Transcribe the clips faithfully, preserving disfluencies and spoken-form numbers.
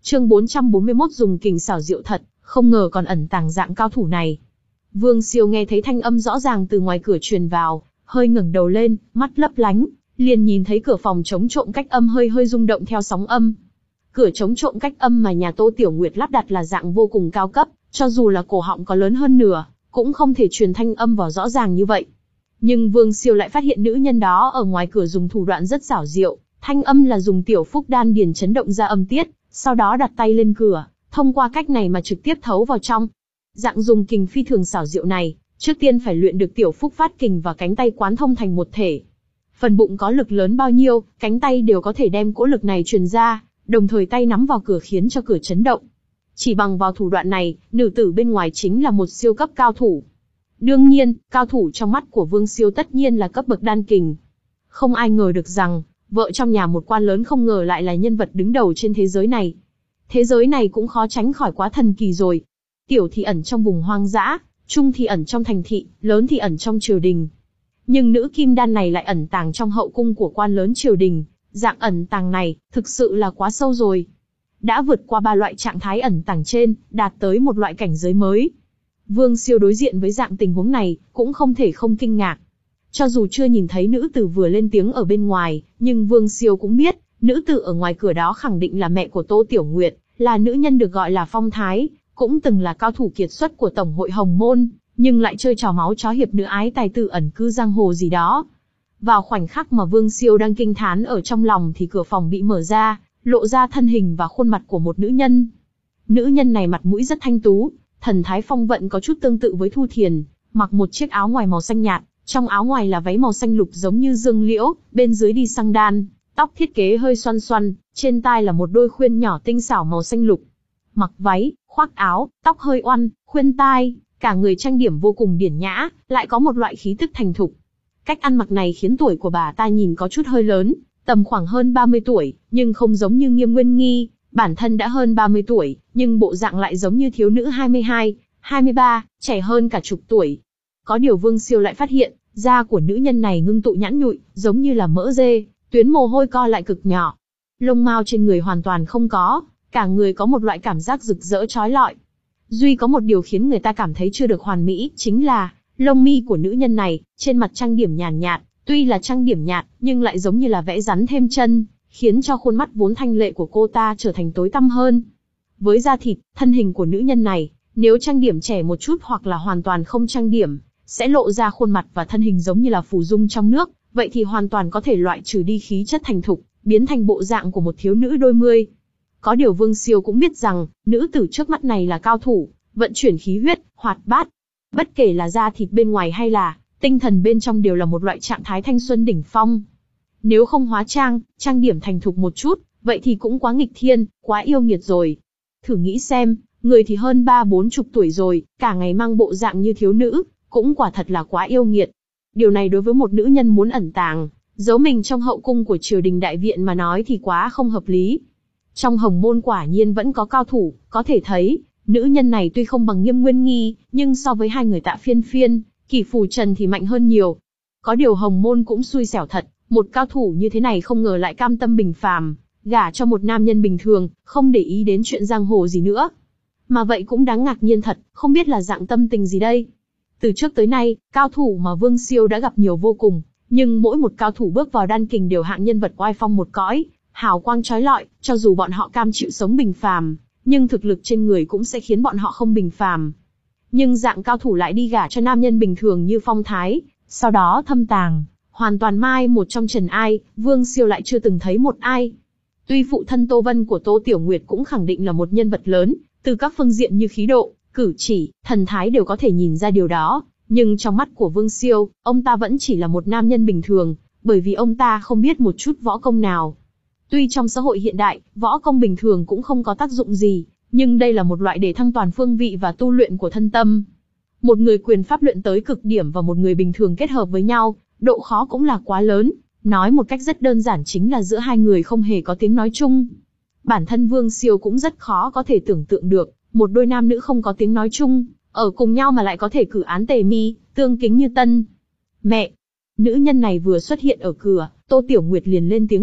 Chương bốn trăm bốn mươi mốt dùng kình xảo diệu thật, không ngờ còn ẩn tàng dạng cao thủ này. Vương Siêu nghe thấy thanh âm rõ ràng từ ngoài cửa truyền vào, hơi ngẩng đầu lên, mắt lấp lánh, liền nhìn thấy cửa phòng chống trộm cách âm hơi hơi rung động theo sóng âm. Cửa chống trộm cách âm mà nhà Tô Tiểu Nguyệt lắp đặt là dạng vô cùng cao cấp, cho dù là cổ họng có lớn hơn nửa, cũng không thể truyền thanh âm vào rõ ràng như vậy. Nhưng Vương Siêu lại phát hiện nữ nhân đó ở ngoài cửa dùng thủ đoạn rất xảo diệu, thanh âm là dùng tiểu phúc đan điền chấn động ra âm tiết, sau đó đặt tay lên cửa, thông qua cách này mà trực tiếp thấu vào trong. Dạng dùng kình phi thường xảo diệu này, trước tiên phải luyện được tiểu phúc phát kình và cánh tay quán thông thành một thể. Phần bụng có lực lớn bao nhiêu, cánh tay đều có thể đem cỗ lực này truyền ra, đồng thời tay nắm vào cửa khiến cho cửa chấn động. Chỉ bằng vào thủ đoạn này, nữ tử bên ngoài chính là một siêu cấp cao thủ. Đương nhiên, cao thủ trong mắt của Vương Siêu tất nhiên là cấp bậc đan kình. Không ai ngờ được rằng, vợ trong nhà một quan lớn không ngờ lại là nhân vật đứng đầu trên thế giới này. Thế giới này cũng khó tránh khỏi quá thần kỳ rồi. Tiểu thì ẩn trong vùng hoang dã, trung thì ẩn trong thành thị, lớn thì ẩn trong triều đình. Nhưng nữ kim đan này lại ẩn tàng trong hậu cung của quan lớn triều đình. Dạng ẩn tàng này, thực sự là quá sâu rồi. Đã vượt qua ba loại trạng thái ẩn tàng trên, đạt tới một loại cảnh giới mới. Vương Siêu đối diện với dạng tình huống này, cũng không thể không kinh ngạc. Cho dù chưa nhìn thấy nữ tử vừa lên tiếng ở bên ngoài, nhưng Vương Siêu cũng biết, nữ tử ở ngoài cửa đó khẳng định là mẹ của Tô Tiểu Nguyệt, là nữ nhân được gọi là Phong Thái, cũng từng là cao thủ kiệt xuất của Tổng hội Hồng Môn, nhưng lại chơi trò máu chó hiệp nữ ái tài tử ẩn cư giang hồ gì đó. Vào khoảnh khắc mà Vương Siêu đang kinh thán ở trong lòng thì cửa phòng bị mở ra, lộ ra thân hình và khuôn mặt của một nữ nhân. Nữ nhân này mặt mũi rất thanh tú, thần thái phong vận có chút tương tự với Thu Thiền, mặc một chiếc áo ngoài màu xanh nhạt, trong áo ngoài là váy màu xanh lục giống như dương liễu, bên dưới đi xăng đan, tóc thiết kế hơi xoăn xoăn, trên tai là một đôi khuyên nhỏ tinh xảo màu xanh lục. Mặc váy, khoác áo, tóc hơi oăn, khuyên tai, cả người trang điểm vô cùng điển nhã, lại có một loại khí tức thành thục. Cách ăn mặc này khiến tuổi của bà ta nhìn có chút hơi lớn, tầm khoảng hơn ba mươi tuổi, nhưng không giống như Nghiêm Nguyên Nghi, bản thân đã hơn ba mươi tuổi, nhưng bộ dạng lại giống như thiếu nữ hai mươi hai, hai mươi ba, trẻ hơn cả chục tuổi. Có điều Vương Siêu lại phát hiện, da của nữ nhân này ngưng tụ nhẵn nhụi, giống như là mỡ dê, tuyến mồ hôi co lại cực nhỏ. Lông mao trên người hoàn toàn không có, cả người có một loại cảm giác rực rỡ chói lọi. Duy có một điều khiến người ta cảm thấy chưa được hoàn mỹ, chính là lông mi của nữ nhân này, trên mặt trang điểm nhàn nhạt, tuy là trang điểm nhạt, nhưng lại giống như là vẽ rắn thêm chân, khiến cho khuôn mắt vốn thanh lệ của cô ta trở thành tối tăm hơn. Với da thịt, thân hình của nữ nhân này, nếu trang điểm trẻ một chút hoặc là hoàn toàn không trang điểm, sẽ lộ ra khuôn mặt và thân hình giống như là phù dung trong nước, vậy thì hoàn toàn có thể loại trừ đi khí chất thành thục, biến thành bộ dạng của một thiếu nữ đôi mươi. Có điều Vương Siêu cũng biết rằng, nữ tử trước mắt này là cao thủ, vận chuyển khí huyết, hoạt bát. Bất kể là da thịt bên ngoài hay là tinh thần bên trong đều là một loại trạng thái thanh xuân đỉnh phong. Nếu không hóa trang, trang điểm thành thục một chút, vậy thì cũng quá nghịch thiên, quá yêu nghiệt rồi. Thử nghĩ xem, người thì hơn ba bốn chục tuổi rồi, cả ngày mang bộ dạng như thiếu nữ, cũng quả thật là quá yêu nghiệt. Điều này đối với một nữ nhân muốn ẩn tàng, giấu mình trong hậu cung của triều đình đại viện mà nói thì quá không hợp lý. Trong Hồng Môn quả nhiên vẫn có cao thủ, có thể thấy, nữ nhân này tuy không bằng Nghiêm Nguyên Nghi, nhưng so với hai người Tạ Phiên Phiên, Kỷ Phù Trần thì mạnh hơn nhiều. Có điều Hồng Môn cũng xui xẻo thật, một cao thủ như thế này không ngờ lại cam tâm bình phàm, gả cho một nam nhân bình thường, không để ý đến chuyện giang hồ gì nữa. Mà vậy cũng đáng ngạc nhiên thật, không biết là dạng tâm tình gì đây. Từ trước tới nay, cao thủ mà Vương Siêu đã gặp nhiều vô cùng, nhưng mỗi một cao thủ bước vào đan kình đều hạng nhân vật oai phong một cõi, hào quang chói lọi, cho dù bọn họ cam chịu sống bình phàm, nhưng thực lực trên người cũng sẽ khiến bọn họ không bình phàm. Nhưng dạng cao thủ lại đi gả cho nam nhân bình thường như Phong Thái, sau đó thâm tàng, hoàn toàn mai một trong trần ai, Vương Siêu lại chưa từng thấy một ai. Tuy phụ thân Tô Vân của Tô Tiểu Nguyệt cũng khẳng định là một nhân vật lớn, từ các phương diện như khí độ, cử chỉ, thần thái đều có thể nhìn ra điều đó, nhưng trong mắt của Vương Siêu, ông ta vẫn chỉ là một nam nhân bình thường, bởi vì ông ta không biết một chút võ công nào. Tuy trong xã hội hiện đại, võ công bình thường cũng không có tác dụng gì, nhưng đây là một loại để thăng toàn phương vị và tu luyện của thân tâm. Một người quyền pháp luyện tới cực điểm và một người bình thường kết hợp với nhau, độ khó cũng là quá lớn. Nói một cách rất đơn giản chính là giữa hai người không hề có tiếng nói chung. Bản thân Vương Siêu cũng rất khó có thể tưởng tượng được, một đôi nam nữ không có tiếng nói chung, ở cùng nhau mà lại có thể cử án tề mi, tương kính như tân. Mẹ! Nữ nhân này vừa xuất hiện ở cửa, Tô Tiểu Nguyệt liền lên tiếng gọi,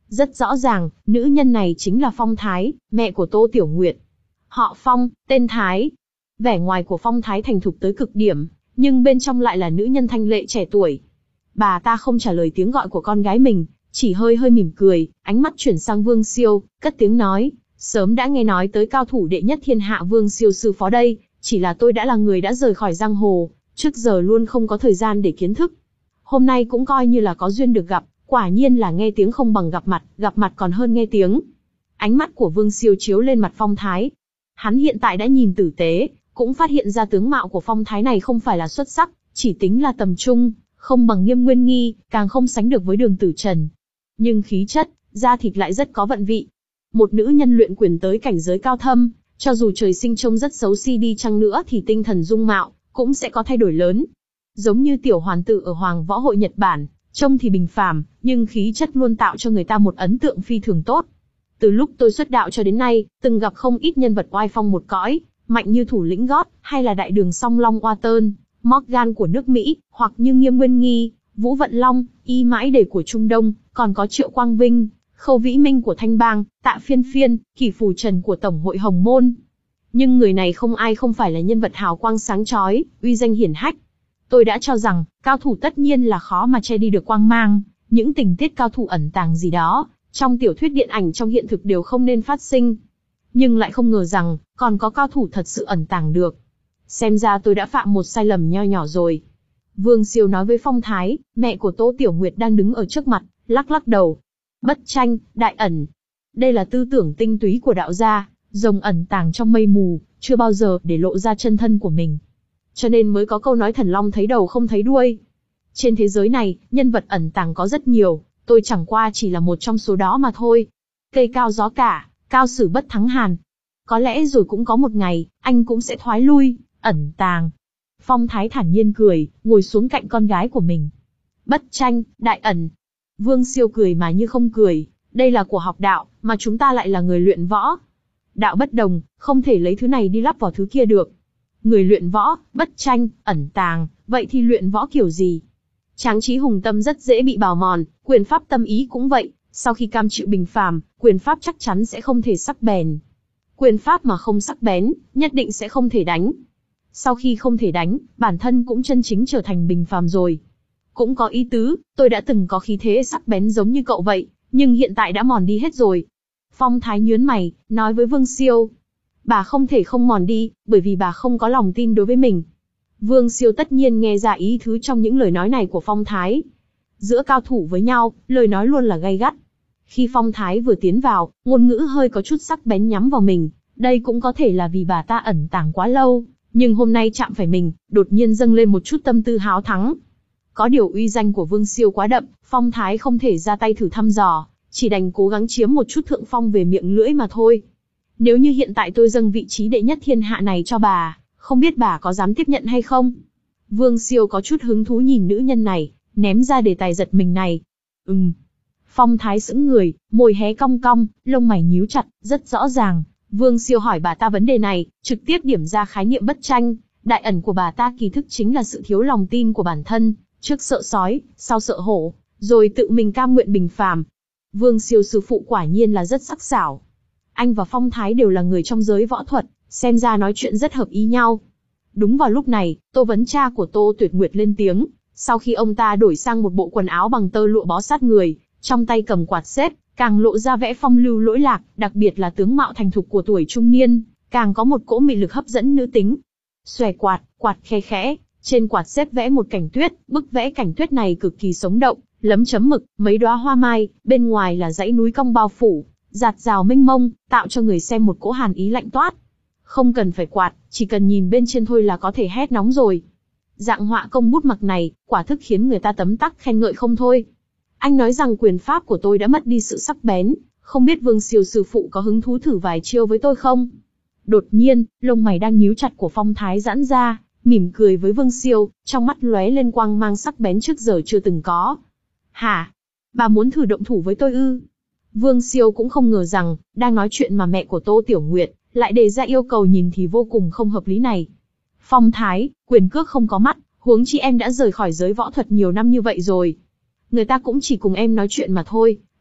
Rất rõ ràng, nữ nhân này chính là Phong Thái, mẹ của Tô Tiểu Nguyệt. Họ Phong, tên Thái. Vẻ ngoài của Phong Thái thành thục tới cực điểm, nhưng bên trong lại là nữ nhân thanh lệ trẻ tuổi. Bà ta không trả lời tiếng gọi của con gái mình, chỉ hơi hơi mỉm cười, ánh mắt chuyển sang Vương Siêu, cất tiếng nói, sớm đã nghe nói tới cao thủ đệ nhất thiên hạ Vương Siêu sư phó đây, chỉ là tôi đã là người đã rời khỏi giang hồ, trước giờ luôn không có thời gian để kiến thức. Hôm nay cũng coi như là có duyên được gặp, quả nhiên là nghe tiếng không bằng gặp mặt, gặp mặt còn hơn nghe tiếng. Ánh mắt của Vương Siêu chiếu lên mặt Phong Thái. Hắn hiện tại đã nhìn tử tế, cũng phát hiện ra tướng mạo của Phong Thái này không phải là xuất sắc, chỉ tính là tầm trung, không bằng Nghiêm Nguyên Nghi, càng không sánh được với Đường Tử Trần. Nhưng khí chất, da thịt lại rất có vận vị. Một nữ nhân luyện quyền tới cảnh giới cao thâm, cho dù trời sinh trông rất xấu xí đi chăng nữa thì tinh thần dung mạo cũng sẽ có thay đổi lớn. Giống như tiểu hoàn tử ở Hoàng Võ Hội Nhật Bản, trông thì bình phàm, nhưng khí chất luôn tạo cho người ta một ấn tượng phi thường tốt. Từ lúc tôi xuất đạo cho đến nay, từng gặp không ít nhân vật oai phong một cõi, mạnh như thủ lĩnh Gót, hay là đại đường Song Long Watern, Morgan của nước Mỹ, hoặc như Nghiêm Nguyên Nghi, Vũ Vận Long, Y Mãi Đề của Trung Đông, còn có Triệu Quang Vinh, Khâu Vĩ Minh của Thanh Bang, Tạ Phiên Phiên, Kỷ Phù Trần của Tổng hội Hồng Môn. Nhưng người này không ai không phải là nhân vật hào quang sáng chói, uy danh hiển hách. Tôi đã cho rằng, cao thủ tất nhiên là khó mà che đi được quang mang, những tình tiết cao thủ ẩn tàng gì đó, trong tiểu thuyết điện ảnh trong hiện thực đều không nên phát sinh. Nhưng lại không ngờ rằng, còn có cao thủ thật sự ẩn tàng được. Xem ra tôi đã phạm một sai lầm nho nhỏ rồi. Vương Siêu nói với Phong Thái, mẹ của Tô Tiểu Nguyệt đang đứng ở trước mặt, lắc lắc đầu. Bất tranh, đại ẩn. Đây là tư tưởng tinh túy của đạo gia, rồng ẩn tàng trong mây mù, chưa bao giờ để lộ ra chân thân của mình. Cho nên mới có câu nói thần long thấy đầu không thấy đuôi. Trên thế giới này, nhân vật ẩn tàng có rất nhiều, tôi chẳng qua chỉ là một trong số đó mà thôi. Cây cao gió cả, cao sử bất thắng hàn. Có lẽ rồi cũng có một ngày, anh cũng sẽ thoái lui, ẩn tàng. Phong Thái thản nhiên cười, ngồi xuống cạnh con gái của mình. Bất tranh, đại ẩn. Vương Siêu cười mà như không cười, đây là của học đạo, mà chúng ta lại là người luyện võ. Đạo bất đồng, không thể lấy thứ này đi lắp vào thứ kia được. Người luyện võ, bất tranh, ẩn tàng, vậy thì luyện võ kiểu gì? Tráng trí hùng tâm rất dễ bị bào mòn, quyền pháp tâm ý cũng vậy, sau khi cam chịu bình phàm, quyền pháp chắc chắn sẽ không thể sắc bén. Quyền pháp mà không sắc bén, nhất định sẽ không thể đánh. Sau khi không thể đánh, bản thân cũng chân chính trở thành bình phàm rồi. Cũng có ý tứ, tôi đã từng có khí thế sắc bén giống như cậu vậy, nhưng hiện tại đã mòn đi hết rồi. Phong Thái nhướng mày, nói với Vương Siêu. Bà không thể không mòn đi, bởi vì bà không có lòng tin đối với mình. Vương Siêu tất nhiên nghe ra ý thứ trong những lời nói này của Phong Thái. Giữa cao thủ với nhau, lời nói luôn là gay gắt. Khi Phong Thái vừa tiến vào, ngôn ngữ hơi có chút sắc bén nhắm vào mình, đây cũng có thể là vì bà ta ẩn tàng quá lâu, nhưng hôm nay chạm phải mình, đột nhiên dâng lên một chút tâm tư háo thắng. Có điều uy danh của Vương Siêu quá đậm, Phong Thái không thể ra tay thử thăm dò, chỉ đành cố gắng chiếm một chút thượng phong về miệng lưỡi mà thôi. Nếu như hiện tại tôi dâng vị trí đệ nhất thiên hạ này cho bà, không biết bà có dám tiếp nhận hay không? Vương Siêu có chút hứng thú nhìn nữ nhân này, ném ra đề tài giật mình này. Ừm. Phong Thái sững người, môi hé cong cong, lông mày nhíu chặt, rất rõ ràng. Vương Siêu hỏi bà ta vấn đề này, trực tiếp điểm ra khái niệm bất tranh, đại ẩn của bà ta kỳ thực chính là sự thiếu lòng tin của bản thân, trước sợ sói, sau sợ hổ, rồi tự mình cam nguyện bình phàm. Vương Siêu sư phụ quả nhiên là rất sắc sảo. Anh và Phong Thái đều là người trong giới võ thuật, xem ra nói chuyện rất hợp ý nhau. Đúng vào lúc này, Tô Vấn cha của Tô Tuyệt Nguyệt lên tiếng, sau khi ông ta đổi sang một bộ quần áo bằng tơ lụa bó sát người, trong tay cầm quạt xếp, càng lộ ra vẻ phong lưu lỗi lạc, đặc biệt là tướng mạo thành thục của tuổi trung niên, càng có một cỗ mị lực hấp dẫn nữ tính. Xòe quạt, quạt khe khẽ, trên quạt xếp vẽ một cảnh tuyết, bức vẽ cảnh tuyết này cực kỳ sống động, lấm chấm mực, mấy đóa hoa mai, bên ngoài là dãy núi cong bao phủ, dạt dào mênh mông, tạo cho người xem một cỗ hàn ý lạnh toát. Không cần phải quạt, chỉ cần nhìn bên trên thôi là có thể hét nóng rồi. Dạng họa công bút mặc này, quả thực khiến người ta tấm tắc khen ngợi không thôi. Anh nói rằng quyền pháp của tôi đã mất đi sự sắc bén, không biết Vương Siêu sư phụ có hứng thú thử vài chiêu với tôi không? Đột nhiên, lông mày đang nhíu chặt của Phong Thái giãn ra, mỉm cười với Vương Siêu, trong mắt lóe lên quang mang sắc bén trước giờ chưa từng có. Hả? Bà muốn thử động thủ với tôi ư? Vương Siêu cũng không ngờ rằng, đang nói chuyện mà mẹ của Tô Tiểu Nguyệt lại đề ra yêu cầu nhìn thì vô cùng không hợp lý này. Phong Thái, quyền cước không có mắt, huống chi em đã rời khỏi giới võ thuật nhiều năm như vậy rồi. Người ta cũng chỉ cùng em nói chuyện mà thôi,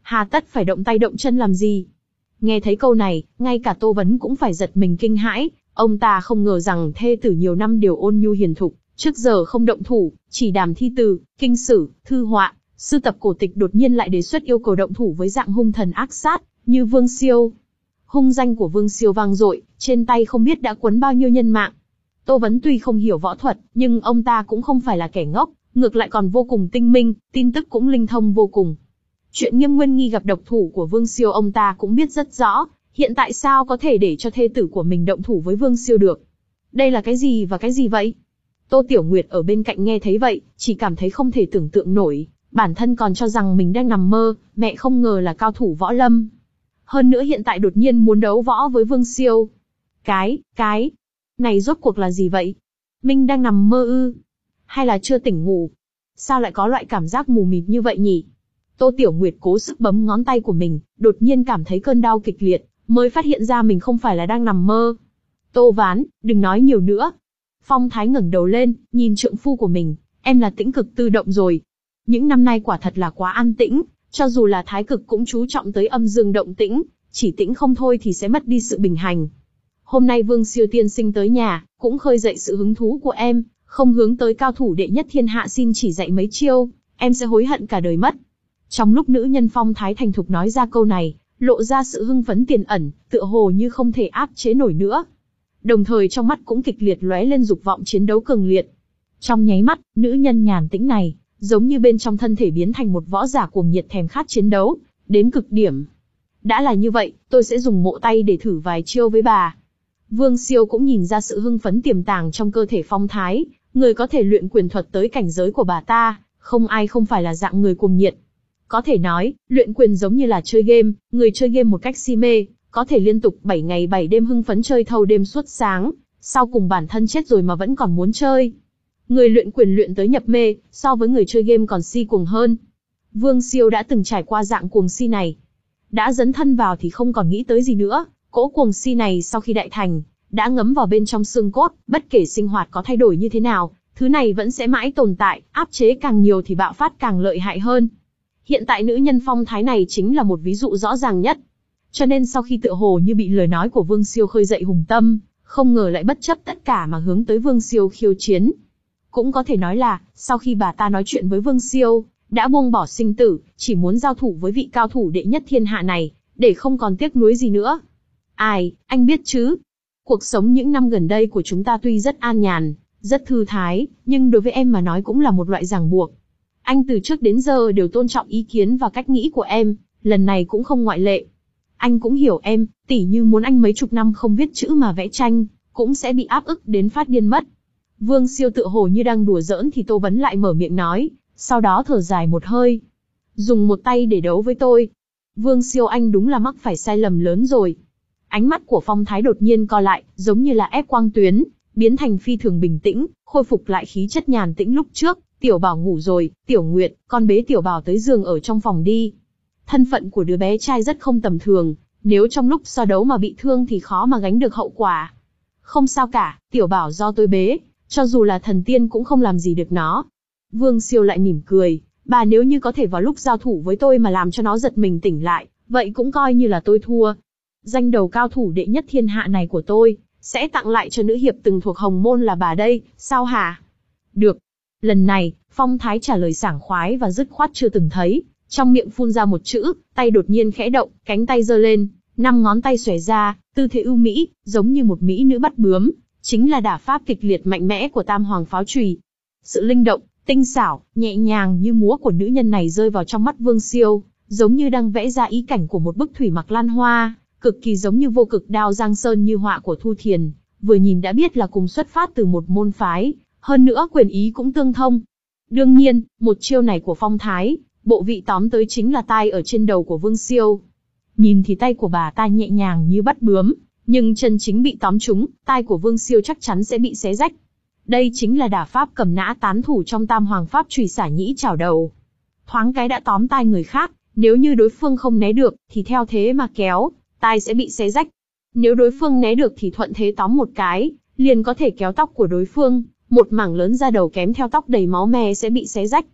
hà tất phải động tay động chân làm gì? Nghe thấy câu này, ngay cả Tô Vấn cũng phải giật mình kinh hãi, ông ta không ngờ rằng thê tử nhiều năm đều ôn nhu hiền thục, trước giờ không động thủ, chỉ đàm thi từ, kinh sử, thư họa, sưu tập cổ tịch đột nhiên lại đề xuất yêu cầu động thủ với dạng hung thần ác sát, như Vương Siêu. Hung danh của Vương Siêu vang dội, trên tay không biết đã quấn bao nhiêu nhân mạng. Tô Vấn tuy không hiểu võ thuật, nhưng ông ta cũng không phải là kẻ ngốc, ngược lại còn vô cùng tinh minh, tin tức cũng linh thông vô cùng. Chuyện Nghiêm Nguyên Nghi gặp độc thủ của Vương Siêu ông ta cũng biết rất rõ, hiện tại sao có thể để cho thê tử của mình động thủ với Vương Siêu được. Đây là cái gì và cái gì vậy? Tô Tiểu Nguyệt ở bên cạnh nghe thấy vậy, chỉ cảm thấy không thể tưởng tượng nổi, bản thân còn cho rằng mình đang nằm mơ, mẹ không ngờ là cao thủ võ lâm. Hơn nữa hiện tại đột nhiên muốn đấu võ với Vương Siêu. Cái, cái, này rốt cuộc là gì vậy? Minh đang nằm mơ ư? Hay là chưa tỉnh ngủ? Sao lại có loại cảm giác mù mịt như vậy nhỉ? Tô Tiểu Nguyệt cố sức bấm ngón tay của mình, đột nhiên cảm thấy cơn đau kịch liệt, mới phát hiện ra mình không phải là đang nằm mơ. Tô Ván, đừng nói nhiều nữa. Phong Thái ngẩng đầu lên, nhìn trượng phu của mình, em là tĩnh cực tự động rồi. Những năm nay quả thật là quá an tĩnh, cho dù là thái cực cũng chú trọng tới âm dương động tĩnh, chỉ tĩnh không thôi thì sẽ mất đi sự bình hành. Hôm nay Vương Siêu tiên sinh tới nhà, cũng khơi dậy sự hứng thú của em, không hướng tới cao thủ đệ nhất thiên hạ xin chỉ dạy mấy chiêu, em sẽ hối hận cả đời mất. Trong lúc nữ nhân Phong Thái thành thục nói ra câu này, lộ ra sự hưng phấn tiềm ẩn, tựa hồ như không thể áp chế nổi nữa. Đồng thời trong mắt cũng kịch liệt lóe lên dục vọng chiến đấu cường liệt. Trong nháy mắt, nữ nhân nhàn tĩnh này, giống như bên trong thân thể biến thành một võ giả cuồng nhiệt thèm khát chiến đấu, đến cực điểm. Đã là như vậy, tôi sẽ dùng mộ tay để thử vài chiêu với bà. Vương Siêu cũng nhìn ra sự hưng phấn tiềm tàng trong cơ thể Phong Thái, người có thể luyện quyền thuật tới cảnh giới của bà ta, không ai không phải là dạng người cuồng nhiệt. Có thể nói, luyện quyền giống như là chơi game, người chơi game một cách si mê, có thể liên tục bảy ngày bảy đêm hưng phấn chơi thâu đêm suốt sáng, sau cùng bản thân chết rồi mà vẫn còn muốn chơi. Người luyện quyền luyện tới nhập mê, so với người chơi game còn si cuồng hơn. Vương Siêu đã từng trải qua dạng cuồng si này. Đã dấn thân vào thì không còn nghĩ tới gì nữa, cỗ cuồng si này sau khi đại thành, đã ngấm vào bên trong xương cốt, bất kể sinh hoạt có thay đổi như thế nào, thứ này vẫn sẽ mãi tồn tại, áp chế càng nhiều thì bạo phát càng lợi hại hơn. Hiện tại nữ nhân Phong Thái này chính là một ví dụ rõ ràng nhất. Cho nên sau khi tựa hồ như bị lời nói của Vương Siêu khơi dậy hùng tâm, không ngờ lại bất chấp tất cả mà hướng tới Vương Siêu khiêu chiến. Cũng có thể nói là, sau khi bà ta nói chuyện với Vương Siêu, đã buông bỏ sinh tử, chỉ muốn giao thủ với vị cao thủ đệ nhất thiên hạ này, để không còn tiếc nuối gì nữa. Ai, anh biết chứ? Cuộc sống những năm gần đây của chúng ta tuy rất an nhàn, rất thư thái, nhưng đối với em mà nói cũng là một loại ràng buộc. Anh từ trước đến giờ đều tôn trọng ý kiến và cách nghĩ của em, lần này cũng không ngoại lệ. Anh cũng hiểu em, tỉ như muốn anh mấy chục năm không viết chữ mà vẽ tranh, cũng sẽ bị áp ức đến phát điên mất. Vương Siêu tựa hồ như đang đùa giỡn thì Tô Vấn lại mở miệng nói, sau đó thở dài một hơi. Dùng một tay để đấu với tôi. Vương Siêu anh đúng là mắc phải sai lầm lớn rồi. Ánh mắt của Phong Thái đột nhiên co lại, giống như là ép quang tuyến, biến thành phi thường bình tĩnh, khôi phục lại khí chất nhàn tĩnh lúc trước. Tiểu Bảo ngủ rồi, Tiểu Nguyệt, con bế Tiểu Bảo tới giường ở trong phòng đi. Thân phận của đứa bé trai rất không tầm thường, nếu trong lúc so đấu mà bị thương thì khó mà gánh được hậu quả. Không sao cả, Tiểu Bảo do tôi bế, cho dù là thần tiên cũng không làm gì được nó. Vương Siêu lại mỉm cười, bà nếu như có thể vào lúc giao thủ với tôi mà làm cho nó giật mình tỉnh lại, vậy cũng coi như là tôi thua. Danh đầu cao thủ đệ nhất thiên hạ này của tôi, sẽ tặng lại cho nữ hiệp từng thuộc Hồng Môn là bà đây, sao hả? Được. Lần này, Phong Thái trả lời sảng khoái và dứt khoát chưa từng thấy, trong miệng phun ra một chữ, tay đột nhiên khẽ động, cánh tay giơ lên, năm ngón tay xòe ra, tư thế ưu mỹ, giống như một mỹ nữ bắt bướm, chính là đả pháp kịch liệt mạnh mẽ của Tam Hoàng Pháo Chùy. Sự linh động, tinh xảo, nhẹ nhàng như múa của nữ nhân này rơi vào trong mắt Vương Siêu, giống như đang vẽ ra ý cảnh của một bức thủy mặc lan hoa, cực kỳ giống như vô cực đao giang sơn như họa của Thu Thiền, vừa nhìn đã biết là cùng xuất phát từ một môn phái. Hơn nữa quyền ý cũng tương thông. Đương nhiên, một chiêu này của Phong Thái, bộ vị tóm tới chính là tai ở trên đầu của Vương Siêu. Nhìn thì tay của bà ta nhẹ nhàng như bắt bướm, nhưng chân chính bị tóm trúng, tai của Vương Siêu chắc chắn sẽ bị xé rách. Đây chính là đả pháp cầm nã tán thủ trong Tam Hoàng Pháp Chùy xả nhĩ chảo đầu. Thoáng cái đã tóm tai người khác, nếu như đối phương không né được, thì theo thế mà kéo, tai sẽ bị xé rách. Nếu đối phương né được thì thuận thế tóm một cái, liền có thể kéo tóc của đối phương. Một mảng lớn da đầu kém theo tóc đầy máu me sẽ bị xé rách.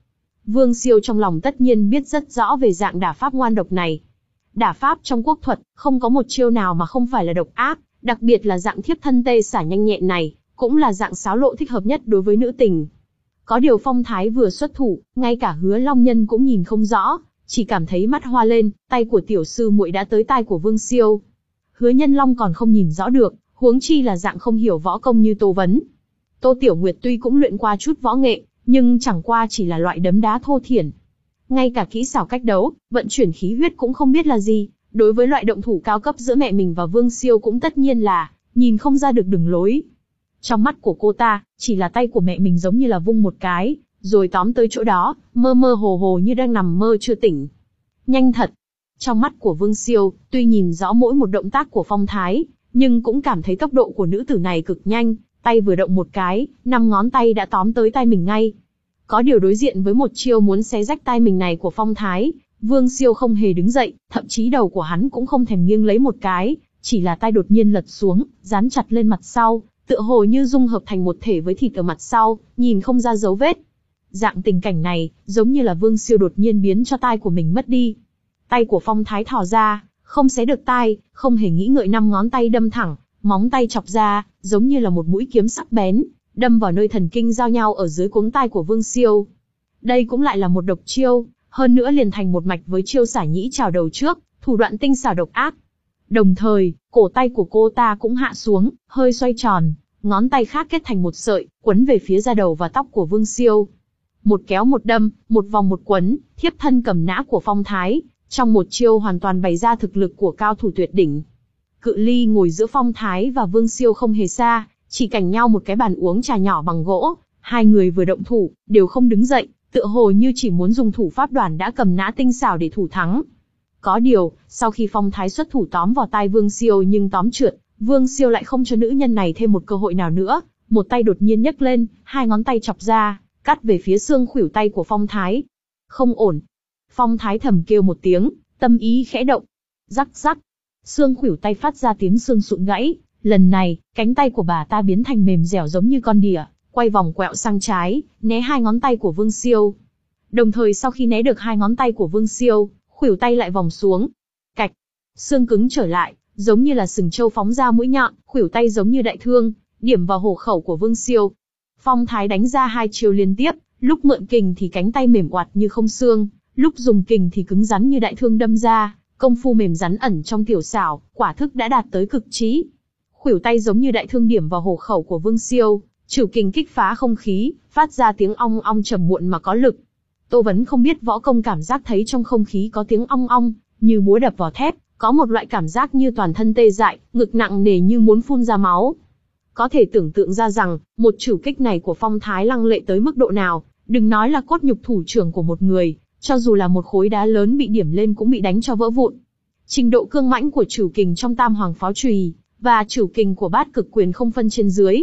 Vương Siêu trong lòng tất nhiên biết rất rõ về dạng đả pháp ngoan độc này. Đả pháp trong quốc thuật, không có một chiêu nào mà không phải là độc ác, đặc biệt là dạng thiếp thân tê xả nhanh nhẹn này, cũng là dạng xáo lộ thích hợp nhất đối với nữ tình. Có điều Phong Thái vừa xuất thủ, ngay cả Hứa Long Nhân cũng nhìn không rõ, chỉ cảm thấy mắt hoa lên, tay của tiểu sư muội đã tới tai của Vương Siêu. Hứa Nhân Long còn không nhìn rõ được, huống chi là dạng không hiểu võ công như Tô Vấn. Tô Tiểu Nguyệt tuy cũng luyện qua chút võ nghệ, nhưng chẳng qua chỉ là loại đấm đá thô thiển. Ngay cả kỹ xảo cách đấu, vận chuyển khí huyết cũng không biết là gì, đối với loại động thủ cao cấp giữa mẹ mình và Vương Siêu cũng tất nhiên là nhìn không ra được đường lối. Trong mắt của cô ta, chỉ là tay của mẹ mình giống như là vung một cái, rồi tóm tới chỗ đó, mơ mơ hồ hồ như đang nằm mơ chưa tỉnh. Nhanh thật. Trong mắt của Vương Siêu, tuy nhìn rõ mỗi một động tác của Phong Thái, nhưng cũng cảm thấy tốc độ của nữ tử này cực nhanh, tay vừa động một cái, năm ngón tay đã tóm tới tay mình ngay. Có điều đối diện với một chiêu muốn xé rách tay mình này của Phong Thái, Vương Siêu không hề đứng dậy, thậm chí đầu của hắn cũng không thèm nghiêng lấy một cái, chỉ là tay đột nhiên lật xuống, dán chặt lên mặt sau, tựa hồ như dung hợp thành một thể với thịt ở mặt sau, nhìn không ra dấu vết. Dạng tình cảnh này, giống như là Vương Siêu đột nhiên biến cho tai của mình mất đi. Tay của Phong Thái thò ra, không xé được tai, không hề nghĩ ngợi năm ngón tay đâm thẳng, móng tay chọc ra, giống như là một mũi kiếm sắc bén, đâm vào nơi thần kinh giao nhau ở dưới cuống tai của Vương Siêu. Đây cũng lại là một độc chiêu, hơn nữa liền thành một mạch với chiêu xả nhĩ chào đầu trước, thủ đoạn tinh xảo độc ác. Đồng thời, cổ tay của cô ta cũng hạ xuống, hơi xoay tròn, ngón tay khác kết thành một sợi, quấn về phía da đầu và tóc của Vương Siêu. Một kéo một đâm, một vòng một quấn, thiếp thân cầm nã của Phong Thái, trong một chiêu hoàn toàn bày ra thực lực của cao thủ tuyệt đỉnh. Cự ly ngồi giữa Phong Thái và Vương Siêu không hề xa, chỉ cạnh nhau một cái bàn uống trà nhỏ bằng gỗ, hai người vừa động thủ, đều không đứng dậy, tựa hồ như chỉ muốn dùng thủ pháp đoàn đã cầm nã tinh xảo để thủ thắng. Có điều, sau khi Phong Thái xuất thủ tóm vào tai Vương Siêu nhưng tóm trượt, Vương Siêu lại không cho nữ nhân này thêm một cơ hội nào nữa, một tay đột nhiên nhấc lên, hai ngón tay chọc ra, cắt về phía xương khuỷu tay của Phong Thái. Không ổn. Phong Thái thầm kêu một tiếng, tâm ý khẽ động. Rắc rắc. Xương khuỷu tay phát ra tiếng xương sụn gãy, lần này, cánh tay của bà ta biến thành mềm dẻo giống như con đỉa, quay vòng quẹo sang trái, né hai ngón tay của Vương Siêu. Đồng thời sau khi né được hai ngón tay của Vương Siêu, khuỷu tay lại vòng xuống. Cạch. Xương cứng trở lại, giống như là sừng trâu phóng ra mũi nhọn, khuỷu tay giống như đại thương, điểm vào hổ khẩu của Vương Siêu. Phong Thái đánh ra hai chiêu liên tiếp, lúc mượn kình thì cánh tay mềm oặt như không xương, lúc dùng kình thì cứng rắn như đại thương đâm ra, công phu mềm rắn ẩn trong tiểu xảo, quả thức đã đạt tới cực trí. Khuỷu tay giống như đại thương điểm vào hổ khẩu của Vương Siêu, trừ kình kích phá không khí, phát ra tiếng ong ong trầm muộn mà có lực. Tô Vấn không biết võ công, cảm giác thấy trong không khí có tiếng ong ong, như búa đập vào thép, có một loại cảm giác như toàn thân tê dại, ngực nặng nề như muốn phun ra máu. Có thể tưởng tượng ra rằng, một chưởng kích này của Phong Thái lăng lệ tới mức độ nào, đừng nói là cốt nhục thủ trưởng của một người, cho dù là một khối đá lớn bị điểm lên cũng bị đánh cho vỡ vụn. Trình độ cương mãnh của trửu kình trong Tam Hoàng Pháo Chùy và trửu kình của Bát Cực Quyền không phân trên dưới.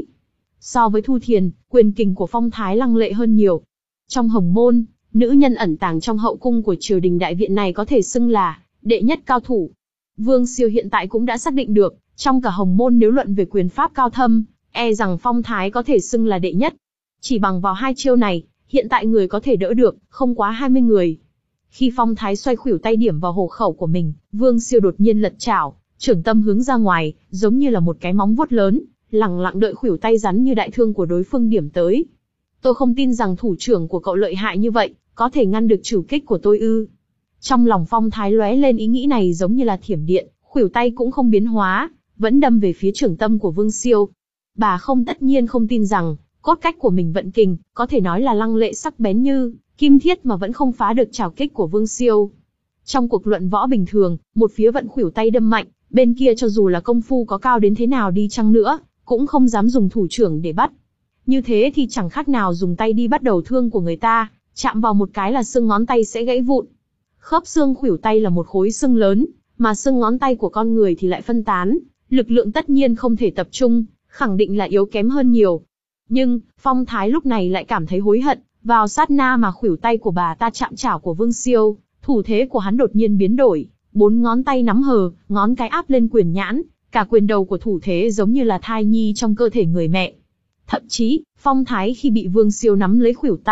So với Thu Thiền, quyền kình của Phong Thái lăng lệ hơn nhiều. Trong Hồng Môn, nữ nhân ẩn tàng trong hậu cung của triều đình đại viện này có thể xưng là đệ nhất cao thủ. Vương Siêu hiện tại cũng đã xác định được, trong cả Hồng Môn nếu luận về quyền pháp cao thâm, e rằng Phong Thái có thể xưng là đệ nhất. Chỉ bằng vào hai chiêu này, hiện tại người có thể đỡ được, không quá hai mươi người. Khi Phong Thái xoay khuỷu tay điểm vào hổ khẩu của mình, Vương Siêu đột nhiên lật chảo, trưởng tâm hướng ra ngoài, giống như là một cái móng vuốt lớn, lẳng lặng đợi khuỷu tay rắn như đại thương của đối phương điểm tới. Tôi không tin rằng thủ trưởng của cậu lợi hại như vậy, có thể ngăn được trửu kích của tôi ư? Trong lòng Phong Thái lóe lên ý nghĩ này giống như là thiểm điện, khuỷu tay cũng không biến hóa, vẫn đâm về phía trưởng tâm của Vương Siêu. Bà không tất nhiên không tin rằng, cốt cách của mình vận kình, có thể nói là lăng lệ sắc bén như kim thiết mà vẫn không phá được trảo kích của Vương Siêu. Trong cuộc luận võ bình thường, một phía vận khuỷu tay đâm mạnh, bên kia cho dù là công phu có cao đến thế nào đi chăng nữa, cũng không dám dùng thủ trưởng để bắt. Như thế thì chẳng khác nào dùng tay đi bắt đầu thương của người ta, chạm vào một cái là xương ngón tay sẽ gãy vụn. Khớp xương khuỷu tay là một khối xương lớn, mà xương ngón tay của con người thì lại phân tán, lực lượng tất nhiên không thể tập trung, khẳng định là yếu kém hơn nhiều. Nhưng, Phong Thái lúc này lại cảm thấy hối hận, vào sát na mà khuỷu tay của bà ta chạm chảo của Vương Siêu, thủ thế của hắn đột nhiên biến đổi, bốn ngón tay nắm hờ, ngón cái áp lên quyền nhãn, cả quyền đầu của thủ thế giống như là thai nhi trong cơ thể người mẹ. Thậm chí, Phong Thái khi bị Vương Siêu nắm lấy khuỷu tay,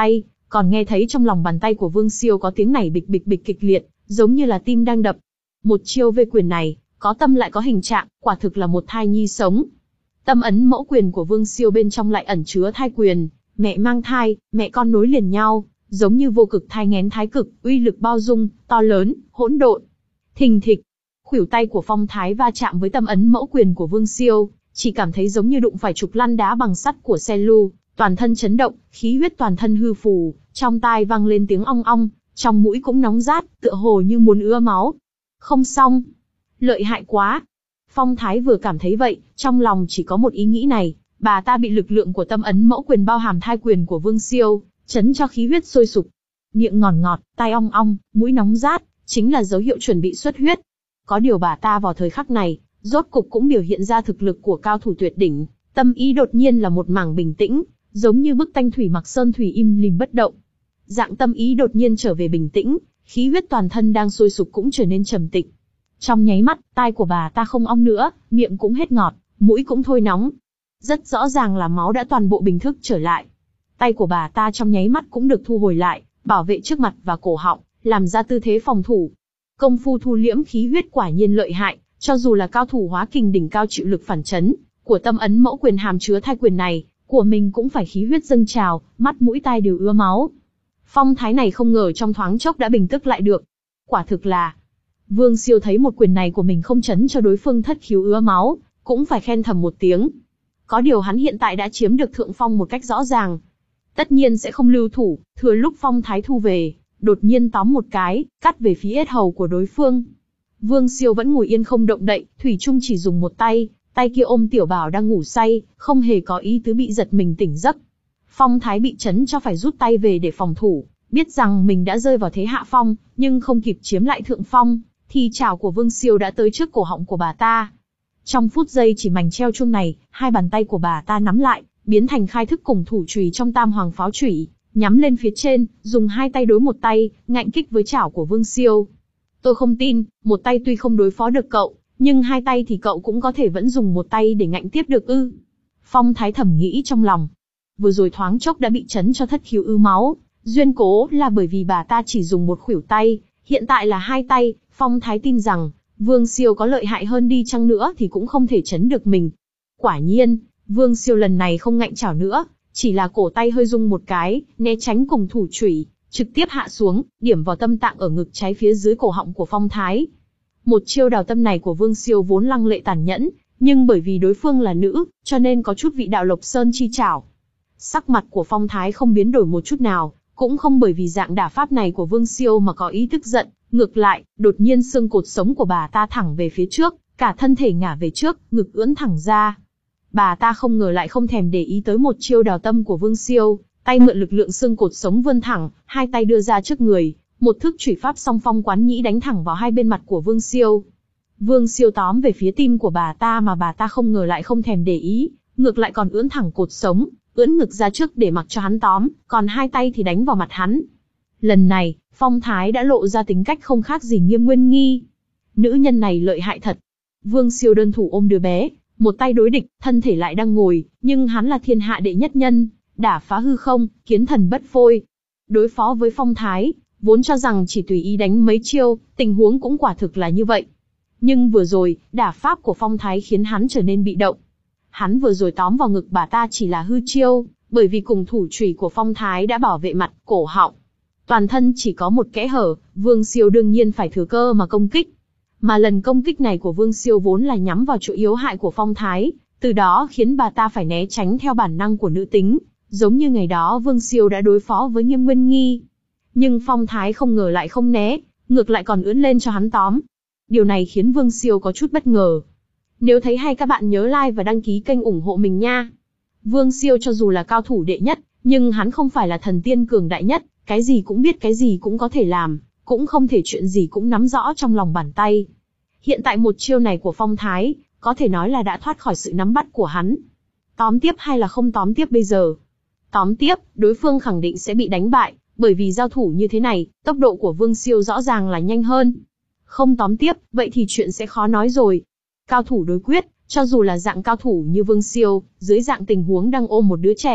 còn nghe thấy trong lòng bàn tay của Vương Siêu có tiếng nảy bịch bịch bịch kịch liệt, giống như là tim đang đập. Một chiêu vê quyền này, có tâm lại có hình trạng, quả thực là một thai nhi sống. Tâm ấn mẫu quyền của Vương Siêu bên trong lại ẩn chứa thai quyền, mẹ mang thai, mẹ con nối liền nhau, giống như vô cực thai nghén thái cực, uy lực bao dung, to lớn, hỗn độn. Thình thịch, khuỷu tay của Phong Thái va chạm với tâm ấn mẫu quyền của Vương Siêu, chỉ cảm thấy giống như đụng phải trục lăn đá bằng sắt của xe lu, toàn thân chấn động, khí huyết toàn thân hư phù, trong tai vang lên tiếng ong ong, trong mũi cũng nóng rát, tựa hồ như muốn ứa máu. Không xong, lợi hại quá. Phong Thái vừa cảm thấy vậy, trong lòng chỉ có một ý nghĩ này, bà ta bị lực lượng của tâm ấn mẫu quyền bao hàm thai quyền của Vương Siêu, chấn cho khí huyết sôi sục. Miệng ngọt ngọt, tai ong ong, mũi nóng rát, chính là dấu hiệu chuẩn bị xuất huyết. Có điều bà ta vào thời khắc này, rốt cục cũng biểu hiện ra thực lực của cao thủ tuyệt đỉnh, tâm ý đột nhiên là một mảng bình tĩnh, giống như bức tanh thủy mặc sơn thủy im lìm bất động. Dạng tâm ý đột nhiên trở về bình tĩnh, khí huyết toàn thân đang sôi sục cũng trở nên trầm tĩnh. Trong nháy mắt, tai của bà ta không ong nữa, miệng cũng hết ngọt, mũi cũng thôi nóng. Rất rõ ràng là máu đã toàn bộ bình thức trở lại. Tay của bà ta trong nháy mắt cũng được thu hồi lại, bảo vệ trước mặt và cổ họng, làm ra tư thế phòng thủ. Công phu thu liễm khí huyết quả nhiên lợi hại, cho dù là cao thủ hóa kình đỉnh cao chịu lực phản chấn của tâm ấn mẫu quyền hàm chứa thai quyền này, của mình cũng phải khí huyết dâng trào, mắt mũi tai đều ứa máu. Phong Thái này không ngờ trong thoáng chốc đã bình tức lại được. Quả thực là, Vương Siêu thấy một quyền này của mình không chấn cho đối phương thất khiếu ứa máu, cũng phải khen thầm một tiếng. Có điều hắn hiện tại đã chiếm được thượng phong một cách rõ ràng. Tất nhiên sẽ không lưu thủ, thừa lúc Phong Thái thu về, đột nhiên tóm một cái, cắt về phía yết hầu của đối phương. Vương Siêu vẫn ngồi yên không động đậy, thủy chung chỉ dùng một tay, tay kia ôm Tiểu Bảo đang ngủ say, không hề có ý tứ bị giật mình tỉnh giấc. Phong Thái bị chấn cho phải rút tay về để phòng thủ, biết rằng mình đã rơi vào thế hạ phong, nhưng không kịp chiếm lại thượng phong, thì chảo của Vương Siêu đã tới trước cổ họng của bà ta. Trong phút giây chỉ mảnh treo chuông này, hai bàn tay của bà ta nắm lại, biến thành khai thức cùng thủ chùy trong tam hoàng pháo chủy, nhắm lên phía trên, dùng hai tay đối một tay, ngạnh kích với chảo của Vương Siêu. Tôi không tin, một tay tuy không đối phó được cậu, nhưng hai tay thì cậu cũng có thể vẫn dùng một tay để ngạnh tiếp được ư? Phong Thái thầm nghĩ trong lòng. Vừa rồi thoáng chốc đã bị chấn cho thất khiếu ứ máu, duyên cố là bởi vì bà ta chỉ dùng một khuỷu tay, hiện tại là hai tay. Phong Thái tin rằng, Vương Siêu có lợi hại hơn đi chăng nữa thì cũng không thể chấn được mình. Quả nhiên, Vương Siêu lần này không ngạnh chảo nữa, chỉ là cổ tay hơi rung một cái, né tránh cùng thủ chủy, trực tiếp hạ xuống, điểm vào tâm tạng ở ngực trái phía dưới cổ họng của Phong Thái. Một chiêu đào tâm này của Vương Siêu vốn lăng lệ tàn nhẫn, nhưng bởi vì đối phương là nữ, cho nên có chút vị đạo Lộc Sơn chi chảo. Sắc mặt của Phong Thái không biến đổi một chút nào, cũng không bởi vì dạng đả pháp này của Vương Siêu mà có ý tức giận, ngược lại, đột nhiên xương cột sống của bà ta thẳng về phía trước, cả thân thể ngả về trước, ngực ưỡn thẳng ra. Bà ta không ngờ lại không thèm để ý tới một chiêu đào tâm của Vương Siêu, tay mượn lực lượng xương cột sống vươn thẳng, hai tay đưa ra trước người, một thức chủy pháp song phong quán nhĩ đánh thẳng vào hai bên mặt của Vương Siêu. Vương Siêu tóm về phía tim của bà ta mà bà ta không ngờ lại không thèm để ý, ngược lại còn ưỡn thẳng cột sống, ưỡn ngực ra trước để mặc cho hắn tóm, còn hai tay thì đánh vào mặt hắn. Lần này, Phong Thái đã lộ ra tính cách không khác gì Nghiêm Nguyên Nghi. Nữ nhân này lợi hại thật. Vương Siêu đơn thủ ôm đứa bé, một tay đối địch, thân thể lại đang ngồi, nhưng hắn là thiên hạ đệ nhất nhân, đả phá hư không, kiến thần bất phôi. Đối phó với Phong Thái, vốn cho rằng chỉ tùy ý đánh mấy chiêu, tình huống cũng quả thực là như vậy. Nhưng vừa rồi, đả pháp của Phong Thái khiến hắn trở nên bị động. Hắn vừa rồi tóm vào ngực bà ta chỉ là hư chiêu, bởi vì cùng thủ chủy của Phong Thái đã bảo vệ mặt, cổ họng. Toàn thân chỉ có một kẽ hở, Vương Siêu đương nhiên phải thừa cơ mà công kích. Mà lần công kích này của Vương Siêu vốn là nhắm vào chỗ yếu hại của Phong Thái, từ đó khiến bà ta phải né tránh theo bản năng của nữ tính, giống như ngày đó Vương Siêu đã đối phó với Nghiêm Nguyên Nghi. Nhưng Phong Thái không ngờ lại không né, ngược lại còn ưỡn lên cho hắn tóm. Điều này khiến Vương Siêu có chút bất ngờ. Nếu thấy hay các bạn nhớ like và đăng ký kênh ủng hộ mình nha. Vương Siêu cho dù là cao thủ đệ nhất, nhưng hắn không phải là thần tiên cường đại nhất, cái gì cũng biết cái gì cũng có thể làm, cũng không thể chuyện gì cũng nắm rõ trong lòng bàn tay. Hiện tại một chiêu này của Phong Thái, có thể nói là đã thoát khỏi sự nắm bắt của hắn. Tóm tiếp hay là không tóm tiếp bây giờ? Tóm tiếp, đối phương khẳng định sẽ bị đánh bại, bởi vì giao thủ như thế này, tốc độ của Vương Siêu rõ ràng là nhanh hơn. Không tóm tiếp, vậy thì chuyện sẽ khó nói rồi. Cao thủ đối quyết, cho dù là dạng cao thủ như Vương Siêu, dưới dạng tình huống đang ôm một đứa trẻ,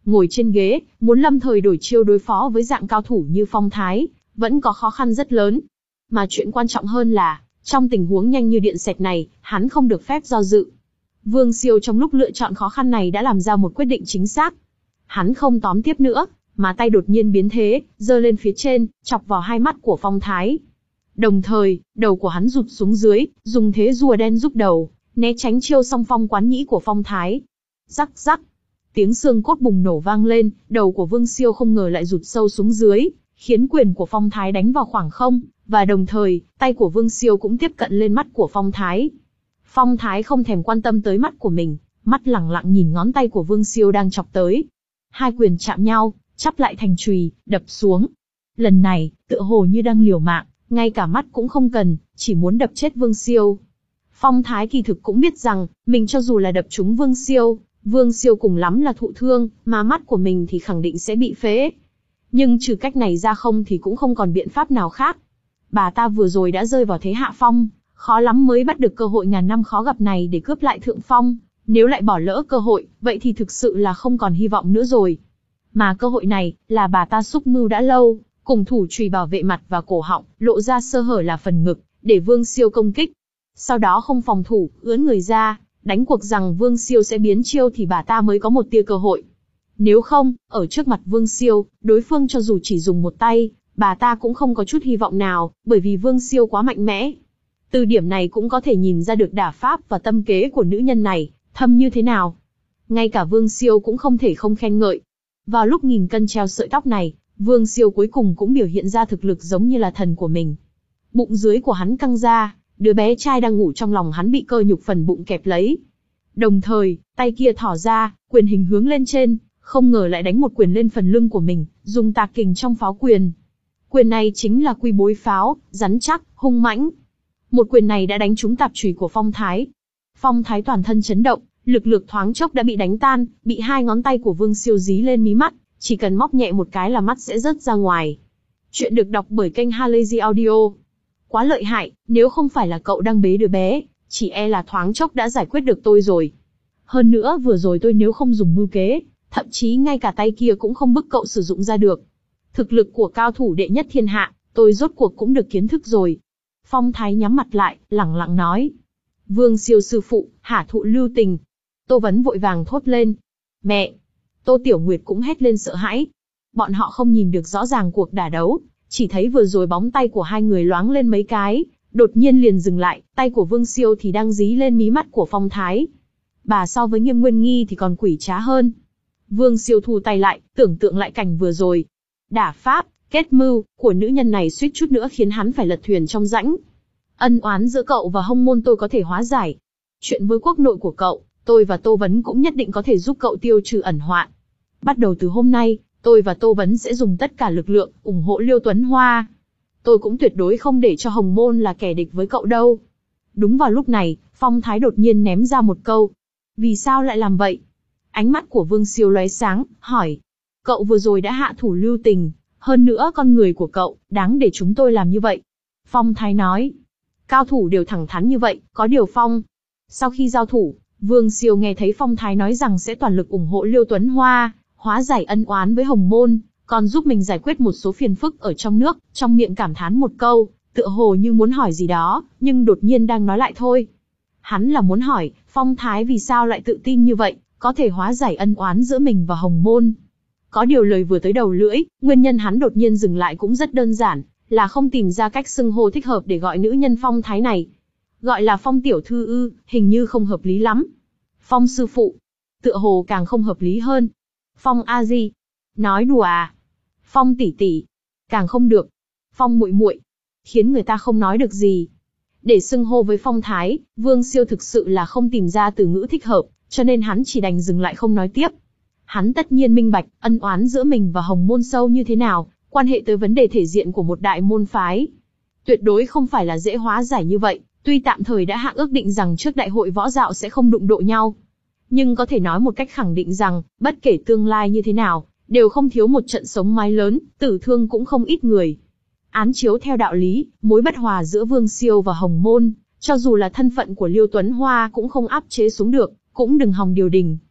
ngồi trên ghế, muốn lâm thời đổi chiêu đối phó với dạng cao thủ như Phong Thái, vẫn có khó khăn rất lớn. Mà chuyện quan trọng hơn là, trong tình huống nhanh như điện xẹt này, hắn không được phép do dự. Vương Siêu trong lúc lựa chọn khó khăn này đã làm ra một quyết định chính xác. Hắn không tóm tiếp nữa, mà tay đột nhiên biến thế, giơ lên phía trên, chọc vào hai mắt của Phong Thái. Đồng thời, đầu của hắn rụt xuống dưới, dùng thế rùa đen giúp đầu, né tránh chiêu song phong quán nhĩ của Phong Thái. Rắc rắc, tiếng xương cốt bùng nổ vang lên, đầu của Vương Siêu không ngờ lại rụt sâu xuống dưới, khiến quyền của Phong Thái đánh vào khoảng không, và đồng thời, tay của Vương Siêu cũng tiếp cận lên mắt của Phong Thái. Phong Thái không thèm quan tâm tới mắt của mình, mắt lẳng lặng nhìn ngón tay của Vương Siêu đang chọc tới. Hai quyền chạm nhau, chắp lại thành chùy, đập xuống. Lần này, tựa hồ như đang liều mạng, ngay cả mắt cũng không cần, chỉ muốn đập chết Vương Siêu. Phong Thái kỳ thực cũng biết rằng, mình cho dù là đập trúng Vương Siêu, Vương Siêu cùng lắm là thụ thương, mà mắt của mình thì khẳng định sẽ bị phế. Nhưng trừ cách này ra không thì cũng không còn biện pháp nào khác. Bà ta vừa rồi đã rơi vào thế hạ phong, khó lắm mới bắt được cơ hội ngàn năm khó gặp này để cướp lại thượng phong. Nếu lại bỏ lỡ cơ hội, vậy thì thực sự là không còn hy vọng nữa rồi. Mà cơ hội này, là bà ta xúc mưu đã lâu, cùng thủ chùy bảo vệ mặt và cổ họng, lộ ra sơ hở là phần ngực, để Vương Siêu công kích. Sau đó không phòng thủ, ưỡn người ra, đánh cuộc rằng Vương Siêu sẽ biến chiêu thì bà ta mới có một tia cơ hội. Nếu không, ở trước mặt Vương Siêu, đối phương cho dù chỉ dùng một tay, bà ta cũng không có chút hy vọng nào, bởi vì Vương Siêu quá mạnh mẽ. Từ điểm này cũng có thể nhìn ra được đả pháp và tâm kế của nữ nhân này, thâm như thế nào. Ngay cả Vương Siêu cũng không thể không khen ngợi. Vào lúc nghìn cân treo sợi tóc này, Vương Siêu cuối cùng cũng biểu hiện ra thực lực giống như là thần của mình. Bụng dưới của hắn căng ra, đứa bé trai đang ngủ trong lòng hắn bị cơ nhục phần bụng kẹp lấy. Đồng thời, tay kia thỏ ra, quyền hình hướng lên trên, không ngờ lại đánh một quyền lên phần lưng của mình, dùng tạc kình trong pháo quyền. Quyền này chính là quy bối pháo, rắn chắc, hung mãnh. Một quyền này đã đánh trúng tạp chùy của Phong Thái. Phong Thái toàn thân chấn động, lực lực thoáng chốc đã bị đánh tan, bị hai ngón tay của Vương Siêu dí lên mí mắt, chỉ cần móc nhẹ một cái là mắt sẽ rớt ra ngoài. Chuyện được đọc bởi kênh Halazy Audio. Quá lợi hại, nếu không phải là cậu đang bế đứa bé, chỉ e là thoáng chốc đã giải quyết được tôi rồi. Hơn nữa vừa rồi tôi nếu không dùng mưu kế, thậm chí ngay cả tay kia cũng không bức cậu sử dụng ra được. Thực lực của cao thủ đệ nhất thiên hạ, tôi rốt cuộc cũng được kiến thức rồi. Phong Thái nhắm mặt lại, lẳng lặng nói. Vương Siêu sư phụ, hả thụ lưu tình. Tô Vấn vội vàng thốt lên. Mẹ! Tô Tiểu Nguyệt cũng hét lên sợ hãi. Bọn họ không nhìn được rõ ràng cuộc đả đấu, chỉ thấy vừa rồi bóng tay của hai người loáng lên mấy cái, đột nhiên liền dừng lại, tay của Vương Siêu thì đang dí lên mí mắt của Phong Thái. Bà so với Nghiêm Nguyên Nghi thì còn quỷ trá hơn. Vương Siêu thu tay lại, tưởng tượng lại cảnh vừa rồi. Đả pháp, kết mưu, của nữ nhân này suýt chút nữa khiến hắn phải lật thuyền trong rãnh. Ân oán giữa cậu và Hồng Môn tôi có thể hóa giải. Chuyện với quốc nội của cậu, tôi và Tô Vấn cũng nhất định có thể giúp cậu tiêu trừ ẩn họa. Bắt đầu từ hôm nay, tôi và Tô Vấn sẽ dùng tất cả lực lượng, ủng hộ Liêu Tuấn Hoa. Tôi cũng tuyệt đối không để cho Hồng Môn là kẻ địch với cậu đâu. Đúng vào lúc này, Phong Thái đột nhiên ném ra một câu. Vì sao lại làm vậy? Ánh mắt của Vương Siêu lóe sáng, hỏi. Cậu vừa rồi đã hạ thủ lưu tình, hơn nữa con người của cậu, đáng để chúng tôi làm như vậy. Phong Thái nói. Cao thủ đều thẳng thắn như vậy, có điều Phong. Sau khi giao thủ, Vương Siêu nghe thấy Phong Thái nói rằng sẽ toàn lực ủng hộ Liêu Tuấn Hoa, hóa giải ân oán với Hồng Môn, còn giúp mình giải quyết một số phiền phức ở trong nước, trong miệng cảm thán một câu, tựa hồ như muốn hỏi gì đó, nhưng đột nhiên đang nói lại thôi. Hắn là muốn hỏi, Phong Thái vì sao lại tự tin như vậy, có thể hóa giải ân oán giữa mình và Hồng Môn. Có điều lời vừa tới đầu lưỡi, nguyên nhân hắn đột nhiên dừng lại cũng rất đơn giản, là không tìm ra cách xưng hô thích hợp để gọi nữ nhân Phong Thái này. Gọi là Phong tiểu thư ư, hình như không hợp lý lắm. Phong sư phụ, tựa hồ càng không hợp lý hơn. Phong a di, nói đùa à. Phong tỷ tỷ, càng không được. Phong muội muội, khiến người ta không nói được gì. Để xưng hô với Phong Thái, Vương Siêu thực sự là không tìm ra từ ngữ thích hợp, cho nên hắn chỉ đành dừng lại không nói tiếp. Hắn tất nhiên minh bạch, ân oán giữa mình và Hồng Môn sâu như thế nào, quan hệ tới vấn đề thể diện của một đại môn phái. Tuyệt đối không phải là dễ hóa giải như vậy, tuy tạm thời đã hạ ước định rằng trước đại hội võ dạo sẽ không đụng độ nhau. Nhưng có thể nói một cách khẳng định rằng, bất kể tương lai như thế nào, đều không thiếu một trận sống mái lớn, tử thương cũng không ít người. Án chiếu theo đạo lý, mối bất hòa giữa Vương Siêu và Hồng Môn, cho dù là thân phận của Liêu Tuấn Hoa cũng không áp chế xuống được, cũng đừng hòng điều đình.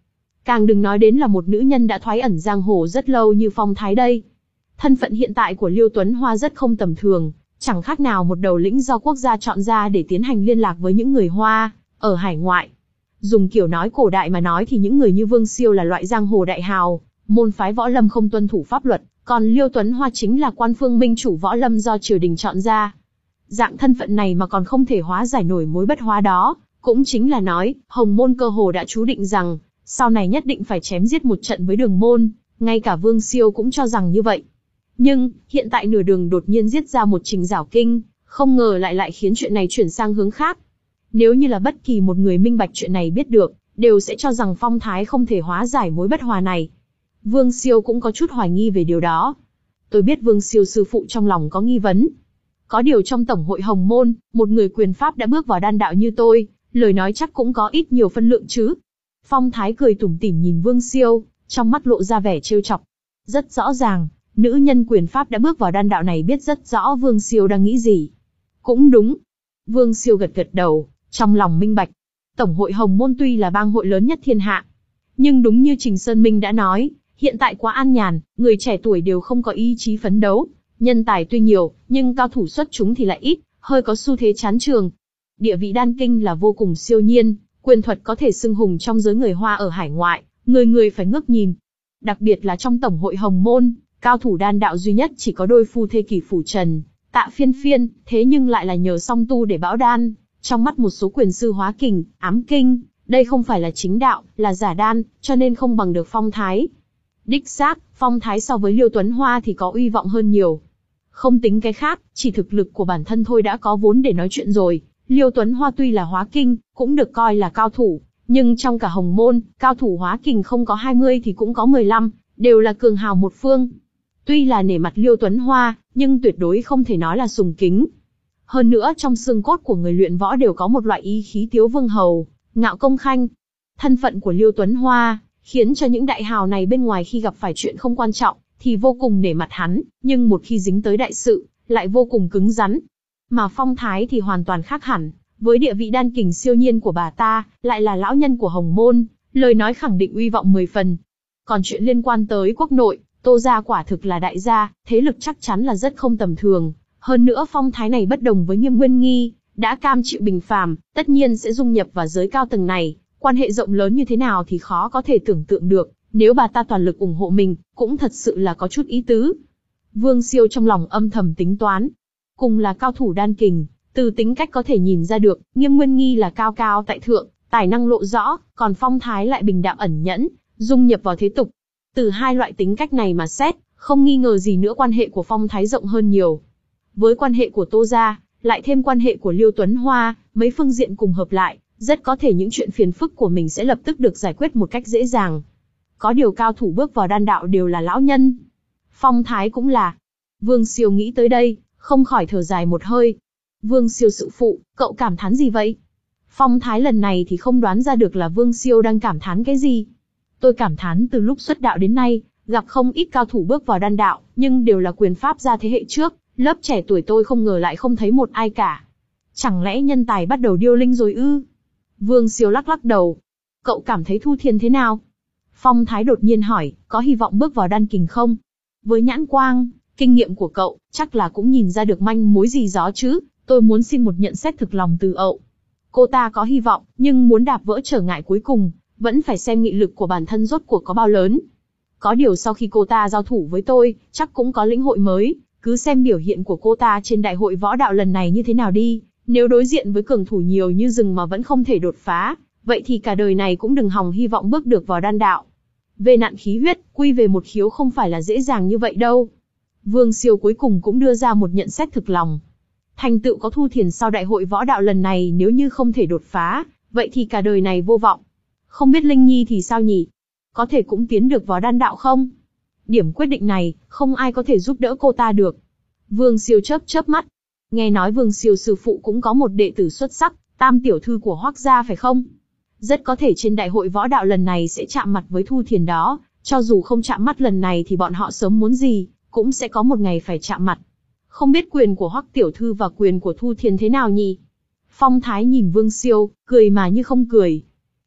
Càng đừng nói đến là một nữ nhân đã thoái ẩn giang hồ rất lâu như Phong Thái đây. Thân phận hiện tại của Liêu Tuấn Hoa rất không tầm thường, chẳng khác nào một đầu lĩnh do quốc gia chọn ra để tiến hành liên lạc với những người Hoa ở hải ngoại. Dùng kiểu nói cổ đại mà nói thì những người như Vương Siêu là loại giang hồ đại hào, môn phái võ lâm không tuân thủ pháp luật, còn Liêu Tuấn Hoa chính là quan phương minh chủ võ lâm do triều đình chọn ra. Dạng thân phận này mà còn không thể hóa giải nổi mối bất hóa đó, cũng chính là nói, Hồng Môn cơ hồ đã chú định rằng, sau này nhất định phải chém giết một trận với Đường Môn, ngay cả Vương Siêu cũng cho rằng như vậy. Nhưng, hiện tại nửa đường đột nhiên giết ra một Trình Giảo Kinh, không ngờ lại lại khiến chuyện này chuyển sang hướng khác. Nếu như là bất kỳ một người minh bạch chuyện này biết được, đều sẽ cho rằng Phong Thái không thể hóa giải mối bất hòa này. Vương Siêu cũng có chút hoài nghi về điều đó. Tôi biết Vương Siêu sư phụ trong lòng có nghi vấn. Có điều trong Tổng hội Hồng Môn, một người quyền pháp đã bước vào đan đạo như tôi, lời nói chắc cũng có ít nhiều phân lượng chứ. Phong Thái cười tủm tỉm nhìn Vương Siêu, trong mắt lộ ra vẻ trêu chọc. Rất rõ ràng, nữ nhân quyền pháp đã bước vào đan đạo này biết rất rõ Vương Siêu đang nghĩ gì. Cũng đúng. Vương Siêu gật gật đầu, trong lòng minh bạch. Tổng hội Hồng Môn tuy là bang hội lớn nhất thiên hạ, nhưng đúng như Trình Sơn Minh đã nói, hiện tại quá an nhàn, người trẻ tuổi đều không có ý chí phấn đấu. Nhân tài tuy nhiều, nhưng cao thủ xuất chúng thì lại ít, hơi có xu thế chán trường. Địa vị đan kinh là vô cùng siêu nhiên, quyền thuật có thể xưng hùng trong giới người Hoa ở hải ngoại, người người phải ngước nhìn. Đặc biệt là trong Tổng hội Hồng Môn, cao thủ đan đạo duy nhất chỉ có đôi phu thê Kỷ Phủ Trần, Tạ Phiên Phiên, thế nhưng lại là nhờ song tu để bão đan, trong mắt một số quyền sư hóa kình, ám kinh, đây không phải là chính đạo, là giả đan, cho nên không bằng được Phong Thái. Đích xác, Phong Thái so với Liêu Tuấn Hoa thì có uy vọng hơn nhiều. Không tính cái khác, chỉ thực lực của bản thân thôi đã có vốn để nói chuyện rồi. Liêu Tuấn Hoa tuy là hóa kinh, cũng được coi là cao thủ, nhưng trong cả Hồng Môn, cao thủ hóa kình không có hai mươi thì cũng có mười lăm, đều là cường hào một phương. Tuy là nể mặt Liêu Tuấn Hoa, nhưng tuyệt đối không thể nói là sùng kính. Hơn nữa trong xương cốt của người luyện võ đều có một loại ý khí tiếu vương hầu, ngạo công khanh. Thân phận của Liêu Tuấn Hoa khiến cho những đại hào này bên ngoài khi gặp phải chuyện không quan trọng thì vô cùng nể mặt hắn, nhưng một khi dính tới đại sự, lại vô cùng cứng rắn. Mà Phong Thái thì hoàn toàn khác hẳn, với địa vị đan kình siêu nhiên của bà ta, lại là lão nhân của Hồng Môn, lời nói khẳng định uy vọng mười phần. Còn chuyện liên quan tới quốc nội, Tô gia quả thực là đại gia, thế lực chắc chắn là rất không tầm thường. Hơn nữa Phong Thái này bất đồng với Nghiêm Nguyên Nghi, đã cam chịu bình phàm, tất nhiên sẽ dung nhập vào giới cao tầng này, quan hệ rộng lớn như thế nào thì khó có thể tưởng tượng được, nếu bà ta toàn lực ủng hộ mình, cũng thật sự là có chút ý tứ. Vương Siêu trong lòng âm thầm tính toán, cùng là cao thủ đan kình, từ tính cách có thể nhìn ra được, Nghiêm Nguyên Nghi là cao cao tại thượng, tài năng lộ rõ, còn Phong Thái lại bình đạm ẩn nhẫn, dung nhập vào thế tục. Từ hai loại tính cách này mà xét, không nghi ngờ gì nữa quan hệ của Phong Thái rộng hơn nhiều. Với quan hệ của Tô gia, lại thêm quan hệ của Liêu Tuấn Hoa, mấy phương diện cùng hợp lại, rất có thể những chuyện phiền phức của mình sẽ lập tức được giải quyết một cách dễ dàng. Có điều cao thủ bước vào đan đạo đều là lão nhân. Phong Thái cũng là. Vương Siêu nghĩ tới đây, không khỏi thở dài một hơi. Vương Siêu sự phụ, cậu cảm thán gì vậy? Phong Thái lần này thì không đoán ra được là Vương Siêu đang cảm thán cái gì. Tôi cảm thán từ lúc xuất đạo đến nay, gặp không ít cao thủ bước vào đan đạo, nhưng đều là quyền pháp gia thế hệ trước, lớp trẻ tuổi tôi không ngờ lại không thấy một ai cả. Chẳng lẽ nhân tài bắt đầu điêu linh rồi ư? Vương Siêu lắc lắc đầu. Cậu cảm thấy Thu Thiên thế nào? Phong Thái đột nhiên hỏi, có hy vọng bước vào đan kình không? Với nhãn quang, kinh nghiệm của cậu, chắc là cũng nhìn ra được manh mối gì đó chứ, tôi muốn xin một nhận xét thực lòng từ cậu. Cô ta có hy vọng, nhưng muốn đạp vỡ trở ngại cuối cùng, vẫn phải xem nghị lực của bản thân rốt cuộc có bao lớn. Có điều sau khi cô ta giao thủ với tôi, chắc cũng có lĩnh hội mới, cứ xem biểu hiện của cô ta trên đại hội võ đạo lần này như thế nào đi. Nếu đối diện với cường thủ nhiều như rừng mà vẫn không thể đột phá, vậy thì cả đời này cũng đừng hòng hy vọng bước được vào đan đạo. Về nạn khí huyết, quy về một khiếu không phải là dễ dàng như vậy đâu. Vương Siêu cuối cùng cũng đưa ra một nhận xét thực lòng. Thành tựu có Thu Thiền sau đại hội võ đạo lần này nếu như không thể đột phá, vậy thì cả đời này vô vọng. Không biết Linh Nhi thì sao nhỉ? Có thể cũng tiến được vào đan đạo không? Điểm quyết định này, không ai có thể giúp đỡ cô ta được. Vương Siêu chớp chớp mắt. Nghe nói Vương Siêu sư phụ cũng có một đệ tử xuất sắc, tam tiểu thư của Hoắc gia phải không? Rất có thể trên đại hội võ đạo lần này sẽ chạm mặt với Thu Thiền đó, cho dù không chạm mắt lần này thì bọn họ sớm muốn gì, cũng sẽ có một ngày phải chạm mặt. Không biết quyền của Hoắc tiểu thư và quyền của Thu Thiền thế nào nhỉ? Phong Thái nhìn Vương Siêu, cười mà như không cười.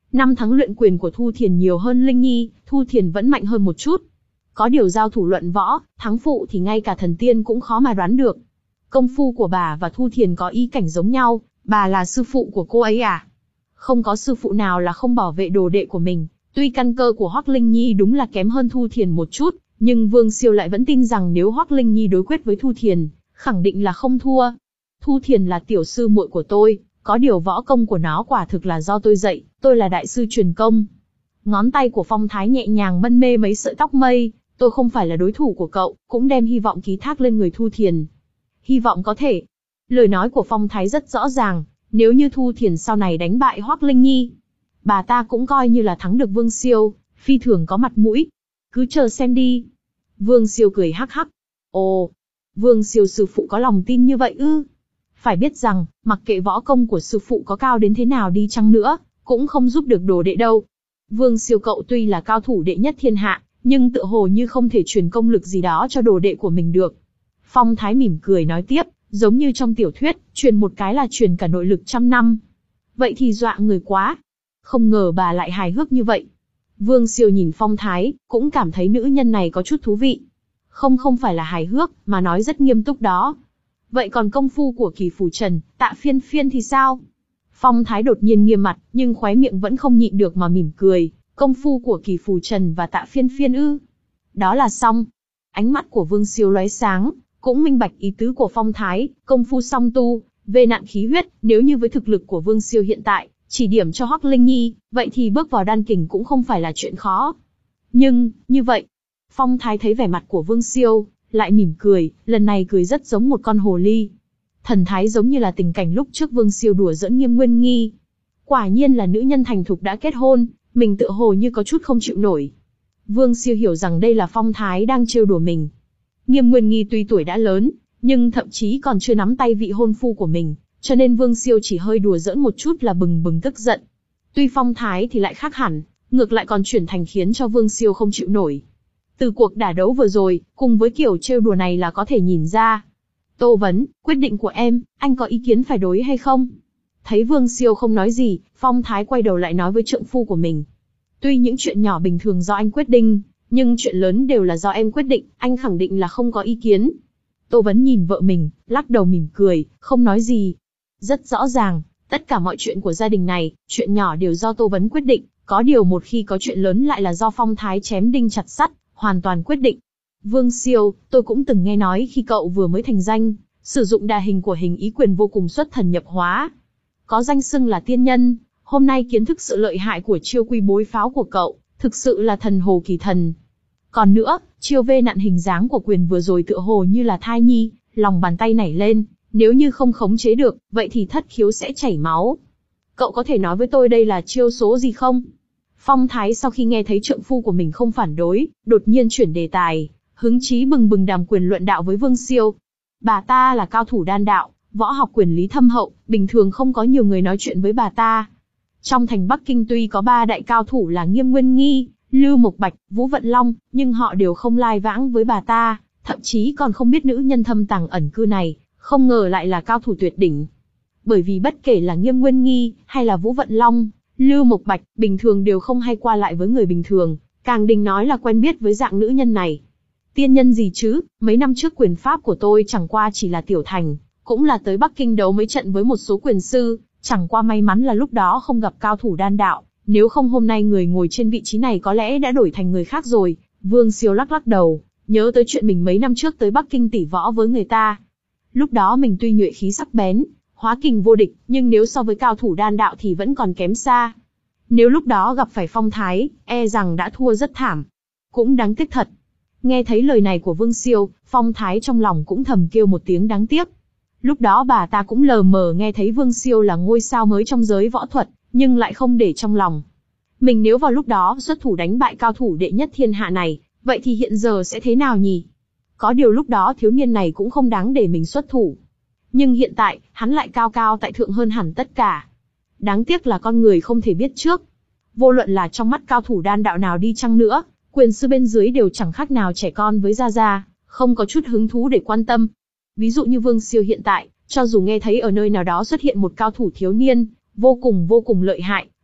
Năm tháng luyện quyền của Thu Thiền nhiều hơn Linh Nhi, Thu Thiền vẫn mạnh hơn một chút. Có điều giao thủ luận võ, thắng phụ thì ngay cả thần tiên cũng khó mà đoán được. Công phu của bà và Thu Thiền có ý cảnh giống nhau, bà là sư phụ của cô ấy à? Không có sư phụ nào là không bảo vệ đồ đệ của mình. Tuy căn cơ của Hoắc Linh Nhi đúng là kém hơn Thu Thiền một chút, nhưng Vương Siêu lại vẫn tin rằng nếu Hoắc Linh Nhi đối quyết với Thu Thiền, khẳng định là không thua. Thu Thiền là tiểu sư muội của tôi, có điều võ công của nó quả thực là do tôi dạy, tôi là đại sư truyền công. Ngón tay của Phong Thái nhẹ nhàng mân mê mấy sợi tóc mây, tôi không phải là đối thủ của cậu, cũng đem hy vọng ký thác lên người Thu Thiền. Hy vọng có thể. Lời nói của Phong Thái rất rõ ràng, nếu như Thu Thiền sau này đánh bại Hoắc Linh Nhi, bà ta cũng coi như là thắng được Vương Siêu, phi thường có mặt mũi. Cứ chờ xem đi. Vương Siêu cười hắc hắc. Ồ, Vương Siêu sư phụ có lòng tin như vậy ư? Phải biết rằng, mặc kệ võ công của sư phụ có cao đến thế nào đi chăng nữa, cũng không giúp được đồ đệ đâu. Vương Siêu cậu tuy là cao thủ đệ nhất thiên hạ, nhưng tựa hồ như không thể truyền công lực gì đó cho đồ đệ của mình được. Phong Thái mỉm cười nói tiếp, giống như trong tiểu thuyết, truyền một cái là truyền cả nội lực trăm năm. Vậy thì dọa người quá. Không ngờ bà lại hài hước như vậy. Vương Siêu nhìn Phong Thái, cũng cảm thấy nữ nhân này có chút thú vị. Không không phải là hài hước, mà nói rất nghiêm túc đó. Vậy còn công phu của Kỳ Phù Trần, Tạ Phiên Phiên thì sao? Phong Thái đột nhiên nghiêm mặt, nhưng khóe miệng vẫn không nhịn được mà mỉm cười. Công phu của Kỳ Phù Trần và Tạ Phiên Phiên ư? Đó là xong. Ánh mắt của Vương Siêu lóe sáng, cũng minh bạch ý tứ của Phong Thái, công phu song tu, về nạn khí huyết, nếu như với thực lực của Vương Siêu hiện tại, chỉ điểm cho Hoắc Linh Nhi, vậy thì bước vào đan kình cũng không phải là chuyện khó. Nhưng, như vậy, Phong Thái thấy vẻ mặt của Vương Siêu, lại mỉm cười, lần này cười rất giống một con hồ ly. Thần thái giống như là tình cảnh lúc trước Vương Siêu đùa giỡn Nghiêm Nguyên Nghi. Quả nhiên là nữ nhân thành thục đã kết hôn, mình tựa hồ như có chút không chịu nổi. Vương Siêu hiểu rằng đây là Phong Thái đang trêu đùa mình. Nghiêm Nguyên Nghi tuy tuổi đã lớn, nhưng thậm chí còn chưa nắm tay vị hôn phu của mình, cho nên Vương Siêu chỉ hơi đùa giỡn một chút là bừng bừng tức giận. Tuy Phong Thái thì lại khác hẳn, ngược lại còn chuyển thành khiến cho Vương Siêu không chịu nổi. Từ cuộc đả đấu vừa rồi, cùng với kiểu trêu đùa này là có thể nhìn ra. Tô Vấn, quyết định của em, anh có ý kiến phải đối hay không? Thấy Vương Siêu không nói gì, Phong Thái quay đầu lại nói với trượng phu của mình. Tuy những chuyện nhỏ bình thường do anh quyết định, nhưng chuyện lớn đều là do em quyết định, anh khẳng định là không có ý kiến. Tô Vấn nhìn vợ mình, lắc đầu mỉm cười, không nói gì. Rất rõ ràng, tất cả mọi chuyện của gia đình này, chuyện nhỏ đều do Tô Vấn quyết định, có điều một khi có chuyện lớn lại là do Phong Thái chém đinh chặt sắt, hoàn toàn quyết định. Vương Siêu, tôi cũng từng nghe nói khi cậu vừa mới thành danh, sử dụng đà hình của hình ý quyền vô cùng xuất thần nhập hóa. Có danh xưng là tiên nhân, hôm nay kiến thức sự lợi hại của chiêu quy bối pháo của cậu, thực sự là thần hồ kỳ thần. Còn nữa, chiêu vê nạn hình dáng của quyền vừa rồi tựa hồ như là thai nhi, lòng bàn tay nảy lên, nếu như không khống chế được, vậy thì thất khiếu sẽ chảy máu. Cậu có thể nói với tôi đây là chiêu số gì không? Phong Thái sau khi nghe thấy trượng phu của mình không phản đối, đột nhiên chuyển đề tài, hứng chí bừng bừng đàm quyền luận đạo với Vương Siêu. Bà ta là cao thủ đan đạo, võ học quyền lý thâm hậu, bình thường không có nhiều người nói chuyện với bà ta. Trong thành Bắc Kinh tuy có ba đại cao thủ là Nghiêm Nguyên Nghi, Lưu Mộc Bạch, Vũ Vận Long, nhưng họ đều không lai vãng với bà ta, thậm chí còn không biết nữ nhân thâm tàng ẩn cư này, không ngờ lại là cao thủ tuyệt đỉnh. Bởi vì bất kể là Nghiêm Nguyên Nghi, hay là Vũ Vận Long, Lưu Mộc Bạch, bình thường đều không hay qua lại với người bình thường, càng đừng nói là quen biết với dạng nữ nhân này. Tiên nhân gì chứ, mấy năm trước quyền pháp của tôi chẳng qua chỉ là tiểu thành, cũng là tới Bắc Kinh đấu mấy trận với một số quyền sư, chẳng qua may mắn là lúc đó không gặp cao thủ đan đạo, nếu không hôm nay người ngồi trên vị trí này có lẽ đã đổi thành người khác rồi. Vương Siêu lắc lắc đầu, nhớ tới chuyện mình mấy năm trước tới Bắc Kinh tỉ võ với người ta. Lúc đó mình tuy nhuệ khí sắc bén, hóa kình vô địch, nhưng nếu so với cao thủ đan đạo thì vẫn còn kém xa. Nếu lúc đó gặp phải Phong Thái, e rằng đã thua rất thảm. Cũng đáng tiếc thật. Nghe thấy lời này của Vương Siêu, Phong Thái trong lòng cũng thầm kêu một tiếng đáng tiếc. Lúc đó bà ta cũng lờ mờ nghe thấy Vương Siêu là ngôi sao mới trong giới võ thuật, nhưng lại không để trong lòng. Mình nếu vào lúc đó xuất thủ đánh bại cao thủ đệ nhất thiên hạ này, vậy thì hiện giờ sẽ thế nào nhỉ? Có điều lúc đó thiếu niên này cũng không đáng để mình xuất thủ. Nhưng hiện tại, hắn lại cao cao tại thượng hơn hẳn tất cả. Đáng tiếc là con người không thể biết trước. Vô luận là trong mắt cao thủ đan đạo nào đi chăng nữa, quyền sư bên dưới đều chẳng khác nào trẻ con với Gia Gia, không có chút hứng thú để quan tâm. Ví dụ như Vương Siêu hiện tại, cho dù nghe thấy ở nơi nào đó xuất hiện một cao thủ thiếu niên, vô cùng vô cùng lợi hại,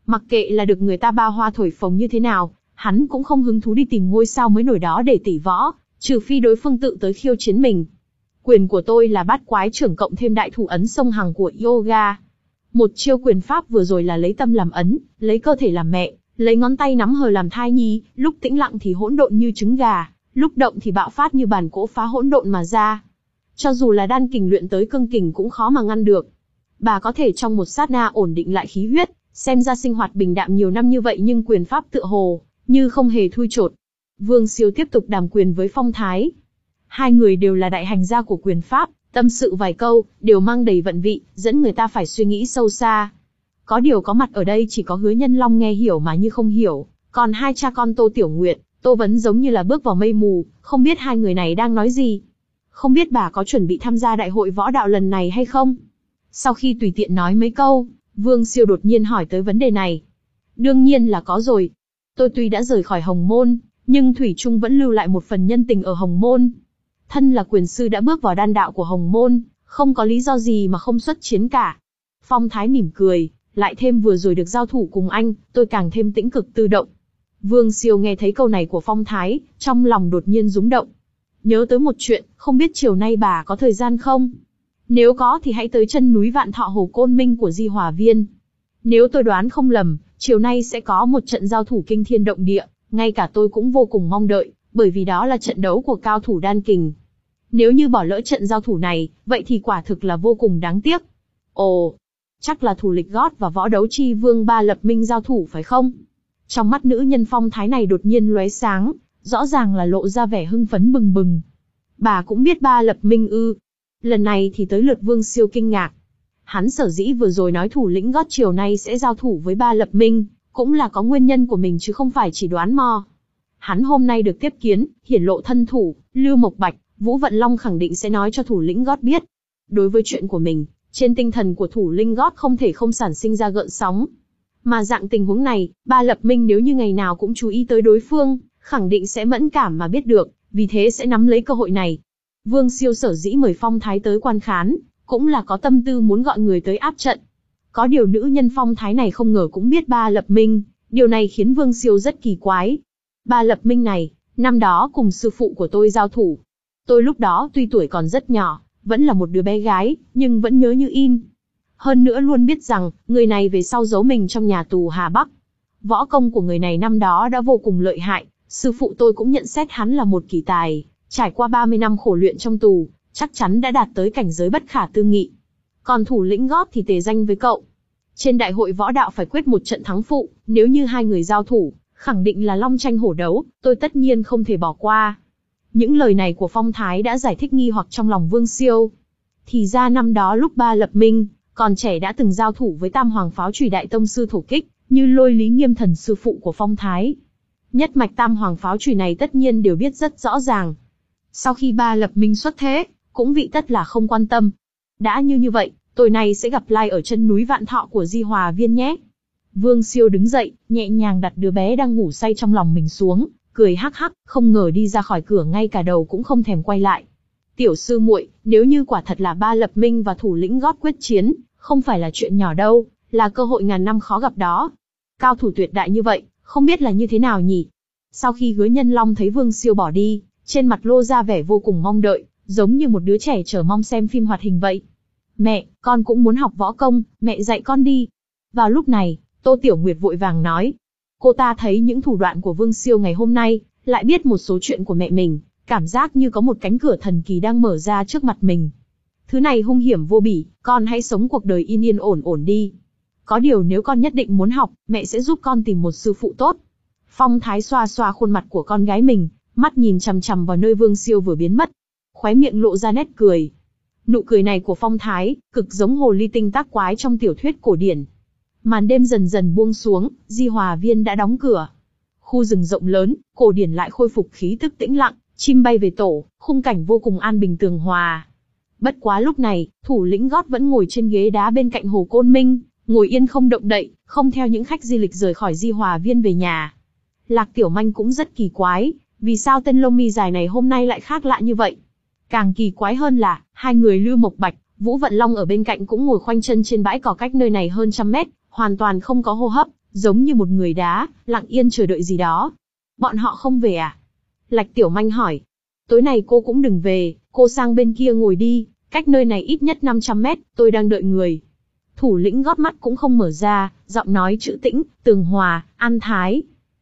Mặc kệ là được người ta ba hoa thổi phồng như thế nào, hắn cũng không hứng thú đi tìm ngôi sao mới nổi đó để tỉ võ, trừ phi đối phương tự tới khiêu chiến mình. Quyền của tôi là bát quái trưởng cộng thêm đại thủ ấn sông Hằng của yoga. Một chiêu quyền pháp vừa rồi là lấy tâm làm ấn, lấy cơ thể làm mẹ, lấy ngón tay nắm hờ làm thai nhi, lúc tĩnh lặng thì hỗn độn như trứng gà, lúc động thì bạo phát như bản cỗ phá hỗn độn mà ra. Cho dù là đan kình luyện tới cương kình cũng khó mà ngăn được. Bà có thể trong một sát na ổn định lại khí huyết, xem ra sinh hoạt bình đạm nhiều năm như vậy nhưng quyền pháp tựa hồ như không hề thui chột. Vương Siêu tiếp tục đàm quyền với Phong Thái. Hai người đều là đại hành gia của quyền pháp, tâm sự vài câu, đều mang đầy vận vị, dẫn người ta phải suy nghĩ sâu xa. Có điều có mặt ở đây chỉ có Hứa Nhân Long nghe hiểu mà như không hiểu, còn hai cha con Tô Tiểu Nguyệt, Tô Vấn giống như là bước vào mây mù, không biết hai người này đang nói gì. Không biết bà có chuẩn bị tham gia đại hội võ đạo lần này hay không? Sau khi tùy tiện nói mấy câu, Vương Siêu đột nhiên hỏi tới vấn đề này. Đương nhiên là có rồi. Tôi tuy đã rời khỏi Hồng Môn, nhưng Thủy Trung vẫn lưu lại một phần nhân tình ở Hồng Môn. Thân là quyền sư đã bước vào đan đạo của Hồng Môn, không có lý do gì mà không xuất chiến cả. Phong Thái mỉm cười, lại thêm vừa rồi được giao thủ cùng anh, tôi càng thêm tĩnh cực tự động. Vương Siêu nghe thấy câu này của Phong Thái, trong lòng đột nhiên rúng động. Nhớ tới một chuyện, không biết chiều nay bà có thời gian không? Nếu có thì hãy tới chân núi Vạn Thọ Hồ Côn Minh của Di Hòa Viên. Nếu tôi đoán không lầm, chiều nay sẽ có một trận giao thủ kinh thiên động địa, ngay cả tôi cũng vô cùng mong đợi, bởi vì đó là trận đấu của cao thủ đan kình. Nếu như bỏ lỡ trận giao thủ này, vậy thì quả thực là vô cùng đáng tiếc. Ồ, chắc là Thủ Lịch Gót và Võ Đấu Chi Vương Ba Lập Minh giao thủ phải không? Trong mắt nữ nhân Phong Thái này đột nhiên lóe sáng, rõ ràng là lộ ra vẻ hưng phấn bừng bừng. Bà cũng biết Ba Lập Minh ư? Lần này thì tới lượt Vương Siêu kinh ngạc. Hắn sở dĩ vừa rồi nói Thủ lĩnh Gót chiều nay sẽ giao thủ với Ba Lập Minh, cũng là có nguyên nhân của mình chứ không phải chỉ đoán mò. Hắn hôm nay được tiếp kiến, hiển lộ thân thủ, Lưu Mộc Bạch, Vũ Vận Long khẳng định sẽ nói cho thủ lĩnh Gót biết. Đối với chuyện của mình, trên tinh thần của thủ lĩnh Gót không thể không sản sinh ra gợn sóng. Mà dạng tình huống này, Ba Lập Minh nếu như ngày nào cũng chú ý tới đối phương, khẳng định sẽ mẫn cảm mà biết được, vì thế sẽ nắm lấy cơ hội này. Vương Siêu sở dĩ mời Phong Thái tới quan khán, cũng là có tâm tư muốn gọi người tới áp trận. Có điều nữ nhân Phong Thái này không ngờ cũng biết Ba Lập Minh, điều này khiến Vương Siêu rất kỳ quái. Ba Lập Minh này, năm đó cùng sư phụ của tôi giao thủ. Tôi lúc đó tuy tuổi còn rất nhỏ, vẫn là một đứa bé gái, nhưng vẫn nhớ như in. Hơn nữa luôn biết rằng, người này về sau giấu mình trong nhà tù Hà Bắc. Võ công của người này năm đó đã vô cùng lợi hại, sư phụ tôi cũng nhận xét hắn là một kỳ tài, trải qua ba mươi năm khổ luyện trong tù, chắc chắn đã đạt tới cảnh giới bất khả tư nghị. Còn thủ lĩnh Gót thì tề danh với cậu. Trên đại hội võ đạo phải quyết một trận thắng phụ, nếu như hai người giao thủ, khẳng định là long tranh hổ đấu, tôi tất nhiên không thể bỏ qua. Những lời này của Phong Thái đã giải thích nghi hoặc trong lòng Vương Siêu. Thì ra năm đó lúc Ba Lập Minh còn trẻ đã từng giao thủ với Tam Hoàng Pháo Chùy đại tông sư thổ kích, như Lôi Lý Nghiêm Thần sư phụ của Phong Thái. Nhất mạch Tam Hoàng Pháo Chùy này tất nhiên đều biết rất rõ ràng. Sau khi Ba Lập Minh xuất thế, cũng vị tất là không quan tâm. Đã như như vậy, tối nay sẽ gặp Lai ở chân núi Vạn Thọ của Di Hòa Viên nhé. Vương Siêu đứng dậy, nhẹ nhàng đặt đứa bé đang ngủ say trong lòng mình xuống, cười hắc hắc, không ngờ đi ra khỏi cửa ngay cả đầu cũng không thèm quay lại. Tiểu sư muội, nếu như quả thật là Ba Lập Minh và thủ lĩnh Gót quyết chiến, không phải là chuyện nhỏ đâu, là cơ hội ngàn năm khó gặp đó. Cao thủ tuyệt đại như vậy, không biết là như thế nào nhỉ? Sau khi Hứa Nhân Long thấy Vương Siêu bỏ đi, trên mặt lô ra vẻ vô cùng mong đợi, giống như một đứa trẻ chờ mong xem phim hoạt hình vậy. Mẹ, con cũng muốn học võ công, mẹ dạy con đi. Vào lúc này, Tô Tiểu Nguyệt vội vàng nói. Cô ta thấy những thủ đoạn của Vương Siêu ngày hôm nay, lại biết một số chuyện của mẹ mình, cảm giác như có một cánh cửa thần kỳ đang mở ra trước mặt mình. Thứ này hung hiểm vô bỉ, con hãy sống cuộc đời yên yên ổn ổn đi. Có điều nếu con nhất định muốn học, mẹ sẽ giúp con tìm một sư phụ tốt. Phong Thái xoa xoa khuôn mặt của con gái mình, mắt nhìn chằm chằm vào nơi Vương Siêu vừa biến mất. Khóe miệng lộ ra nét cười. Nụ cười này của Phong Thái, cực giống hồ ly tinh tác quái trong tiểu thuyết cổ điển. Màn đêm dần dần buông xuống, Di Hòa Viên đã đóng cửa. Khu rừng rộng lớn, cổ điển lại khôi phục khí tức tĩnh lặng, chim bay về tổ, khung cảnh vô cùng an bình tường hòa. Bất quá lúc này, thủ lĩnh Gót vẫn ngồi trên ghế đá bên cạnh hồ Côn Minh, ngồi yên không động đậy, không theo những khách di lịch rời khỏi Di Hòa Viên về nhà. Lạc Tiểu Manh cũng rất kỳ quái, vì sao tên lông mi dài này hôm nay lại khác lạ như vậy? Càng kỳ quái hơn là, hai người Lưu Mộc Bạch, Vũ Vận Long ở bên cạnh cũng ngồi khoanh chân trên bãi cỏ cách nơi này hơn trăm mét, hoàn toàn không có hô hấp, giống như một người đá, lặng yên chờ đợi gì đó. Bọn họ không về à? Lạch Tiểu Manh hỏi. Tối nay cô cũng đừng về, cô sang bên kia ngồi đi, cách nơi này ít nhất năm trăm mét, tôi đang đợi người. Thủ lĩnh gót mắt cũng không mở ra, giọng nói trữ tĩnh, tường hòa, an thái.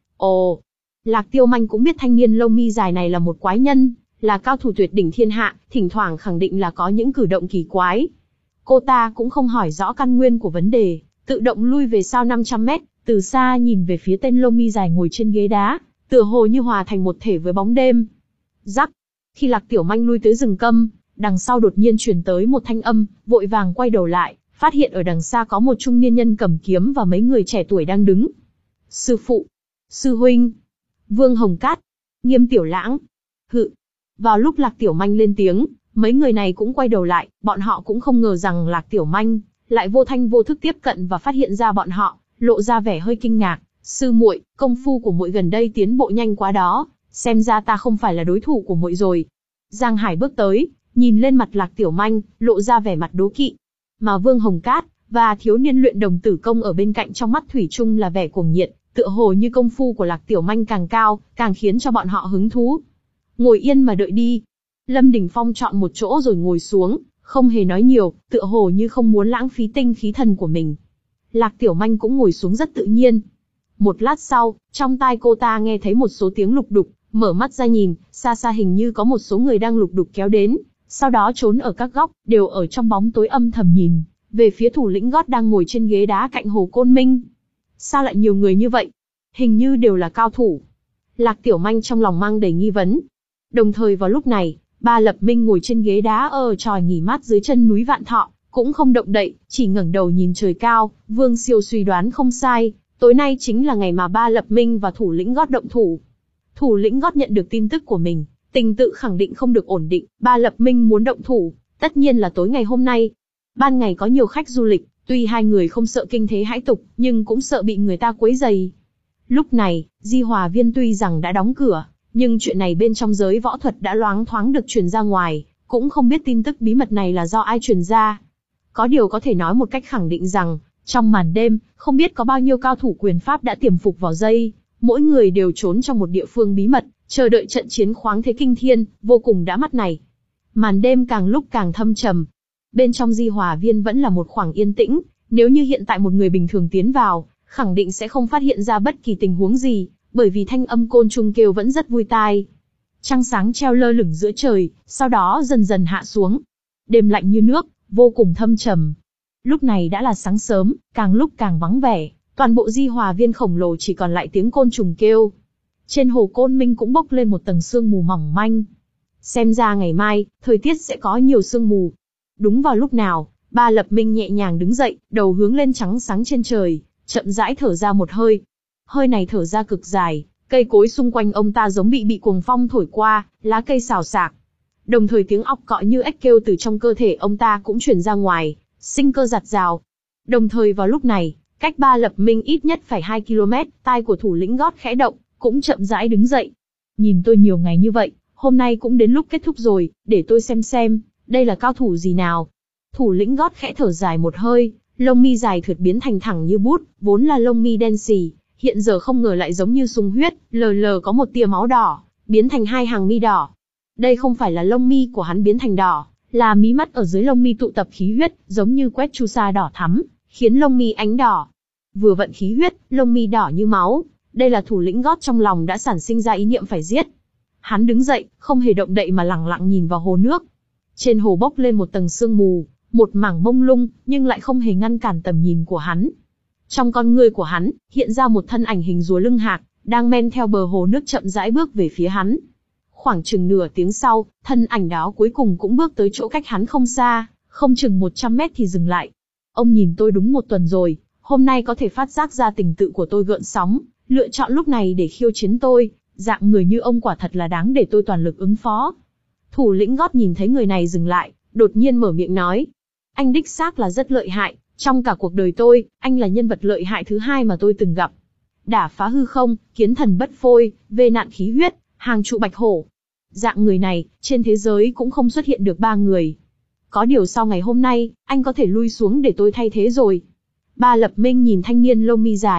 Ồ, Lạc Tiêu Manh cũng biết thanh niên lông mi dài này là một quái nhân, là cao thủ tuyệt đỉnh thiên hạ, thỉnh thoảng khẳng định là có những cử động kỳ quái. Cô ta cũng không hỏi rõ căn nguyên của vấn đề, tự động lui về sau năm trăm mét, từ xa nhìn về phía tên lông mi dài ngồi trên ghế đá, tựa hồ như hòa thành một thể với bóng đêm. Rắc, khi Lạc Tiểu Manh lui tới rừng câm, đằng sau đột nhiên truyền tới một thanh âm, vội vàng quay đầu lại, phát hiện ở đằng xa có một trung niên nhân cầm kiếm và mấy người trẻ tuổi đang đứng. Sư phụ, sư huynh, Vương Hồng Cát, Nghiêm Tiểu Lãng. Hự. Vào lúc Lạc Tiểu Manh lên tiếng, mấy người này cũng quay đầu lại, bọn họ cũng không ngờ rằng Lạc Tiểu Manh lại vô thanh vô thức tiếp cận và phát hiện ra bọn họ, lộ ra vẻ hơi kinh ngạc. Sư muội, công phu của muội gần đây tiến bộ nhanh quá đó, xem ra ta không phải là đối thủ của muội rồi. Giang Hải bước tới, nhìn lên mặt Lạc Tiểu Manh, lộ ra vẻ mặt đố kỵ. Mà Vương Hồng Cát và thiếu niên luyện đồng tử công ở bên cạnh trong mắt thủy chung là vẻ cuồng nhiệt, tựa hồ như công phu của Lạc Tiểu Manh càng cao, càng khiến cho bọn họ hứng thú. Ngồi yên mà đợi đi. Lâm Đình Phong chọn một chỗ rồi ngồi xuống, không hề nói nhiều, tựa hồ như không muốn lãng phí tinh khí thần của mình. Lạc Tiểu Manh cũng ngồi xuống rất tự nhiên. Một lát sau, trong tai cô ta nghe thấy một số tiếng lục đục, mở mắt ra nhìn, xa xa hình như có một số người đang lục đục kéo đến, sau đó trốn ở các góc, đều ở trong bóng tối âm thầm nhìn về phía thủ lĩnh gót đang ngồi trên ghế đá cạnh Hồ Côn Minh. Sao lại nhiều người như vậy? Hình như đều là cao thủ. Lạc Tiểu Manh trong lòng mang đầy nghi vấn. Đồng thời vào lúc này, Ba Lập Minh ngồi trên ghế đá ở tròi nghỉ mát dưới chân núi Vạn Thọ, cũng không động đậy, chỉ ngẩng đầu nhìn trời cao. Vương Siêu suy đoán không sai, tối nay chính là ngày mà Ba Lập Minh và thủ lĩnh gót động thủ. Thủ lĩnh gót nhận được tin tức của mình, tình tự khẳng định không được ổn định, Ba Lập Minh muốn động thủ, tất nhiên là tối ngày hôm nay. Ban ngày có nhiều khách du lịch, tuy hai người không sợ kinh thế hãi tục, nhưng cũng sợ bị người ta quấy rầy. Lúc này, Di Hòa Viên tuy rằng đã đóng cửa, nhưng chuyện này bên trong giới võ thuật đã loáng thoáng được truyền ra ngoài, cũng không biết tin tức bí mật này là do ai truyền ra. Có điều có thể nói một cách khẳng định rằng, trong màn đêm, không biết có bao nhiêu cao thủ quyền pháp đã tiềm phục vào dây, mỗi người đều trốn trong một địa phương bí mật, chờ đợi trận chiến khoáng thế kinh thiên, vô cùng đã mắt này. Màn đêm càng lúc càng thâm trầm. Bên trong Di Hòa Viên vẫn là một khoảng yên tĩnh, nếu như hiện tại một người bình thường tiến vào, khẳng định sẽ không phát hiện ra bất kỳ tình huống gì, bởi vì thanh âm côn trùng kêu vẫn rất vui tai. Trăng sáng treo lơ lửng giữa trời, sau đó dần dần hạ xuống. Đêm lạnh như nước, vô cùng thâm trầm. Lúc này đã là sáng sớm, càng lúc càng vắng vẻ, toàn bộ Di Hòa Viên khổng lồ chỉ còn lại tiếng côn trùng kêu. Trên Hồ Côn Minh cũng bốc lên một tầng sương mù mỏng manh. Xem ra ngày mai, thời tiết sẽ có nhiều sương mù. Đúng vào lúc nào, Ba Lập Minh nhẹ nhàng đứng dậy, đầu hướng lên trắng sáng trên trời, chậm rãi thở ra một hơi. Hơi này thở ra cực dài, cây cối xung quanh ông ta giống bị bị cuồng phong thổi qua, lá cây xào xạc. Đồng thời tiếng ọc cọ như ếch kêu từ trong cơ thể ông ta cũng truyền ra ngoài, sinh cơ giạt rào. Đồng thời vào lúc này, cách Ba Lập Minh ít nhất phải hai ki lô mét, tai của thủ lĩnh gót khẽ động, cũng chậm rãi đứng dậy. Nhìn tôi nhiều ngày như vậy, hôm nay cũng đến lúc kết thúc rồi, để tôi xem xem, đây là cao thủ gì nào. Thủ lĩnh gót khẽ thở dài một hơi, lông mi dài thượt biến thành thẳng như bút, vốn là lông mi đen xì, hiện giờ không ngờ lại giống như sung huyết, lờ lờ có một tia máu đỏ, biến thành hai hàng mi đỏ. Đây không phải là lông mi của hắn biến thành đỏ, là mí mắt ở dưới lông mi tụ tập khí huyết, giống như quét chu sa đỏ thắm, khiến lông mi ánh đỏ. Vừa vận khí huyết, lông mi đỏ như máu, đây là thủ lĩnh gót trong lòng đã sản sinh ra ý niệm phải giết. Hắn đứng dậy, không hề động đậy mà lẳng lặng nhìn vào hồ nước. Trên hồ bốc lên một tầng sương mù, một mảng mông lung, nhưng lại không hề ngăn cản tầm nhìn của hắn. Trong con ngươi của hắn, hiện ra một thân ảnh hình rùa lưng hạc, đang men theo bờ hồ nước chậm rãi bước về phía hắn. Khoảng chừng nửa tiếng sau, thân ảnh đó cuối cùng cũng bước tới chỗ cách hắn không xa, không chừng một trăm mét thì dừng lại. Ông nhìn tôi đúng một tuần rồi, hôm nay có thể phát giác ra tình tự của tôi gợn sóng, lựa chọn lúc này để khiêu chiến tôi, dạng người như ông quả thật là đáng để tôi toàn lực ứng phó. Thủ lĩnh gót nhìn thấy người này dừng lại, đột nhiên mở miệng nói. Anh đích xác là rất lợi hại, trong cả cuộc đời tôi, anh là nhân vật lợi hại thứ hai mà tôi từng gặp. Đả phá hư không, kiến thần bất phôi, vê nạn khí huyết, hàng trụ bạch hổ. Dạng người này, trên thế giới cũng không xuất hiện được ba người. Có điều sau ngày hôm nay, anh có thể lui xuống để tôi thay thế rồi. Ba Lập Minh nhìn thanh niên lông mi dài,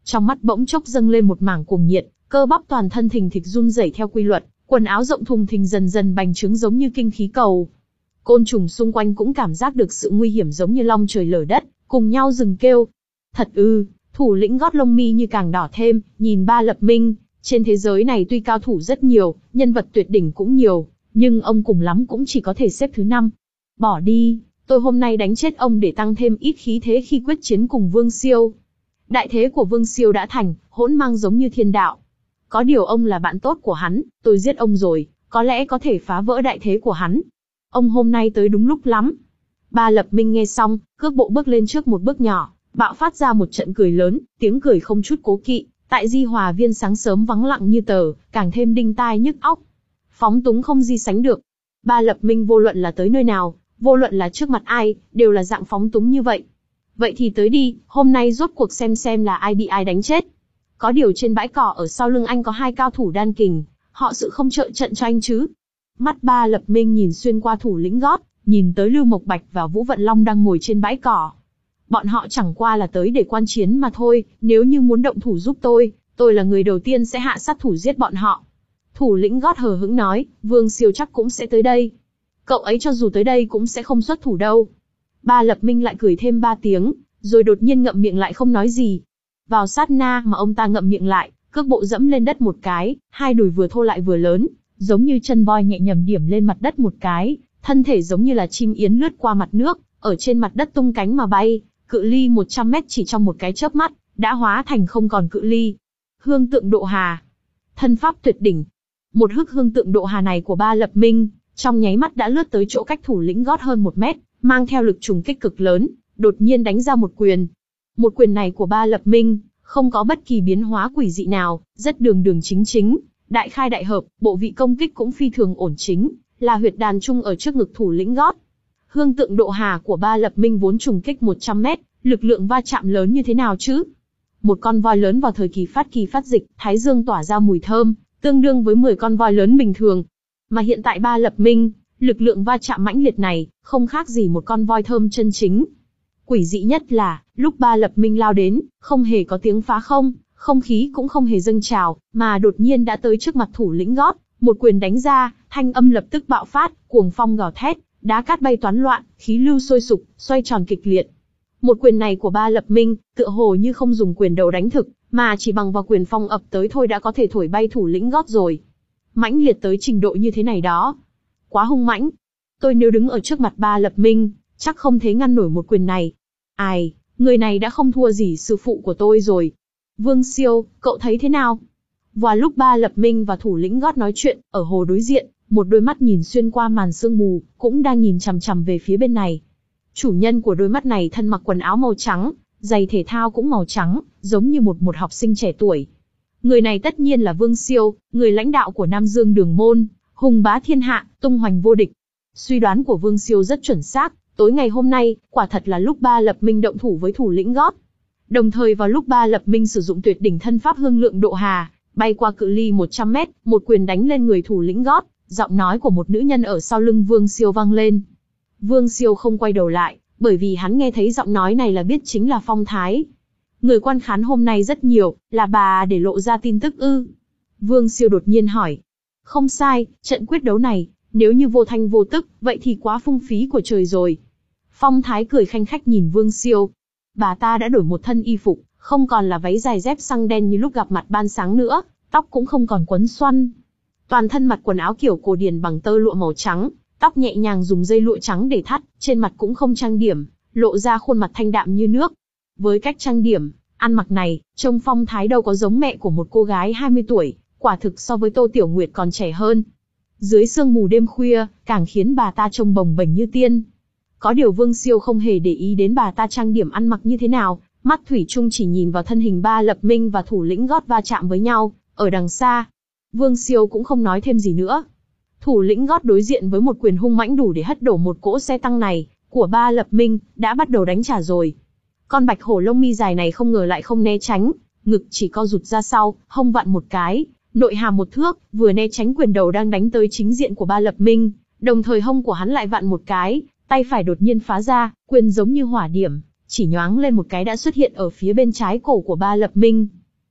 trong mắt bỗng chốc dâng lên một mảng cuồng nhiệt, cơ bắp toàn thân thình thịch run rẩy theo quy luật, quần áo rộng thùng thình dần dần bành trướng giống như kinh khí cầu. Côn trùng xung quanh cũng cảm giác được sự nguy hiểm giống như long trời lở đất, cùng nhau dừng kêu. Thật ư? Thủ lĩnh gót lông mi như càng đỏ thêm, nhìn Ba Lập Minh, trên thế giới này tuy cao thủ rất nhiều, nhân vật tuyệt đỉnh cũng nhiều, nhưng ông cùng lắm cũng chỉ có thể xếp thứ năm. Bỏ đi, tôi hôm nay đánh chết ông để tăng thêm ít khí thế khi quyết chiến cùng Vương Siêu. Đại thế của Vương Siêu đã thành, hỗn mang giống như thiên đạo. Có điều ông là bạn tốt của hắn, tôi giết ông rồi, có lẽ có thể phá vỡ đại thế của hắn. Ông hôm nay tới đúng lúc lắm. Ba Lập Minh nghe xong, cước bộ bước lên trước một bước nhỏ, bạo phát ra một trận cười lớn, tiếng cười không chút cố kỵ, tại Di Hòa Viên sáng sớm vắng lặng như tờ, càng thêm đinh tai nhức óc. Phóng túng không gì sánh được. Ba Lập Minh vô luận là tới nơi nào, vô luận là trước mặt ai, đều là dạng phóng túng như vậy. Vậy thì tới đi, hôm nay rốt cuộc xem xem là ai bị ai đánh chết. Có điều trên bãi cỏ ở sau lưng anh có hai cao thủ đan kình, họ sự không trợ trận cho anh chứ. Mắt Ba Lập Minh nhìn xuyên qua thủ lĩnh gót, nhìn tới Lưu Mộc Bạch và Vũ Vận Long đang ngồi trên bãi cỏ. Bọn họ chẳng qua là tới để quan chiến mà thôi, nếu như muốn động thủ giúp tôi, tôi là người đầu tiên sẽ hạ sát thủ giết bọn họ. Thủ lĩnh gót hờ hững nói, Vương Siêu chắc cũng sẽ tới đây. Cậu ấy cho dù tới đây cũng sẽ không xuất thủ đâu. Ba Lập Minh lại cười thêm ba tiếng, rồi đột nhiên ngậm miệng lại không nói gì. Vào sát na mà ông ta ngậm miệng lại, cước bộ dẫm lên đất một cái, hai đùi vừa thô lại vừa lớn, giống như chân voi nhẹ nhầm điểm lên mặt đất một cái, thân thể giống như là chim yến lướt qua mặt nước, ở trên mặt đất tung cánh mà bay, cự ly một trăm mét chỉ trong một cái chớp mắt, đã hóa thành không còn cự ly. Hương tượng độ hà, thân pháp tuyệt đỉnh. Một hức hương tượng độ hà này của Ba Lập Minh, trong nháy mắt đã lướt tới chỗ cách thủ lĩnh gót hơn một mét, mang theo lực trùng kích cực lớn, đột nhiên đánh ra một quyền. Một quyền này của Ba Lập Minh, không có bất kỳ biến hóa quỷ dị nào, rất đường đường chính chính, đại khai đại hợp, bộ vị công kích cũng phi thường ổn chính, là huyệt đàn trung ở trước ngực thủ lĩnh gót. Hương tượng độ hà của Ba Lập Minh vốn trùng kích một trăm mét, lực lượng va chạm lớn như thế nào chứ? Một con voi lớn vào thời kỳ phát kỳ phát dịch, thái dương tỏa ra mùi thơm, tương đương với mười con voi lớn bình thường. Mà hiện tại Ba Lập Minh, lực lượng va chạm mãnh liệt này, không khác gì một con voi thơm chân chính. Quỷ dị nhất là, lúc Ba Lập Minh lao đến, không hề có tiếng phá không, không khí cũng không hề dâng trào, mà đột nhiên đã tới trước mặt thủ lĩnh gót, một quyền đánh ra, thanh âm lập tức bạo phát, cuồng phong gào thét, đá cát bay toán loạn, khí lưu sôi sục, xoay tròn kịch liệt. Một quyền này của Ba Lập Minh, tựa hồ như không dùng quyền đầu đánh thực, mà chỉ bằng vào quyền phong ập tới thôi đã có thể thổi bay thủ lĩnh gót rồi. Mãnh liệt tới trình độ như thế này đó. Quá hung mãnh. Tôi nếu đứng ở trước mặt Ba Lập Minh, chắc không thể ngăn nổi một quyền này. Ai, người này đã không thua gì sư phụ của tôi rồi. Vương Siêu, cậu thấy thế nào? Vào lúc Ba Lập Minh và thủ lĩnh gót nói chuyện, ở hồ đối diện, một đôi mắt nhìn xuyên qua màn sương mù, cũng đang nhìn chằm chằm về phía bên này. Chủ nhân của đôi mắt này thân mặc quần áo màu trắng, giày thể thao cũng màu trắng, giống như một một học sinh trẻ tuổi. Người này tất nhiên là Vương Siêu, người lãnh đạo của Nam Dương Đường Môn, hùng bá thiên hạ, tung hoành vô địch. Suy đoán của Vương Siêu rất chuẩn xác, tối ngày hôm nay, quả thật là lúc Ba Lập Minh động thủ với thủ lĩnh gót. Đồng thời vào lúc Ba Lập Minh sử dụng tuyệt đỉnh thân pháp hương lượng độ hà, bay qua cự ly một trăm mét, một quyền đánh lên người thủ lĩnh gót, giọng nói của một nữ nhân ở sau lưng Vương Siêu vang lên. Vương Siêu không quay đầu lại, bởi vì hắn nghe thấy giọng nói này là biết chính là Phong Thái. Người quan khán hôm nay rất nhiều, là bà để lộ ra tin tức ư? Vương Siêu đột nhiên hỏi. Không sai, trận quyết đấu này, nếu như vô thanh vô tức, vậy thì quá phung phí của trời rồi. Phong Thái cười khanh khách nhìn Vương Siêu. Bà ta đã đổi một thân y phục, không còn là váy dài dép xăng đen như lúc gặp mặt ban sáng nữa, tóc cũng không còn quấn xoăn. Toàn thân mặc quần áo kiểu cổ điển bằng tơ lụa màu trắng, tóc nhẹ nhàng dùng dây lụa trắng để thắt, trên mặt cũng không trang điểm, lộ ra khuôn mặt thanh đạm như nước. Với cách trang điểm, ăn mặc này, trông Phong Thái đâu có giống mẹ của một cô gái hai mươi tuổi, quả thực so với Tô Tiểu Nguyệt còn trẻ hơn. Dưới sương mù đêm khuya, càng khiến bà ta trông bồng bềnh như tiên. Có điều Vương Siêu không hề để ý đến bà ta trang điểm ăn mặc như thế nào, mắt thủy chung chỉ nhìn vào thân hình Ba Lập Minh và thủ lĩnh gót va chạm với nhau, ở đằng xa. Vương Siêu cũng không nói thêm gì nữa. Thủ lĩnh gót đối diện với một quyền hung mãnh đủ để hất đổ một cỗ xe tăng này, của Ba Lập Minh, đã bắt đầu đánh trả rồi. Con bạch hổ lông mi dài này không ngờ lại không né tránh, ngực chỉ co rụt ra sau, hông vặn một cái, nội hàm một thước, vừa né tránh quyền đầu đang đánh tới chính diện của Ba Lập Minh, đồng thời hông của hắn lại vặn một cái, tay phải đột nhiên phá ra, quyền giống như hỏa điểm, chỉ nhoáng lên một cái đã xuất hiện ở phía bên trái cổ của Ba Lập Minh.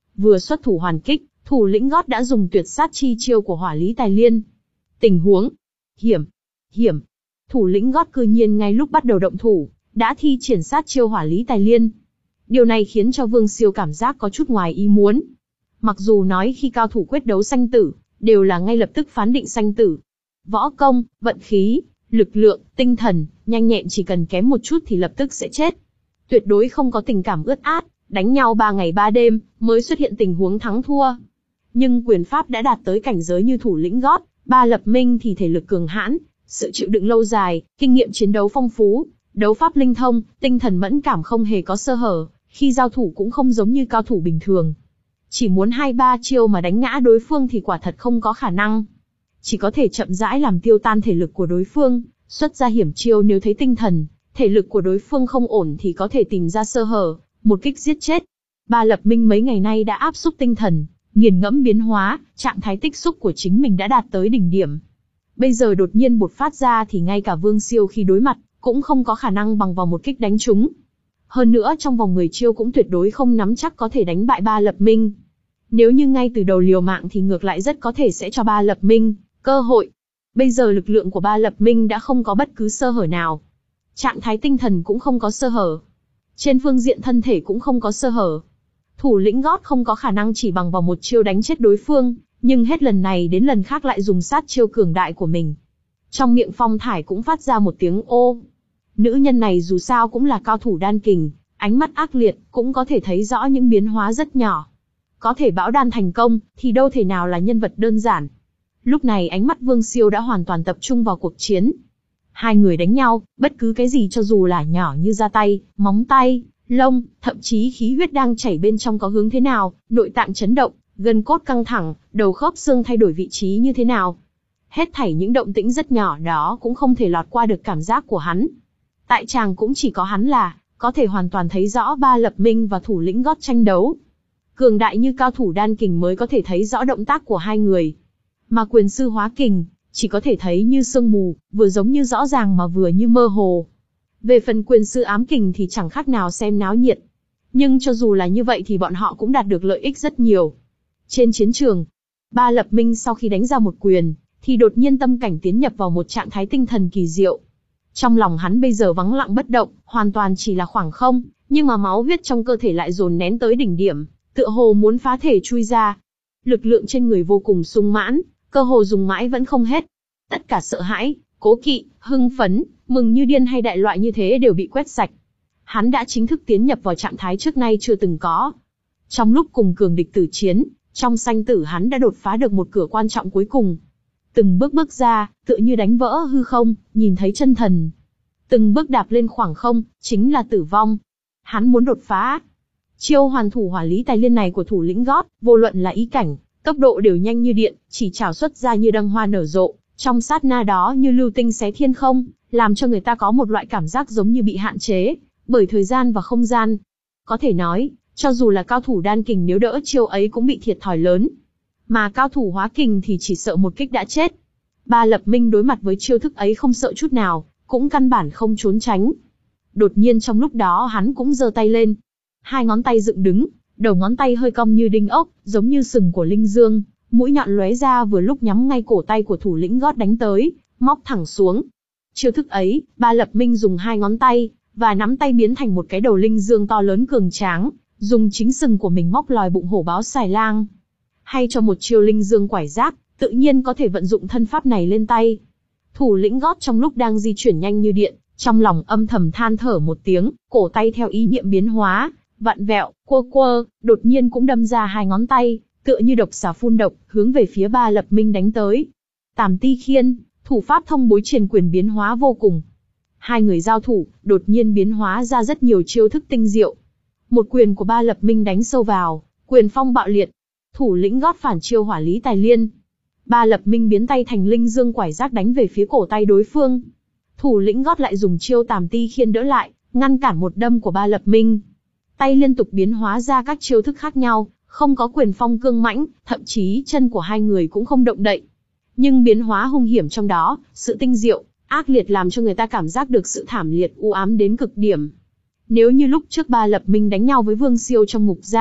Vừa xuất thủ hoàn kích, thủ lĩnh gót đã dùng tuyệt sát chi chiêu của hỏa lý tài liên. Tình huống hiểm, hiểm. Thủ lĩnh gót cư nhiên ngay lúc bắt đầu động thủ, đã thi triển sát chiêu hỏa lý tài liên. Điều này khiến cho Vương Siêu cảm giác có chút ngoài ý muốn. Mặc dù nói khi cao thủ quyết đấu sanh tử, đều là ngay lập tức phán định sanh tử. Võ công, vận khí, lực lượng, tinh thần, nhanh nhẹn chỉ cần kém một chút thì lập tức sẽ chết. Tuyệt đối không có tình cảm ướt át, đánh nhau ba ngày ba đêm, mới xuất hiện tình huống thắng thua. Nhưng quyền pháp đã đạt tới cảnh giới như thủ lĩnh gót, Ba Lập Minh thì thể lực cường hãn, sự chịu đựng lâu dài, kinh nghiệm chiến đấu phong phú, đấu pháp linh thông, tinh thần mẫn cảm không hề có sơ hở, khi giao thủ cũng không giống như cao thủ bình thường. Chỉ muốn hai ba chiêu mà đánh ngã đối phương thì quả thật không có khả năng. Chỉ có thể chậm rãi làm tiêu tan thể lực của đối phương, xuất ra hiểm chiêu nếu thấy tinh thần, thể lực của đối phương không ổn thì có thể tìm ra sơ hở, một kích giết chết. Ba Lập Minh mấy ngày nay đã áp xúc tinh thần, nghiền ngẫm biến hóa, trạng thái tích xúc của chính mình đã đạt tới đỉnh điểm. Bây giờ đột nhiên bột phát ra thì ngay cả Vương Siêu khi đối mặt, cũng không có khả năng bằng vào một kích đánh trúng. Hơn nữa trong vòng mười chiêu cũng tuyệt đối không nắm chắc có thể đánh bại Ba Lập Minh. Nếu như ngay từ đầu liều mạng thì ngược lại rất có thể sẽ cho Ba Lập Minh cơ hội. Bây giờ lực lượng của Ba Lập Minh đã không có bất cứ sơ hở nào. Trạng thái tinh thần cũng không có sơ hở. Trên phương diện thân thể cũng không có sơ hở. Thủ lĩnh gót không có khả năng chỉ bằng vào một chiêu đánh chết đối phương, nhưng hết lần này đến lần khác lại dùng sát chiêu cường đại của mình. Trong miệng Phong Thải cũng phát ra một tiếng ô. Nữ nhân này dù sao cũng là cao thủ đan kình, ánh mắt ác liệt, cũng có thể thấy rõ những biến hóa rất nhỏ. Có thể bão đan thành công, thì đâu thể nào là nhân vật đơn giản. Lúc này ánh mắt Vương Siêu đã hoàn toàn tập trung vào cuộc chiến. Hai người đánh nhau, bất cứ cái gì cho dù là nhỏ như da tay, móng tay, lông, thậm chí khí huyết đang chảy bên trong có hướng thế nào, nội tạng chấn động, gân cốt căng thẳng, đầu khớp xương thay đổi vị trí như thế nào. Hết thảy những động tĩnh rất nhỏ đó cũng không thể lọt qua được cảm giác của hắn. Tại chàng cũng chỉ có hắn là có thể hoàn toàn thấy rõ Ba Lập Minh và thủ lĩnh gót tranh đấu. Cường đại như cao thủ đan kình mới có thể thấy rõ động tác của hai người. Mà quyền sư hóa kình, chỉ có thể thấy như sương mù, vừa giống như rõ ràng mà vừa như mơ hồ. Về phần quyền sư ám kình thì chẳng khác nào xem náo nhiệt. Nhưng cho dù là như vậy thì bọn họ cũng đạt được lợi ích rất nhiều. Trên chiến trường, Ba Lập Minh sau khi đánh ra một quyền, thì đột nhiên tâm cảnh tiến nhập vào một trạng thái tinh thần kỳ diệu. Trong lòng hắn bây giờ vắng lặng bất động, hoàn toàn chỉ là khoảng không, nhưng mà máu huyết trong cơ thể lại dồn nén tới đỉnh điểm, tựa hồ muốn phá thể chui ra. Lực lượng trên người vô cùng sung mãn, cơ hồ dùng mãi vẫn không hết. Tất cả sợ hãi, cố kỵ, hưng phấn, mừng như điên hay đại loại như thế đều bị quét sạch. Hắn đã chính thức tiến nhập vào trạng thái trước nay chưa từng có. Trong lúc cùng cường địch tử chiến, trong sanh tử hắn đã đột phá được một cửa quan trọng cuối cùng. Từng bước bước ra, tựa như đánh vỡ hư không, nhìn thấy chân thần. Từng bước đạp lên khoảng không, chính là tử vong. Hắn muốn đột phá. Chiêu hoàn thủ hỏa lý tài liên này của thủ lĩnh gót, vô luận là ý cảnh, tốc độ đều nhanh như điện, chỉ trảo xuất ra như đăng hoa nở rộ, trong sát na đó như lưu tinh xé thiên không, làm cho người ta có một loại cảm giác giống như bị hạn chế bởi thời gian và không gian. Có thể nói, cho dù là cao thủ đan kình nếu đỡ chiêu ấy cũng bị thiệt thòi lớn. Mà cao thủ hóa kình thì chỉ sợ một kích đã chết. Ba Lập Minh đối mặt với chiêu thức ấy không sợ chút nào, cũng căn bản không trốn tránh. Đột nhiên trong lúc đó hắn cũng giơ tay lên. Hai ngón tay dựng đứng, đầu ngón tay hơi cong như đinh ốc, giống như sừng của linh dương, mũi nhọn lóe ra vừa lúc nhắm ngay cổ tay của thủ lĩnh gót đánh tới, móc thẳng xuống. Chiêu thức ấy, Ba Lập Minh dùng hai ngón tay, và nắm tay biến thành một cái đầu linh dương to lớn cường tráng, dùng chính sừng của mình móc lòi bụng hổ báo xài lang. Hay cho một chiêu linh dương quải giáp, tự nhiên có thể vận dụng thân pháp này lên tay. Thủ lĩnh gót trong lúc đang di chuyển nhanh như điện, trong lòng âm thầm than thở một tiếng, cổ tay theo ý niệm biến hóa, vặn vẹo, quơ quơ, đột nhiên cũng đâm ra hai ngón tay, tựa như độc xà phun độc, hướng về phía Ba Lập Minh đánh tới. Tàm Ti Khiên, thủ pháp thông bối truyền quyền biến hóa vô cùng. Hai người giao thủ, đột nhiên biến hóa ra rất nhiều chiêu thức tinh diệu. Một quyền của Ba Lập Minh đánh sâu vào, quyền phong bạo liệt. Thủ lĩnh gót phản chiêu hỏa lý tài liên. Ba Lập Minh biến tay thành linh dương quải giác đánh về phía cổ tay đối phương. Thủ lĩnh gót lại dùng chiêu Tàm Ti Khiên đỡ lại, ngăn cản một đâm của Ba Lập Minh. Tay liên tục biến hóa ra các chiêu thức khác nhau, không có quyền phong cương mãnh, thậm chí chân của hai người cũng không động đậy. Nhưng biến hóa hung hiểm trong đó, sự tinh diệu, ác liệt làm cho người ta cảm giác được sự thảm liệt u ám đến cực điểm. Nếu như lúc trước Ba Lập Minh đánh nhau với Vương Siêu trong ngục giam,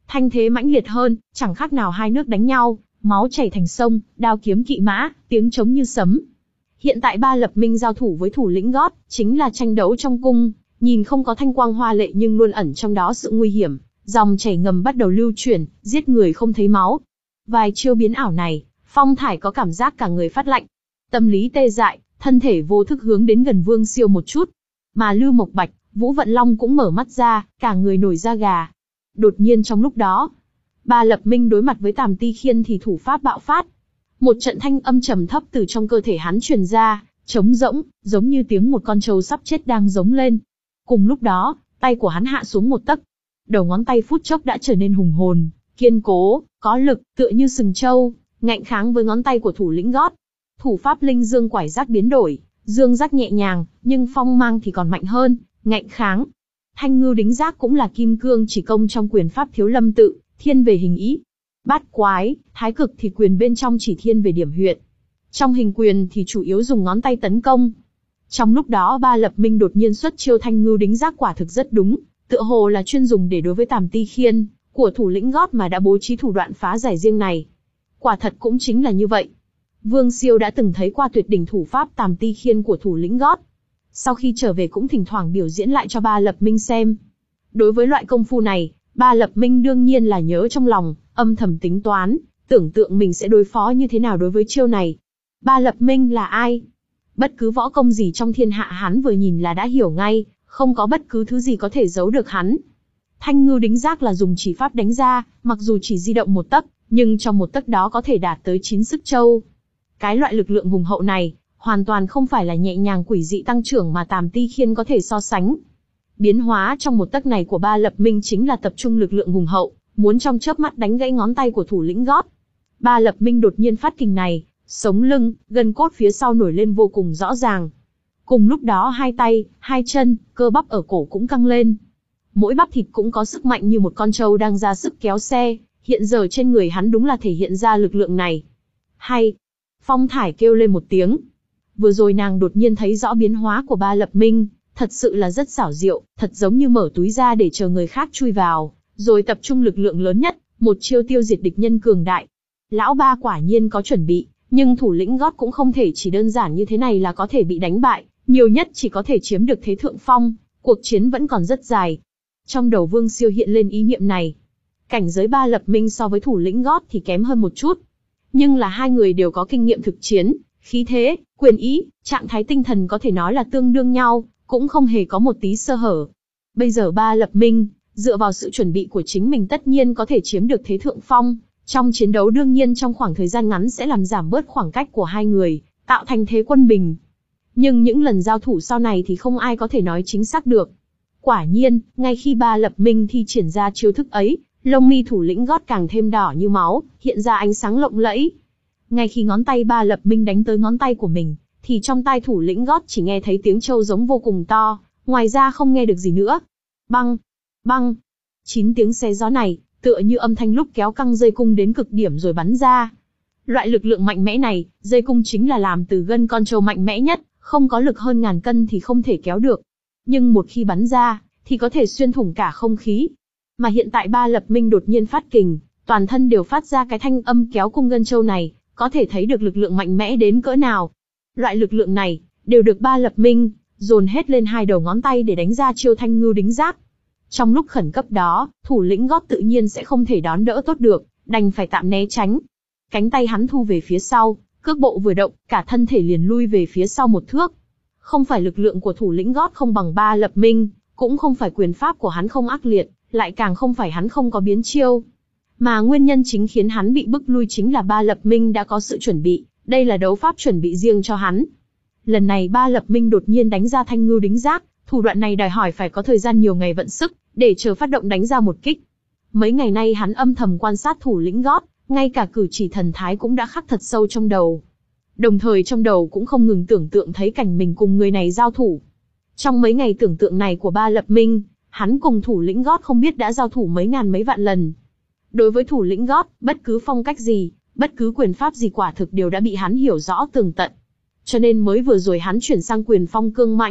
Thanh thế mãnh liệt hơn, chẳng khác nào hai nước đánh nhau, máu chảy thành sông, đao kiếm kỵ mã, tiếng trống như sấm. Hiện tại Ba Lập Minh giao thủ với thủ lĩnh gót, chính là tranh đấu trong cung, nhìn không có thanh quang hoa lệ nhưng luôn ẩn trong đó sự nguy hiểm, dòng chảy ngầm bắt đầu lưu chuyển, giết người không thấy máu. Vài chiêu biến ảo này, Phong Thải có cảm giác cả người phát lạnh, tâm lý tê dại, thân thể vô thức hướng đến gần Vương Siêu một chút. Mà Lưu Mộc Bạch, Vũ Vận Long cũng mở mắt ra, cả người nổi da gà. Đột nhiên trong lúc đó, Ba Lập Minh đối mặt với Tàm Ti Khiên thì thủ pháp bạo phát. Một trận thanh âm trầm thấp từ trong cơ thể hắn truyền ra, trống rỗng, giống như tiếng một con trâu sắp chết đang giống lên. Cùng lúc đó, tay của hắn hạ xuống một tấc. Đầu ngón tay phút chốc đã trở nên hùng hồn, kiên cố, có lực, tựa như sừng trâu, ngạnh kháng với ngón tay của thủ lĩnh gót. Thủ pháp linh dương quải giác biến đổi, dương giác nhẹ nhàng, nhưng phong mang thì còn mạnh hơn, ngạnh kháng. Thanh ngưu đính giác cũng là kim cương chỉ công trong quyền pháp thiếu lâm tự, thiên về hình ý. Bát quái, thái cực thì quyền bên trong chỉ thiên về điểm huyệt. Trong hình quyền thì chủ yếu dùng ngón tay tấn công. Trong lúc đó Ba Lập Minh đột nhiên xuất chiêu thanh ngưu đính giác quả thực rất đúng, tựa hồ là chuyên dùng để đối với Tàm Ti Khiên của thủ lĩnh gót mà đã bố trí thủ đoạn phá giải riêng này. Quả thật cũng chính là như vậy. Vương Siêu đã từng thấy qua tuyệt đỉnh thủ pháp Tàm Ti Khiên của thủ lĩnh gót. Sau khi trở về cũng thỉnh thoảng biểu diễn lại cho Ba Lập Minh xem. Đối với loại công phu này, Ba Lập Minh đương nhiên là nhớ trong lòng, âm thầm tính toán, tưởng tượng mình sẽ đối phó như thế nào đối với chiêu này. Ba Lập Minh là ai? Bất cứ võ công gì trong thiên hạ hắn vừa nhìn là đã hiểu ngay, không có bất cứ thứ gì có thể giấu được hắn. Thanh ngưu đính giác là dùng chỉ pháp đánh ra, mặc dù chỉ di động một tấc, nhưng trong một tấc đó có thể đạt tới chín sức châu. Cái loại lực lượng hùng hậu này, hoàn toàn không phải là nhẹ nhàng quỷ dị tăng trưởng mà Tàm Ti Khiên có thể so sánh. Biến hóa trong một tấc này của Ba Lập Minh chính là tập trung lực lượng hùng hậu, muốn trong chớp mắt đánh gãy ngón tay của thủ lĩnh gót. Ba Lập Minh đột nhiên phát kình này, sống lưng, gân cốt phía sau nổi lên vô cùng rõ ràng. Cùng lúc đó hai tay, hai chân, cơ bắp ở cổ cũng căng lên. Mỗi bắp thịt cũng có sức mạnh như một con trâu đang ra sức kéo xe, hiện giờ trên người hắn đúng là thể hiện ra lực lượng này. Hay! Phong Thải kêu lên một tiếng. Vừa rồi nàng đột nhiên thấy rõ biến hóa của Ba Lập Minh, thật sự là rất xảo diệu, thật giống như mở túi ra để chờ người khác chui vào, rồi tập trung lực lượng lớn nhất, một chiêu tiêu diệt địch nhân cường đại. Lão Ba quả nhiên có chuẩn bị, nhưng thủ lĩnh gót cũng không thể chỉ đơn giản như thế này là có thể bị đánh bại, nhiều nhất chỉ có thể chiếm được thế thượng phong, cuộc chiến vẫn còn rất dài. Trong đầu Vương Siêu hiện lên ý niệm này. Cảnh giới Ba Lập Minh so với thủ lĩnh gót thì kém hơn một chút, nhưng là hai người đều có kinh nghiệm thực chiến, khí thế, quyền ý, trạng thái tinh thần có thể nói là tương đương nhau, cũng không hề có một tí sơ hở. Bây giờ Ba Lập Minh, dựa vào sự chuẩn bị của chính mình tất nhiên có thể chiếm được thế thượng phong, trong chiến đấu đương nhiên trong khoảng thời gian ngắn sẽ làm giảm bớt khoảng cách của hai người, tạo thành thế quân bình. Nhưng những lần giao thủ sau này thì không ai có thể nói chính xác được. Quả nhiên, ngay khi Ba Lập Minh thi triển ra chiêu thức ấy, lông mi thủ lĩnh gót càng thêm đỏ như máu, hiện ra ánh sáng lộng lẫy. Ngay khi ngón tay Ba Lập Minh đánh tới ngón tay của mình, thì trong tai thủ lĩnh gót chỉ nghe thấy tiếng trâu giống vô cùng to, ngoài ra không nghe được gì nữa. Băng, băng, chín tiếng xé gió này, tựa như âm thanh lúc kéo căng dây cung đến cực điểm rồi bắn ra. Loại lực lượng mạnh mẽ này, dây cung chính là làm từ gân con trâu mạnh mẽ nhất, không có lực hơn ngàn cân thì không thể kéo được. Nhưng một khi bắn ra, thì có thể xuyên thủng cả không khí. Mà hiện tại Ba Lập Minh đột nhiên phát kình, toàn thân đều phát ra cái thanh âm kéo cung gân trâu này, có thể thấy được lực lượng mạnh mẽ đến cỡ nào. Loại lực lượng này, đều được Ba Lập Minh dồn hết lên hai đầu ngón tay để đánh ra chiêu thanh ngưu đính giác. Trong lúc khẩn cấp đó, thủ lĩnh gót tự nhiên sẽ không thể đón đỡ tốt được, đành phải tạm né tránh. Cánh tay hắn thu về phía sau, cước bộ vừa động, cả thân thể liền lui về phía sau một thước. Không phải lực lượng của thủ lĩnh gót không bằng Ba Lập Minh, cũng không phải quyền pháp của hắn không ác liệt, lại càng không phải hắn không có biến chiêu. Mà nguyên nhân chính khiến hắn bị bức lui chính là Ba Lập Minh đã có sự chuẩn bị, đây là đấu pháp chuẩn bị riêng cho hắn. Lần này Ba Lập Minh đột nhiên đánh ra thanh ngưu đính giác, thủ đoạn này đòi hỏi phải có thời gian nhiều ngày vận sức, để chờ phát động đánh ra một kích. Mấy ngày nay hắn âm thầm quan sát thủ lĩnh gót, ngay cả cử chỉ thần thái cũng đã khắc thật sâu trong đầu. Đồng thời trong đầu cũng không ngừng tưởng tượng thấy cảnh mình cùng người này giao thủ. Trong mấy ngày tưởng tượng này của Ba Lập Minh, hắn cùng thủ lĩnh gót không biết đã giao thủ mấy ngàn mấy vạn lần. Đối với thủ lĩnh gót, bất cứ phong cách gì, bất cứ quyền pháp gì quả thực đều đã bị hắn hiểu rõ tường tận. Cho nên mới vừa rồi hắn chuyển sang quyền phong cương mãnh,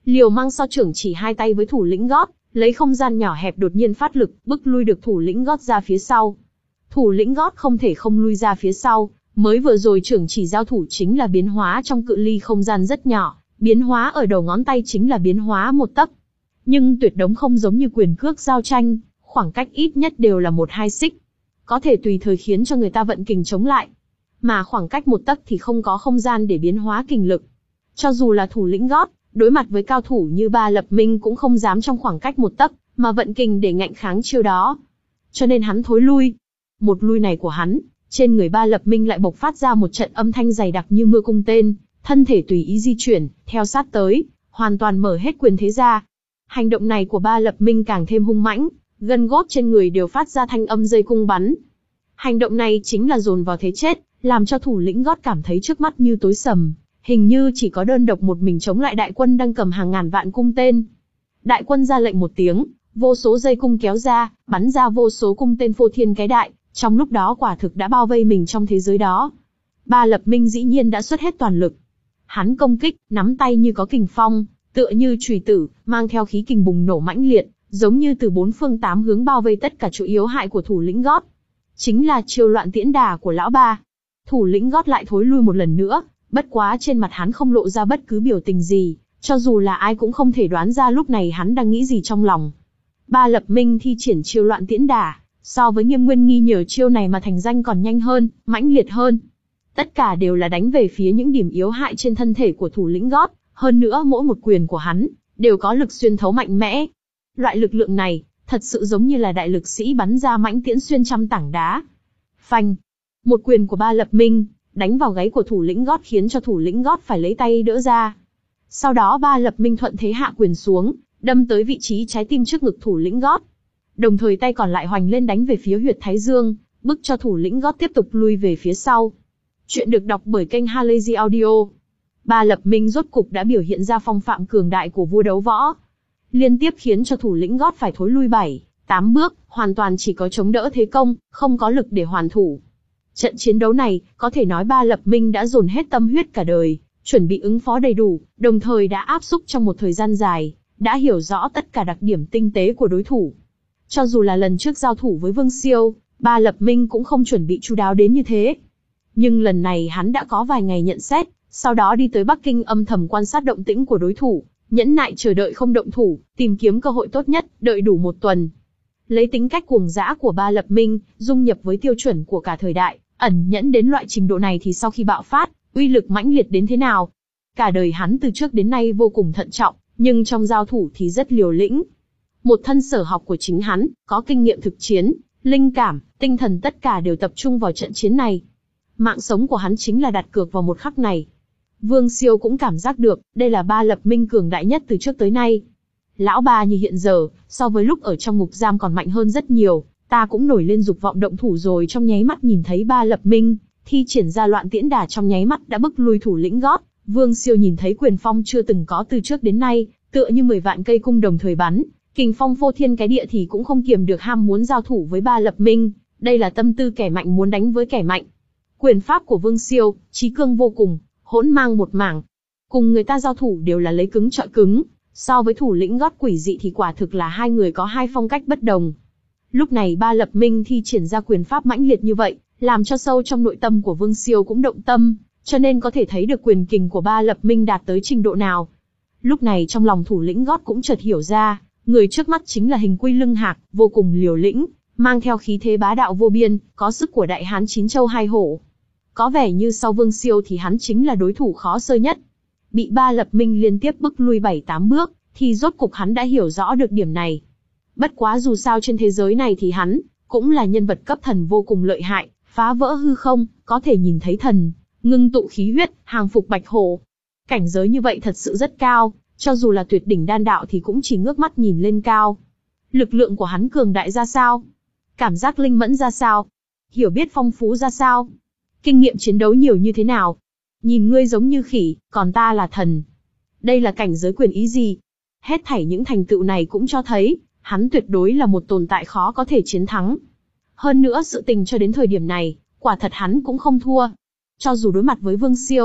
Liều Mang so trưởng chỉ hai tay với thủ lĩnh gót, lấy không gian nhỏ hẹp đột nhiên phát lực, bức lui được thủ lĩnh gót ra phía sau. Thủ lĩnh gót không thể không lui ra phía sau, mới vừa rồi trưởng chỉ giao thủ chính là biến hóa trong cự ly không gian rất nhỏ, biến hóa ở đầu ngón tay chính là biến hóa một tấc. Nhưng tuyệt đống không giống như quyền cước giao tranh, khoảng cách ít nhất đều là một hai xích. Có thể tùy thời khiến cho người ta vận kình chống lại. Mà khoảng cách một tấc thì không có không gian để biến hóa kình lực. Cho dù là thủ lĩnh gót, đối mặt với cao thủ như Ba Lập Minh cũng không dám trong khoảng cách một tấc, mà vận kình để ngạnh kháng chiêu đó. Cho nên hắn thối lui. Một lui này của hắn, trên người Ba Lập Minh lại bộc phát ra một trận âm thanh dày đặc như mưa cung tên, thân thể tùy ý di chuyển, theo sát tới, hoàn toàn mở hết quyền thế ra. Hành động này của Ba Lập Minh càng thêm hung mãnh, gân gót trên người đều phát ra thanh âm dây cung bắn. Hành động này chính là dồn vào thế chết, làm cho thủ lĩnh gót cảm thấy trước mắt như tối sầm, hình như chỉ có đơn độc một mình chống lại đại quân đang cầm hàng ngàn vạn cung tên. Đại quân ra lệnh một tiếng, vô số dây cung kéo ra, bắn ra vô số cung tên phô thiên cái đại, trong lúc đó quả thực đã bao vây mình trong thế giới đó. Ba Lập Minh dĩ nhiên đã xuất hết toàn lực. Hắn công kích, nắm tay như có kình phong, tựa như chùy tử, mang theo khí kình bùng nổ mãnh liệt, giống như từ bốn phương tám hướng bao vây tất cả chỗ yếu hại của thủ lĩnh gót. Chính là chiêu loạn tiễn đà của lão Ba. Thủ lĩnh gót lại thối lui một lần nữa, bất quá trên mặt hắn không lộ ra bất cứ biểu tình gì, cho dù là ai cũng không thể đoán ra lúc này hắn đang nghĩ gì trong lòng. Ba Lập Minh thi triển chiêu loạn tiễn đà, so với Nghiêm Nguyên Nghi nhờ chiêu này mà thành danh còn nhanh hơn, mãnh liệt hơn. Tất cả đều là đánh về phía những điểm yếu hại trên thân thể của thủ lĩnh gót, hơn nữa mỗi một quyền của hắn đều có lực xuyên thấu mạnh mẽ. Loại lực lượng này, thật sự giống như là đại lực sĩ bắn ra mãnh tiễn xuyên trăm tảng đá. Phanh! Một quyền của Ba Lập Minh đánh vào gáy của thủ lĩnh gót khiến cho thủ lĩnh gót phải lấy tay đỡ ra. Sau đó Ba Lập Minh thuận thế hạ quyền xuống, đâm tới vị trí trái tim trước ngực thủ lĩnh gót. Đồng thời tay còn lại hoành lên đánh về phía huyệt thái dương, bức cho thủ lĩnh gót tiếp tục lui về phía sau. Chuyện được đọc bởi kênh Halazy Audio. Ba Lập Minh rốt cục đã biểu hiện ra phong phạm cường đại của vua đấu võ. Liên tiếp khiến cho thủ lĩnh gót phải thối lui bảy, tám bước, hoàn toàn chỉ có chống đỡ thế công, không có lực để hoàn thủ. Trận chiến đấu này, có thể nói Ba Lập Minh đã dồn hết tâm huyết cả đời, chuẩn bị ứng phó đầy đủ, đồng thời đã áp xúc trong một thời gian dài, đã hiểu rõ tất cả đặc điểm tinh tế của đối thủ. Cho dù là lần trước giao thủ với Vương Siêu, Ba Lập Minh cũng không chuẩn bị chu đáo đến như thế. Nhưng lần này hắn đã có vài ngày nhận xét, sau đó đi tới Bắc Kinh âm thầm quan sát động tĩnh của đối thủ, nhẫn nại chờ đợi không động thủ, tìm kiếm cơ hội tốt nhất, đợi đủ một tuần. Lấy tính cách cuồng dã của Ba Lập Minh, dung nhập với tiêu chuẩn của cả thời đại, ẩn nhẫn đến loại trình độ này thì sau khi bạo phát, uy lực mãnh liệt đến thế nào? Cả đời hắn từ trước đến nay vô cùng thận trọng, nhưng trong giao thủ thì rất liều lĩnh. Một thân sở học của chính hắn, có kinh nghiệm thực chiến, linh cảm, tinh thần tất cả đều tập trung vào trận chiến này. Mạng sống của hắn chính là đặt cược vào một khắc này. Vương Siêu cũng cảm giác được, đây là Ba Lập Minh cường đại nhất từ trước tới nay. Lão Ba như hiện giờ, so với lúc ở trong ngục giam còn mạnh hơn rất nhiều, ta cũng nổi lên dục vọng động thủ rồi. Trong nháy mắt nhìn thấy Ba Lập Minh thi triển ra loạn tiễn đà, trong nháy mắt đã bức lui thủ lĩnh gót. Vương Siêu nhìn thấy quyền phong chưa từng có từ trước đến nay, tựa như mười vạn cây cung đồng thời bắn, kình phong phô thiên cái địa thì cũng không kiềm được ham muốn giao thủ với Ba Lập Minh. Đây là tâm tư kẻ mạnh muốn đánh với kẻ mạnh. Quyền pháp của Vương Siêu, chí cương vô cùng, hỗn mang một mảng. Cùng người ta giao thủ đều là lấy cứng chọi cứng, so với thủ lĩnh gót quỷ dị thì quả thực là hai người có hai phong cách bất đồng. Lúc này Ba Lập Minh thi triển ra quyền pháp mãnh liệt như vậy, làm cho sâu trong nội tâm của Vương Siêu cũng động tâm, cho nên có thể thấy được quyền kình của Ba Lập Minh đạt tới trình độ nào. Lúc này trong lòng thủ lĩnh gót cũng chợt hiểu ra, người trước mắt chính là hình quy lưng hạc, vô cùng liều lĩnh, mang theo khí thế bá đạo vô biên, có sức của đại hán chín châu hai hổ. Có vẻ như sau Vương Siêu thì hắn chính là đối thủ khó sơi nhất. Bị Ba Lập Minh liên tiếp bức lui bảy tám bước, thì rốt cục hắn đã hiểu rõ được điểm này. Bất quá dù sao trên thế giới này thì hắn cũng là nhân vật cấp thần vô cùng lợi hại, phá vỡ hư không, có thể nhìn thấy thần, ngưng tụ khí huyết, hàng phục bạch hổ. Cảnh giới như vậy thật sự rất cao, cho dù là tuyệt đỉnh đan đạo thì cũng chỉ ngước mắt nhìn lên cao. Lực lượng của hắn cường đại ra sao? Cảm giác linh mẫn ra sao? Hiểu biết phong phú ra sao? Kinh nghiệm chiến đấu nhiều như thế nào? Nhìn ngươi giống như khỉ, còn ta là thần. Đây là cảnh giới quyền ý gì? Hết thảy những thành tựu này cũng cho thấy, hắn tuyệt đối là một tồn tại khó có thể chiến thắng. Hơn nữa sự tình cho đến thời điểm này, quả thật hắn cũng không thua. Cho dù đối mặt với Vương Siêu,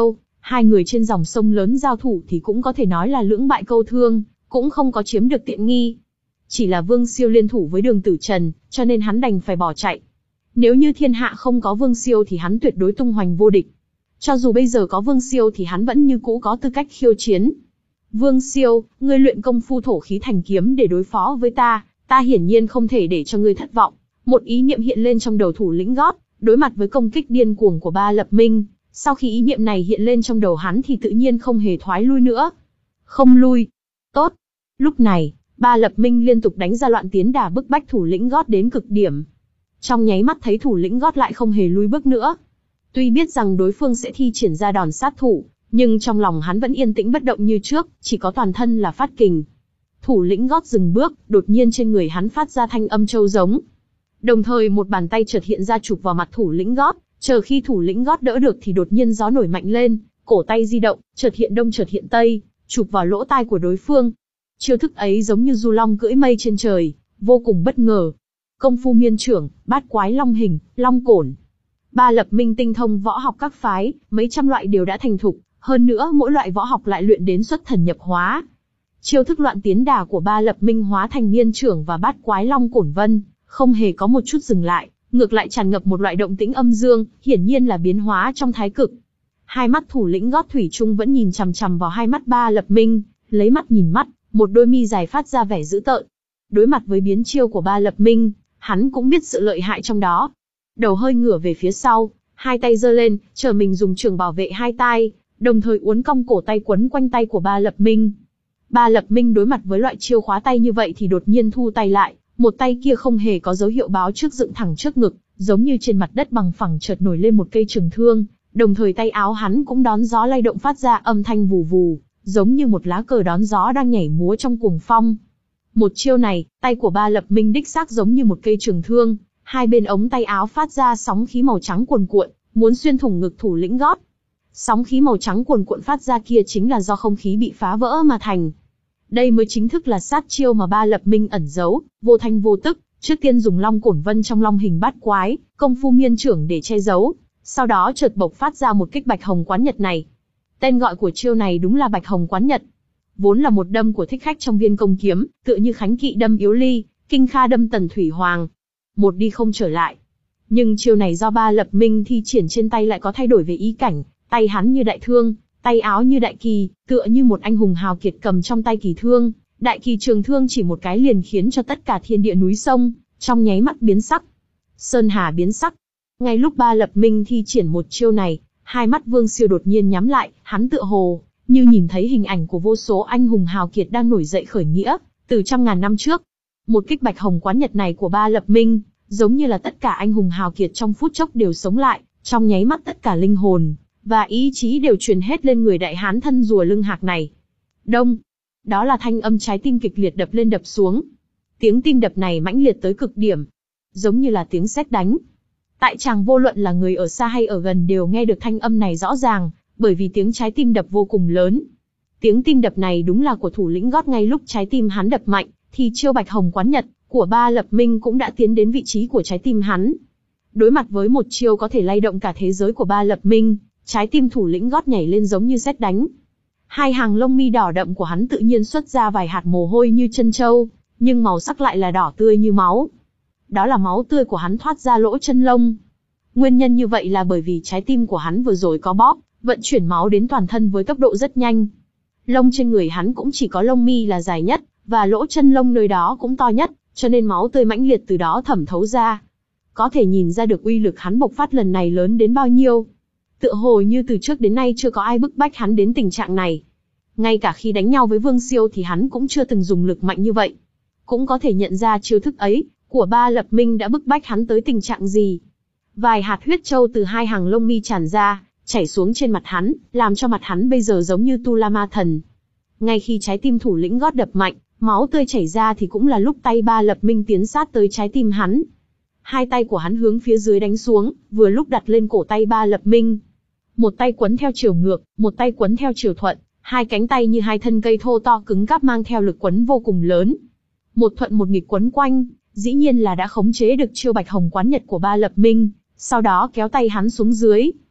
Hai người trên dòng sông lớn giao thủ thì cũng có thể nói là lưỡng bại câu thương, cũng không có chiếm được tiện nghi. Chỉ là Vương Siêu liên thủ với Đường Tử Trần, cho nên hắn đành phải bỏ chạy. Nếu như thiên hạ không có Vương Siêu thì hắn tuyệt đối tung hoành vô địch. Cho dù bây giờ có Vương Siêu thì hắn vẫn như cũ có tư cách khiêu chiến. Vương Siêu, ngươi luyện công phu thổ khí thành kiếm để đối phó với ta, ta hiển nhiên không thể để cho ngươi thất vọng. Một ý niệm hiện lên trong đầu thủ lĩnh gót, đối mặt với công kích điên cuồng của Ba Lập Minh. Sau khi ý niệm này hiện lên trong đầu hắn thì tự nhiên không hề thoái lui nữa. Không lui. Tốt. Lúc này, Ba Lập Minh liên tục đánh ra loạn tiến đà bức bách thủ lĩnh gót đến cực điểm. Trong nháy mắt thấy thủ lĩnh gót lại không hề lui bước nữa. Tuy biết rằng đối phương sẽ thi triển ra đòn sát thủ, nhưng trong lòng hắn vẫn yên tĩnh bất động như trước, chỉ có toàn thân là phát kình. Thủ lĩnh gót dừng bước, đột nhiên trên người hắn phát ra thanh âm trâu giống. Đồng thời một bàn tay chợt hiện ra chụp vào mặt thủ lĩnh gót, chờ khi thủ lĩnh gót đỡ được thì đột nhiên gió nổi mạnh lên, cổ tay di động, chợt hiện đông chợt hiện tây, chụp vào lỗ tai của đối phương. Chiêu thức ấy giống như du long cưỡi mây trên trời, vô cùng bất ngờ. Công phu miên trưởng, bát quái long hình, long cổn. Ba Lập Minh tinh thông võ học các phái, mấy trăm loại đều đã thành thục, hơn nữa mỗi loại võ học lại luyện đến xuất thần nhập hóa. Chiêu thức loạn tiến đà của Ba Lập Minh hóa thành miên trưởng và bát quái long cổn vân, không hề có một chút dừng lại, ngược lại tràn ngập một loại động tĩnh âm dương, hiển nhiên là biến hóa trong thái cực. Hai mắt thủ lĩnh gót thủy chung vẫn nhìn chằm chằm vào hai mắt Ba Lập Minh, lấy mắt nhìn mắt, một đôi mi dài phát ra vẻ dữ tợn. Đối mặt với biến chiêu của Ba Lập Minh, hắn cũng biết sự lợi hại trong đó. Đầu hơi ngửa về phía sau, hai tay giơ lên, chờ mình dùng trường bảo vệ hai tay, đồng thời uốn cong cổ tay quấn quanh tay của Ba Lập Minh. Ba Lập Minh đối mặt với loại chiêu khóa tay như vậy thì đột nhiên thu tay lại, một tay kia không hề có dấu hiệu báo trước dựng thẳng trước ngực, giống như trên mặt đất bằng phẳng chợt nổi lên một cây trường thương, đồng thời tay áo hắn cũng đón gió lay động phát ra âm thanh vù vù, giống như một lá cờ đón gió đang nhảy múa trong cuồng phong. Một chiêu này, tay của Ba Lập Minh đích xác giống như một cây trường thương, hai bên ống tay áo phát ra sóng khí màu trắng cuồn cuộn, muốn xuyên thủng ngực thủ lĩnh gót. Sóng khí màu trắng cuồn cuộn phát ra kia chính là do không khí bị phá vỡ mà thành. Đây mới chính thức là sát chiêu mà Ba Lập Minh ẩn giấu, vô thanh vô tức, trước tiên dùng long cổn vân trong long hình bát quái, công phu miên trưởng để che giấu, sau đó chợt bộc phát ra một kích Bạch Hồng Quán Nhật này. Tên gọi của chiêu này đúng là Bạch Hồng Quán Nhật. Vốn là một đâm của thích khách trong viên công kiếm, tựa như Khánh Kỵ đâm Yếu Ly, Kinh Kha đâm Tần Thủy Hoàng. Một đi không trở lại. Nhưng chiêu này do Ba Lập Minh thi triển trên tay lại có thay đổi về ý cảnh, tay hắn như đại thương, tay áo như đại kỳ, tựa như một anh hùng hào kiệt cầm trong tay kỳ thương, đại kỳ trường thương chỉ một cái liền khiến cho tất cả thiên địa núi sông, trong nháy mắt biến sắc. Sơn hà biến sắc. Ngay lúc Ba Lập Minh thi triển một chiêu này, hai mắt Vương Siêu đột nhiên nhắm lại, hắn tựa hồ như nhìn thấy hình ảnh của vô số anh hùng hào kiệt đang nổi dậy khởi nghĩa, từ trăm ngàn năm trước. Một kích Bạch Hồng Quán Nhật này của Ba Lập Minh, giống như là tất cả anh hùng hào kiệt trong phút chốc đều sống lại, trong nháy mắt tất cả linh hồn và ý chí đều truyền hết lên người đại hán thân rùa lưng hạc này. Đông, đó là thanh âm trái tim kịch liệt đập lên đập xuống. Tiếng tim đập này mãnh liệt tới cực điểm, giống như là tiếng sét đánh. Tại tràng vô luận là người ở xa hay ở gần đều nghe được thanh âm này rõ ràng, bởi vì tiếng trái tim đập vô cùng lớn. Tiếng tim đập này đúng là của thủ lĩnh gót. Ngay lúc trái tim hắn đập mạnh, thì chiêu Bạch Hồng Quán Nhật của Ba Lập Minh cũng đã tiến đến vị trí của trái tim hắn. Đối mặt với một chiêu có thể lay động cả thế giới của Ba Lập Minh, trái tim thủ lĩnh gót nhảy lên giống như sét đánh. Hai hàng lông mi đỏ đậm của hắn tự nhiên xuất ra vài hạt mồ hôi như chân trâu, nhưng màu sắc lại là đỏ tươi như máu. Đó là máu tươi của hắn thoát ra lỗ chân lông. Nguyên nhân như vậy là bởi vì trái tim của hắn vừa rồi có bóp, vận chuyển máu đến toàn thân với tốc độ rất nhanh. Lông trên người hắn cũng chỉ có lông mi là dài nhất, và lỗ chân lông nơi đó cũng to nhất, cho nên máu tươi mãnh liệt từ đó thẩm thấu ra. Có thể nhìn ra được uy lực hắn bộc phát lần này lớn đến bao nhiêu. Tựa hồ như từ trước đến nay chưa có ai bức bách hắn đến tình trạng này. Ngay cả khi đánh nhau với Vương Siêu thì hắn cũng chưa từng dùng lực mạnh như vậy. Cũng có thể nhận ra chiêu thức ấy của Ba Lập Minh đã bức bách hắn tới tình trạng gì. Vài hạt huyết châu từ hai hàng lông mi tràn ra, chảy xuống trên mặt hắn, làm cho mặt hắn bây giờ giống như Tu La Ma Thần. Ngay khi trái tim thủ lĩnh gót đập mạnh, máu tươi chảy ra thì cũng là lúc tay Ba Lập Minh tiến sát tới trái tim hắn. Hai tay của hắn hướng phía dưới đánh xuống, vừa lúc đặt lên cổ tay Ba Lập Minh. Một tay quấn theo chiều ngược, một tay quấn theo chiều thuận, hai cánh tay như hai thân cây thô to cứng cáp mang theo lực quấn vô cùng lớn. Một thuận một nghịch quấn quanh, dĩ nhiên là đã khống chế được chiêu Bạch Hồng Quán Nhật của Ba Lập Minh, sau đó kéo tay hắn xuống dưới.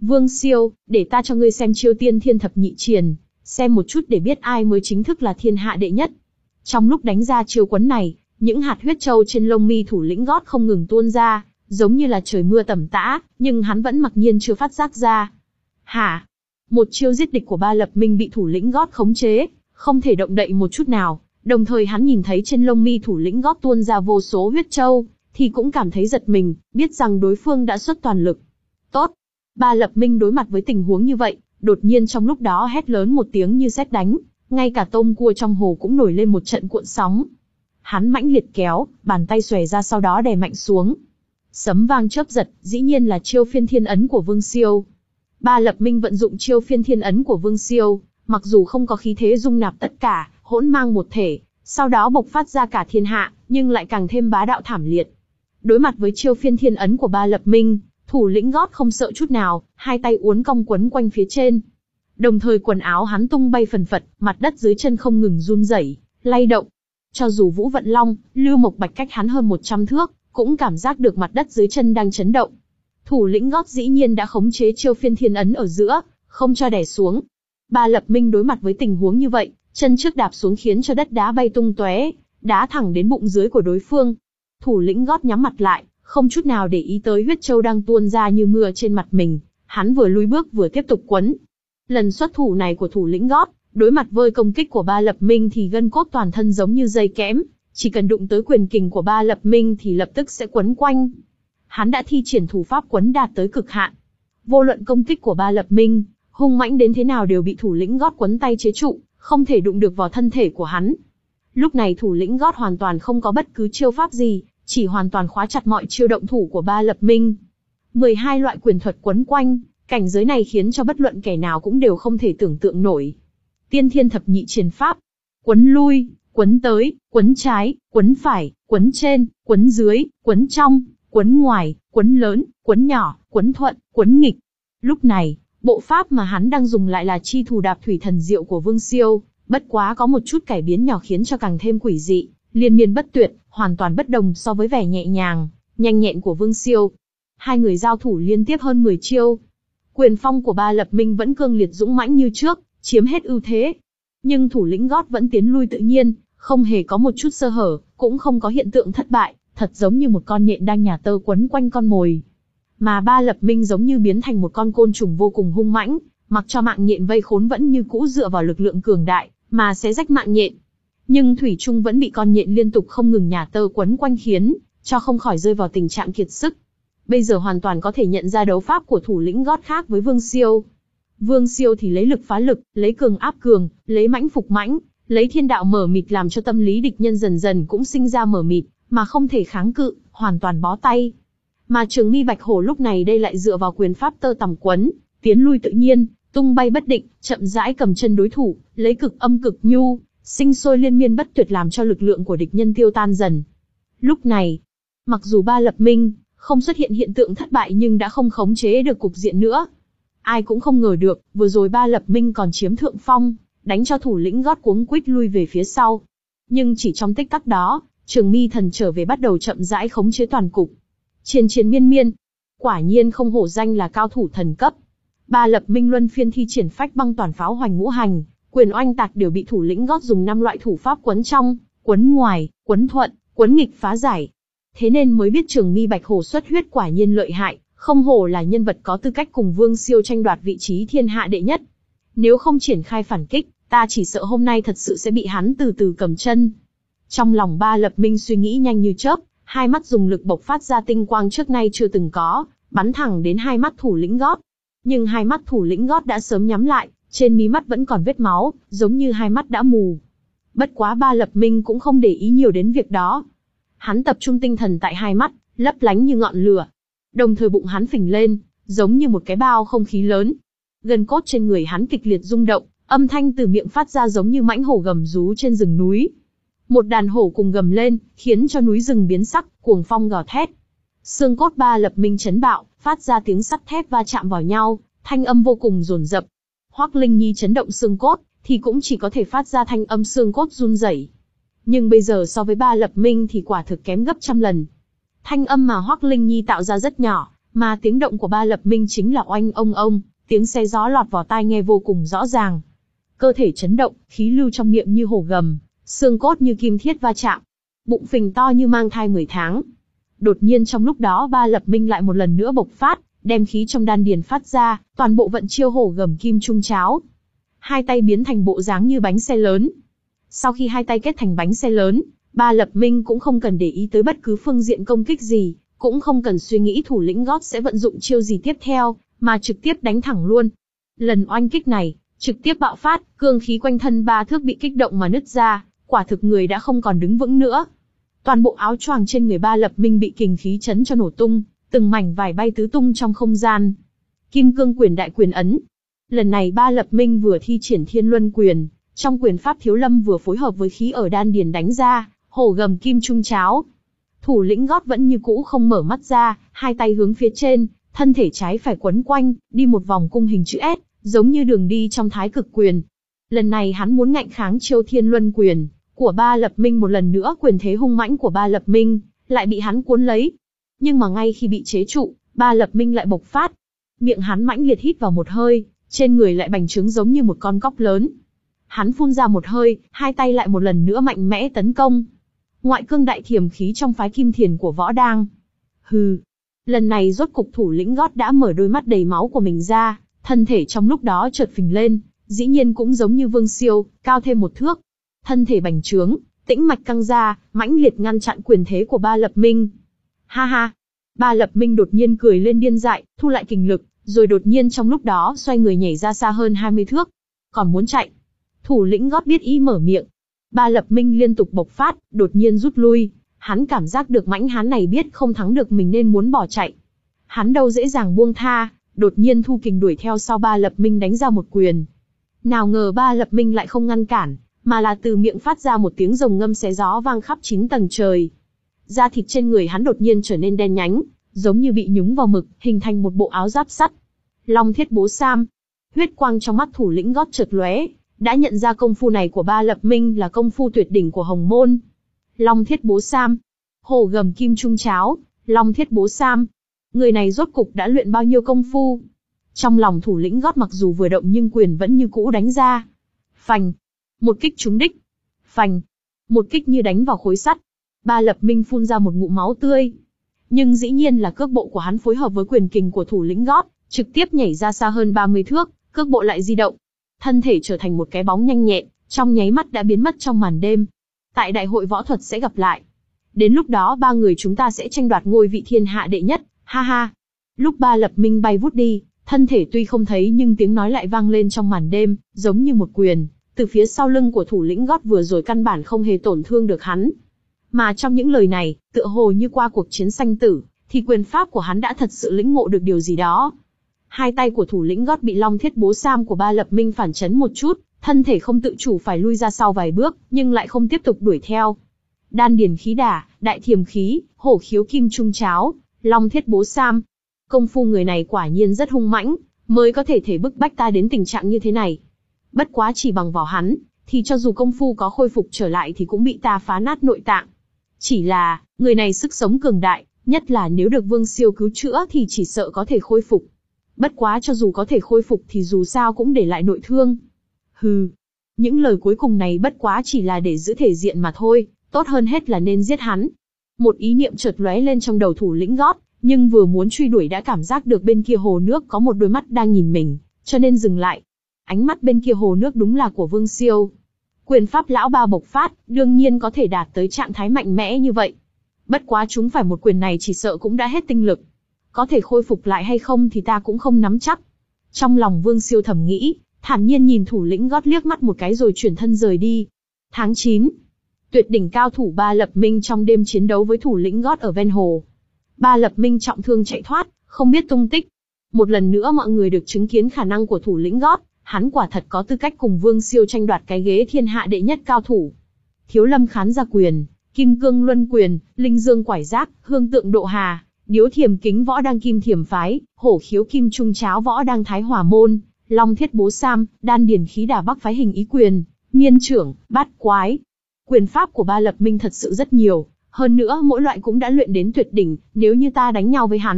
Vương Siêu, để ta cho ngươi xem chiêu tiên thiên thập nhị triền, xem một chút để biết ai mới chính thức là thiên hạ đệ nhất. Trong lúc đánh ra chiêu quấn này, những hạt huyết châu trên lông mi thủ lĩnh gót không ngừng tuôn ra, giống như là trời mưa tầm tã, nhưng hắn vẫn mặc nhiên chưa phát giác ra. Hả? Một chiêu giết địch của Ba Lập Minh bị thủ lĩnh gót khống chế, không thể động đậy một chút nào, đồng thời hắn nhìn thấy trên lông mi thủ lĩnh gót tuôn ra vô số huyết châu, thì cũng cảm thấy giật mình, biết rằng đối phương đã xuất toàn lực. Tốt! Ba Lập Minh đối mặt với tình huống như vậy, đột nhiên trong lúc đó hét lớn một tiếng như sét đánh, ngay cả tôm cua trong hồ cũng nổi lên một trận cuộn sóng. Hắn mãnh liệt kéo, bàn tay xòe ra sau đó đè mạnh xuống. Sấm vang chớp giật, dĩ nhiên là chiêu phiên thiên ấn của Vương Siêu. Ba Lập Minh vận dụng chiêu phiên thiên ấn của Vương Siêu, mặc dù không có khí thế dung nạp tất cả, hỗn mang một thể, sau đó bộc phát ra cả thiên hạ, nhưng lại càng thêm bá đạo thảm liệt. Đối mặt với chiêu phiên thiên ấn của Ba Lập Minh, thủ lĩnh gót không sợ chút nào, hai tay uốn cong quấn quanh phía trên. Đồng thời quần áo hắn tung bay phần phật, mặt đất dưới chân không ngừng run rẩy, lay động. Cho dù Vũ Vận Long, Lưu Mộc Bạch cách hắn hơn một trăm thước, cũng cảm giác được mặt đất dưới chân đang chấn động. Thủ lĩnh gót dĩ nhiên đã khống chế chiêu phiên thiên ấn ở giữa, không cho đè xuống. Ba Lập Minh đối mặt với tình huống như vậy, chân trước đạp xuống khiến cho đất đá bay tung tóe, đá thẳng đến bụng dưới của đối phương. Thủ lĩnh gót nhắm mặt lại, không chút nào để ý tới huyết châu đang tuôn ra như mưa trên mặt mình, hắn vừa lùi bước vừa tiếp tục quấn. Lần xuất thủ này của thủ lĩnh gót, đối mặt với công kích của Ba Lập Minh thì gân cốt toàn thân giống như dây kẽm, chỉ cần đụng tới quyền kình của Ba Lập Minh thì lập tức sẽ quấn quanh. Hắn đã thi triển thủ pháp quấn đạt tới cực hạn. Vô luận công kích của Ba Lập Minh, hung mãnh đến thế nào đều bị thủ lĩnh gót quấn tay chế trụ, không thể đụng được vào thân thể của hắn. Lúc này thủ lĩnh gót hoàn toàn không có bất cứ chiêu pháp gì, chỉ hoàn toàn khóa chặt mọi chiêu động thủ của Ba Lập Minh. mười hai loại quyền thuật quấn quanh, cảnh giới này khiến cho bất luận kẻ nào cũng đều không thể tưởng tượng nổi. Tiên thiên thập nhị triền pháp, quấn lui, quấn tới, quấn trái, quấn phải, quấn trên, quấn dưới, quấn trong, quấn ngoài, quấn lớn, quấn nhỏ, quấn thuận, quấn nghịch. Lúc này, bộ pháp mà hắn đang dùng lại là chi thủ đạp thủy thần diệu của Vương Siêu, bất quá có một chút cải biến nhỏ khiến cho càng thêm quỷ dị, liên miên bất tuyệt, hoàn toàn bất đồng so với vẻ nhẹ nhàng, nhanh nhẹn của Vương Siêu. Hai người giao thủ liên tiếp hơn mười chiêu. Quyền phong của Ba Lập Minh vẫn cương liệt dũng mãnh như trước, chiếm hết ưu thế. Nhưng thủ lĩnh gót vẫn tiến lui tự nhiên, không hề có một chút sơ hở, cũng không có hiện tượng thất bại, thật giống như một con nhện đang nhả tơ quấn quanh con mồi. Mà Ba Lập Minh giống như biến thành một con côn trùng vô cùng hung mãnh, mặc cho mạng nhện vây khốn vẫn như cũ dựa vào lực lượng cường đại, mà xé rách mạng nhện. Nhưng thủy chung vẫn bị con nhện liên tục không ngừng nhả tơ quấn quanh khiến cho không khỏi rơi vào tình trạng kiệt sức. Bây giờ hoàn toàn có thể nhận ra đấu pháp của thủ lĩnh gót khác với Vương Siêu. Vương Siêu thì lấy lực phá lực, lấy cường áp cường, lấy mãnh phục mãnh, lấy thiên đạo mở mịt làm cho tâm lý địch nhân dần dần cũng sinh ra mở mịt, mà không thể kháng cự, hoàn toàn bó tay. Mà Trường Mi Bạch Hổ lúc này đây lại dựa vào quyền pháp tơ tằm quấn, tiến lui tự nhiên, tung bay bất định, chậm rãi cầm chân đối thủ, lấy cực âm cực nhu, sinh sôi liên miên bất tuyệt làm cho lực lượng của địch nhân tiêu tan dần. Lúc này, mặc dù Ba Lập Minh không xuất hiện hiện tượng thất bại nhưng đã không khống chế được cục diện nữa. Ai cũng không ngờ được, vừa rồi Ba Lập Minh còn chiếm thượng phong, đánh cho thủ lĩnh gót cuống quýt lui về phía sau. Nhưng chỉ trong tích tắc đó, Trường Mi thần trở về bắt đầu chậm rãi khống chế toàn cục. Triền triền miên miên, quả nhiên không hổ danh là cao thủ thần cấp. Ba Lập Minh luân phiên thi triển phách băng toàn pháo hoành ngũ hành, quyền oanh tạc đều bị thủ lĩnh gót dùng năm loại thủ pháp quấn trong, quấn ngoài, quấn thuận, quấn nghịch phá giải. Thế nên mới biết Trường Mi Bạch Hổ xuất huyết quả nhiên lợi hại, không hổ là nhân vật có tư cách cùng Vương Siêu tranh đoạt vị trí thiên hạ đệ nhất. Nếu không triển khai phản kích, ta chỉ sợ hôm nay thật sự sẽ bị hắn từ từ cầm chân. Trong lòng Ba Lập Minh suy nghĩ nhanh như chớp, hai mắt dùng lực bộc phát ra tinh quang trước nay chưa từng có, bắn thẳng đến hai mắt thủ lĩnh gót. Nhưng hai mắt thủ lĩnh gót đã sớm nhắm lại, trên mí mắt vẫn còn vết máu, giống như hai mắt đã mù. Bất quá Ba Lập Minh cũng không để ý nhiều đến việc đó. Hắn tập trung tinh thần tại hai mắt, lấp lánh như ngọn lửa. Đồng thời bụng hắn phình lên, giống như một cái bao không khí lớn. Gân cốt trên người hắn kịch liệt rung động, âm thanh từ miệng phát ra giống như mãnh hổ gầm rú trên rừng núi. Một đàn hổ cùng gầm lên, khiến cho núi rừng biến sắc, cuồng phong gào thét. Xương cốt Ba Lập Minh chấn bạo, phát ra tiếng sắt thép va chạm vào nhau, thanh âm vô cùng dồn dập. Hoắc Linh Nhi chấn động xương cốt, thì cũng chỉ có thể phát ra thanh âm xương cốt run rẩy. Nhưng bây giờ so với Ba Lập Minh thì quả thực kém gấp trăm lần. Thanh âm mà Hoắc Linh Nhi tạo ra rất nhỏ, mà tiếng động của Ba Lập Minh chính là oanh ông ông, tiếng xe gió lọt vào tai nghe vô cùng rõ ràng. Cơ thể chấn động, khí lưu trong miệng như hổ gầm, xương cốt như kim thiết va chạm, bụng phình to như mang thai mười tháng. Đột nhiên trong lúc đó Ba Lập Minh lại một lần nữa bộc phát, đem khí trong đan điền phát ra, toàn bộ vận chiêu hổ gầm kim trung cháo. Hai tay biến thành bộ dáng như bánh xe lớn. Sau khi hai tay kết thành bánh xe lớn, Ba Lập Minh cũng không cần để ý tới bất cứ phương diện công kích gì, cũng không cần suy nghĩ thủ lĩnh gót sẽ vận dụng chiêu gì tiếp theo, mà trực tiếp đánh thẳng luôn. Lần oanh kích này, trực tiếp bạo phát, cương khí quanh thân ba thước bị kích động mà nứt ra, quả thực người đã không còn đứng vững nữa. Toàn bộ áo choàng trên người Ba Lập Minh bị kình khí chấn cho nổ tung, từng mảnh vải bay tứ tung trong không gian. Kim cương quyền đại quyền ấn. Lần này Ba Lập Minh vừa thi triển Thiên Luân quyền, trong quyền pháp Thiếu Lâm vừa phối hợp với khí ở đan điền đánh ra, hổ gầm kim trung cháo. Thủ lĩnh gót vẫn như cũ không mở mắt ra, hai tay hướng phía trên, thân thể trái phải quấn quanh, đi một vòng cung hình chữ S, giống như đường đi trong Thái Cực quyền. Lần này hắn muốn ngạnh kháng chiêu Thiên Luân quyền của Ba Lập Minh một lần nữa, quyền thế hung mãnh của Ba Lập Minh lại bị hắn cuốn lấy. Nhưng mà ngay khi bị chế trụ, Ba Lập Minh lại bộc phát. Miệng hắn mãnh liệt hít vào một hơi, trên người lại bành trướng giống như một con cóc lớn. Hắn phun ra một hơi, hai tay lại một lần nữa mạnh mẽ tấn công. Ngoại cương đại thiềm khí trong phái Kim Thiền của Võ Đang. Hừ, lần này rốt cục thủ lĩnh gót đã mở đôi mắt đầy máu của mình ra, thân thể trong lúc đó chợt phình lên, dĩ nhiên cũng giống như Vương Siêu, cao thêm một thước. Thân thể bành trướng, tĩnh mạch căng ra, mãnh liệt ngăn chặn quyền thế của Ba Lập Minh. Ha ha! Ba Lập Minh đột nhiên cười lên điên dại, thu lại kình lực, rồi đột nhiên trong lúc đó xoay người nhảy ra xa hơn hai mươi thước. Còn muốn chạy? Thủ lĩnh gót biết ý mở miệng. Ba Lập Minh liên tục bộc phát, đột nhiên rút lui. Hắn cảm giác được mãnh hán này biết không thắng được mình nên muốn bỏ chạy. Hắn đâu dễ dàng buông tha, đột nhiên thu kình đuổi theo sau Ba Lập Minh đánh ra một quyền. Nào ngờ Ba Lập Minh lại không ngăn cản, mà là từ miệng phát ra một tiếng rồng ngâm xé gió vang khắp chín tầng trời. Da thịt trên người hắn đột nhiên trở nên đen nhánh, giống như bị nhúng vào mực, hình thành một bộ áo giáp sắt. Long Thiết Bố Sam. Huyết quang trong mắt thủ lĩnh gót chợt lóe, đã nhận ra công phu này của Ba Lập Minh là công phu tuyệt đỉnh của Hồng Môn. Long Thiết Bố Sam. Hổ gầm kim trung cháo, Long Thiết Bố Sam. Người này rốt cục đã luyện bao nhiêu công phu? Trong lòng thủ lĩnh gót mặc dù vừa động nhưng quyền vẫn như cũ đánh ra. Phành. Một kích trúng đích. Phành. Một kích như đánh vào khối sắt. Ba Lập Minh phun ra một ngụm máu tươi. Nhưng dĩ nhiên là cước bộ của hắn phối hợp với quyền kình của thủ lĩnh gót, trực tiếp nhảy ra xa hơn ba mươi thước, cước bộ lại di động. Thân thể trở thành một cái bóng nhanh nhẹn, trong nháy mắt đã biến mất trong màn đêm. Tại đại hội võ thuật sẽ gặp lại. Đến lúc đó ba người chúng ta sẽ tranh đoạt ngôi vị thiên hạ đệ nhất, ha ha. Lúc Ba Lập Minh bay vút đi, thân thể tuy không thấy nhưng tiếng nói lại vang lên trong màn đêm, giống như một quyền, từ phía sau lưng của thủ lĩnh gót vừa rồi căn bản không hề tổn thương được hắn. Mà trong những lời này, tựa hồ như qua cuộc chiến sanh tử, thì quyền pháp của hắn đã thật sự lĩnh ngộ được điều gì đó. Hai tay của thủ lĩnh gót bị Long Thiết Bố Sam của Ba Lập Minh phản chấn một chút, thân thể không tự chủ phải lui ra sau vài bước, nhưng lại không tiếp tục đuổi theo. Đan điền khí đả, đại thiềm khí, hổ khiếu kim trung cháo, Long Thiết Bố Sam. Công phu người này quả nhiên rất hung mãnh, mới có thể thể bức bách ta đến tình trạng như thế này. Bất quá chỉ bằng vào hắn, thì cho dù công phu có khôi phục trở lại thì cũng bị ta phá nát nội tạng. Chỉ là, người này sức sống cường đại, nhất là nếu được Vương Siêu cứu chữa thì chỉ sợ có thể khôi phục. Bất quá cho dù có thể khôi phục thì dù sao cũng để lại nội thương. Hừ, những lời cuối cùng này bất quá chỉ là để giữ thể diện mà thôi, tốt hơn hết là nên giết hắn. Một ý niệm chợt lóe lên trong đầu thủ lĩnh gót, nhưng vừa muốn truy đuổi đã cảm giác được bên kia hồ nước có một đôi mắt đang nhìn mình, cho nên dừng lại. Ánh mắt bên kia hồ nước đúng là của Vương Siêu. Quyền pháp lão ba bộc phát, đương nhiên có thể đạt tới trạng thái mạnh mẽ như vậy. Bất quá chúng phải một quyền này chỉ sợ cũng đã hết tinh lực. Có thể khôi phục lại hay không thì ta cũng không nắm chắc. Trong lòng Vương Siêu thầm nghĩ, thản nhiên nhìn thủ lĩnh gót liếc mắt một cái rồi chuyển thân rời đi. Tháng chín. Tuyệt đỉnh cao thủ Ba Lập Minh trong đêm chiến đấu với thủ lĩnh gót ở ven hồ. Ba Lập Minh trọng thương chạy thoát, không biết tung tích. Một lần nữa mọi người được chứng kiến khả năng của thủ lĩnh gót, hắn quả thật có tư cách cùng Vương Siêu tranh đoạt cái ghế thiên hạ đệ nhất cao thủ. Thiếu Lâm Khán Gia quyền, Kim Cương Luân quyền, Linh Dương Quải Giác, Hương Tượng Độ Hà, Điếu Thiềm Kính Võ Đang Kim Thiềm phái, Hổ Khiếu Kim Trung Cháo Võ Đang Thái Hòa môn, Long Thiết Bố Sam, Đan Điền Khí Đả Bắc phái hình ý quyền, Miên Trưởng, Bát Quái. Quyền pháp của Ba Lập Minh thật sự rất nhiều, hơn nữa mỗi loại cũng đã luyện đến tuyệt đỉnh, nếu như ta đánh nhau với hắn,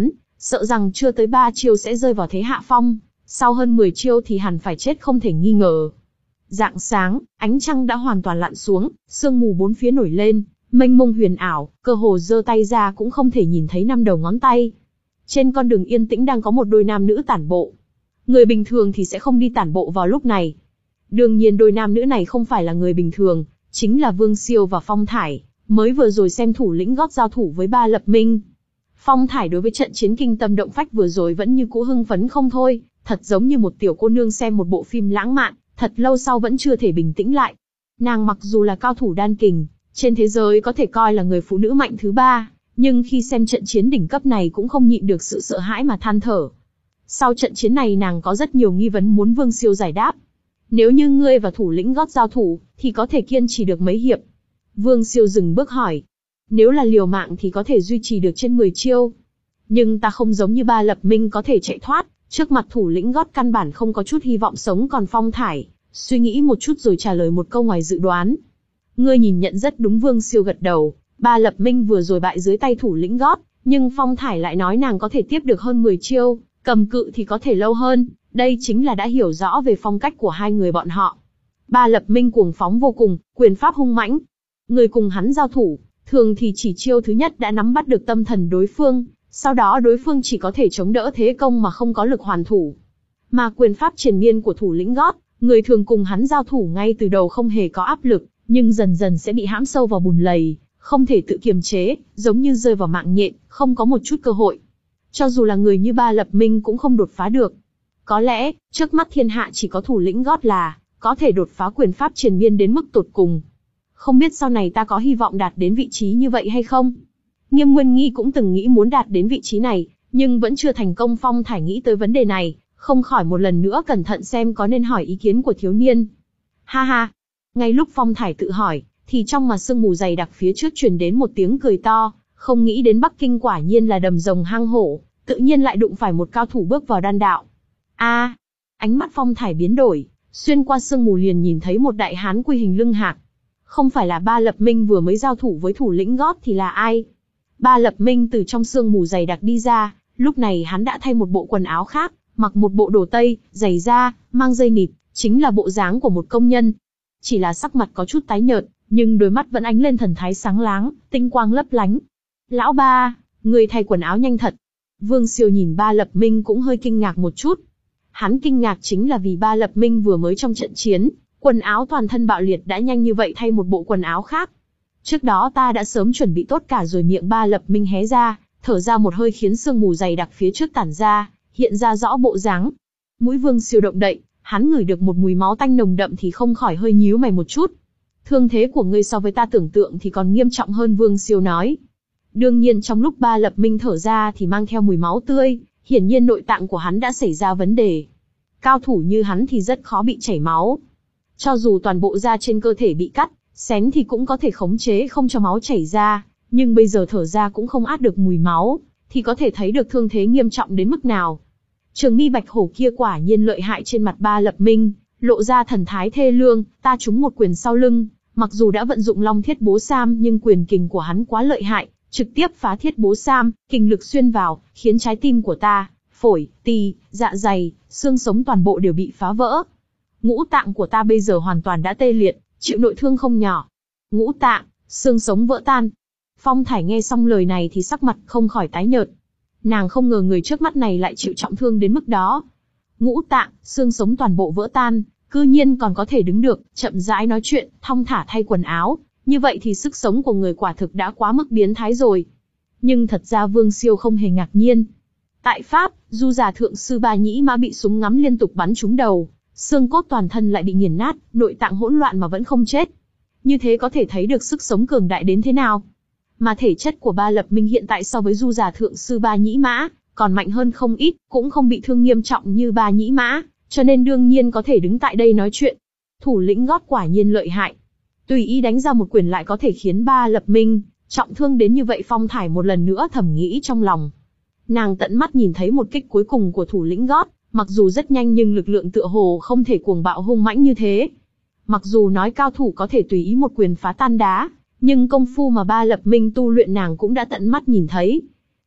sợ rằng chưa tới ba chiêu sẽ rơi vào thế hạ phong, sau hơn mười chiêu thì hẳn phải chết không thể nghi ngờ. Rạng sáng, ánh trăng đã hoàn toàn lặn xuống, sương mù bốn phía nổi lên, mênh mông huyền ảo, cơ hồ giơ tay ra cũng không thể nhìn thấy năm đầu ngón tay. Trên con đường yên tĩnh đang có một đôi nam nữ tản bộ. Người bình thường thì sẽ không đi tản bộ vào lúc này. Đương nhiên đôi nam nữ này không phải là người bình thường, chính là Vương Siêu và Phong Thải, mới vừa rồi xem thủ lĩnh gót giao thủ với Ba Lập Minh. Phong Thải đối với trận chiến kinh tâm động phách vừa rồi vẫn như cũ hưng phấn không thôi, thật giống như một tiểu cô nương xem một bộ phim lãng mạn, thật lâu sau vẫn chưa thể bình tĩnh lại. Nàng mặc dù là cao thủ đan kình, trên thế giới có thể coi là người phụ nữ mạnh thứ ba, nhưng khi xem trận chiến đỉnh cấp này cũng không nhịn được sự sợ hãi mà than thở. Sau trận chiến này nàng có rất nhiều nghi vấn muốn Vương Siêu giải đáp. Nếu như ngươi và thủ lĩnh gót giao thủ, thì có thể kiên trì được mấy hiệp? Vương Siêu dừng bước hỏi. Nếu là liều mạng thì có thể duy trì được trên mười chiêu. Nhưng ta không giống như Ba Lập Minh có thể chạy thoát, trước mặt thủ lĩnh gót căn bản không có chút hy vọng sống. Còn Phong Thải, suy nghĩ một chút rồi trả lời một câu ngoài dự đoán. Ngươi nhìn nhận rất đúng. Vương Siêu gật đầu. Ba Lập Minh vừa rồi bại dưới tay thủ lĩnh gót, nhưng Phong Thải lại nói nàng có thể tiếp được hơn mười chiêu, cầm cự thì có thể lâu hơn. Đây chính là đã hiểu rõ về phong cách của hai người bọn họ. Ba Lập Minh cuồng phóng vô cùng, quyền pháp hung mãnh. Người cùng hắn giao thủ, thường thì chỉ chiêu thứ nhất đã nắm bắt được tâm thần đối phương, sau đó đối phương chỉ có thể chống đỡ thế công mà không có lực hoàn thủ. Mà quyền pháp triền miên của thủ lĩnh gót, người thường cùng hắn giao thủ ngay từ đầu không hề có áp lực, nhưng dần dần sẽ bị hãm sâu vào bùn lầy, không thể tự kiềm chế, giống như rơi vào mạng nhện, không có một chút cơ hội. Cho dù là người như Ba Lập Minh cũng không đột phá được. Có lẽ, trước mắt thiên hạ chỉ có thủ lĩnh gót là có thể đột phá quyền pháp triền miên đến mức tột cùng. Không biết sau này ta có hy vọng đạt đến vị trí như vậy hay không? Nghiêm Nguyên Nghi cũng từng nghĩ muốn đạt đến vị trí này, nhưng vẫn chưa thành công. Phong Thải nghĩ tới vấn đề này, không khỏi một lần nữa cẩn thận xem có nên hỏi ý kiến của thiếu niên. Ha ha! Ngay lúc Phong Thải tự hỏi, thì trong mà sương mù dày đặc phía trước truyền đến một tiếng cười to, không nghĩ đến Bắc Kinh quả nhiên là đầm rồng hang hổ, tự nhiên lại đụng phải một cao thủ bước vào đan đạo. A! À, ánh mắt Phong Thải biến đổi, xuyên qua sương mù liền nhìn thấy một đại hán quy hình lưng hạc. Không phải là Ba Lập Minh vừa mới giao thủ với thủ lĩnh gót thì là ai? Ba Lập Minh từ trong sương mù dày đặc đi ra, lúc này hắn đã thay một bộ quần áo khác, mặc một bộ đồ tây, giày da, mang dây nịt, chính là bộ dáng của một công nhân. Chỉ là sắc mặt có chút tái nhợt, nhưng đôi mắt vẫn ánh lên thần thái sáng láng, tinh quang lấp lánh. Lão Ba, người thay quần áo nhanh thật. Vương Siêu nhìn Ba Lập Minh cũng hơi kinh ngạc một chút. Hắn kinh ngạc chính là vì Ba Lập Minh vừa mới trong trận chiến, quần áo toàn thân bạo liệt đã nhanh như vậy thay một bộ quần áo khác. Trước đó ta đã sớm chuẩn bị tốt cả rồi. Miệng Ba Lập Minh hé ra, thở ra một hơi khiến sương mù dày đặc phía trước tản ra, hiện ra rõ bộ dáng. Mũi Vương Siêu động đậy, hắn ngửi được một mùi máu tanh nồng đậm thì không khỏi hơi nhíu mày một chút. Thương thế của ngươi so với ta tưởng tượng thì còn nghiêm trọng hơn. Vương Siêu nói. Đương nhiên trong lúc Ba Lập Minh thở ra thì mang theo mùi máu tươi, hiển nhiên nội tạng của hắn đã xảy ra vấn đề. Cao thủ như hắn thì rất khó bị chảy máu. Cho dù toàn bộ da trên cơ thể bị cắt, xén thì cũng có thể khống chế không cho máu chảy ra, nhưng bây giờ thở ra cũng không át được mùi máu, thì có thể thấy được thương thế nghiêm trọng đến mức nào. Trường mi bạch hổ kia quả nhiên lợi hại. Trên mặt Ba Lập Minh lộ ra thần thái thê lương. Ta trúng một quyền sau lưng, mặc dù đã vận dụng Long Thiết Bố Sam nhưng quyền kình của hắn quá lợi hại, trực tiếp phá Thiết Bố Sam, kình lực xuyên vào, khiến trái tim của ta, phổi, tỳ, dạ dày, xương sống toàn bộ đều bị phá vỡ. Ngũ tạng của ta bây giờ hoàn toàn đã tê liệt, chịu nội thương không nhỏ. Ngũ tạng, xương sống vỡ tan. Phong Thải nghe xong lời này thì sắc mặt không khỏi tái nhợt. Nàng không ngờ người trước mắt này lại chịu trọng thương đến mức đó. Ngũ tạng, xương sống toàn bộ vỡ tan, cư nhiên còn có thể đứng được, chậm rãi nói chuyện, thong thả thay quần áo. Như vậy thì sức sống của người quả thực đã quá mức biến thái rồi. Nhưng thật ra Vương Siêu không hề ngạc nhiên. Tại Pháp, Du Già Thượng Sư Ba Nhĩ Mã bị súng ngắm liên tục bắn trúng đầu, xương cốt toàn thân lại bị nghiền nát, nội tạng hỗn loạn mà vẫn không chết. Như thế có thể thấy được sức sống cường đại đến thế nào. Mà thể chất của Ba Lập Minh hiện tại so với Du Già Thượng Sư Ba Nhĩ Mã còn mạnh hơn không ít, cũng không bị thương nghiêm trọng như Ba Nhĩ Mã, cho nên đương nhiên có thể đứng tại đây nói chuyện. Thủ lĩnh gót quả nhiên lợi hại. Tùy ý đánh ra một quyền lại có thể khiến Ba Lập Minh trọng thương đến như vậy. Phong Thải một lần nữa thầm nghĩ trong lòng. Nàng tận mắt nhìn thấy một kích cuối cùng của thủ lĩnh gót, mặc dù rất nhanh nhưng lực lượng tựa hồ không thể cuồng bạo hung mãnh như thế. Mặc dù nói cao thủ có thể tùy ý một quyền phá tan đá, nhưng công phu mà Ba Lập Minh tu luyện nàng cũng đã tận mắt nhìn thấy.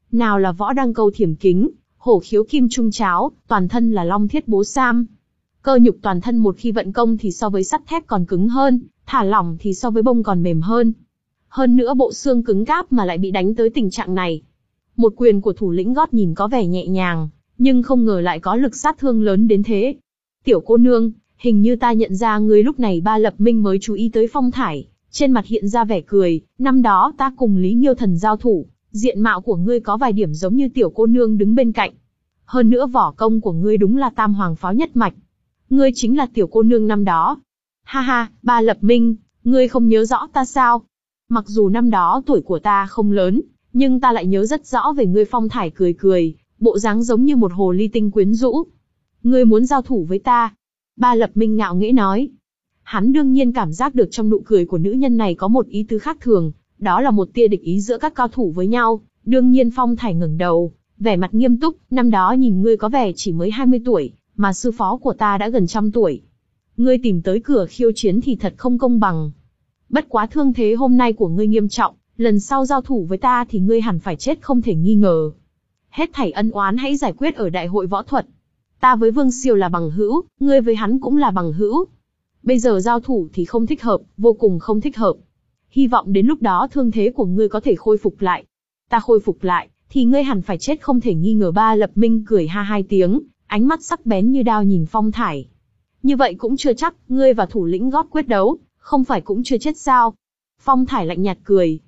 Nào là võ đăng câu thiểm kính, hổ khiếu kim trung cháo, toàn thân là long thiết bố sam. Cơ nhục toàn thân một khi vận công thì so với sắt thép còn cứng hơn, thả lỏng thì so với bông còn mềm hơn. Hơn nữa bộ xương cứng cáp mà lại bị đánh tới tình trạng này. Một quyền của thủ lĩnh gót nhìn có vẻ nhẹ nhàng, nhưng không ngờ lại có lực sát thương lớn đến thế. Tiểu cô nương, hình như ta nhận ra ngươi. Lúc này Ba Lập Minh mới chú ý tới Phong Thải, trên mặt hiện ra vẻ cười. Năm đó ta cùng Lý Nghiêu Thần giao thủ, diện mạo của ngươi có vài điểm giống như tiểu cô nương đứng bên cạnh. Hơn nữa võ công của ngươi đúng là tam hoàng pháo nhất mạch. Ngươi chính là tiểu cô nương năm đó. Ha ha, Ba Lập Minh, ngươi không nhớ rõ ta sao? Mặc dù năm đó tuổi của ta không lớn, nhưng ta lại nhớ rất rõ về ngươi. Phong Thải cười cười, bộ dáng giống như một hồ ly tinh quyến rũ. Ngươi muốn giao thủ với ta? Ba Lập Minh ngạo nghễ nói. Hắn đương nhiên cảm giác được trong nụ cười của nữ nhân này có một ý tứ khác thường, đó là một tia địch ý giữa các cao thủ với nhau. Đương nhiên Phong Thải ngẩng đầu, vẻ mặt nghiêm túc. Năm đó nhìn ngươi có vẻ chỉ mới hai mươi tuổi, mà sư phó của ta đã gần trăm tuổi. Ngươi tìm tới cửa khiêu chiến thì thật không công bằng. Bất quá thương thế hôm nay của ngươi nghiêm trọng, lần sau giao thủ với ta thì ngươi hẳn phải chết không thể nghi ngờ. Hết thảy ân oán hãy giải quyết ở đại hội võ thuật. Ta với Vương Siêu là bằng hữu, ngươi với hắn cũng là bằng hữu. Bây giờ giao thủ thì không thích hợp, vô cùng không thích hợp. Hy vọng đến lúc đó thương thế của ngươi có thể khôi phục lại. Ta khôi phục lại, thì ngươi hẳn phải chết không thể nghi ngờ. Ba Lập Minh cười ha hai tiếng, ánh mắt sắc bén như đao nhìn Phong Thải. Như vậy cũng chưa chắc, ngươi và thủ lĩnh gót quyết đấu, không phải cũng chưa chết sao? Phong Thải lạnh nhạt cười.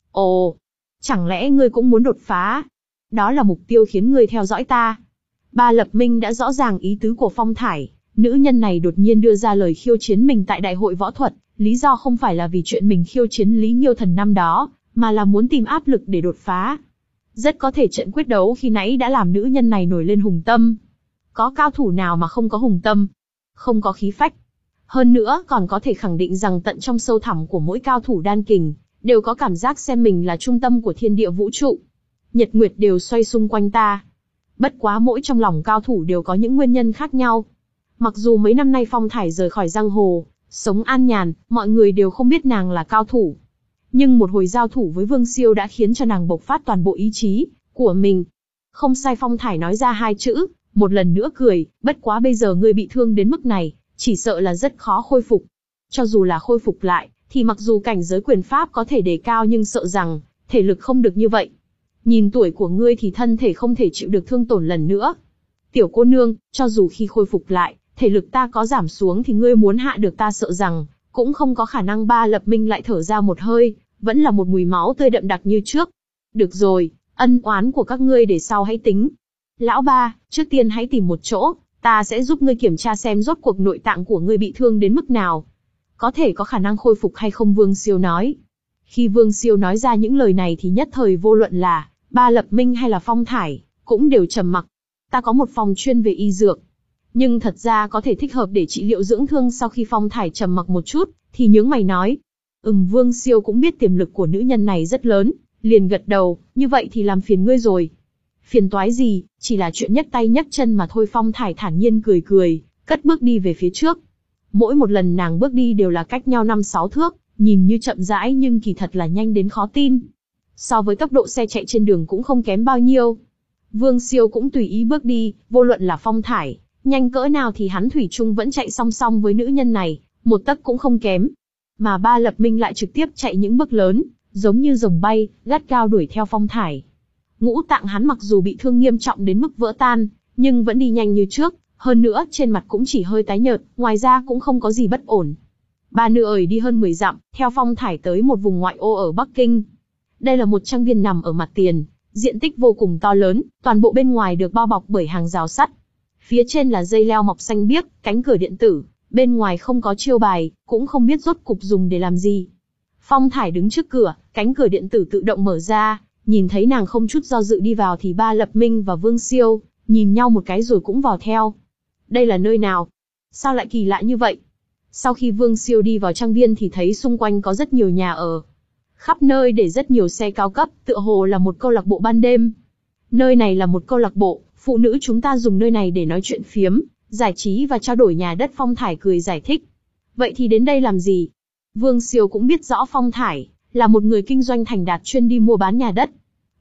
Ồ, chẳng lẽ ngươi cũng muốn đột phá? Đó là mục tiêu khiến ngươi theo dõi ta. Ba Lập Minh đã rõ ràng ý tứ của Phong Thải, nữ nhân này đột nhiên đưa ra lời khiêu chiến mình tại đại hội võ thuật, lý do không phải là vì chuyện mình khiêu chiến Lý Nghiêu Thần năm đó, mà là muốn tìm áp lực để đột phá. Rất có thể trận quyết đấu khi nãy đã làm nữ nhân này nổi lên hùng tâm. Có cao thủ nào mà không có hùng tâm, không có khí phách? Hơn nữa còn có thể khẳng định rằng tận trong sâu thẳm của mỗi cao thủ đan kình, đều có cảm giác xem mình là trung tâm của thiên địa vũ trụ. Nhật nguyệt đều xoay xung quanh ta. Bất quá mỗi trong lòng cao thủ đều có những nguyên nhân khác nhau. Mặc dù mấy năm nay Phong Thải rời khỏi giang hồ, sống an nhàn, mọi người đều không biết nàng là cao thủ. Nhưng một hồi giao thủ với Vương Siêu đã khiến cho nàng bộc phát toàn bộ ý chí của mình. Không sai. Phong Thải nói ra hai chữ, một lần nữa cười. Bất quá bây giờ ngươi bị thương đến mức này, chỉ sợ là rất khó khôi phục. Cho dù là khôi phục lại, thì mặc dù cảnh giới quyền pháp có thể đề cao nhưng sợ rằng thể lực không được như vậy. Nhìn tuổi của ngươi thì thân thể không thể chịu được thương tổn lần nữa. Tiểu cô nương, cho dù khi khôi phục lại, thể lực ta có giảm xuống thì ngươi muốn hạ được ta sợ rằng cũng không có khả năng. Ba Lập Minh lại thở ra một hơi, vẫn là một mùi máu tươi đậm đặc như trước. Được rồi, ân oán của các ngươi để sau hãy tính. Lão Ba, trước tiên hãy tìm một chỗ, ta sẽ giúp ngươi kiểm tra xem rốt cuộc nội tạng của ngươi bị thương đến mức nào. Có thể có khả năng khôi phục hay không? Vương Siêu nói. Khi Vương Siêu nói ra những lời này thì nhất thời vô luận là Ba Lập Minh hay là Phong Thải, cũng đều trầm mặc. Ta có một phòng chuyên về y dược, nhưng thật ra có thể thích hợp để trị liệu dưỡng thương. Sau khi Phong Thải trầm mặc một chút, thì nhướng mày nói. Ừm. Vương Siêu cũng biết tiềm lực của nữ nhân này rất lớn, liền gật đầu. Như vậy thì làm phiền ngươi rồi. Phiền toái gì, chỉ là chuyện nhấc tay nhấc chân mà thôi. Phong Thải thản nhiên cười cười, cất bước đi về phía trước. Mỗi một lần nàng bước đi đều là cách nhau năm sáu thước, nhìn như chậm rãi nhưng kỳ thật là nhanh đến khó tin. So với tốc độ xe chạy trên đường cũng không kém bao nhiêu. Vương Siêu cũng tùy ý bước đi, vô luận là Phong Thải nhanh cỡ nào thì hắn thủy chung vẫn chạy song song với nữ nhân này, một tấc cũng không kém. Mà Ba Lập Minh lại trực tiếp chạy những bước lớn, giống như rồng bay, gắt gao đuổi theo Phong Thải. Ngũ tạng hắn mặc dù bị thương nghiêm trọng đến mức vỡ tan, nhưng vẫn đi nhanh như trước, hơn nữa trên mặt cũng chỉ hơi tái nhợt, ngoài ra cũng không có gì bất ổn. Ba nữ ởi đi hơn mười dặm, theo Phong Thải tới một vùng ngoại ô ở Bắc Kinh. Đây là một trang viên nằm ở mặt tiền, diện tích vô cùng to lớn, toàn bộ bên ngoài được bao bọc bởi hàng rào sắt. Phía trên là dây leo mọc xanh biếc, cánh cửa điện tử, bên ngoài không có chiêu bài, cũng không biết rốt cục dùng để làm gì. Phong Thải đứng trước cửa, cánh cửa điện tử tự động mở ra, nhìn thấy nàng không chút do dự đi vào thì Ba Lập Minh và Vương Siêu nhìn nhau một cái rồi cũng vào theo. Đây là nơi nào? Sao lại kỳ lạ như vậy? Sau khi Vương Siêu đi vào trang viên thì thấy xung quanh có rất nhiều nhà ở. Khắp nơi để rất nhiều xe cao cấp, tựa hồ là một câu lạc bộ ban đêm. Nơi này là một câu lạc bộ, phụ nữ chúng ta dùng nơi này để nói chuyện phiếm, giải trí và trao đổi nhà đất. Phong Thải cười giải thích. Vậy thì đến đây làm gì? Vương Siêu cũng biết rõ Phong Thải là một người kinh doanh thành đạt chuyên đi mua bán nhà đất.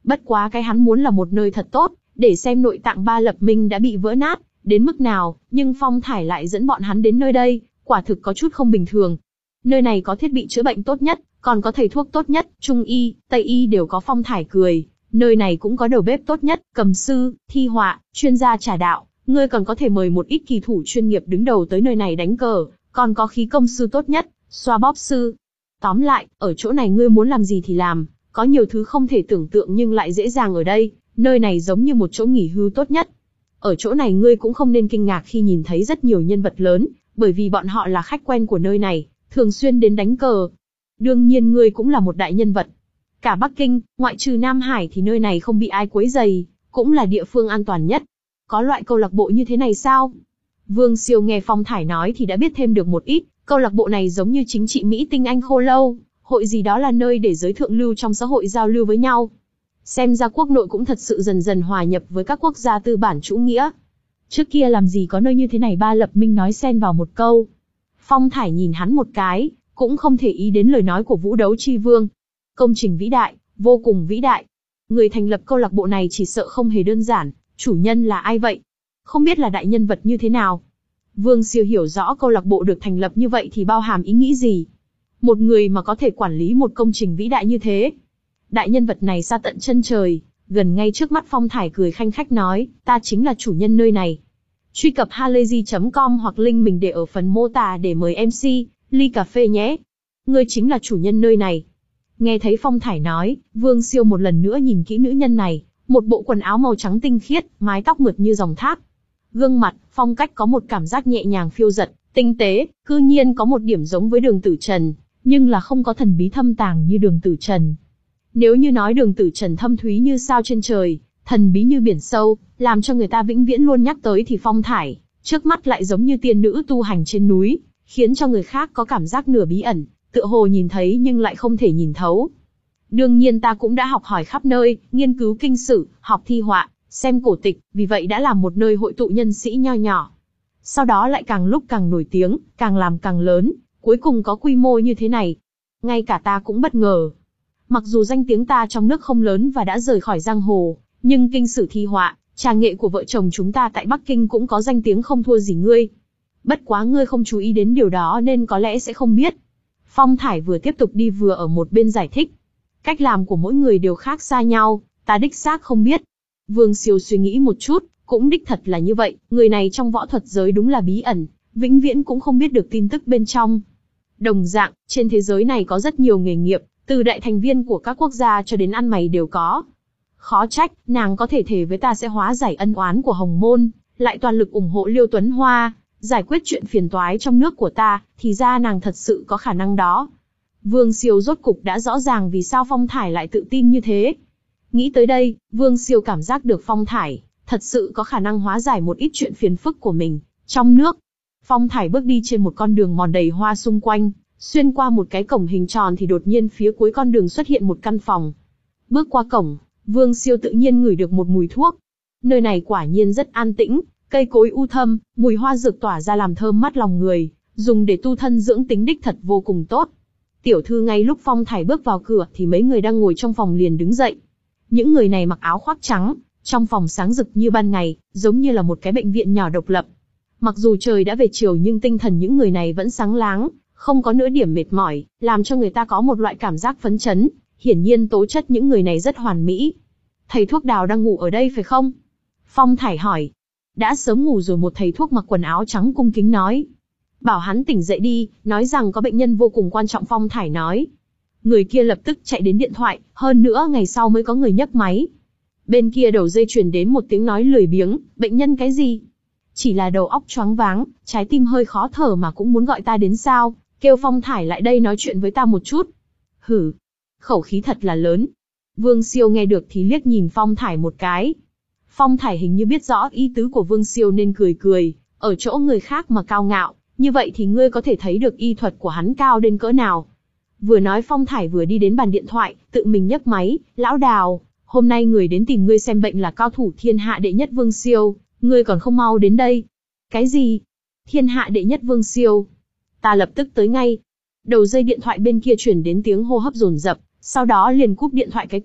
Bất quá cái hắn muốn là một nơi thật tốt, để xem nội tạng ba lập minh đã bị vỡ nát, đến mức nào, nhưng Phong Thải lại dẫn bọn hắn đến nơi đây, quả thực có chút không bình thường. Nơi này có thiết bị chữa bệnh tốt nhất, còn có thầy thuốc tốt nhất, Trung y, Tây y đều có. Phong Thải cười, nơi này cũng có đầu bếp tốt nhất, cầm sư, thi họa, chuyên gia trà đạo, ngươi còn có thể mời một ít kỳ thủ chuyên nghiệp đứng đầu tới nơi này đánh cờ, còn có khí công sư tốt nhất, xoa bóp sư. Tóm lại, ở chỗ này ngươi muốn làm gì thì làm, có nhiều thứ không thể tưởng tượng nhưng lại dễ dàng ở đây, nơi này giống như một chỗ nghỉ hưu tốt nhất. Ở chỗ này ngươi cũng không nên kinh ngạc khi nhìn thấy rất nhiều nhân vật lớn, bởi vì bọn họ là khách quen của nơi này, thường xuyên đến đánh cờ. Đương nhiên ngươi cũng là một đại nhân vật. Cả Bắc Kinh, ngoại trừ Nam Hải thì nơi này không bị ai quấy rầy, cũng là địa phương an toàn nhất. Có loại câu lạc bộ như thế này sao? Vương Siêu nghe Phong Thải nói thì đã biết thêm được một ít, câu lạc bộ này giống như chính trị Mỹ Tinh Anh Khô Lâu, hội gì đó là nơi để giới thượng lưu trong xã hội giao lưu với nhau. Xem ra quốc nội cũng thật sự dần dần hòa nhập với các quốc gia tư bản chủ nghĩa. Trước kia làm gì có nơi như thế này, Ba Lập Minh nói xen vào một câu. Phong Thải nhìn hắn một cái, cũng không thể ý đến lời nói của Vũ Đấu Chi Vương. Công trình vĩ đại, vô cùng vĩ đại. Người thành lập câu lạc bộ này chỉ sợ không hề đơn giản, chủ nhân là ai vậy? Không biết là đại nhân vật như thế nào? Vương Siêu hiểu rõ câu lạc bộ được thành lập như vậy thì bao hàm ý nghĩ gì. Một người mà có thể quản lý một công trình vĩ đại như thế. Đại nhân vật này xa tận chân trời, gần ngay trước mắt. Phong Thải cười khanh khách nói, ta chính là chủ nhân nơi này. Truy cập halayzi chấm com hoặc link mình để ở phần mô tả để mời em xê, ly cà phê nhé. Ngươi chính là chủ nhân nơi này. Nghe thấy Phong Thải nói, Vương Siêu một lần nữa nhìn kỹ nữ nhân này, một bộ quần áo màu trắng tinh khiết, mái tóc mượt như dòng thác. Gương mặt, phong cách có một cảm giác nhẹ nhàng phiêu dật, tinh tế, cư nhiên có một điểm giống với Đường Tử Trần, nhưng là không có thần bí thâm tàng như Đường Tử Trần. Nếu như nói Đường Tử Trần thâm thúy như sao trên trời, thần bí như biển sâu, làm cho người ta vĩnh viễn luôn nhắc tới, thì Phong Thải, trước mắt lại giống như tiên nữ tu hành trên núi, khiến cho người khác có cảm giác nửa bí ẩn, tựa hồ nhìn thấy nhưng lại không thể nhìn thấu. Đương nhiên ta cũng đã học hỏi khắp nơi, nghiên cứu kinh sử, học thi họa, xem cổ tịch, vì vậy đã làm một nơi hội tụ nhân sĩ nho nhỏ. Sau đó lại càng lúc càng nổi tiếng, càng làm càng lớn, cuối cùng có quy mô như thế này. Ngay cả ta cũng bất ngờ. Mặc dù danh tiếng ta trong nước không lớn và đã rời khỏi giang hồ, nhưng kinh sử thi họa, trà nghệ của vợ chồng chúng ta tại Bắc Kinh cũng có danh tiếng không thua gì ngươi. Bất quá ngươi không chú ý đến điều đó nên có lẽ sẽ không biết. Phong Thải vừa tiếp tục đi vừa ở một bên giải thích. Cách làm của mỗi người đều khác xa nhau, ta đích xác không biết. Vương Siêu suy nghĩ một chút, cũng đích thật là như vậy, người này trong võ thuật giới đúng là bí ẩn, vĩnh viễn cũng không biết được tin tức bên trong. Đồng dạng, trên thế giới này có rất nhiều nghề nghiệp, từ đại thành viên của các quốc gia cho đến ăn mày đều có. Khó trách, nàng có thể thề với ta sẽ hóa giải ân oán của Hồng Môn, lại toàn lực ủng hộ Liêu Tuấn Hoa, giải quyết chuyện phiền toái trong nước của ta, thì ra nàng thật sự có khả năng đó. Vương Siêu rốt cục đã rõ ràng vì sao Phong Thải lại tự tin như thế. Nghĩ tới đây, Vương Siêu cảm giác được Phong Thải thật sự có khả năng hóa giải một ít chuyện phiền phức của mình trong nước. Phong Thải bước đi trên một con đường mòn đầy hoa xung quanh, xuyên qua một cái cổng hình tròn thì đột nhiên phía cuối con đường xuất hiện một căn phòng. Bước qua cổng, Vương Siêu tự nhiên ngửi được một mùi thuốc. Nơi này quả nhiên rất an tĩnh, cây cối u thâm, mùi hoa dược tỏa ra làm thơm mắt lòng người, dùng để tu thân dưỡng tính đích thật vô cùng tốt. Tiểu thư ngay lúc Phong Thải bước vào cửa thì mấy người đang ngồi trong phòng liền đứng dậy. Những người này mặc áo khoác trắng, trong phòng sáng rực như ban ngày, giống như là một cái bệnh viện nhỏ độc lập. Mặc dù trời đã về chiều nhưng tinh thần những người này vẫn sáng láng, không có nửa điểm mệt mỏi, làm cho người ta có một loại cảm giác phấn chấn. Hiển nhiên tố chất những người này rất hoàn mỹ. Thầy thuốc Đào đang ngủ ở đây phải không? Phong Thải hỏi. Đã sớm ngủ rồi, một thầy thuốc mặc quần áo trắng cung kính nói. Bảo hắn tỉnh dậy đi, nói rằng có bệnh nhân vô cùng quan trọng. Phong Thải nói. Người kia lập tức chạy đến điện thoại, hơn nữa ngày sau mới có người nhấc máy. Bên kia đầu dây truyền đến một tiếng nói lười biếng, bệnh nhân cái gì? Chỉ là đầu óc choáng váng, trái tim hơi khó thở mà cũng muốn gọi ta đến sao, kêu Phong Thải lại đây nói chuyện với ta một chút. Hử, khẩu khí thật là lớn. Vương Siêu nghe được thì liếc nhìn Phong Thải một cái. Phong Thải hình như biết rõ ý tứ của Vương Siêu nên cười cười, ở chỗ người khác mà cao ngạo, như vậy thì ngươi có thể thấy được y thuật của hắn cao đến cỡ nào. Vừa nói Phong Thải vừa đi đến bàn điện thoại, tự mình nhấc máy. Lão Đào, hôm nay người đến tìm ngươi xem bệnh là cao thủ thiên hạ đệ nhất Vương Siêu, ngươi còn không mau đến đây. Cái gì? Thiên hạ đệ nhất Vương Siêu? Ta lập tức tới ngay. Đầu dây điện thoại bên kia truyền đến tiếng hô hấp dồn dập, sau đó liền cúp điện thoại cái cộp,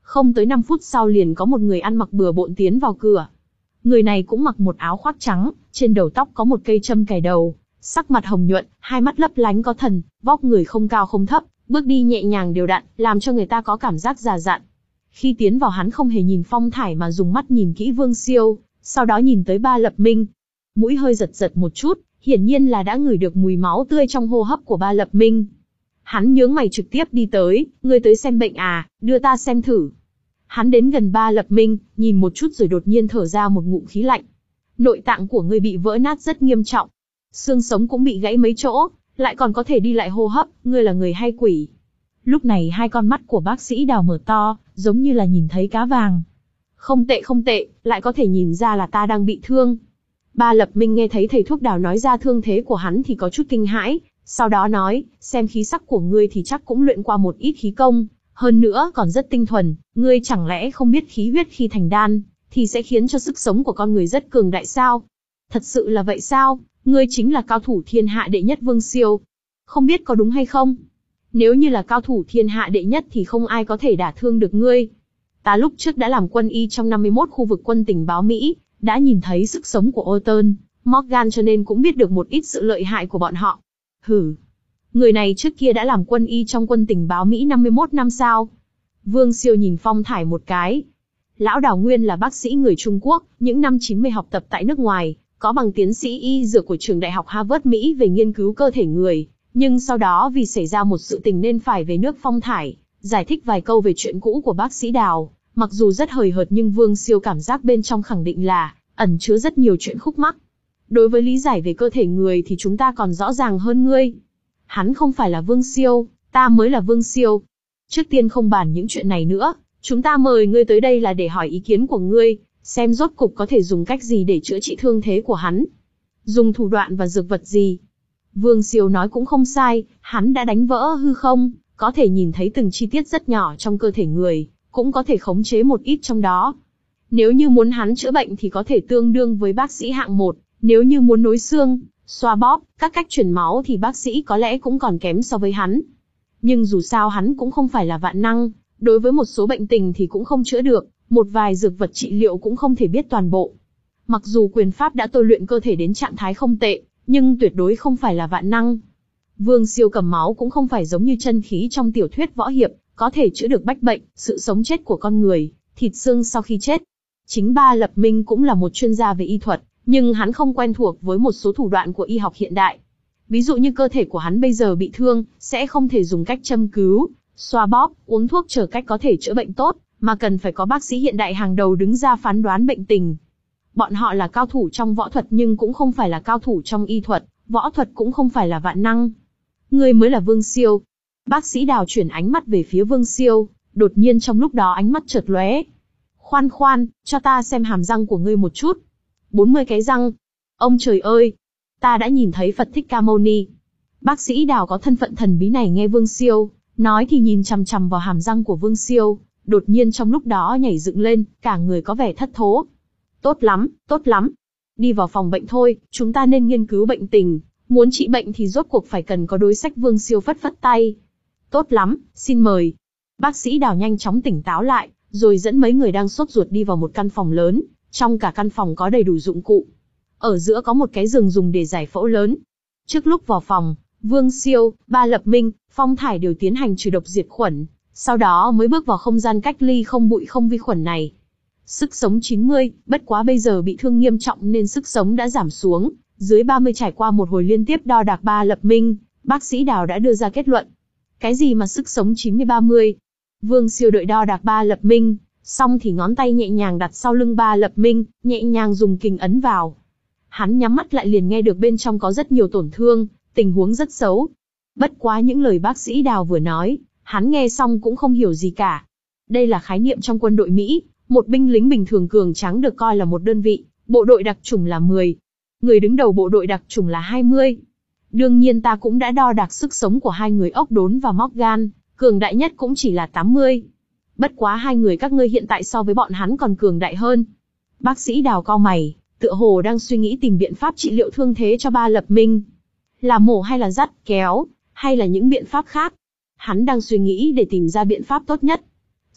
Không tới năm phút sau liền có một người ăn mặc bừa bộn tiến vào cửa. Người này cũng mặc một áo khoác trắng, trên đầu tóc có một cây châm cài đầu, sắc mặt hồng nhuận, hai mắt lấp lánh có thần, vóc người không cao không thấp, bước đi nhẹ nhàng đều đặn, làm cho người ta có cảm giác già dặn. Khi tiến vào hắn không hề nhìn Phong Thải mà dùng mắt nhìn kỹ Vương Siêu, sau đó nhìn tới Ba Lập Minh. Mũi hơi giật giật một chút, hiển nhiên là đã ngửi được mùi máu tươi trong hô hấp của Ba Lập Minh. Hắn nhướng mày trực tiếp đi tới, ngươi tới xem bệnh à, đưa ta xem thử. Hắn đến gần Ba Lập Minh, nhìn một chút rồi đột nhiên thở ra một ngụm khí lạnh. Nội tạng của ngươi bị vỡ nát rất nghiêm trọng. Xương sống cũng bị gãy mấy chỗ, lại còn có thể đi lại hô hấp, ngươi là người hay quỷ? Lúc này hai con mắt của bác sĩ Đào mở to, giống như là nhìn thấy cá vàng. Không tệ không tệ, lại có thể nhìn ra là ta đang bị thương. Ba Lập Minh nghe thấy thầy thuốc Đào nói ra thương thế của hắn thì có chút kinh hãi, sau đó nói, xem khí sắc của ngươi thì chắc cũng luyện qua một ít khí công, hơn nữa còn rất tinh thuần, ngươi chẳng lẽ không biết khí huyết khi thành đan, thì sẽ khiến cho sức sống của con người rất cường đại sao? Thật sự là vậy sao? Ngươi chính là cao thủ thiên hạ đệ nhất Vương Siêu. Không biết có đúng hay không? Nếu như là cao thủ thiên hạ đệ nhất thì không ai có thể đả thương được ngươi. Ta lúc trước đã làm quân y trong năm mươi mốt khu vực quân tình báo Mỹ, đã nhìn thấy sức sống của Orton, Morgan cho nên cũng biết được một ít sự lợi hại của bọn họ. Hử! Người này trước kia đã làm quân y trong quân tình báo Mỹ năm mươi mốt năm sao? Vương Siêu nhìn Phong Thải một cái. Lão Đào nguyên là bác sĩ người Trung Quốc, những năm chín mươi học tập tại nước ngoài, có bằng tiến sĩ y dược của trường đại học Harvard Mỹ về nghiên cứu cơ thể người, nhưng sau đó vì xảy ra một sự tình nên phải về nước. Phong Thải giải thích vài câu về chuyện cũ của bác sĩ Đào, mặc dù rất hời hợt nhưng Vương Siêu cảm giác bên trong khẳng định là ẩn chứa rất nhiều chuyện khúc mắc. Đối với lý giải về cơ thể người thì chúng ta còn rõ ràng hơn ngươi. Hắn không phải là Vương Siêu, ta mới là Vương Siêu. Trước tiên không bàn những chuyện này nữa, chúng ta mời ngươi tới đây là để hỏi ý kiến của ngươi, xem rốt cục có thể dùng cách gì để chữa trị thương thế của hắn. Dùng thủ đoạn và dược vật gì? Vương Siêu nói cũng không sai, hắn đã đánh vỡ hư không, có thể nhìn thấy từng chi tiết rất nhỏ trong cơ thể người, cũng có thể khống chế một ít trong đó. Nếu như muốn hắn chữa bệnh thì có thể tương đương với bác sĩ hạng một, nếu như muốn nối xương, xoa bóp, các cách truyền máu thì bác sĩ có lẽ cũng còn kém so với hắn. Nhưng dù sao hắn cũng không phải là vạn năng, đối với một số bệnh tình thì cũng không chữa được, một vài dược vật trị liệu cũng không thể biết toàn bộ. Mặc dù quyền pháp đã tôi luyện cơ thể đến trạng thái không tệ, nhưng tuyệt đối không phải là vạn năng. Vương Siêu cầm máu cũng không phải giống như chân khí trong tiểu thuyết võ hiệp, có thể chữa được bách bệnh, sự sống chết của con người, thịt xương sau khi chết. Chính Ba Lập Minh cũng là một chuyên gia về y thuật, nhưng hắn không quen thuộc với một số thủ đoạn của y học hiện đại. Ví dụ như cơ thể của hắn bây giờ bị thương, sẽ không thể dùng cách châm cứu, xoa bóp, uống thuốc chờ cách có thể chữa bệnh tốt, mà cần phải có bác sĩ hiện đại hàng đầu đứng ra phán đoán bệnh tình. Bọn họ là cao thủ trong võ thuật nhưng cũng không phải là cao thủ trong y thuật, võ thuật cũng không phải là vạn năng. Ngươi mới là Vương Siêu. Bác sĩ Đào chuyển ánh mắt về phía Vương Siêu, đột nhiên trong lúc đó ánh mắt chợt lóe. Khoan khoan, cho ta xem hàm răng của ngươi một chút. bốn mươi cái răng. Ông trời ơi! Ta đã nhìn thấy Phật Thích Ca Mâu Ni. Bác sĩ Đào có thân phận thần bí này nghe Vương Siêu nói thì nhìn chằm chằm vào hàm răng của Vương Siêu, đột nhiên trong lúc đó nhảy dựng lên, cả người có vẻ thất thố. Tốt lắm, tốt lắm. Đi vào phòng bệnh thôi, chúng ta nên nghiên cứu bệnh tình, muốn trị bệnh thì rốt cuộc phải cần có đối sách. Vương Siêu phất phất tay. Tốt lắm, xin mời. Bác sĩ Đào nhanh chóng tỉnh táo lại, rồi dẫn mấy người đang sốt ruột đi vào một căn phòng lớn, trong cả căn phòng có đầy đủ dụng cụ. Ở giữa có một cái giường dùng để giải phẫu lớn. Trước lúc vào phòng, Vương Siêu, Ba Lập Minh, Phong Thải đều tiến hành trừ độc diệt khuẩn, sau đó mới bước vào không gian cách ly không bụi không vi khuẩn này. Sức sống chín mươi, bất quá bây giờ bị thương nghiêm trọng nên sức sống đã giảm xuống, dưới ba mươi. Trải qua một hồi liên tiếp đo đạc Ba Lập Minh, bác sĩ Đào đã đưa ra kết luận. Cái gì mà sức sống chín mươi ba mươi? Vương Siêu đợi đo đạc Ba Lập Minh, xong thì ngón tay nhẹ nhàng đặt sau lưng Ba Lập Minh, nhẹ nhàng dùng kình ấn vào. Hắn nhắm mắt lại liền nghe được bên trong có rất nhiều tổn thương, tình huống rất xấu. Bất quá những lời bác sĩ Đào vừa nói, hắn nghe xong cũng không hiểu gì cả. Đây là khái niệm trong quân đội Mỹ, một binh lính bình thường cường tráng được coi là một đơn vị, bộ đội đặc chủng là mười. Người đứng đầu bộ đội đặc chủng là hai mươi. Đương nhiên ta cũng đã đo đạc sức sống của hai người ốc đốn và Morgan, cường đại nhất cũng chỉ là tám mươi. Bất quá hai người các ngươi hiện tại so với bọn hắn còn cường đại hơn. Bác sĩ Đào cau mày, tựa hồ đang suy nghĩ tìm biện pháp trị liệu thương thế cho Ba Lập Minh. Là mổ hay là dắt, kéo, hay là những biện pháp khác. Hắn đang suy nghĩ để tìm ra biện pháp tốt nhất.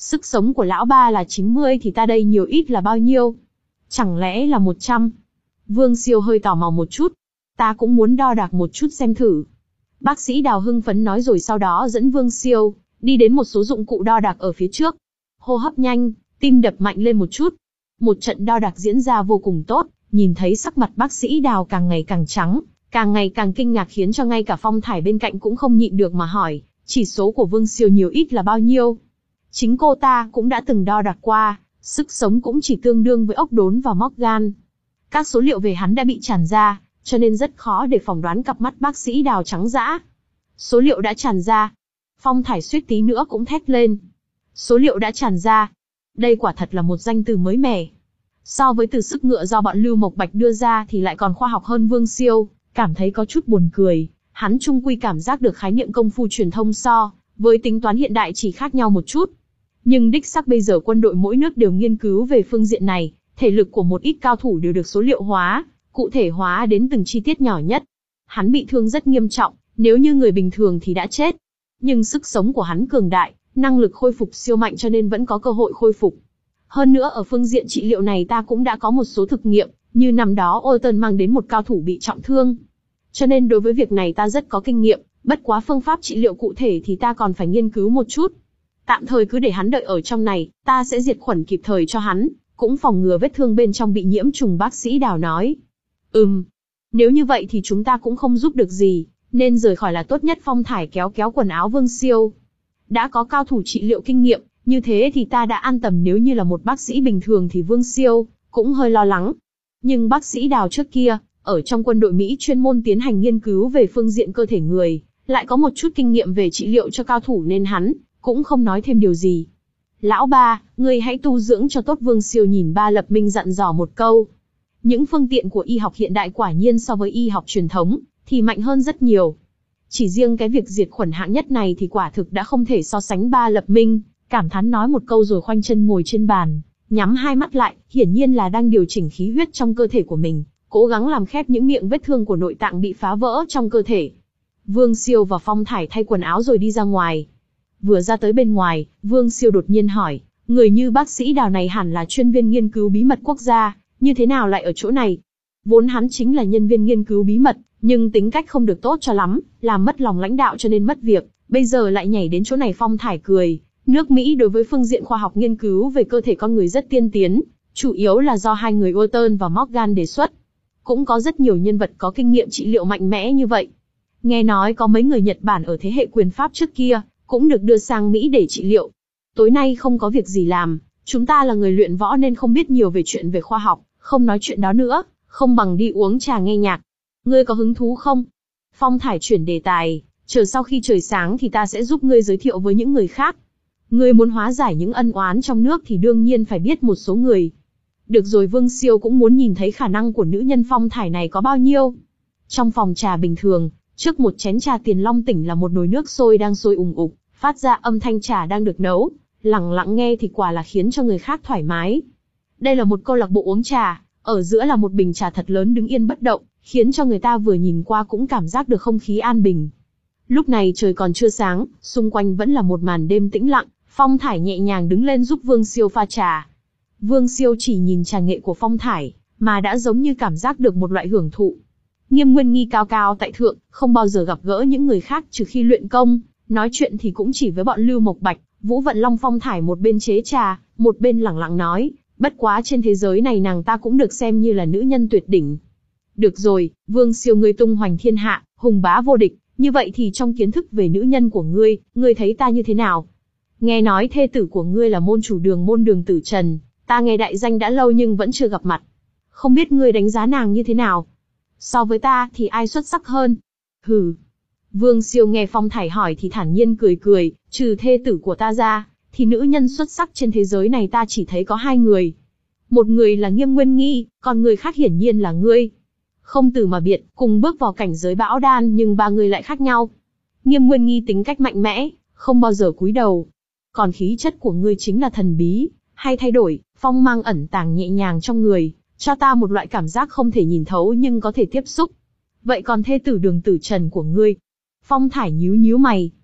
Sức sống của lão ba là chín mươi thì ta đây nhiều ít là bao nhiêu? Chẳng lẽ là một trăm? Vương Siêu hơi tò mò một chút. Ta cũng muốn đo đạc một chút xem thử. Bác sĩ Đào hưng phấn nói rồi sau đó dẫn Vương Siêu đi đến một số dụng cụ đo đạc ở phía trước. Hô hấp nhanh, tim đập mạnh lên một chút. Một trận đo đạc diễn ra vô cùng tốt, nhìn thấy sắc mặt bác sĩ Đào càng ngày càng trắng, càng ngày càng kinh ngạc khiến cho ngay cả Phong Thải bên cạnh cũng không nhịn được mà hỏi, chỉ số của Vương Siêu nhiều ít là bao nhiêu? Chính cô ta cũng đã từng đo đạc qua, sức sống cũng chỉ tương đương với ốc đốn và Morgan. Các số liệu về hắn đã bị tràn ra, cho nên rất khó để phỏng đoán cặp mắt bác sĩ Đào trắng dã. Số liệu đã tràn ra. Phong Thải suýt tí nữa cũng thét lên. Số liệu đã tràn ra. Đây quả thật là một danh từ mới mẻ. So với từ sức ngựa do bọn Lưu Mộc Bạch đưa ra thì lại còn khoa học hơn. Vương Siêu cảm thấy có chút buồn cười. Hắn chung quy cảm giác được khái niệm công phu truyền thông so với tính toán hiện đại chỉ khác nhau một chút. Nhưng đích xác bây giờ quân đội mỗi nước đều nghiên cứu về phương diện này, thể lực của một ít cao thủ đều được số liệu hóa, cụ thể hóa đến từng chi tiết nhỏ nhất. Hắn bị thương rất nghiêm trọng, nếu như người bình thường thì đã chết. Nhưng sức sống của hắn cường đại, năng lực khôi phục siêu mạnh cho nên vẫn có cơ hội khôi phục. Hơn nữa ở phương diện trị liệu này ta cũng đã có một số thực nghiệm, như năm đó Orton mang đến một cao thủ bị trọng thương. Cho nên đối với việc này ta rất có kinh nghiệm, bất quá phương pháp trị liệu cụ thể thì ta còn phải nghiên cứu một chút. Tạm thời cứ để hắn đợi ở trong này, ta sẽ diệt khuẩn kịp thời cho hắn, cũng phòng ngừa vết thương bên trong bị nhiễm trùng. Bác sĩ Đào nói. Ừm, nếu như vậy thì chúng ta cũng không giúp được gì, nên rời khỏi là tốt nhất. Phong Thải kéo kéo quần áo Vương Siêu. Đã có cao thủ trị liệu kinh nghiệm, như thế thì ta đã an tâm. Nếu như là một bác sĩ bình thường thì Vương Siêu cũng hơi lo lắng. Nhưng bác sĩ Đào trước kia, ở trong quân đội Mỹ chuyên môn tiến hành nghiên cứu về phương diện cơ thể người, lại có một chút kinh nghiệm về trị liệu cho cao thủ nên hắn cũng không nói thêm điều gì. Lão ba, ngươi hãy tu dưỡng cho tốt. Vương Siêu nhìn Ba Lập Minh dặn dò một câu. Những phương tiện của y học hiện đại quả nhiên so với y học truyền thống thì mạnh hơn rất nhiều. Chỉ riêng cái việc diệt khuẩn hạng nhất này thì quả thực đã không thể so sánh. Ba Lập Minh cảm thán nói một câu rồi khoanh chân ngồi trên bàn, nhắm hai mắt lại, hiển nhiên là đang điều chỉnh khí huyết trong cơ thể của mình, cố gắng làm khép những miệng vết thương của nội tạng bị phá vỡ trong cơ thể. Vương Siêu và Phong Thải thay quần áo rồi đi ra ngoài. Vừa ra tới bên ngoài, Vương Siêu đột nhiên hỏi, người như bác sĩ Đào này hẳn là chuyên viên nghiên cứu bí mật quốc gia, như thế nào lại ở chỗ này? Vốn hắn chính là nhân viên nghiên cứu bí mật, nhưng tính cách không được tốt cho lắm, làm mất lòng lãnh đạo cho nên mất việc, bây giờ lại nhảy đến chỗ này. Phong Thải cười, nước Mỹ đối với phương diện khoa học nghiên cứu về cơ thể con người rất tiên tiến, chủ yếu là do hai người Orton và Morgan đề xuất. Cũng có rất nhiều nhân vật có kinh nghiệm trị liệu mạnh mẽ như vậy. Nghe nói có mấy người Nhật Bản ở thế hệ quyền Pháp trước kia, cũng được đưa sang Mỹ để trị liệu. Tối nay không có việc gì làm, chúng ta là người luyện võ nên không biết nhiều về chuyện về khoa học, không nói chuyện đó nữa, không bằng đi uống trà nghe nhạc. Ngươi có hứng thú không? Phong Thải chuyển đề tài, chờ sau khi trời sáng thì ta sẽ giúp ngươi giới thiệu với những người khác. Ngươi muốn hóa giải những ân oán trong nước thì đương nhiên phải biết một số người. Được rồi. Vương Siêu cũng muốn nhìn thấy khả năng của nữ nhân Phong Thải này có bao nhiêu. Trong phòng trà bình thường, trước một chén trà tiền long tỉnh là một nồi nước sôi đang sôi ùng ục, phát ra âm thanh trà đang được nấu, lặng lặng nghe thì quả là khiến cho người khác thoải mái. Đây là một câu lạc bộ uống trà, ở giữa là một bình trà thật lớn đứng yên bất động, khiến cho người ta vừa nhìn qua cũng cảm giác được không khí an bình. Lúc này trời còn chưa sáng, xung quanh vẫn là một màn đêm tĩnh lặng. Phong Thải nhẹ nhàng đứng lên giúp Vương Siêu pha trà. Vương Siêu chỉ nhìn trà nghệ của Phong Thải, mà đã giống như cảm giác được một loại hưởng thụ. Nghiêm Nguyên Nghi cao cao tại thượng, không bao giờ gặp gỡ những người khác trừ khi luyện công, nói chuyện thì cũng chỉ với bọn Lưu Mộc Bạch, Vũ Vận Long. Phong Thải một bên chế trà, một bên lẳng lặng nói, bất quá trên thế giới này nàng ta cũng được xem như là nữ nhân tuyệt đỉnh. Được rồi, Vương Siêu, ngươi tung hoành thiên hạ, hùng bá vô địch, như vậy thì trong kiến thức về nữ nhân của ngươi, ngươi thấy ta như thế nào? Nghe nói thê tử của ngươi là môn chủ Đường môn Đường Tử Trần, ta nghe đại danh đã lâu nhưng vẫn chưa gặp mặt. Không biết ngươi đánh giá nàng như thế nào? So với ta thì ai xuất sắc hơn? Hừ. Vương Siêu nghe Phong Thải hỏi thì thản nhiên cười cười, trừ thê tử của ta ra, thì nữ nhân xuất sắc trên thế giới này ta chỉ thấy có hai người. Một người là Nghiêm Nguyên Nghi, còn người khác hiển nhiên là ngươi. Không từ mà biệt, cùng bước vào cảnh giới bão đan nhưng ba người lại khác nhau. Nghiêm Nguyên Nghi tính cách mạnh mẽ, không bao giờ cúi đầu. Còn khí chất của ngươi chính là thần bí, hay thay đổi, phong mang ẩn tàng nhẹ nhàng trong người, cho ta một loại cảm giác không thể nhìn thấu nhưng có thể tiếp xúc. Vậy còn thê tử Đường Tử Trần của ngươi? Phong Thải nhíu nhíu mày.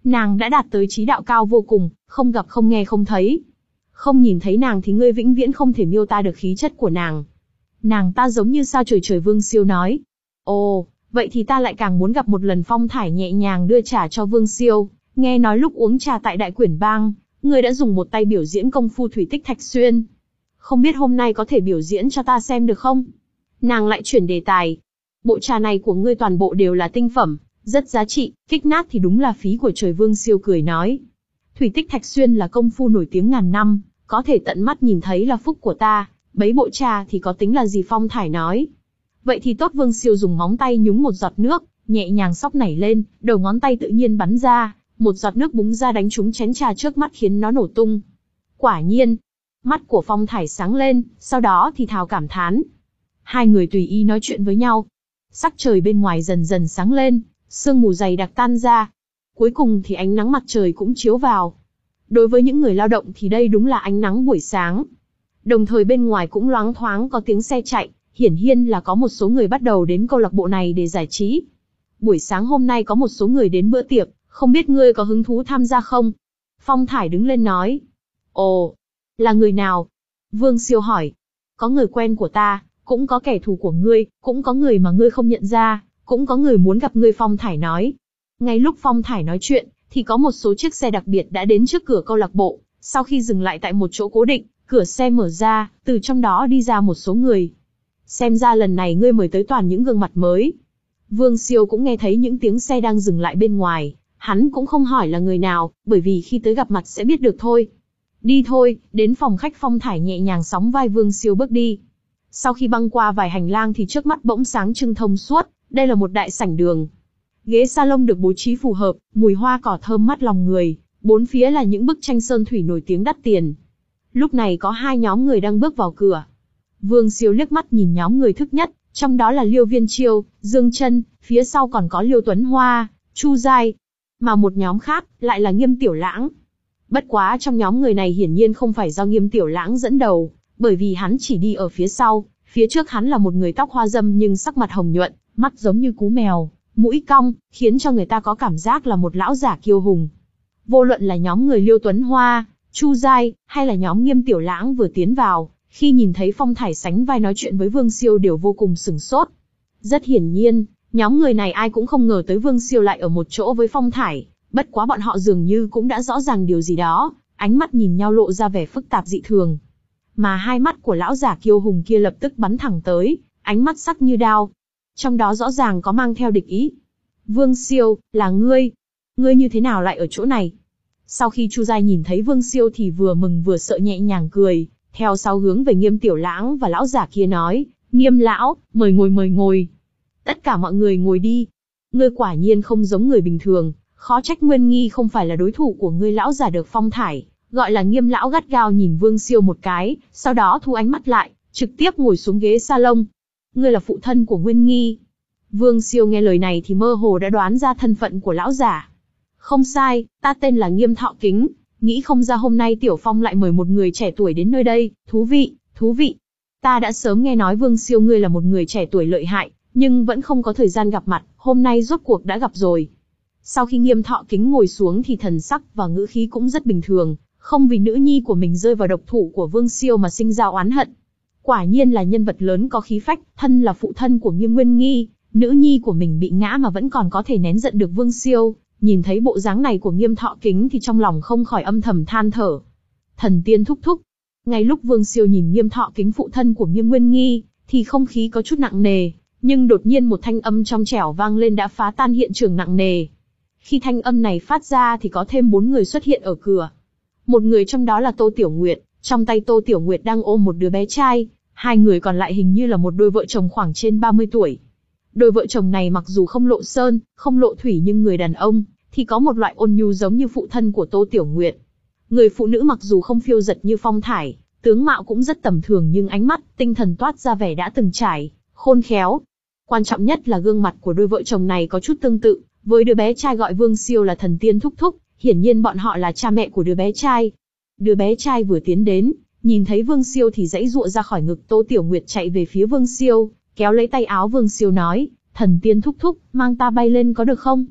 Nàng đã đạt tới trí đạo cao vô cùng, không gặp không nghe không thấy. Không nhìn thấy nàng thì ngươi vĩnh viễn không thể miêu tả được khí chất của nàng. Nàng ta giống như sao trời trời, Vương Siêu nói. Ồ, vậy thì ta lại càng muốn gặp một lần. Phong Thải nhẹ nhàng đưa trà cho Vương Siêu, nghe nói lúc uống trà tại Đại Quyển Bang, ngươi đã dùng một tay biểu diễn công phu thủy tích thạch xuyên. Không biết hôm nay có thể biểu diễn cho ta xem được không? Nàng lại chuyển đề tài. Bộ trà này của ngươi toàn bộ đều là tinh phẩm, rất giá trị, kích nát thì đúng là phí của trời. Vương Siêu cười nói. Thủy tích thạch xuyên là công phu nổi tiếng ngàn năm, có thể tận mắt nhìn thấy là phúc của ta, bấy bộ trà thì có tính là gì? Phong Thải nói. Vậy thì tốt. Vương Siêu dùng móng tay nhúng một giọt nước, nhẹ nhàng xóc nảy lên, đầu ngón tay tự nhiên bắn ra, một giọt nước búng ra đánh trúng chén trà trước mắt khiến nó nổ tung. Quả nhiên, mắt của Phong Thải sáng lên, sau đó thì thào cảm thán. Hai người tùy ý nói chuyện với nhau. Sắc trời bên ngoài dần dần sáng lên, sương mù dày đặc tan ra. Cuối cùng thì ánh nắng mặt trời cũng chiếu vào. Đối với những người lao động thì đây đúng là ánh nắng buổi sáng. Đồng thời bên ngoài cũng loáng thoáng có tiếng xe chạy, hiển nhiên là có một số người bắt đầu đến câu lạc bộ này để giải trí. Buổi sáng hôm nay có một số người đến bữa tiệc, không biết ngươi có hứng thú tham gia không? Phong Thải đứng lên nói. Ồ, là người nào? Vương Siêu hỏi. Có người quen của ta, cũng có kẻ thù của ngươi, cũng có người mà ngươi không nhận ra, cũng có người muốn gặp ngươi. Phong Thải nói. Ngay lúc Phong Thải nói chuyện, thì có một số chiếc xe đặc biệt đã đến trước cửa câu lạc bộ. Sau khi dừng lại tại một chỗ cố định, cửa xe mở ra, từ trong đó đi ra một số người. Xem ra lần này ngươi mời tới toàn những gương mặt mới. Vương Siêu cũng nghe thấy những tiếng xe đang dừng lại bên ngoài. Hắn cũng không hỏi là người nào, bởi vì khi tới gặp mặt sẽ biết được thôi. Đi thôi, đến phòng khách. Phong Thải nhẹ nhàng sóng vai Vương Siêu bước đi. Sau khi băng qua vài hành lang thì trước mắt bỗng sáng trưng thông suốt, đây là một đại sảnh đường. Ghế salon được bố trí phù hợp, mùi hoa cỏ thơm mắt lòng người, bốn phía là những bức tranh sơn thủy nổi tiếng đắt tiền. Lúc này có hai nhóm người đang bước vào cửa. Vương Siêu liếc mắt nhìn nhóm người thức nhất, trong đó là Liêu Viên Chiêu, Dương Chân, phía sau còn có Liêu Tuấn Hoa, Chu Giai. Mà một nhóm khác, lại là Nghiêm Tiểu Lãng. Bất quá trong nhóm người này hiển nhiên không phải do Nghiêm Tiểu Lãng dẫn đầu, bởi vì hắn chỉ đi ở phía sau, phía trước hắn là một người tóc hoa râm nhưng sắc mặt hồng nhuận, mắt giống như cú mèo, mũi cong, khiến cho người ta có cảm giác là một lão giả kiêu hùng. Vô luận là nhóm người Liêu Tuấn Hoa, Chu Giai, hay là nhóm Nghiêm Tiểu Lãng vừa tiến vào, khi nhìn thấy Phong Thải sánh vai nói chuyện với Vương Siêu đều vô cùng sửng sốt. Rất hiển nhiên, nhóm người này ai cũng không ngờ tới Vương Siêu lại ở một chỗ với Phong Thải, bất quá bọn họ dường như cũng đã rõ ràng điều gì đó, ánh mắt nhìn nhau lộ ra vẻ phức tạp dị thường. Mà hai mắt của lão giả kiêu hùng kia lập tức bắn thẳng tới, ánh mắt sắc như đao. Trong đó rõ ràng có mang theo địch ý. Vương Siêu, là ngươi? Ngươi như thế nào lại ở chỗ này? Sau khi Chu Giai nhìn thấy Vương Siêu thì vừa mừng vừa sợ nhẹ nhàng cười, theo sau hướng về Nghiêm Tiểu Lãng và lão giả kia nói, Nghiêm lão, mời ngồi mời ngồi. Tất cả mọi người ngồi đi. Ngươi quả nhiên không giống người bình thường, khó trách Nguyên Nghi không phải là đối thủ của ngươi. Lão giả được Phong Thải gọi là Nghiêm lão gắt gao nhìn Vương Siêu một cái, sau đó thu ánh mắt lại, trực tiếp ngồi xuống ghế salon. Ngươi là phụ thân của Nguyên Nghi. Vương Siêu nghe lời này thì mơ hồ đã đoán ra thân phận của lão giả. Không sai, ta tên là Nghiêm Thọ Kính, nghĩ không ra hôm nay Tiểu Phong lại mời một người trẻ tuổi đến nơi đây, thú vị, thú vị. Ta đã sớm nghe nói Vương Siêu ngươi là một người trẻ tuổi lợi hại, nhưng vẫn không có thời gian gặp mặt, hôm nay rốt cuộc đã gặp rồi. Sau khi Nghiêm Thọ Kính ngồi xuống thì thần sắc và ngữ khí cũng rất bình thường, không vì nữ nhi của mình rơi vào độc thủ của Vương Siêu mà sinh ra oán hận. Quả nhiên là nhân vật lớn có khí phách, thân là phụ thân của Nghiêm Nguyên Nghi, nữ nhi của mình bị ngã mà vẫn còn có thể nén giận được Vương Siêu. Nhìn thấy bộ dáng này của Nghiêm Thọ Kính thì trong lòng không khỏi âm thầm than thở. Thần tiên thúc thúc. Ngay lúc Vương Siêu nhìn Nghiêm Thọ Kính phụ thân của Nghiêm Nguyên Nghi, thì không khí có chút nặng nề, nhưng đột nhiên một thanh âm trong trẻo vang lên đã phá tan hiện trường nặng nề. Khi thanh âm này phát ra thì có thêm bốn người xuất hiện ở cửa. Một người trong đó là Tô Tiểu Nguyệt, trong tay Tô Tiểu Nguyệt đang ôm một đứa bé trai, hai người còn lại hình như là một đôi vợ chồng khoảng trên ba mươi tuổi. Đôi vợ chồng này mặc dù không lộ sơn, không lộ thủy nhưng người đàn ông thì có một loại ôn nhu giống như phụ thân của Tô Tiểu Nguyệt. Người phụ nữ mặc dù không phiêu dật như Phong Thải, tướng mạo cũng rất tầm thường nhưng ánh mắt, tinh thần toát ra vẻ đã từng trải, khôn khéo. Quan trọng nhất là gương mặt của đôi vợ chồng này có chút tương tự với đứa bé trai gọi Vương Siêu là thần tiên thúc thúc, hiển nhiên bọn họ là cha mẹ của đứa bé trai. Đứa bé trai vừa tiến đến, nhìn thấy Vương Siêu thì giãy giụa ra khỏi ngực Tô Tiểu Nguyệt chạy về phía Vương Siêu, kéo lấy tay áo Vương Siêu nói, thần tiên thúc thúc, mang ta bay lên có được không?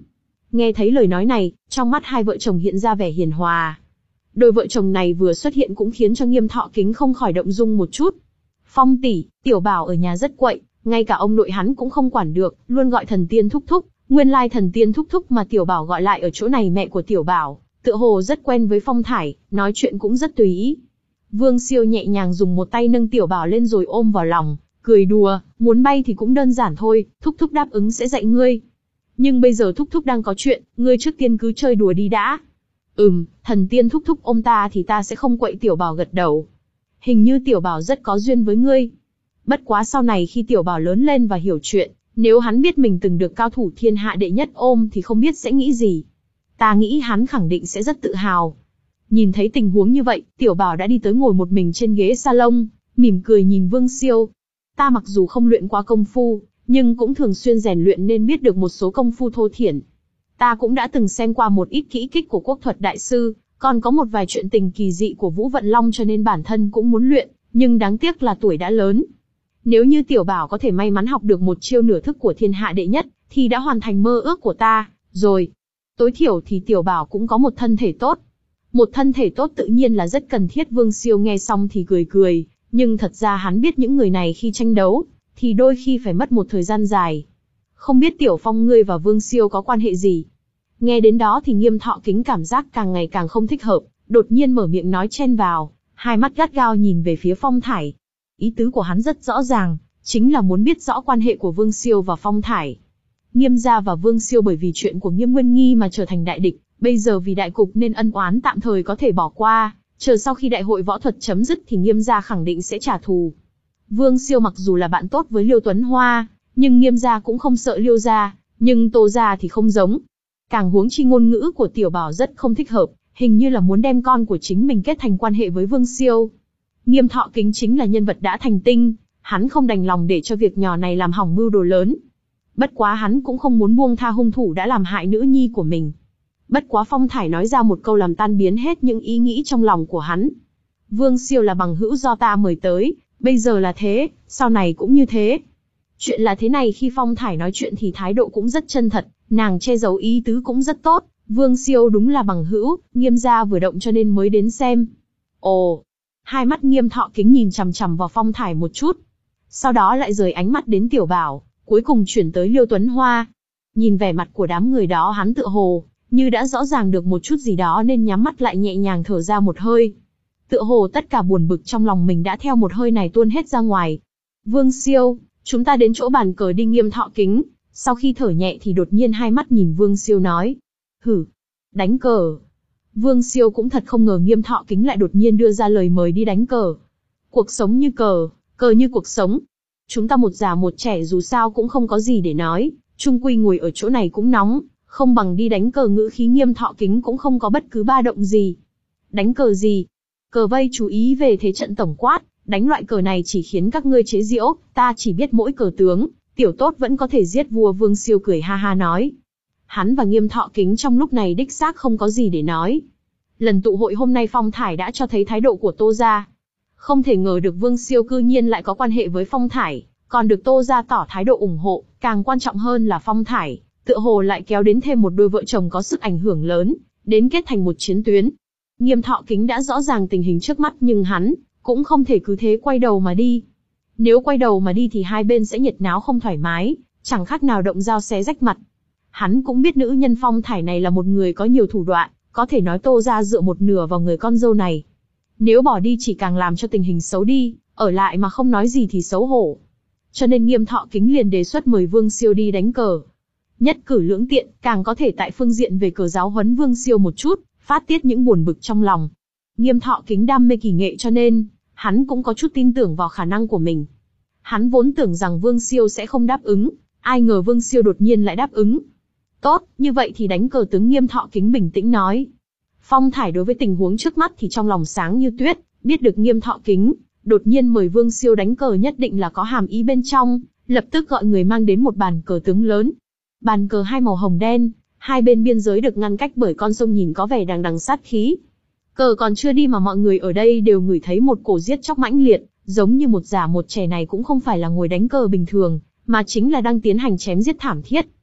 Nghe thấy lời nói này, trong mắt hai vợ chồng hiện ra vẻ hiền hòa. Đôi vợ chồng này vừa xuất hiện cũng khiến cho Nghiêm Thọ Kính không khỏi động dung một chút. Phong tỷ, Tiểu Bảo ở nhà rất quậy, ngay cả ông nội hắn cũng không quản được, luôn gọi thần tiên thúc thúc. Nguyên lai thần tiên thúc thúc mà Tiểu Bảo gọi lại ở chỗ này mẹ của Tiểu Bảo, tựa hồ rất quen với Phong Thải, nói chuyện cũng rất tùy ý. Vương Siêu nhẹ nhàng dùng một tay nâng Tiểu Bảo lên rồi ôm vào lòng, cười đùa, muốn bay thì cũng đơn giản thôi, thúc thúc đáp ứng sẽ dạy ngươi. Nhưng bây giờ thúc thúc đang có chuyện, ngươi trước tiên cứ chơi đùa đi đã. Ừm, thần tiên thúc thúc ôm ta thì ta sẽ không quậy. Tiểu Bảo gật đầu. Hình như Tiểu Bảo rất có duyên với ngươi. Bất quá sau này khi Tiểu Bảo lớn lên và hiểu chuyện, nếu hắn biết mình từng được cao thủ thiên hạ đệ nhất ôm thì không biết sẽ nghĩ gì. Ta nghĩ hắn khẳng định sẽ rất tự hào. Nhìn thấy tình huống như vậy, Tiểu Bảo đã đi tới ngồi một mình trên ghế salon, mỉm cười nhìn Vương Siêu. Ta mặc dù không luyện qua công phu, nhưng cũng thường xuyên rèn luyện nên biết được một số công phu thô thiển. Ta cũng đã từng xem qua một ít kỹ kích của Quốc Thuật Đại Sư, còn có một vài chuyện tình kỳ dị của Vũ Vận Long cho nên bản thân cũng muốn luyện, nhưng đáng tiếc là tuổi đã lớn. Nếu như Tiểu Bảo có thể may mắn học được một chiêu nửa thức của thiên hạ đệ nhất, thì đã hoàn thành mơ ước của ta, rồi. Tối thiểu thì Tiểu Bảo cũng có một thân thể tốt. Một thân thể tốt tự nhiên là rất cần thiết. Vương Siêu nghe xong thì cười cười, nhưng thật ra hắn biết những người này khi tranh đấu, thì đôi khi phải mất một thời gian dài. Không biết Tiểu Phong ngươi và Vương Siêu có quan hệ gì? Nghe đến đó thì Nghiêm Thọ Kính cảm giác càng ngày càng không thích hợp, đột nhiên mở miệng nói chen vào, hai mắt gắt gao nhìn về phía Phong Thải. Ý tứ của hắn rất rõ ràng, chính là muốn biết rõ quan hệ của Vương Siêu và Phong Thải. Nghiêm gia và Vương Siêu bởi vì chuyện của Nghiêm Nguyên Nghi mà trở thành đại địch, bây giờ vì đại cục nên ân oán tạm thời có thể bỏ qua, chờ sau khi đại hội võ thuật chấm dứt thì Nghiêm gia khẳng định sẽ trả thù. Vương Siêu mặc dù là bạn tốt với Liêu Tuấn Hoa, nhưng Nghiêm gia cũng không sợ Liêu gia, nhưng Tô gia thì không giống. Càng huống chi ngôn ngữ của Tiểu Bảo rất không thích hợp, hình như là muốn đem con của chính mình kết thành quan hệ với Vương Siêu. Nghiêm Thọ Kính chính là nhân vật đã thành tinh, hắn không đành lòng để cho việc nhỏ này làm hỏng mưu đồ lớn. Bất quá hắn cũng không muốn buông tha hung thủ đã làm hại nữ nhi của mình. Bất quá Phong Thải nói ra một câu làm tan biến hết những ý nghĩ trong lòng của hắn. Vương Siêu là bằng hữu do ta mời tới, bây giờ là thế, sau này cũng như thế. Chuyện là thế này, khi Phong Thải nói chuyện thì thái độ cũng rất chân thật, nàng che giấu ý tứ cũng rất tốt. Vương Siêu đúng là bằng hữu, Nghiêm gia vừa động cho nên mới đến xem. Ồ, hai mắt Nghiêm Thọ Kính nhìn chằm chằm vào Phong Thải một chút. Sau đó lại rời ánh mắt đến Tiểu Bảo, cuối cùng chuyển tới Liêu Tuấn Hoa. Nhìn vẻ mặt của đám người đó, hắn tựa hồ như đã rõ ràng được một chút gì đó nên nhắm mắt lại nhẹ nhàng thở ra một hơi. Tựa hồ tất cả buồn bực trong lòng mình đã theo một hơi này tuôn hết ra ngoài. Vương Siêu, chúng ta đến chỗ bàn cờ đi. Nghiêm Thọ Kính sau khi thở nhẹ thì đột nhiên hai mắt nhìn Vương Siêu nói. Hử, đánh cờ. Vương Siêu cũng thật không ngờ Nghiêm Thọ Kính lại đột nhiên đưa ra lời mời đi đánh cờ. Cuộc sống như cờ, cờ như cuộc sống. Chúng ta một già một trẻ dù sao cũng không có gì để nói, chung quy ngồi ở chỗ này cũng nóng, không bằng đi đánh cờ. Ngữ khí Nghiêm Thọ Kính cũng không có bất cứ ba động gì. Đánh cờ gì? Cờ vây, chú ý về thế trận tổng quát, đánh loại cờ này chỉ khiến các ngươi chế giễu, ta chỉ biết mỗi cờ tướng, tiểu tốt vẫn có thể giết vua. Vương Siêu cười ha ha nói. Hắn và Nghiêm Thọ Kính trong lúc này đích xác không có gì để nói. Lần tụ hội hôm nay Phong Thải đã cho thấy thái độ của Tô gia. Không thể ngờ được Vương Siêu cư nhiên lại có quan hệ với Phong Thải, còn được Tô gia tỏ thái độ ủng hộ, càng quan trọng hơn là Phong Thải tựa hồ lại kéo đến thêm một đôi vợ chồng có sức ảnh hưởng lớn, đến kết thành một chiến tuyến. Nghiêm Thọ Kính đã rõ ràng tình hình trước mắt nhưng hắn cũng không thể cứ thế quay đầu mà đi. Nếu quay đầu mà đi thì hai bên sẽ nhiệt náo không thoải mái, chẳng khác nào động dao xé rách mặt. Hắn cũng biết nữ nhân Phong Thải này là một người có nhiều thủ đoạn, có thể nói Tô gia dựa một nửa vào người con dâu này. Nếu bỏ đi chỉ càng làm cho tình hình xấu đi, ở lại mà không nói gì thì xấu hổ. Cho nên Nghiêm Thọ Kính liền đề xuất mời Vương Siêu đi đánh cờ. Nhất cử lưỡng tiện, càng có thể tại phương diện về cờ giáo huấn Vương Siêu một chút, phát tiết những buồn bực trong lòng. Nghiêm Thọ Kính đam mê kỳ nghệ cho nên, hắn cũng có chút tin tưởng vào khả năng của mình. Hắn vốn tưởng rằng Vương Siêu sẽ không đáp ứng, ai ngờ Vương Siêu đột nhiên lại đáp ứng. Tốt, như vậy thì đánh cờ tướng. Nghiêm Thọ Kính bình tĩnh nói. Phong Thải đối với tình huống trước mắt thì trong lòng sáng như tuyết, biết được Nghiêm Thọ Kính đột nhiên mời Vương Siêu đánh cờ nhất định là có hàm ý bên trong, lập tức gọi người mang đến một bàn cờ tướng lớn. Bàn cờ hai màu hồng đen, hai bên biên giới được ngăn cách bởi con sông nhìn có vẻ đằng đằng sát khí. Cờ còn chưa đi mà mọi người ở đây đều ngửi thấy một cổ giết chóc mãnh liệt, giống như một già một trẻ này cũng không phải là ngồi đánh cờ bình thường, mà chính là đang tiến hành chém giết thảm thiết.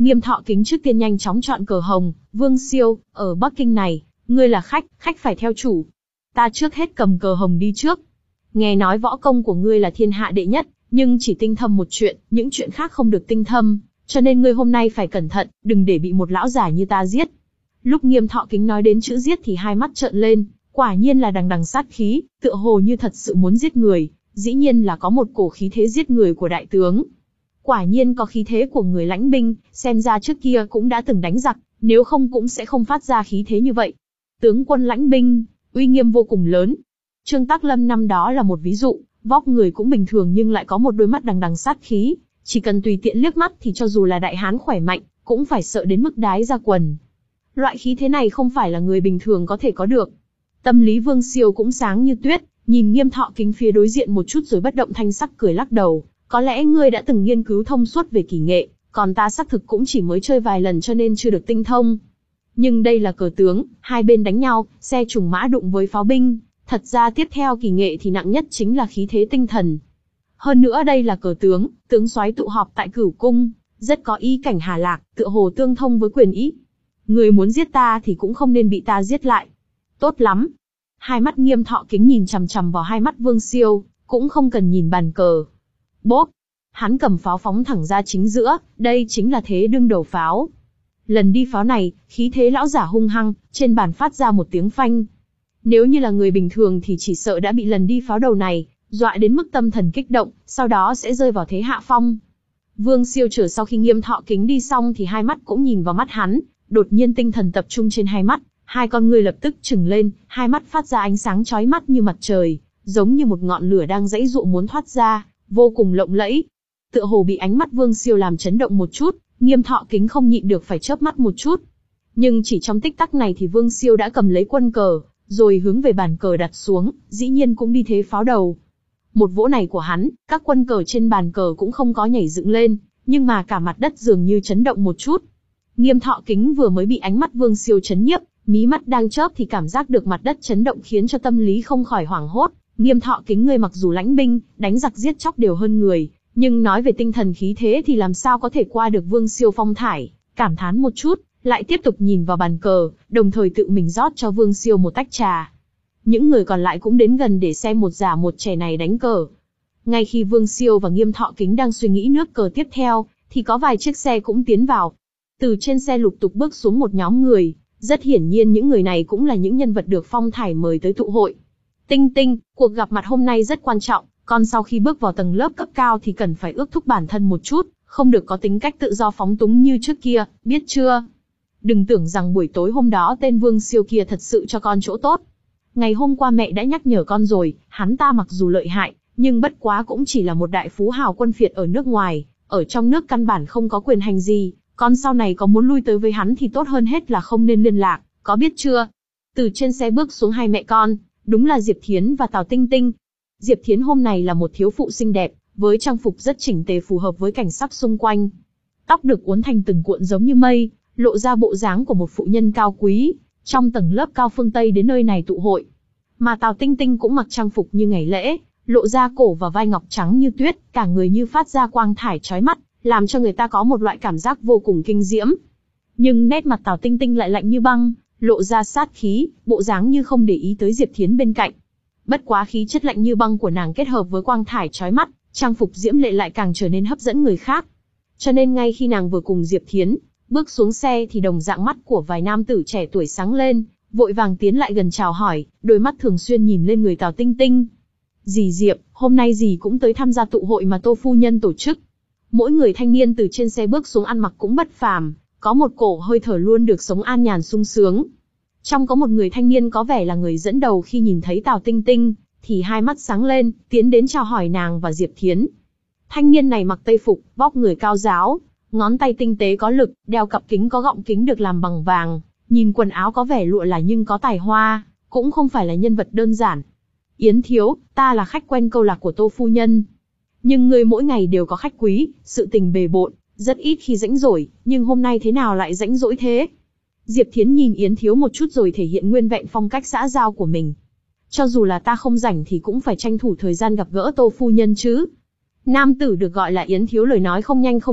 Nghiêm Thọ Kính trước tiên nhanh chóng chọn cờ hồng. Vương Siêu, ở Bắc Kinh này, ngươi là khách, khách phải theo chủ. Ta trước hết cầm cờ hồng đi trước. Nghe nói võ công của ngươi là thiên hạ đệ nhất, nhưng chỉ tinh thâm một chuyện, những chuyện khác không được tinh thâm, cho nên ngươi hôm nay phải cẩn thận, đừng để bị một lão già như ta giết. Lúc Nghiêm Thọ Kính nói đến chữ giết thì hai mắt trợn lên, quả nhiên là đằng đằng sát khí, tựa hồ như thật sự muốn giết người, dĩ nhiên là có một cổ khí thế giết người của đại tướng. Quả nhiên có khí thế của người lãnh binh, xem ra trước kia cũng đã từng đánh giặc, nếu không cũng sẽ không phát ra khí thế như vậy. Tướng quân lãnh binh, uy nghiêm vô cùng lớn. Trương Tắc Lâm năm đó là một ví dụ, vóc người cũng bình thường nhưng lại có một đôi mắt đằng đằng sát khí, chỉ cần tùy tiện liếc mắt thì cho dù là đại hán khỏe mạnh, cũng phải sợ đến mức đái ra quần. Loại khí thế này không phải là người bình thường có thể có được. Tâm lý Vương Siêu cũng sáng như tuyết, nhìn Nghiêm Thọ Kính phía đối diện một chút rồi bất động thanh sắc cười lắc đầu. Có lẽ ngươi đã từng nghiên cứu thông suốt về kỳ nghệ, còn ta xác thực cũng chỉ mới chơi vài lần cho nên chưa được tinh thông. Nhưng đây là cờ tướng, hai bên đánh nhau, xe trùng mã đụng với pháo binh, thật ra tiếp theo kỳ nghệ thì nặng nhất chính là khí thế tinh thần. Hơn nữa đây là cờ tướng, tướng soái tụ họp tại Cửu Cung, rất có ý cảnh Hà Lạc, tựa hồ tương thông với quyền ý. Người muốn giết ta thì cũng không nên bị ta giết lại. Tốt lắm. Hai mắt Nghiêm Thọ Kính nhìn chằm chằm vào hai mắt Vương Siêu, cũng không cần nhìn bàn cờ. Bốp! Hắn cầm pháo phóng thẳng ra chính giữa, đây chính là thế đương đầu pháo. Lần đi pháo này, khí thế lão giả hung hăng, trên bàn phát ra một tiếng phanh. Nếu như là người bình thường thì chỉ sợ đã bị lần đi pháo đầu này, dọa đến mức tâm thần kích động, sau đó sẽ rơi vào thế hạ phong. Vương Siêu chờ sau khi Nghiêm Thọ Kính đi xong thì hai mắt cũng nhìn vào mắt hắn, đột nhiên tinh thần tập trung trên hai mắt, hai con ngươi lập tức trừng lên, hai mắt phát ra ánh sáng chói mắt như mặt trời, giống như một ngọn lửa đang giãy giụa muốn thoát ra, vô cùng lộng lẫy. Tựa hồ bị ánh mắt Vương Siêu làm chấn động một chút, Nghiêm Thọ Kính không nhịn được phải chớp mắt một chút. Nhưng chỉ trong tích tắc này thì Vương Siêu đã cầm lấy quân cờ, rồi hướng về bàn cờ đặt xuống, dĩ nhiên cũng đi thế pháo đầu. Một vỗ này của hắn, các quân cờ trên bàn cờ cũng không có nhảy dựng lên, nhưng mà cả mặt đất dường như chấn động một chút. Nghiêm Thọ Kính vừa mới bị ánh mắt Vương Siêu chấn nhiếp, mí mắt đang chớp thì cảm giác được mặt đất chấn động khiến cho tâm lý không khỏi hoảng hốt. Nghiêm Thọ Kính ngươi mặc dù lãnh binh, đánh giặc giết chóc đều hơn người, nhưng nói về tinh thần khí thế thì làm sao có thể qua được Vương Siêu phong thải, cảm thán một chút, lại tiếp tục nhìn vào bàn cờ, đồng thời tự mình rót cho Vương Siêu một tách trà. Những người còn lại cũng đến gần để xem một già một trẻ này đánh cờ. Ngay khi Vương Siêu và Nghiêm Thọ Kính đang suy nghĩ nước cờ tiếp theo, thì có vài chiếc xe cũng tiến vào. Từ trên xe lục tục bước xuống một nhóm người, rất hiển nhiên những người này cũng là những nhân vật được phong thải mời tới tụ hội. Tinh Tinh, cuộc gặp mặt hôm nay rất quan trọng, con sau khi bước vào tầng lớp cấp cao thì cần phải ước thúc bản thân một chút, không được có tính cách tự do phóng túng như trước kia, biết chưa? Đừng tưởng rằng buổi tối hôm đó tên Vương Siêu kia thật sự cho con chỗ tốt. Ngày hôm qua mẹ đã nhắc nhở con rồi, hắn ta mặc dù lợi hại, nhưng bất quá cũng chỉ là một đại phú hào quân phiệt ở nước ngoài, ở trong nước căn bản không có quyền hành gì, con sau này có muốn lui tới với hắn thì tốt hơn hết là không nên liên lạc, có biết chưa? Từ trên xe bước xuống hai mẹ con, đúng là Diệp Thiến và Tào Tinh Tinh. Diệp Thiến hôm nay là một thiếu phụ xinh đẹp, với trang phục rất chỉnh tề phù hợp với cảnh sắc xung quanh. Tóc được uốn thành từng cuộn giống như mây, lộ ra bộ dáng của một phụ nhân cao quý, trong tầng lớp cao phương Tây đến nơi này tụ hội. Mà Tào Tinh Tinh cũng mặc trang phục như ngày lễ, lộ ra cổ và vai ngọc trắng như tuyết, cả người như phát ra quang thải chói mắt, làm cho người ta có một loại cảm giác vô cùng kinh diễm. Nhưng nét mặt Tào Tinh Tinh lại lạnh như băng, lộ ra sát khí, bộ dáng như không để ý tới Diệp Thiến bên cạnh. Bất quá khí chất lạnh như băng của nàng kết hợp với quang thải chói mắt, trang phục diễm lệ lại càng trở nên hấp dẫn người khác. Cho nên ngay khi nàng vừa cùng Diệp Thiến bước xuống xe thì đồng dạng mắt của vài nam tử trẻ tuổi sáng lên, vội vàng tiến lại gần chào hỏi, đôi mắt thường xuyên nhìn lên người Tào Tinh Tinh. Dì Diệp, hôm nay dì cũng tới tham gia tụ hội mà Tô phu nhân tổ chức. Mỗi người thanh niên từ trên xe bước xuống ăn mặc cũng bất phàm, có một cổ hơi thở luôn được sống an nhàn sung sướng. Trong có một người thanh niên có vẻ là người dẫn đầu khi nhìn thấy Tào Tinh Tinh, thì hai mắt sáng lên, tiến đến chào hỏi nàng và Diệp Thiến. Thanh niên này mặc tây phục, vóc người cao ráo, ngón tay tinh tế có lực, đeo cặp kính có gọng kính được làm bằng vàng, nhìn quần áo có vẻ lụa là nhưng có tài hoa, cũng không phải là nhân vật đơn giản. Yến thiếu, ta là khách quen câu lạc của Tô phu nhân. Nhưng ngươi mỗi ngày đều có khách quý, sự tình bề bộn, rất ít khi rảnh rỗi, nhưng hôm nay thế nào lại rảnh rỗi thế? Diệp Thiến nhìn Yến thiếu một chút rồi thể hiện nguyên vẹn phong cách xã giao của mình. Cho dù là ta không rảnh thì cũng phải tranh thủ thời gian gặp gỡ Tô phu nhân chứ. Nam tử được gọi là Yến thiếu lời nói không nhanh không chậm,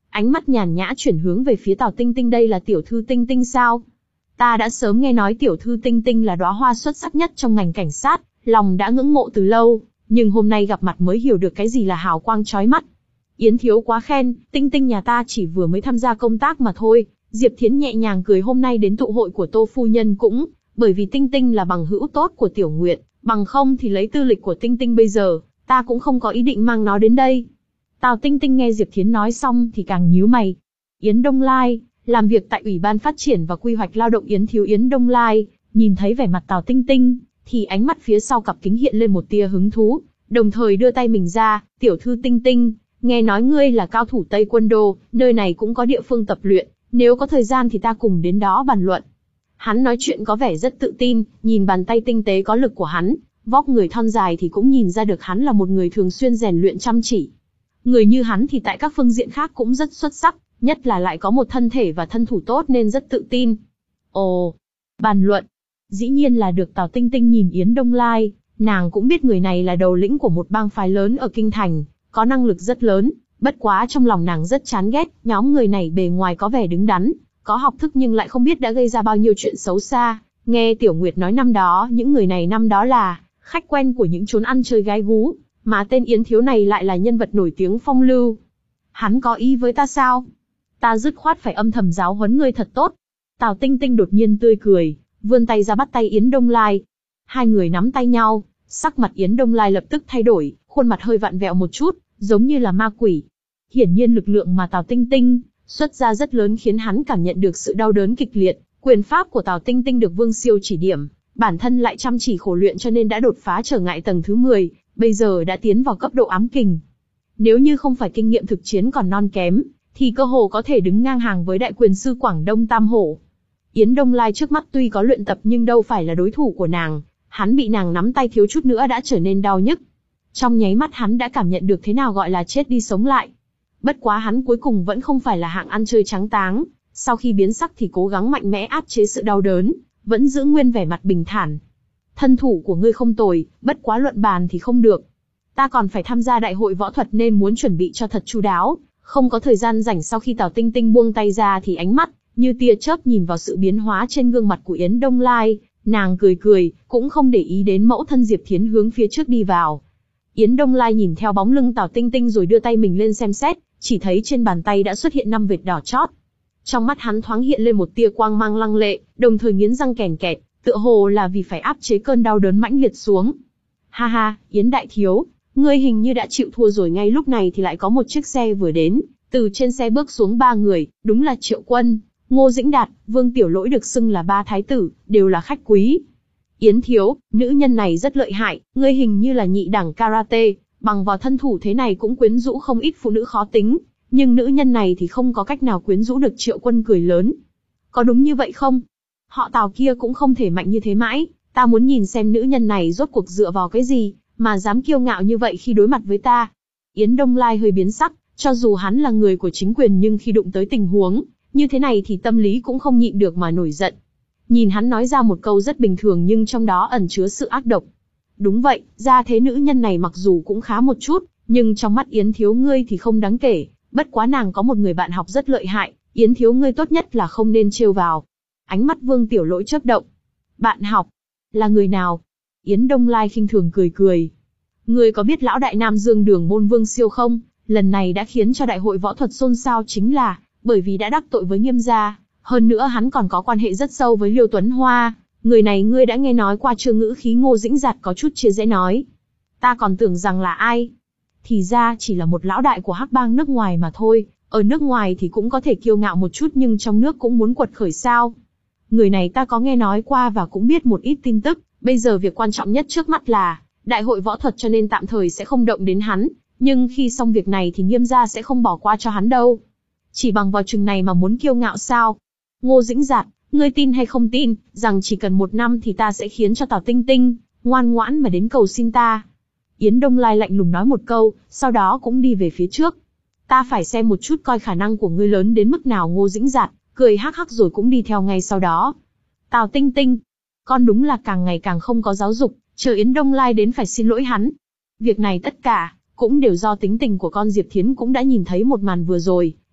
ánh mắt nhàn nhã chuyển hướng về phía Tào Tinh Tinh. Đây là tiểu thư Tinh Tinh sao? Ta đã sớm nghe nói tiểu thư Tinh Tinh là đóa hoa xuất sắc nhất trong ngành cảnh sát, lòng đã ngưỡng mộ từ lâu, nhưng hôm nay gặp mặt mới hiểu được cái gì là hào quang chói mắt. Yến thiếu quá khen, Tinh Tinh nhà ta chỉ vừa mới tham gia công tác mà thôi. Diệp Thiến nhẹ nhàng cười. Hôm nay đến tụ hội của Tô phu nhân cũng bởi vì Tinh Tinh là bằng hữu tốt của Tiểu Nguyệt, bằng không thì lấy tư lịch của Tinh Tinh bây giờ, ta cũng không có ý định mang nó đến đây. Tào Tinh Tinh nghe Diệp Thiến nói xong thì càng nhíu mày. Yến Đông Lai, làm việc tại Ủy ban Phát triển và Quy hoạch Lao động. Yến thiếu Yến Đông Lai, nhìn thấy vẻ mặt Tào Tinh Tinh, thì ánh mắt phía sau cặp kính hiện lên một tia hứng thú, đồng thời đưa tay mình ra. Tiểu thư Tinh Tinh, nghe nói ngươi là cao thủ Tây Quân Đô, nơi này cũng có địa phương tập luyện, nếu có thời gian thì ta cùng đến đó bàn luận. Hắn nói chuyện có vẻ rất tự tin, nhìn bàn tay tinh tế có lực của hắn, vóc người thon dài thì cũng nhìn ra được hắn là một người thường xuyên rèn luyện chăm chỉ. Người như hắn thì tại các phương diện khác cũng rất xuất sắc, nhất là lại có một thân thể và thân thủ tốt nên rất tự tin. Ồ, bàn luận. Dĩ nhiên là được. Tào Tinh Tinh nhìn Yến Đông Lai, nàng cũng biết người này là đầu lĩnh của một bang phái lớn ở Kinh Thành, có năng lực rất lớn, bất quá trong lòng nàng rất chán ghét, nhóm người này bề ngoài có vẻ đứng đắn, có học thức nhưng lại không biết đã gây ra bao nhiêu chuyện xấu xa. Nghe Tiểu Nguyệt nói năm đó, những người này năm đó là khách quen của những chốn ăn chơi gái gú, mà tên Yến thiếu này lại là nhân vật nổi tiếng phong lưu. Hắn có ý với ta sao? Ta dứt khoát phải âm thầm giáo huấn ngươi thật tốt. Tào Tinh Tinh đột nhiên tươi cười, vươn tay ra bắt tay Yến Đông Lai. Hai người nắm tay nhau, sắc mặt Yến Đông Lai lập tức thay đổi, khuôn mặt hơi vặn vẹo một chút, giống như là ma quỷ. Hiển nhiên lực lượng mà Tào Tinh Tinh xuất ra rất lớn khiến hắn cảm nhận được sự đau đớn kịch liệt. Quyền pháp của Tào Tinh Tinh được Vương Siêu chỉ điểm, bản thân lại chăm chỉ khổ luyện cho nên đã đột phá trở ngại tầng thứ mười, bây giờ đã tiến vào cấp độ ám kình. Nếu như không phải kinh nghiệm thực chiến còn non kém, thì cơ hồ có thể đứng ngang hàng với đại quyền sư Quảng Đông Tam Hổ. Yến Đông Lai trước mắt tuy có luyện tập nhưng đâu phải là đối thủ của nàng, hắn bị nàng nắm tay thiếu chút nữa đã trở nên đau nhức. Trong nháy mắt hắn đã cảm nhận được thế nào gọi là chết đi sống lại. Bất quá hắn cuối cùng vẫn không phải là hạng ăn chơi trắng táng, sau khi biến sắc thì cố gắng mạnh mẽ áp chế sự đau đớn, vẫn giữ nguyên vẻ mặt bình thản. Thân thủ của ngươi không tồi, bất quá luận bàn thì không được. Ta còn phải tham gia đại hội võ thuật nên muốn chuẩn bị cho thật chu đáo, không có thời gian rảnh. Sau khi Tào Tinh Tinh buông tay ra thì ánh mắt như tia chớp nhìn vào sự biến hóa trên gương mặt của Yến Đông Lai, nàng cười cười, cũng không để ý đến mẫu thân Diệp Thiến hướng phía trước đi vào. Yến Đông Lai nhìn theo bóng lưng Tào Tinh Tinh rồi đưa tay mình lên xem xét, chỉ thấy trên bàn tay đã xuất hiện năm vệt đỏ chót. Trong mắt hắn thoáng hiện lên một tia quang mang lăng lệ, đồng thời nghiến răng kèn kẹt, tựa hồ là vì phải áp chế cơn đau đớn mãnh liệt xuống. Ha ha, Yến đại thiếu, ngươi hình như đã chịu thua rồi. Ngay lúc này thì lại có một chiếc xe vừa đến, từ trên xe bước xuống ba người, đúng là Triệu Quân, Ngô Dĩnh Đạt, Vương Tiểu Lỗi, được xưng là ba thái tử, đều là khách quý. Yến thiếu, nữ nhân này rất lợi hại, ngươi hình như là nhị đẳng karate, bằng vào thân thủ thế này cũng quyến rũ không ít phụ nữ khó tính, nhưng nữ nhân này thì không có cách nào quyến rũ được. Triệu Quân cười lớn. Có đúng như vậy không? Họ Tào kia cũng không thể mạnh như thế mãi, ta muốn nhìn xem nữ nhân này rốt cuộc dựa vào cái gì, mà dám kiêu ngạo như vậy khi đối mặt với ta. Yến Đông Lai hơi biến sắc, cho dù hắn là người của chính quyền nhưng khi đụng tới tình huống như thế này thì tâm lý cũng không nhịn được mà nổi giận. Nhìn hắn nói ra một câu rất bình thường nhưng trong đó ẩn chứa sự ác độc. Đúng vậy, ra thế nữ nhân này mặc dù cũng khá một chút, nhưng trong mắt Yến thiếu ngươi thì không đáng kể, bất quá nàng có một người bạn học rất lợi hại, Yến thiếu ngươi tốt nhất là không nên trêu vào. Ánh mắt Vương Tiểu Lỗi chớp động. Bạn học? Là người nào? Yến Đông Lai khinh thường cười cười. Ngươi có biết lão đại Nam Dương Đường môn Vương Siêu không? Lần này đã khiến cho đại hội võ thuật xôn xao chính là bởi vì đã đắc tội với Nghiêm gia, hơn nữa hắn còn có quan hệ rất sâu với Liêu Tuấn Hoa. Người này ngươi đã nghe nói qua chưa? Ngữ khí Ngô Dĩnh Dạt có chút chia rẽ nói. Ta còn tưởng rằng là ai? Thì ra chỉ là một lão đại của hắc bang nước ngoài mà thôi. Ở nước ngoài thì cũng có thể kiêu ngạo một chút nhưng trong nước cũng muốn quật khởi sao? Người này ta có nghe nói qua và cũng biết một ít tin tức. Bây giờ việc quan trọng nhất trước mắt là đại hội võ thuật cho nên tạm thời sẽ không động đến hắn. Nhưng khi xong việc này thì Nghiêm gia sẽ không bỏ qua cho hắn đâu. Chỉ bằng vào chừng này mà muốn kiêu ngạo sao? Ngô Dĩnh Dạt, ngươi tin hay không tin, rằng chỉ cần một năm thì ta sẽ khiến cho Tào Tinh Tinh ngoan ngoãn mà đến cầu xin ta. Yến Đông Lai lạnh lùng nói một câu, sau đó cũng đi về phía trước. Ta phải xem một chút coi khả năng của ngươi lớn đến mức nào. Ngô Dĩnh Dạt cười hắc hắc rồi cũng đi theo ngay sau đó. Tào Tinh Tinh, con đúng là càng ngày càng không có giáo dục, chờ Yến Đông Lai đến phải xin lỗi hắn. Việc này tất cả cũng đều do tính tình của con. Diệp Thiến cũng đã nhìn thấy một màn vừa rồi,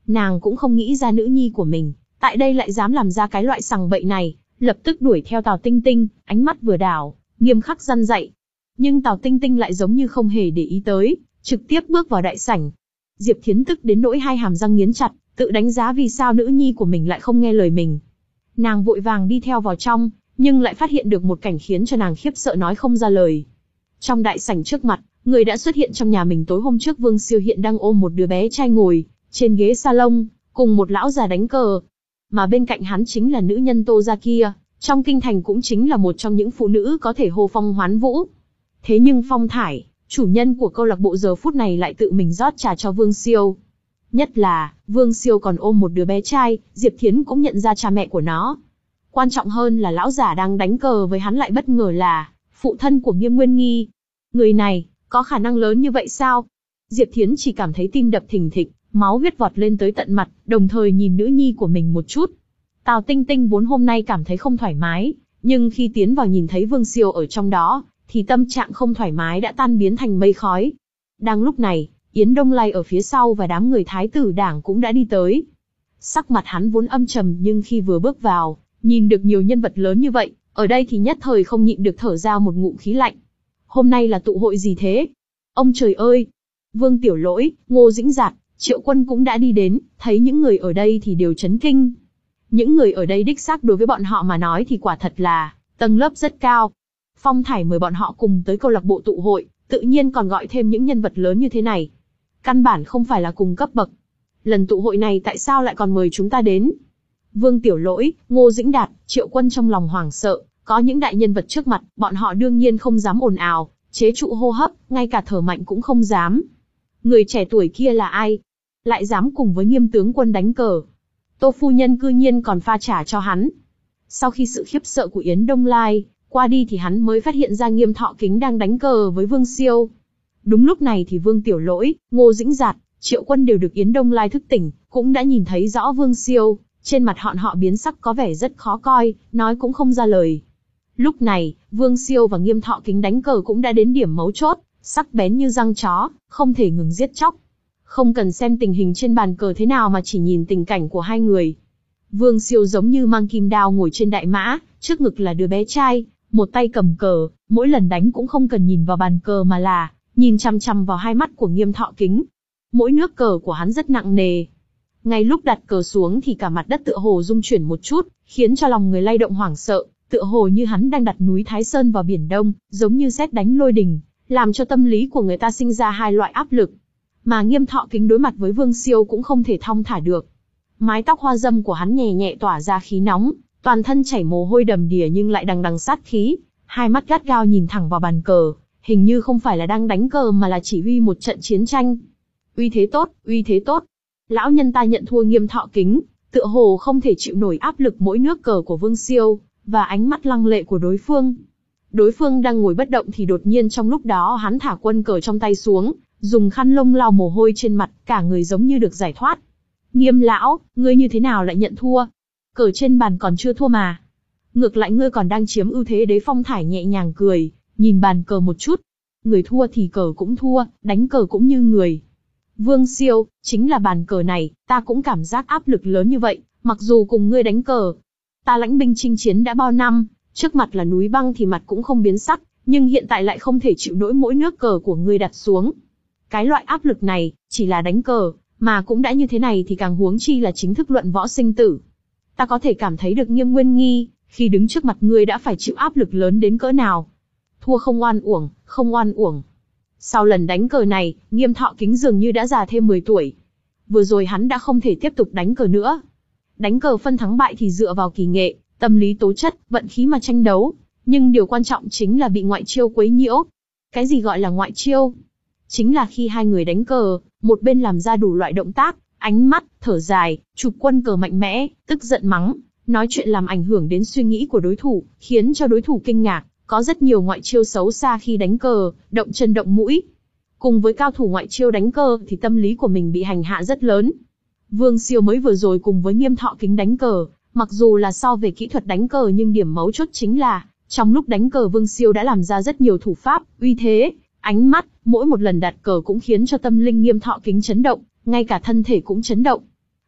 Nàng cũng không nghĩ ra nữ nhi của mình, tại đây lại dám làm ra cái loại sằng bậy này, lập tức đuổi theo Tào Tinh Tinh, ánh mắt vừa đảo, nghiêm khắc răn dạy. Nhưng Tào Tinh Tinh lại giống như không hề để ý tới, trực tiếp bước vào đại sảnh. Diệp Thiến tức đến nỗi hai hàm răng nghiến chặt, tự đánh giá vì sao nữ nhi của mình lại không nghe lời mình. Nàng vội vàng đi theo vào trong, nhưng lại phát hiện được một cảnh khiến cho nàng khiếp sợ nói không ra lời. Trong đại sảnh trước mặt, người đã xuất hiện trong nhà mình tối hôm trước Vương Siêu hiện đang ôm một đứa bé trai ngồi trên ghế salon, cùng một lão già đánh cờ. Mà bên cạnh hắn chính là nữ nhân Tô gia kia, trong kinh thành cũng chính là một trong những phụ nữ có thể hô phong hoán vũ. Thế nhưng Phong Thải, chủ nhân của câu lạc bộ giờ phút này lại tự mình rót trà cho Vương Siêu. Nhất là, Vương Siêu còn ôm một đứa bé trai, Diệp Thiến cũng nhận ra cha mẹ của nó. Quan trọng hơn là lão giả đang đánh cờ với hắn lại bất ngờ là phụ thân của Nghiêm Nguyên Nghi. Người này, có khả năng lớn như vậy sao? Diệp Thiến chỉ cảm thấy tim đập thình thịch, máu huyết vọt lên tới tận mặt, đồng thời nhìn nữ nhi của mình một chút. Tào Tinh Tinh vốn hôm nay cảm thấy không thoải mái, nhưng khi tiến vào nhìn thấy Vương Siêu ở trong đó, thì tâm trạng không thoải mái đã tan biến thành mây khói. Đang lúc này, Yến Đông Lai ở phía sau và đám người Thái tử Đảng cũng đã đi tới. Sắc mặt hắn vốn âm trầm nhưng khi vừa bước vào, nhìn được nhiều nhân vật lớn như vậy, ở đây thì nhất thời không nhịn được thở ra một ngụm khí lạnh. Hôm nay là tụ hội gì thế? Ông trời ơi! Vương Tiểu Lỗi, Ngô Dĩnh Dạt, Triệu Quân cũng đã đi đến, thấy những người ở đây thì đều chấn kinh. Những người ở đây đích xác đối với bọn họ mà nói thì quả thật là tầng lớp rất cao. Phong Thải mời bọn họ cùng tới câu lạc bộ tụ hội, tự nhiên còn gọi thêm những nhân vật lớn như thế này. Căn bản không phải là cùng cấp bậc. Lần tụ hội này tại sao lại còn mời chúng ta đến? Vương Tiểu Lỗi, Ngô Dĩnh Đạt, Triệu Quân trong lòng hoảng sợ, có những đại nhân vật trước mặt, bọn họ đương nhiên không dám ồn ào, chế trụ hô hấp, ngay cả thở mạnh cũng không dám. Người trẻ tuổi kia là ai? Lại dám cùng với Nghiêm tướng quân đánh cờ? Tô phu nhân cư nhiên còn pha trà cho hắn. Sau khi sự khiếp sợ của Yến Đông Lai qua đi thì hắn mới phát hiện ra Nghiêm Thọ Kính đang đánh cờ với Vương Siêu. Đúng lúc này thì Vương Tiểu Lỗi, Ngô Dĩnh Dạt, Triệu Quân đều được Yến Đông Lai thức tỉnh, cũng đã nhìn thấy rõ Vương Siêu, trên mặt họ họ biến sắc có vẻ rất khó coi, nói cũng không ra lời. Lúc này, Vương Siêu và Nghiêm Thọ Kính đánh cờ cũng đã đến điểm mấu chốt, sắc bén như răng chó, không thể ngừng giết chóc. Không cần xem tình hình trên bàn cờ thế nào mà chỉ nhìn tình cảnh của hai người. Vương Siêu giống như mang kim đao ngồi trên đại mã, trước ngực là đứa bé trai, một tay cầm cờ, mỗi lần đánh cũng không cần nhìn vào bàn cờ mà là nhìn chằm chằm vào hai mắt của Nghiêm Thọ Kính. Mỗi nước cờ của hắn rất nặng nề. Ngay lúc đặt cờ xuống thì cả mặt đất tựa hồ rung chuyển một chút, khiến cho lòng người lay động hoảng sợ, tựa hồ như hắn đang đặt núi Thái Sơn vào biển Đông, giống như sét đánh lôi đình, làm cho tâm lý của người ta sinh ra hai loại áp lực. Mà Nghiêm Thọ Kính đối mặt với Vương Siêu cũng không thể thong thả được. Mái tóc hoa dâm của hắn nhẹ nhẹ tỏa ra khí nóng, toàn thân chảy mồ hôi đầm đìa nhưng lại đằng đằng sát khí, hai mắt gắt gao nhìn thẳng vào bàn cờ, hình như không phải là đang đánh cờ mà là chỉ huy một trận chiến tranh. Uy thế tốt, uy thế tốt. Lão nhân ta nhận thua Nghiêm Thọ Kính, tựa hồ không thể chịu nổi áp lực mỗi nước cờ của Vương Siêu và ánh mắt lăng lệ của đối phương. Đối phương đang ngồi bất động thì đột nhiên trong lúc đó hắn thả quân cờ trong tay xuống, dùng khăn lông lau mồ hôi trên mặt, cả người giống như được giải thoát. Nghiêm lão, ngươi như thế nào lại nhận thua? Cờ trên bàn còn chưa thua mà. Ngược lại ngươi còn đang chiếm ưu thế đấy. Phong Thải nhẹ nhàng cười, nhìn bàn cờ một chút. Người thua thì cờ cũng thua, đánh cờ cũng như người. Vương Siêu, chính là bàn cờ này, ta cũng cảm giác áp lực lớn như vậy, mặc dù cùng ngươi đánh cờ. Ta lãnh binh chinh chiến đã bao năm, trước mặt là núi băng thì mặt cũng không biến sắc, nhưng hiện tại lại không thể chịu nổi mỗi nước cờ của ngươi đặt xuống. Cái loại áp lực này, chỉ là đánh cờ, mà cũng đã như thế này thì càng huống chi là chính thức luận võ sinh tử. Ta có thể cảm thấy được Nghiêm Nguyên Nghi, khi đứng trước mặt ngươi đã phải chịu áp lực lớn đến cỡ nào. Thua không oan uổng, không oan uổng. Sau lần đánh cờ này, Nghiêm Thọ Kính dường như đã già thêm mười tuổi. Vừa rồi hắn đã không thể tiếp tục đánh cờ nữa. Đánh cờ phân thắng bại thì dựa vào kỳ nghệ, tâm lý tố chất, vận khí mà tranh đấu. Nhưng điều quan trọng chính là bị ngoại chiêu quấy nhiễu. Cái gì gọi là ngoại chiêu? Chính là khi hai người đánh cờ, một bên làm ra đủ loại động tác, ánh mắt, thở dài, chụp quân cờ mạnh mẽ, tức giận mắng, nói chuyện làm ảnh hưởng đến suy nghĩ của đối thủ, khiến cho đối thủ kinh ngạc. Có rất nhiều ngoại chiêu xấu xa khi đánh cờ, động chân động mũi. Cùng với cao thủ ngoại chiêu đánh cờ thì tâm lý của mình bị hành hạ rất lớn. Vương Siêu mới vừa rồi cùng với Nghiêm Thọ Kính đánh cờ, mặc dù là so về kỹ thuật đánh cờ nhưng điểm mấu chốt chính là, trong lúc đánh cờ Vương Siêu đã làm ra rất nhiều thủ pháp, uy thế, ánh mắt, mỗi một lần đặt cờ cũng khiến cho tâm linh Nghiêm Thọ Kính chấn động, ngay cả thân thể cũng chấn động.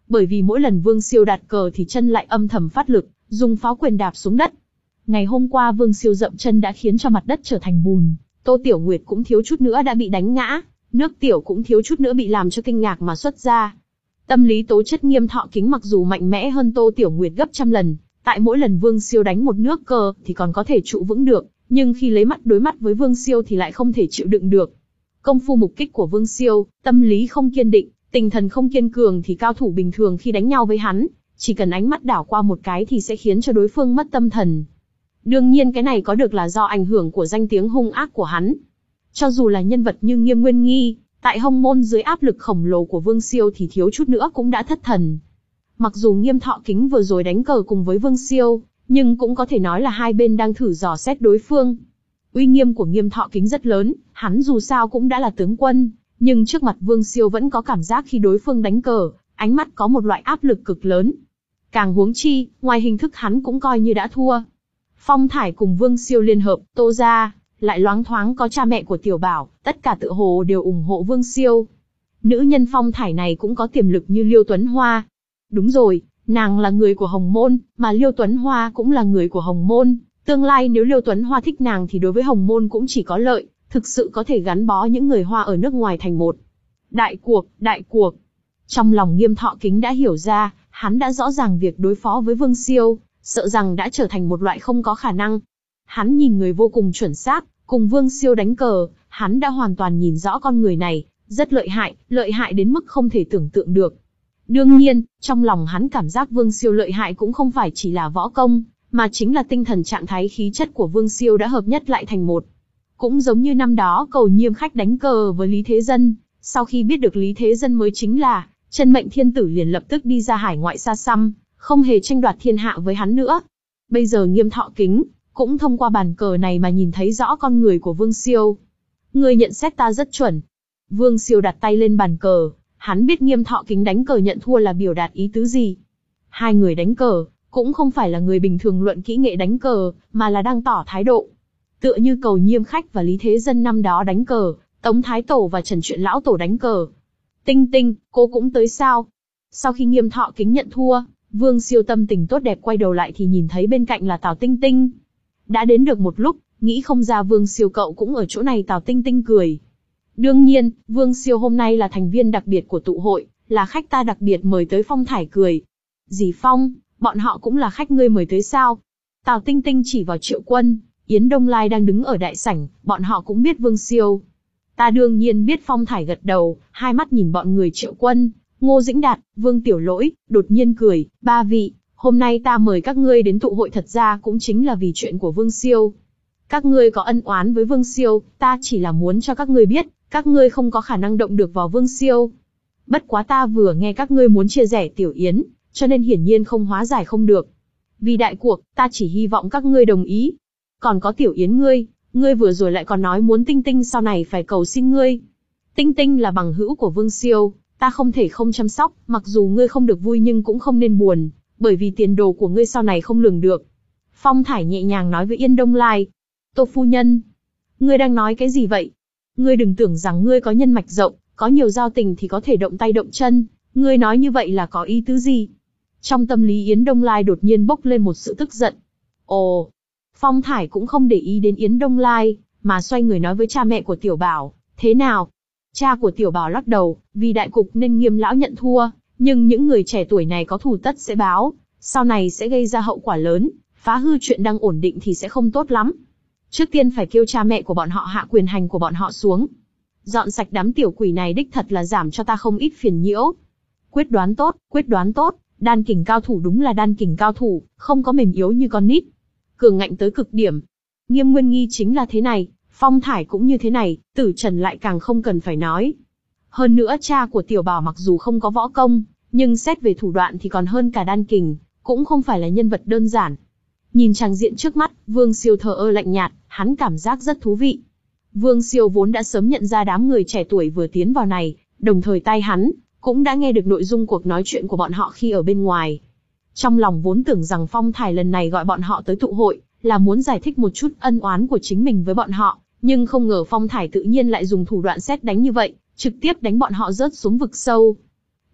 bởi vì mỗi lần Vương Siêu đặt cờ thì chân lại âm thầm phát lực, dùng pháo quyền đạp xuống đất. Ngày hôm qua Vương Siêu dậm chân đã khiến cho mặt đất trở thành bùn, Tô Tiểu Nguyệt cũng thiếu chút nữa đã bị đánh ngã, nước tiểu cũng thiếu chút nữa bị làm cho kinh ngạc mà xuất ra. Tâm lý tố chất Nghiêm Thọ Kính mặc dù mạnh mẽ hơn Tô Tiểu Nguyệt gấp trăm lần, tại mỗi lần Vương Siêu đánh một nước cờ thì còn có thể trụ vững được, nhưng khi lấy mắt đối mắt với Vương Siêu thì lại không thể chịu đựng được. Công phu mục kích của Vương Siêu, tâm lý không kiên định, tinh thần không kiên cường thì cao thủ bình thường khi đánh nhau với hắn, chỉ cần ánh mắt đảo qua một cái thì sẽ khiến cho đối phương mất tâm thần. Đương nhiên cái này có được là do ảnh hưởng của danh tiếng hung ác của hắn. Cho dù là nhân vật như Nghiêm Nguyên Nghi, tại Hồng Môn dưới áp lực khổng lồ của Vương Siêu thì thiếu chút nữa cũng đã thất thần. Mặc dù Nghiêm Thọ Kính vừa rồi đánh cờ cùng với Vương Siêu, nhưng cũng có thể nói là hai bên đang thử dò xét đối phương. Uy nghiêm của Nghiêm Thọ Kính rất lớn, hắn dù sao cũng đã là tướng quân, nhưng trước mặt Vương Siêu vẫn có cảm giác khi đối phương đánh cờ, ánh mắt có một loại áp lực cực lớn. Càng huống chi, ngoài hình thức hắn cũng coi như đã thua. Phong Thải cùng Vương Siêu liên hợp, Tô gia, lại loáng thoáng có cha mẹ của Tiểu Bảo, tất cả tự hồ đều ủng hộ Vương Siêu. Nữ nhân Phong Thải này cũng có tiềm lực như Liêu Tuấn Hoa. Đúng rồi, nàng là người của Hồng Môn, mà Liêu Tuấn Hoa cũng là người của Hồng Môn. Tương lai nếu Liêu Tuấn Hoa thích nàng thì đối với Hồng Môn cũng chỉ có lợi, thực sự có thể gắn bó những người Hoa ở nước ngoài thành một. Đại cuộc, đại cuộc. Trong lòng Nghiêm Thọ Kính đã hiểu ra, hắn đã rõ ràng việc đối phó với Vương Siêu, sợ rằng đã trở thành một loại không có khả năng. Hắn nhìn người vô cùng chuẩn xác, cùng Vương Siêu đánh cờ, hắn đã hoàn toàn nhìn rõ con người này, rất lợi hại, lợi hại đến mức không thể tưởng tượng được. Đương nhiên, trong lòng hắn cảm giác Vương Siêu lợi hại cũng không phải chỉ là võ công, mà chính là tinh thần trạng thái khí chất của Vương Siêu đã hợp nhất lại thành một. Cũng giống như năm đó Cầu Nhiêm khách đánh cờ với Lý Thế Dân, sau khi biết được Lý Thế Dân mới chính là Chân Mệnh Thiên Tử liền lập tức đi ra hải ngoại xa xăm, không hề tranh đoạt thiên hạ với hắn nữa. Bây giờ Nghiêm Thọ Kính cũng thông qua bàn cờ này mà nhìn thấy rõ con người của Vương Siêu. Người nhận xét ta rất chuẩn. Vương Siêu đặt tay lên bàn cờ, hắn biết Nghiêm Thọ Kính đánh cờ nhận thua là biểu đạt ý tứ gì. Hai người đánh cờ, cũng không phải là người bình thường luận kỹ nghệ đánh cờ, mà là đang tỏ thái độ. Tựa như Cầu Nhiêm khách và Lý Thế Dân năm đó đánh cờ, Tống Thái Tổ và Trần Truyện Lão Tổ đánh cờ. Tinh Tinh, cô cũng tới sao? Sau khi Nghiêm Thọ Kính nhận thua, Vương Siêu tâm tình tốt đẹp quay đầu lại thì nhìn thấy bên cạnh là Tào Tinh Tinh. Đã đến được một lúc, nghĩ không ra Vương Siêu cậu cũng ở chỗ này. Tào Tinh Tinh cười. Đương nhiên, Vương Siêu hôm nay là thành viên đặc biệt của tụ hội, là khách ta đặc biệt mời tới. Phong Thải cười. Dì Phong, bọn họ cũng là khách ngươi mời tới sao? Tào Tinh Tinh chỉ vào Triệu Quân, Yến Đông Lai đang đứng ở đại sảnh, bọn họ cũng biết Vương Siêu. Ta đương nhiên biết. Phong Thải gật đầu, hai mắt nhìn bọn người Triệu Quân, Ngô Dĩnh Đạt, Vương Tiểu Lỗi, đột nhiên cười. Ba vị, hôm nay ta mời các ngươi đến tụ hội thật ra cũng chính là vì chuyện của Vương Siêu. Các ngươi có ân oán với Vương Siêu, ta chỉ là muốn cho các ngươi biết, các ngươi không có khả năng động được vào Vương Siêu. Bất quá ta vừa nghe các ngươi muốn chia rẽ Tiểu Yến, cho nên hiển nhiên không hóa giải không được. Vì đại cuộc, ta chỉ hy vọng các ngươi đồng ý. Còn có Tiểu Yến ngươi, ngươi vừa rồi lại còn nói muốn Tinh Tinh sau này phải cầu xin ngươi. Tinh Tinh là bằng hữu của Vương Siêu, ta không thể không chăm sóc, mặc dù ngươi không được vui nhưng cũng không nên buồn, bởi vì tiền đồ của ngươi sau này không lường được. Phong Thải nhẹ nhàng nói với Yên Đông Lai. Tô phu nhân, ngươi đang nói cái gì vậy? Ngươi đừng tưởng rằng ngươi có nhân mạch rộng, có nhiều giao tình thì có thể động tay động chân, ngươi nói như vậy là có ý tứ gì? Trong tâm lý Yến Đông Lai đột nhiên bốc lên một sự tức giận. Ồ, Phong Thải cũng không để ý đến Yến Đông Lai, mà xoay người nói với cha mẹ của Tiểu Bảo. Thế nào? Cha của Tiểu Bảo lắc đầu, vì đại cục nên Nghiêm lão nhận thua, nhưng những người trẻ tuổi này có thù tất sẽ báo, sau này sẽ gây ra hậu quả lớn, phá hư chuyện đang ổn định thì sẽ không tốt lắm. Trước tiên phải kêu cha mẹ của bọn họ hạ quyền hành của bọn họ xuống. Dọn sạch đám tiểu quỷ này đích thật là giảm cho ta không ít phiền nhiễu. Quyết đoán tốt, quyết đoán tốt, đan kình cao thủ đúng là đan kình cao thủ, không có mềm yếu như con nít. Cường ngạnh tới cực điểm. Nghiêm Nguyên Nghi chính là thế này, Phong Thải cũng như thế này, Tử Trần lại càng không cần phải nói. Hơn nữa cha của Tiểu Bảo mặc dù không có võ công, nhưng xét về thủ đoạn thì còn hơn cả đan kình, cũng không phải là nhân vật đơn giản. Nhìn tràng diện trước mắt, Vương Siêu thờ ơ lạnh nhạt, hắn cảm giác rất thú vị. Vương Siêu vốn đã sớm nhận ra đám người trẻ tuổi vừa tiến vào này, đồng thời tai hắn cũng đã nghe được nội dung cuộc nói chuyện của bọn họ khi ở bên ngoài. Trong lòng vốn tưởng rằng Phong Thải lần này gọi bọn họ tới tụ hội, là muốn giải thích một chút ân oán của chính mình với bọn họ, nhưng không ngờ Phong Thải tự nhiên lại dùng thủ đoạn sét đánh như vậy, trực tiếp đánh bọn họ rớt xuống vực sâu.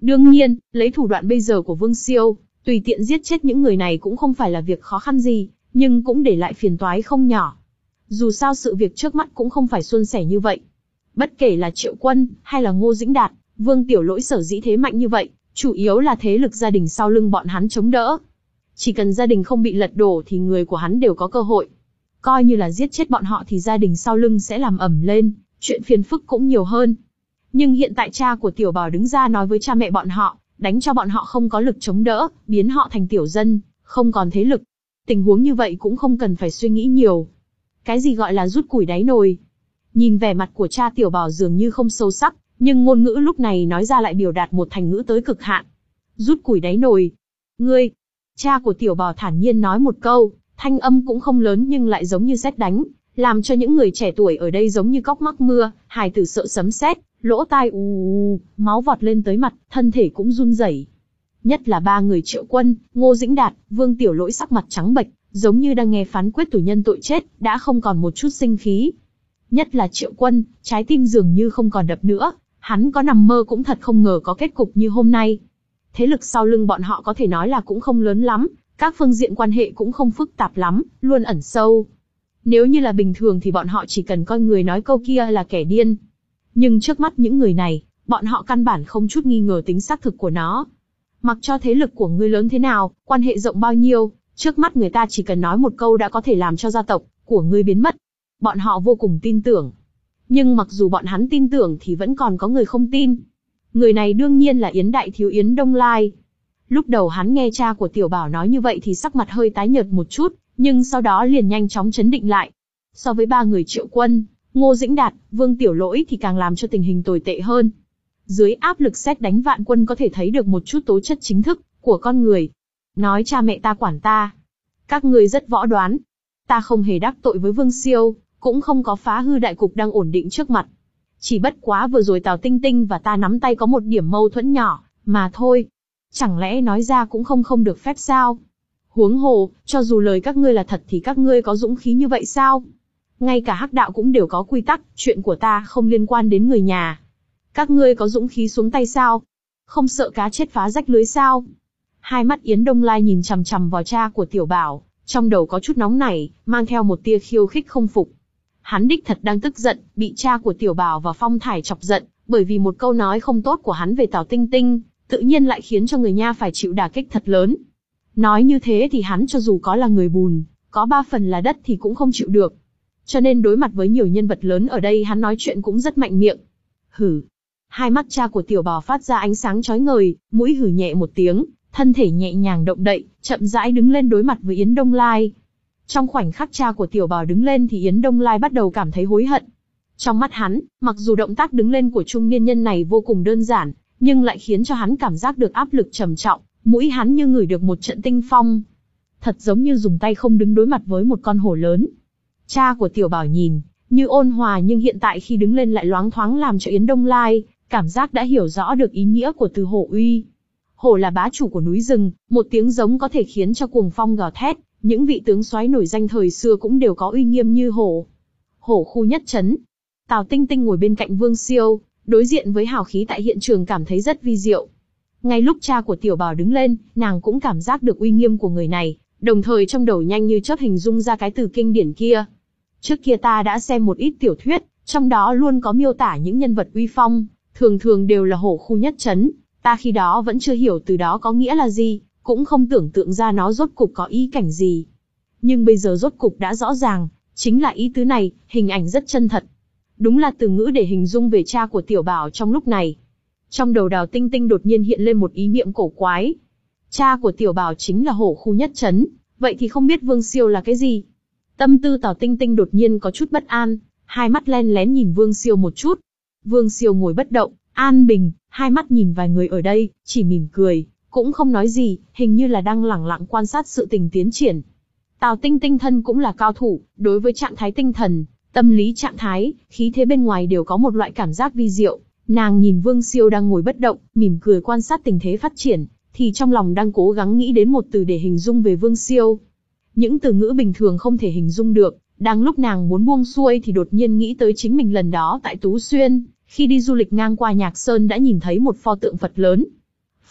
Đương nhiên, lấy thủ đoạn bây giờ của Vương Siêu, tùy tiện giết chết những người này cũng không phải là việc khó khăn gì, nhưng cũng để lại phiền toái không nhỏ. Dù sao sự việc trước mắt cũng không phải suôn sẻ như vậy. Bất kể là Triệu Quân, hay là Ngô Dĩnh Đạt, Vương Tiểu Lỗi sở dĩ thế mạnh như vậy, chủ yếu là thế lực gia đình sau lưng bọn hắn chống đỡ. Chỉ cần gia đình không bị lật đổ thì người của hắn đều có cơ hội. Coi như là giết chết bọn họ thì gia đình sau lưng sẽ làm ẩm lên, chuyện phiền phức cũng nhiều hơn. Nhưng hiện tại cha của Tiểu Bảo đứng ra nói với cha mẹ bọn họ, đánh cho bọn họ không có lực chống đỡ, biến họ thành tiểu dân, không còn thế lực. Tình huống như vậy cũng không cần phải suy nghĩ nhiều. Cái gì gọi là rút củi đáy nồi? Nhìn vẻ mặt của cha Tiểu Bảo dường như không sâu sắc, nhưng ngôn ngữ lúc này nói ra lại biểu đạt một thành ngữ tới cực hạn. Rút củi đáy nồi. Ngươi! Cha của Tiểu Bảo thản nhiên nói một câu, thanh âm cũng không lớn nhưng lại giống như sét đánh, làm cho những người trẻ tuổi ở đây giống như cóc mắc mưa, hài tử sợ sấm sét, lỗ tai ù ù, máu vọt lên tới mặt, thân thể cũng run rẩy. Nhất là ba người Triệu Quân, Ngô Dĩnh Đạt, Vương Tiểu Lỗi sắc mặt trắng bệch, giống như đang nghe phán quyết tù nhân tội chết, đã không còn một chút sinh khí. Nhất là Triệu Quân, trái tim dường như không còn đập nữa, hắn có nằm mơ cũng thật không ngờ có kết cục như hôm nay. Thế lực sau lưng bọn họ có thể nói là cũng không lớn lắm, các phương diện quan hệ cũng không phức tạp lắm, luôn ẩn sâu. Nếu như là bình thường thì bọn họ chỉ cần coi người nói câu kia là kẻ điên. Nhưng trước mắt những người này, bọn họ căn bản không chút nghi ngờ tính xác thực của nó. Mặc cho thế lực của ngươi lớn thế nào, quan hệ rộng bao nhiêu, trước mắt người ta chỉ cần nói một câu đã có thể làm cho gia tộc của ngươi biến mất. Bọn họ vô cùng tin tưởng. Nhưng mặc dù bọn hắn tin tưởng thì vẫn còn có người không tin. Người này đương nhiên là Yến Đại Thiếu Yến Đông Lai. Lúc đầu hắn nghe cha của Tiểu Bảo nói như vậy thì sắc mặt hơi tái nhợt một chút, nhưng sau đó liền nhanh chóng chấn định lại. So với ba người Triệu Quân, Ngô Dĩnh Đạt, Vương Tiểu Lỗi thì càng làm cho tình hình tồi tệ hơn. Dưới áp lực sét đánh vạn quân có thể thấy được một chút tố chất chính thức của con người. Nói cha mẹ ta quản ta. Các ngươi rất võ đoán. Ta không hề đắc tội với Vương Siêu, cũng không có phá hư đại cục đang ổn định trước mặt. Chỉ bất quá vừa rồi Tào Tinh Tinh và ta nắm tay có một điểm mâu thuẫn nhỏ, mà thôi. Chẳng lẽ nói ra cũng không không được phép sao? Huống hồ, cho dù lời các ngươi là thật thì các ngươi có dũng khí như vậy sao? Ngay cả hắc đạo cũng đều có quy tắc, chuyện của ta không liên quan đến người nhà. Các ngươi có dũng khí xuống tay sao? Không sợ cá chết phá rách lưới sao? Hai mắt Yến Đông Lai nhìn chằm chằm vào cha của Tiểu Bảo, trong đầu có chút nóng nảy, mang theo một tia khiêu khích không phục. Hắn đích thật đang tức giận, bị cha của Tiểu Bảo và Phong Thải chọc giận, bởi vì một câu nói không tốt của hắn về Tào Tinh Tinh, tự nhiên lại khiến cho người nha phải chịu đả kích thật lớn. Nói như thế thì hắn cho dù có là người bùn, có ba phần là đất thì cũng không chịu được. Cho nên đối mặt với nhiều nhân vật lớn ở đây hắn nói chuyện cũng rất mạnh miệng. Hử. Hai mắt cha của Tiểu Bảo phát ra ánh sáng chói ngời, mũi hử nhẹ một tiếng, thân thể nhẹ nhàng động đậy, chậm rãi đứng lên đối mặt với Yến Đông Lai. Trong khoảnh khắc cha của Tiểu Bảo đứng lên thì Yến Đông Lai bắt đầu cảm thấy hối hận. Trong mắt hắn, mặc dù động tác đứng lên của trung niên nhân này vô cùng đơn giản, nhưng lại khiến cho hắn cảm giác được áp lực trầm trọng, mũi hắn như ngửi được một trận tinh phong. Thật giống như dùng tay không đứng đối mặt với một con hổ lớn. Cha của Tiểu Bảo nhìn, như ôn hòa nhưng hiện tại khi đứng lên lại loáng thoáng làm cho Yến Đông Lai cảm giác đã hiểu rõ được ý nghĩa của từ hổ uy. Hổ là bá chủ của núi rừng, một tiếng giống có thể khiến cho cuồng phong gào thét, những vị tướng soái nổi danh thời xưa cũng đều có uy nghiêm như hổ. Hổ khu nhất trấn. Tào Tinh Tinh ngồi bên cạnh Vương Siêu, đối diện với hào khí tại hiện trường cảm thấy rất vi diệu. Ngay lúc cha của Tiểu Bảo đứng lên, nàng cũng cảm giác được uy nghiêm của người này, đồng thời trong đầu nhanh như chớp hình dung ra cái từ kinh điển kia. Trước kia ta đã xem một ít tiểu thuyết, trong đó luôn có miêu tả những nhân vật uy phong, thường thường đều là hổ khu nhất trấn. Ta khi đó vẫn chưa hiểu từ đó có nghĩa là gì, cũng không tưởng tượng ra nó rốt cục có ý cảnh gì. Nhưng bây giờ rốt cục đã rõ ràng, chính là ý tứ này, hình ảnh rất chân thật. Đúng là từ ngữ để hình dung về cha của Tiểu Bảo trong lúc này. Trong đầu Đào Tinh Tinh đột nhiên hiện lên một ý niệm cổ quái. Cha của Tiểu Bảo chính là hổ khu nhất trấn, vậy thì không biết Vương Siêu là cái gì? Tâm tư Tào Tinh Tinh đột nhiên có chút bất an, hai mắt len lén nhìn Vương Siêu một chút. Vương Siêu ngồi bất động, an bình, hai mắt nhìn vài người ở đây, chỉ mỉm cười, cũng không nói gì, hình như là đang lẳng lặng quan sát sự tình tiến triển. Tào Tinh Tinh thân cũng là cao thủ, đối với trạng thái tinh thần, tâm lý trạng thái, khí thế bên ngoài đều có một loại cảm giác vi diệu. Nàng nhìn Vương Siêu đang ngồi bất động, mỉm cười quan sát tình thế phát triển, thì trong lòng đang cố gắng nghĩ đến một từ để hình dung về Vương Siêu. Những từ ngữ bình thường không thể hình dung được, đang lúc nàng muốn buông xuôi thì đột nhiên nghĩ tới chính mình lần đó tại Tú Xuyên, khi đi du lịch ngang qua Nhạc Sơn đã nhìn thấy một pho tượng Phật lớn.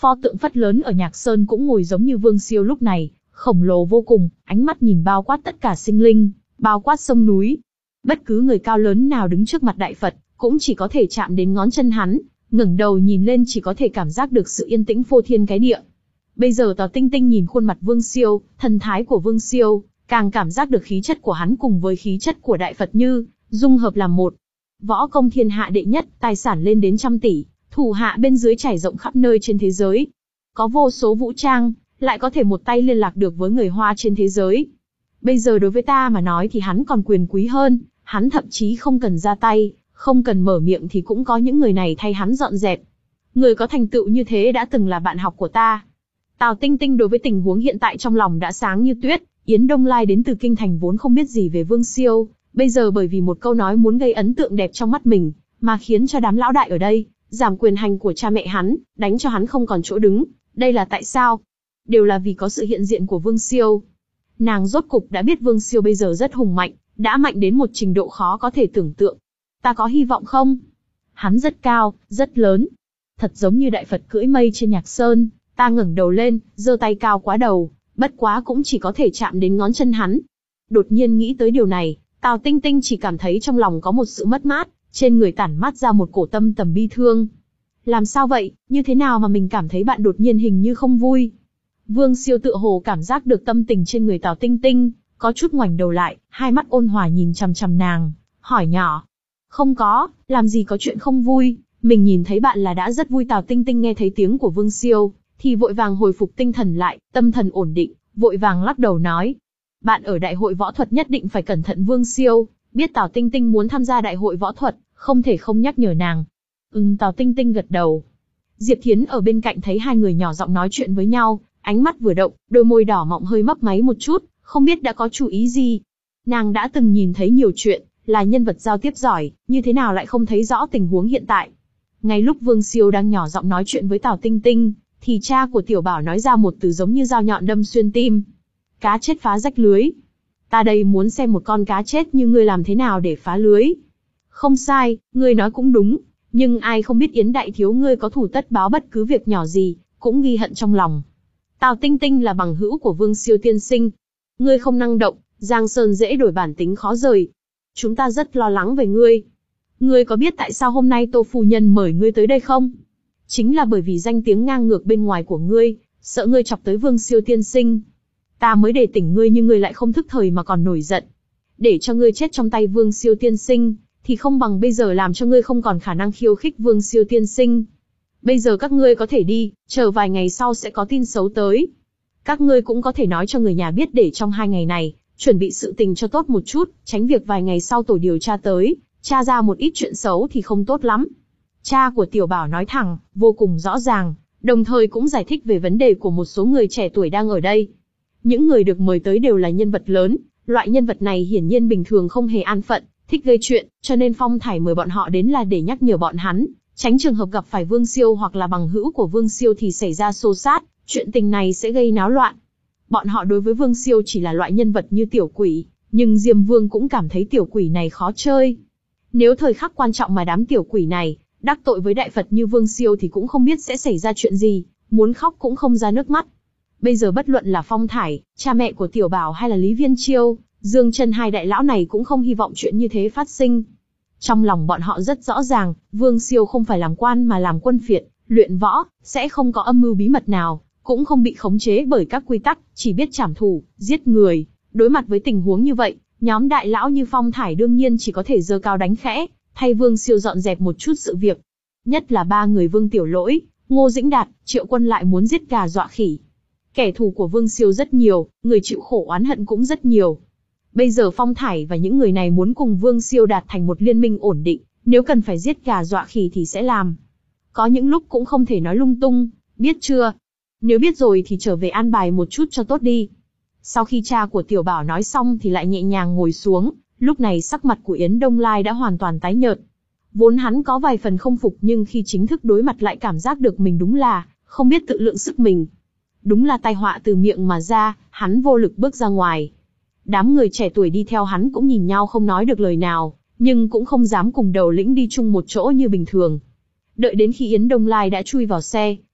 Pho tượng Phất lớn ở Nhạc Sơn cũng ngồi giống như Vương Siêu lúc này, khổng lồ vô cùng, ánh mắt nhìn bao quát tất cả sinh linh, bao quát sông núi. Bất cứ người cao lớn nào đứng trước mặt Đại Phật, cũng chỉ có thể chạm đến ngón chân hắn, ngẩng đầu nhìn lên chỉ có thể cảm giác được sự yên tĩnh phô thiên cái địa. Bây giờ Tào Tinh Tinh nhìn khuôn mặt Vương Siêu, thần thái của Vương Siêu, càng cảm giác được khí chất của hắn cùng với khí chất của Đại Phật như dung hợp làm một. Võ công thiên hạ đệ nhất, tài sản lên đến trăm tỷ, thủ hạ bên dưới trải rộng khắp nơi trên thế giới. Có vô số vũ trang, lại có thể một tay liên lạc được với người Hoa trên thế giới. Bây giờ đối với ta mà nói thì hắn còn quyền quý hơn, hắn thậm chí không cần ra tay, không cần mở miệng thì cũng có những người này thay hắn dọn dẹp. Người có thành tựu như thế đã từng là bạn học của ta. Tào Tinh Tinh đối với tình huống hiện tại trong lòng đã sáng như tuyết. Yến Đông Lai đến từ kinh thành vốn không biết gì về Vương Siêu, bây giờ bởi vì một câu nói muốn gây ấn tượng đẹp trong mắt mình, mà khiến cho đám lão đại ở đây giảm quyền hành của cha mẹ hắn, đánh cho hắn không còn chỗ đứng. Đây là tại sao? Đều là vì có sự hiện diện của Vương Siêu. Nàng rốt cục đã biết Vương Siêu bây giờ rất hùng mạnh, đã mạnh đến một trình độ khó có thể tưởng tượng. Ta có hy vọng không? Hắn rất cao, rất lớn. Thật giống như Đại Phật cưỡi mây trên Nhạc Sơn, ta ngẩng đầu lên, giơ tay cao quá đầu, bất quá cũng chỉ có thể chạm đến ngón chân hắn. Đột nhiên nghĩ tới điều này, Tào Tinh Tinh chỉ cảm thấy trong lòng có một sự mất mát, trên người tản mát ra một cổ tâm tầm bi thương. Làm sao vậy, như thế nào mà mình cảm thấy bạn đột nhiên hình như không vui? Vương Siêu tựa hồ cảm giác được tâm tình trên người Tào Tinh Tinh, có chút ngoảnh đầu lại, hai mắt ôn hòa nhìn chằm chằm nàng, hỏi nhỏ. Không có, làm gì có chuyện không vui, mình nhìn thấy bạn là đã rất vui. Tào Tinh Tinh nghe thấy tiếng của Vương Siêu, thì vội vàng hồi phục tinh thần lại, tâm thần ổn định, vội vàng lắc đầu nói. Bạn ở đại hội võ thuật nhất định phải cẩn thận. Vương Siêu biết Tào Tinh Tinh muốn tham gia đại hội võ thuật, không thể không nhắc nhở nàng. Ừm, Tào Tinh Tinh gật đầu. Diệp Thiến ở bên cạnh thấy hai người nhỏ giọng nói chuyện với nhau, ánh mắt vừa động, đôi môi đỏ mọng hơi mấp máy một chút, không biết đã có chủ ý gì. Nàng đã từng nhìn thấy nhiều chuyện, là nhân vật giao tiếp giỏi, như thế nào lại không thấy rõ tình huống hiện tại. Ngay lúc Vương Siêu đang nhỏ giọng nói chuyện với Tào Tinh Tinh, thì cha của Tiểu Bảo nói ra một từ giống như dao nhọn đâm xuyên tim. Cá chết phá rách lưới. Ta đây muốn xem một con cá chết như ngươi làm thế nào để phá lưới. Không sai, ngươi nói cũng đúng, nhưng ai không biết Yến đại thiếu ngươi có thủ tất báo, bất cứ việc nhỏ gì cũng ghi hận trong lòng. Tào Tinh Tinh là bằng hữu của Vương Siêu tiên sinh. Ngươi không năng động, Giang Sơn dễ đổi bản tính khó rời. Chúng ta rất lo lắng về ngươi. Ngươi có biết tại sao hôm nay Tô phu nhân mời ngươi tới đây không? Chính là bởi vì danh tiếng ngang ngược bên ngoài của ngươi, sợ ngươi chọc tới Vương Siêu tiên sinh. Ta mới để tỉnh ngươi nhưng ngươi lại không thức thời mà còn nổi giận. Để cho ngươi chết trong tay Vương Siêu tiên sinh, thì không bằng bây giờ làm cho ngươi không còn khả năng khiêu khích Vương Siêu tiên sinh. Bây giờ các ngươi có thể đi, chờ vài ngày sau sẽ có tin xấu tới. Các ngươi cũng có thể nói cho người nhà biết để trong hai ngày này, chuẩn bị sự tình cho tốt một chút, tránh việc vài ngày sau tổ điều tra tới, tra ra một ít chuyện xấu thì không tốt lắm. Cha của Tiểu Bảo nói thẳng, vô cùng rõ ràng, đồng thời cũng giải thích về vấn đề của một số người trẻ tuổi đang ở đây. Những người được mời tới đều là nhân vật lớn, loại nhân vật này hiển nhiên bình thường không hề an phận, thích gây chuyện, cho nên Phong Thải mời bọn họ đến là để nhắc nhở bọn hắn, tránh trường hợp gặp phải Vương Siêu hoặc là bằng hữu của Vương Siêu thì xảy ra xô xát, chuyện tình này sẽ gây náo loạn. Bọn họ đối với Vương Siêu chỉ là loại nhân vật như tiểu quỷ, nhưng Diêm Vương cũng cảm thấy tiểu quỷ này khó chơi. Nếu thời khắc quan trọng mà đám tiểu quỷ này đắc tội với đại Phật như Vương Siêu thì cũng không biết sẽ xảy ra chuyện gì, muốn khóc cũng không ra nước mắt. Bây giờ bất luận là Phong Thải, cha mẹ của Tiểu Bảo hay là Lý Viên Chiêu, Dương Chân hai đại lão này cũng không hy vọng chuyện như thế phát sinh. Trong lòng bọn họ rất rõ ràng, Vương Siêu không phải làm quan mà làm quân phiệt, luyện võ, sẽ không có âm mưu bí mật nào, cũng không bị khống chế bởi các quy tắc, chỉ biết trảm thủ, giết người. Đối mặt với tình huống như vậy, nhóm đại lão như Phong Thải đương nhiên chỉ có thể giơ cao đánh khẽ, thay Vương Siêu dọn dẹp một chút sự việc. Nhất là ba người Vương Tiểu Lỗi, Ngô Dĩnh Đạt, Triệu Quân lại muốn giết gà dọa khỉ. Kẻ thù của Vương Siêu rất nhiều, người chịu khổ oán hận cũng rất nhiều. Bây giờ Phong Thải và những người này muốn cùng Vương Siêu đạt thành một liên minh ổn định, nếu cần phải giết gà dọa khỉ thì sẽ làm. Có những lúc cũng không thể nói lung tung, biết chưa? Nếu biết rồi thì trở về an bài một chút cho tốt đi. Sau khi cha của Tiểu Bảo nói xong thì lại nhẹ nhàng ngồi xuống, lúc này sắc mặt của Yến Đông Lai đã hoàn toàn tái nhợt. Vốn hắn có vài phần không phục nhưng khi chính thức đối mặt lại cảm giác được mình đúng là không biết tự lượng sức mình. Đúng là tai họa từ miệng mà ra, hắn vô lực bước ra ngoài. Đám người trẻ tuổi đi theo hắn cũng nhìn nhau không nói được lời nào, nhưng cũng không dám cùng đầu lĩnh đi chung một chỗ như bình thường. Đợi đến khi Yến Đông Lai đã chui vào xe,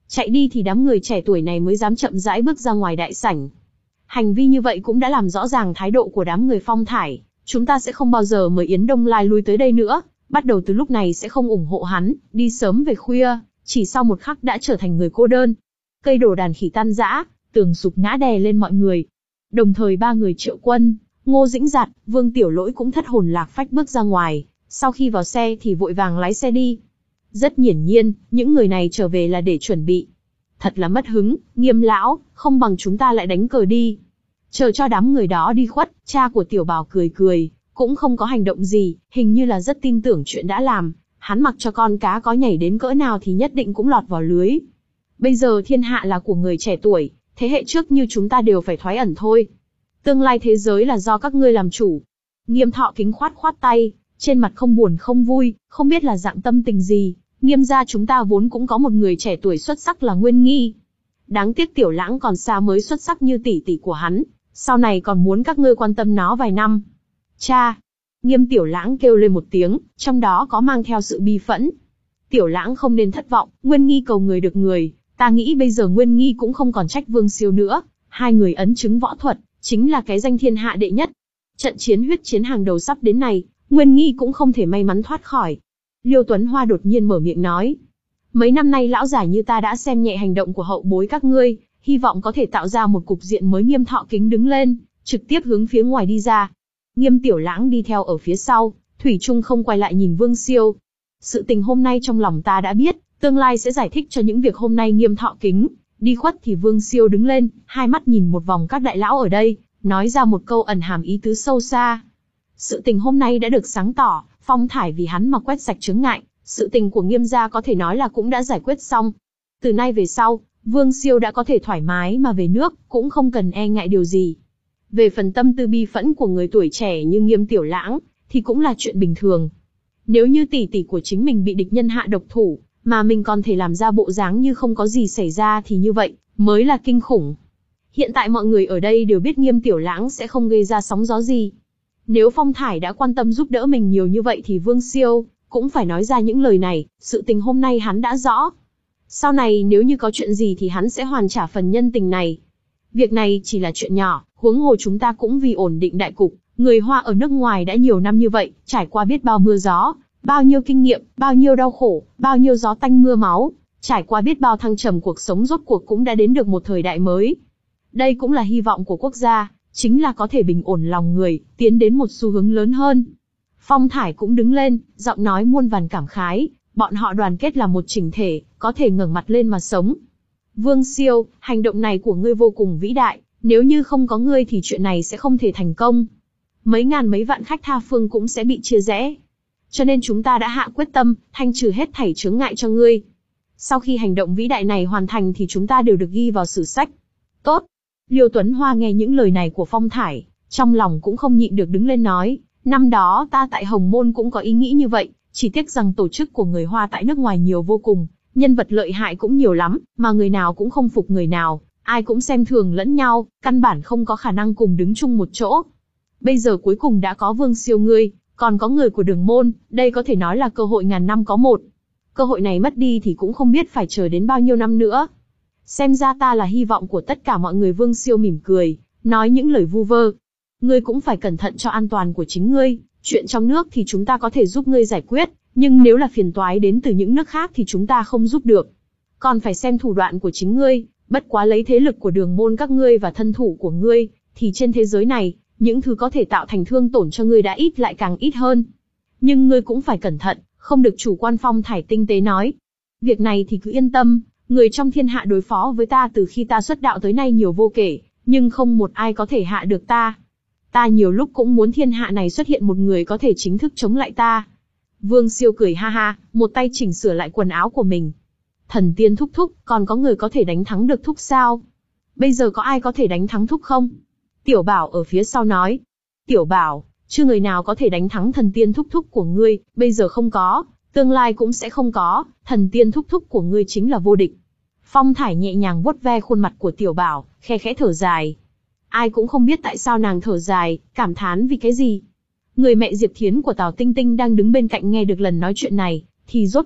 Chạy đi thì đám người trẻ tuổi này mới dám chậm rãi bước ra ngoài đại sảnh. Hành vi như vậy cũng đã làm rõ ràng thái độ của đám người Phong Thải, chúng ta sẽ không bao giờ mời Yến Đông Lai lui tới đây nữa, bắt đầu từ lúc này sẽ không ủng hộ hắn, đi sớm về khuya, chỉ sau một khắc đã trở thành người cô đơn. Cây đổ đàn khỉ tan rã, tường sụp ngã đè lên mọi người. Đồng thời ba người Triệu Quân, Ngô Dĩnh Dạt, Vương Tiểu Lỗi cũng thất hồn lạc phách bước ra ngoài, sau khi vào xe thì vội vàng lái xe đi. Rất hiển nhiên, những người này trở về là để chuẩn bị. Thật là mất hứng, Nghiêm lão, không bằng chúng ta lại đánh cờ đi. Chờ cho đám người đó đi khuất, cha của Tiểu Bảo cười cười, cũng không có hành động gì, hình như là rất tin tưởng chuyện đã làm. Hắn mặc cho con cá có nhảy đến cỡ nào thì nhất định cũng lọt vào lưới. Bây giờ thiên hạ là của người trẻ tuổi, thế hệ trước như chúng ta đều phải thoái ẩn thôi. Tương lai thế giới là do các ngươi làm chủ. Nghiêm Thọ Kính khoát khoát tay, trên mặt không buồn không vui, không biết là dạng tâm tình gì. Nghiêm gia chúng ta vốn cũng có một người trẻ tuổi xuất sắc là Nguyên Nghi. Đáng tiếc Tiểu Lãng còn xa mới xuất sắc như tỷ tỷ của hắn, sau này còn muốn các ngươi quan tâm nó vài năm. Cha! Nghiêm Tiểu Lãng kêu lên một tiếng, trong đó có mang theo sự bi phẫn. Tiểu Lãng không nên thất vọng, Nguyên Nghi cầu người được người, ta nghĩ bây giờ Nguyên Nghi cũng không còn trách Vương Siêu nữa, hai người ấn chứng võ thuật, chính là cái danh thiên hạ đệ nhất. Trận chiến huyết chiến hàng đầu sắp đến này, Nguyên Nghi cũng không thể may mắn thoát khỏi. Liêu Tuấn Hoa đột nhiên mở miệng nói. Mấy năm nay lão giả như ta đã xem nhẹ hành động của hậu bối các ngươi, hy vọng có thể tạo ra một cục diện mới. Nghiêm Thọ Kính đứng lên, trực tiếp hướng phía ngoài đi ra. Nghiêm Tiểu Lãng đi theo ở phía sau, thủy chung không quay lại nhìn Vương Siêu. Sự tình hôm nay trong lòng ta đã biết, tương lai sẽ giải thích cho những việc hôm nay. Nghiêm Thọ Kính đi khuất thì Vương Siêu đứng lên, hai mắt nhìn một vòng các đại lão ở đây, nói ra một câu ẩn hàm ý tứ sâu xa. Sự tình hôm nay đã được sáng tỏ, Phong Thải vì hắn mà quét sạch chướng ngại, sự tình của Nghiêm gia có thể nói là cũng đã giải quyết xong. Từ nay về sau, Vương Siêu đã có thể thoải mái mà về nước, cũng không cần e ngại điều gì. Về phần tâm tư bi phẫn của người tuổi trẻ như Nghiêm Tiểu Lãng, thì cũng là chuyện bình thường. Nếu như tỷ tỷ của chính mình bị địch nhân hạ độc thủ, mà mình còn thể làm ra bộ dáng như không có gì xảy ra thì như vậy mới là kinh khủng. Hiện tại mọi người ở đây đều biết Nghiêm Tiểu Lãng sẽ không gây ra sóng gió gì. Nếu Phong Thải đã quan tâm giúp đỡ mình nhiều như vậy thì Vương Siêu cũng phải nói ra những lời này, sự tình hôm nay hắn đã rõ. Sau này nếu như có chuyện gì thì hắn sẽ hoàn trả phần nhân tình này. Việc này chỉ là chuyện nhỏ, huống hồ chúng ta cũng vì ổn định đại cục, người Hoa ở nước ngoài đã nhiều năm như vậy, trải qua biết bao mưa gió, bao nhiêu kinh nghiệm, bao nhiêu đau khổ, bao nhiêu gió tanh mưa máu, trải qua biết bao thăng trầm, cuộc sống rốt cuộc cũng đã đến được một thời đại mới. Đây cũng là hy vọng của quốc gia, chính là có thể bình ổn lòng người, tiến đến một xu hướng lớn hơn. Phong Thải cũng đứng lên, giọng nói muôn vàn cảm khái, bọn họ đoàn kết là một chỉnh thể, có thể ngẩng mặt lên mà sống. Vương Siêu, hành động này của ngươi vô cùng vĩ đại, nếu như không có ngươi thì chuyện này sẽ không thể thành công. Mấy ngàn mấy vạn khách tha phương cũng sẽ bị chia rẽ. Cho nên chúng ta đã hạ quyết tâm, thanh trừ hết thảy chướng ngại cho ngươi. Sau khi hành động vĩ đại này hoàn thành thì chúng ta đều được ghi vào sử sách. Tốt. Liêu Tuấn Hoa nghe những lời này của Phong Thải, trong lòng cũng không nhịn được đứng lên nói, năm đó ta tại Hồng Môn cũng có ý nghĩ như vậy, chỉ tiếc rằng tổ chức của người Hoa tại nước ngoài nhiều vô cùng, nhân vật lợi hại cũng nhiều lắm, mà người nào cũng không phục người nào, ai cũng xem thường lẫn nhau, căn bản không có khả năng cùng đứng chung một chỗ. Bây giờ cuối cùng đã có Vương Siêu ngươi, còn có người của Đường Môn, đây có thể nói là cơ hội ngàn năm có một. Cơ hội này mất đi thì cũng không biết phải chờ đến bao nhiêu năm nữa. Xem ra ta là hy vọng của tất cả mọi người. Vương Siêu mỉm cười, nói những lời vu vơ. Ngươi cũng phải cẩn thận cho an toàn của chính ngươi, chuyện trong nước thì chúng ta có thể giúp ngươi giải quyết, nhưng nếu là phiền toái đến từ những nước khác thì chúng ta không giúp được. Còn phải xem thủ đoạn của chính ngươi, bất quá lấy thế lực của Đường Môn các ngươi và thân thủ của ngươi, thì trên thế giới này, những thứ có thể tạo thành thương tổn cho ngươi đã ít lại càng ít hơn. Nhưng ngươi cũng phải cẩn thận, không được chủ quan. Phong Thải tinh tế nói. Việc này thì cứ yên tâm, người trong thiên hạ đối phó với ta từ khi ta xuất đạo tới nay nhiều vô kể, nhưng không một ai có thể hạ được ta. Ta nhiều lúc cũng muốn thiên hạ này xuất hiện một người có thể chính thức chống lại ta. Vương Siêu cười ha ha, một tay chỉnh sửa lại quần áo của mình. Thần tiên thúc thúc, còn có người có thể đánh thắng được thúc sao? Bây giờ có ai có thể đánh thắng thúc không? Tiểu Bảo ở phía sau nói. Tiểu Bảo, chưa người nào có thể đánh thắng thần tiên thúc thúc của ngươi, bây giờ không có, tương lai cũng sẽ không có, thần tiên thúc thúc của ngươi chính là vô địch. Phong Thải nhẹ nhàng vuốt ve khuôn mặt của Tiểu Bảo, khe khẽ thở dài. Ai cũng không biết tại sao nàng thở dài, cảm thán vì cái gì. Người mẹ Diệp Thiến của Tào Tinh Tinh đang đứng bên cạnh nghe được lần nói chuyện này, thì rốt cục,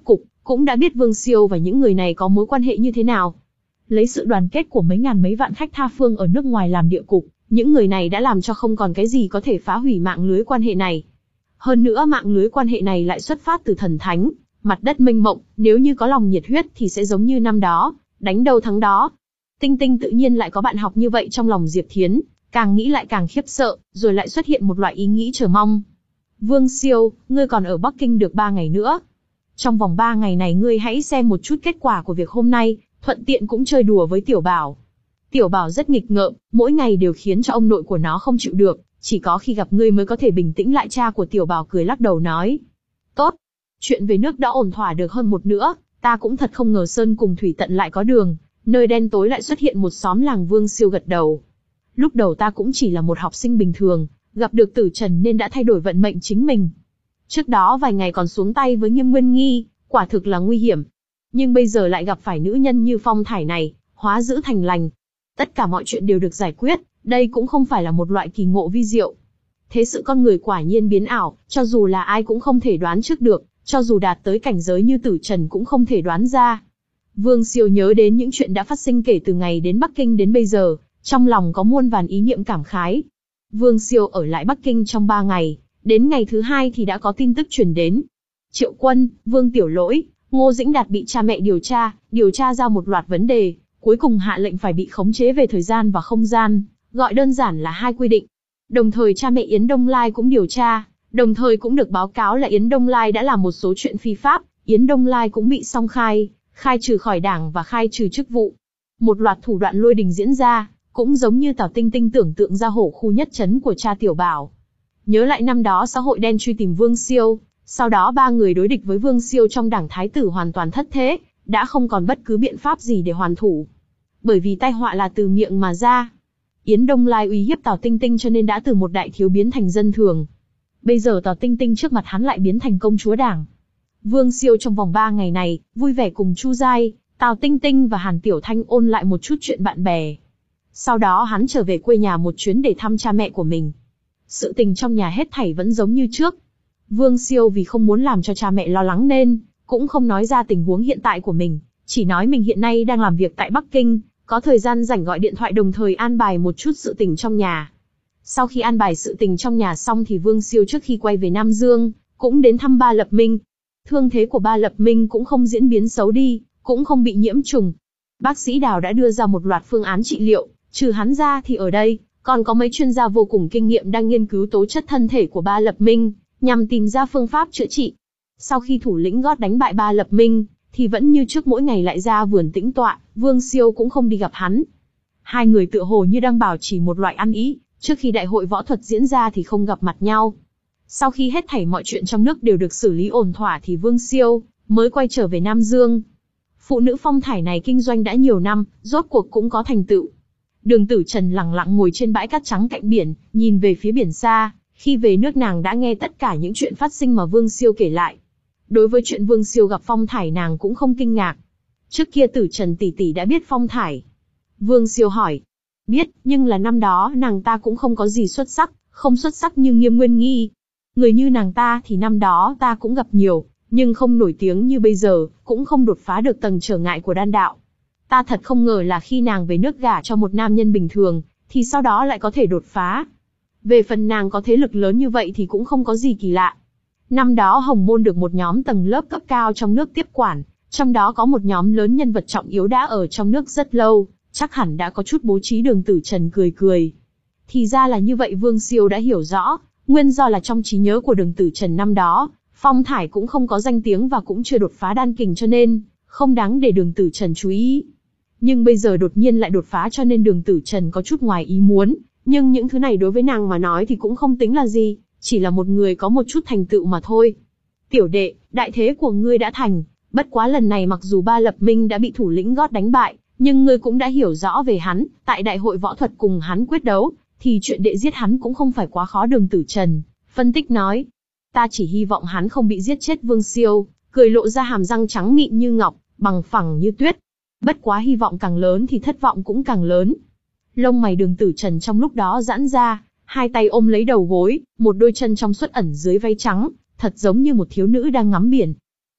cũng đã biết Vương Siêu và những người này có mối quan hệ như thế nào. Lấy sự đoàn kết của mấy ngàn mấy vạn khách tha phương ở nước ngoài làm địa cục, những người này đã làm cho không còn cái gì có thể phá hủy mạng lưới quan hệ này. Hơn nữa mạng lưới quan hệ này lại xuất phát từ thần thánh, mặt đất mênh mộng, nếu như có lòng nhiệt huyết thì sẽ giống như năm đó, đánh đâu thắng đó. Tinh Tinh tự nhiên lại có bạn học như vậy trong lòng Diệp Thiến, càng nghĩ lại càng khiếp sợ, rồi lại xuất hiện một loại ý nghĩ chờ mong. Vương Siêu, ngươi còn ở Bắc Kinh được ba ngày nữa. Trong vòng ba ngày này ngươi hãy xem một chút kết quả của việc hôm nay, thuận tiện cũng chơi đùa với Tiểu Bảo. Tiểu Bảo rất nghịch ngợm, mỗi ngày đều khiến cho ông nội của nó không chịu được, chỉ có khi gặp ngươi mới có thể bình tĩnh lại. Cha của Tiểu Bảo cười lắc đầu nói. Tốt, chuyện về nước đã ổn thỏa được hơn một nữa, ta cũng thật không ngờ Sơn cùng Thủy Tận lại có đường, nơi đen tối lại xuất hiện một xóm làng. Vương Siêu gật đầu. Lúc đầu ta cũng chỉ là một học sinh bình thường, gặp được Tử Trần nên đã thay đổi vận mệnh chính mình. Trước đó vài ngày còn xuống tay với Nghiêm Nguyên Nghi, quả thực là nguy hiểm. Nhưng bây giờ lại gặp phải nữ nhân như Phong Thải này, hóa dữ thành lành. Tất cả mọi chuyện đều được giải quyết, đây cũng không phải là một loại kỳ ngộ vi diệu. Thế sự con người quả nhiên biến ảo, cho dù là ai cũng không thể đoán trước được, cho dù đạt tới cảnh giới như Tử Trần cũng không thể đoán ra. Vương Siêu nhớ đến những chuyện đã phát sinh kể từ ngày đến Bắc Kinh đến bây giờ, trong lòng có muôn vàn ý niệm cảm khái. Vương Siêu ở lại Bắc Kinh trong ba ngày, đến ngày thứ hai thì đã có tin tức truyền đến. Triệu Quân, Vương Tiểu Lỗi, Ngô Dĩnh Đạt bị cha mẹ điều tra, điều tra ra một loạt vấn đề, cuối cùng hạ lệnh phải bị khống chế về thời gian và không gian, gọi đơn giản là hai quy định. Đồng thời cha mẹ Yến Đông Lai cũng điều tra, đồng thời cũng được báo cáo là Yến Đông Lai đã làm một số chuyện phi pháp, Yến Đông Lai cũng bị song khai, khai trừ khỏi đảng và khai trừ chức vụ. Một loạt thủ đoạn lôi đình diễn ra, cũng giống như Tào Tinh Tinh tưởng tượng ra hổ khu nhất trấn của cha Tiểu Bảo. Nhớ lại năm đó xã hội đen truy tìm Vương Siêu, sau đó ba người đối địch với Vương Siêu trong đảng Thái tử hoàn toàn thất thế, đã không còn bất cứ biện pháp gì để hoàn thủ. Bởi vì tai họa là từ miệng mà ra. Yến Đông Lai uy hiếp Tào Tinh Tinh cho nên đã từ một đại thiếu biến thành dân thường. Bây giờ Tào Tinh Tinh trước mặt hắn lại biến thành công chúa đảng. Vương Siêu trong vòng ba ngày này, vui vẻ cùng Chu Giai, Tào Tinh Tinh và Hàn Tiểu Thanh ôn lại một chút chuyện bạn bè. Sau đó hắn trở về quê nhà một chuyến để thăm cha mẹ của mình. Sự tình trong nhà hết thảy vẫn giống như trước. Vương Siêu vì không muốn làm cho cha mẹ lo lắng nên cũng không nói ra tình huống hiện tại của mình, chỉ nói mình hiện nay đang làm việc tại Bắc Kinh, có thời gian rảnh gọi điện thoại đồng thời an bài một chút sự tình trong nhà. Sau khi an bài sự tình trong nhà xong thì Vương Siêu trước khi quay về Nam Dương, cũng đến thăm Ba Lập Minh. Thương thế của Ba Lập Minh cũng không diễn biến xấu đi, cũng không bị nhiễm trùng. Bác sĩ Đào đã đưa ra một loạt phương án trị liệu, trừ hắn ra thì ở đây còn có mấy chuyên gia vô cùng kinh nghiệm đang nghiên cứu tố chất thân thể của Ba Lập Minh, nhằm tìm ra phương pháp chữa trị. Sau khi thủ lĩnh gót đánh bại Ba Lập Minh, thì vẫn như trước mỗi ngày lại ra vườn tĩnh tọa, Vương Siêu cũng không đi gặp hắn. Hai người tựa hồ như đang bảo trì một loại ăn ý, trước khi đại hội võ thuật diễn ra thì không gặp mặt nhau. Sau khi hết thảy mọi chuyện trong nước đều được xử lý ổn thỏa thì Vương Siêu mới quay trở về Nam Dương. Phụ nữ Phong Thải này kinh doanh đã nhiều năm, rốt cuộc cũng có thành tựu. Đường Tử Trần lặng lặng ngồi trên bãi cát trắng cạnh biển, nhìn về phía biển xa. Khi về nước nàng đã nghe tất cả những chuyện phát sinh mà Vương Siêu kể lại. Đối với chuyện Vương Siêu gặp Phong Thải nàng cũng không kinh ngạc. Trước kia Tử Trần tỷ tỷ đã biết Phong Thải. Vương Siêu hỏi. Biết, nhưng là năm đó nàng ta cũng không có gì xuất sắc, không xuất sắc như Nghiêm Nguyên Nghi. Người như nàng ta thì năm đó ta cũng gặp nhiều, nhưng không nổi tiếng như bây giờ, cũng không đột phá được tầng trở ngại của đan đạo. Ta thật không ngờ là khi nàng về nước gả cho một nam nhân bình thường, thì sau đó lại có thể đột phá. Về phần nàng có thế lực lớn như vậy thì cũng không có gì kỳ lạ. Năm đó Hồng Môn được một nhóm tầng lớp cấp cao trong nước tiếp quản, trong đó có một nhóm lớn nhân vật trọng yếu đã ở trong nước rất lâu, chắc hẳn đã có chút bố trí. Đường Tử Trần cười cười. Thì ra là như vậy. Vương Siêu đã hiểu rõ, nguyên do là trong trí nhớ của Đường Tử Trần năm đó, Phong Thải cũng không có danh tiếng và cũng chưa đột phá đan kình cho nên không đáng để Đường Tử Trần chú ý. Nhưng bây giờ đột nhiên lại đột phá cho nên Đường Tử Trần có chút ngoài ý muốn, nhưng những thứ này đối với nàng mà nói thì cũng không tính là gì, chỉ là một người có một chút thành tựu mà thôi. Tiểu đệ, đại thế của ngươi đã thành, bất quá lần này mặc dù Ba Lập Minh đã bị thủ lĩnh gót đánh bại, nhưng ngươi cũng đã hiểu rõ về hắn, tại đại hội võ thuật cùng hắn quyết đấu, thì chuyện đệ giết hắn cũng không phải quá khó. Đường Tử Trần phân tích nói. Ta chỉ hy vọng hắn không bị giết chết. Vương Siêu cười lộ ra hàm răng trắng mịn như ngọc, bằng phẳng như tuyết. Bất quá hy vọng càng lớn thì thất vọng cũng càng lớn. Lông mày Đường Tử Trần trong lúc đó giãn ra, hai tay ôm lấy đầu gối, một đôi chân trong suốt ẩn dưới váy trắng, thật giống như một thiếu nữ đang ngắm biển.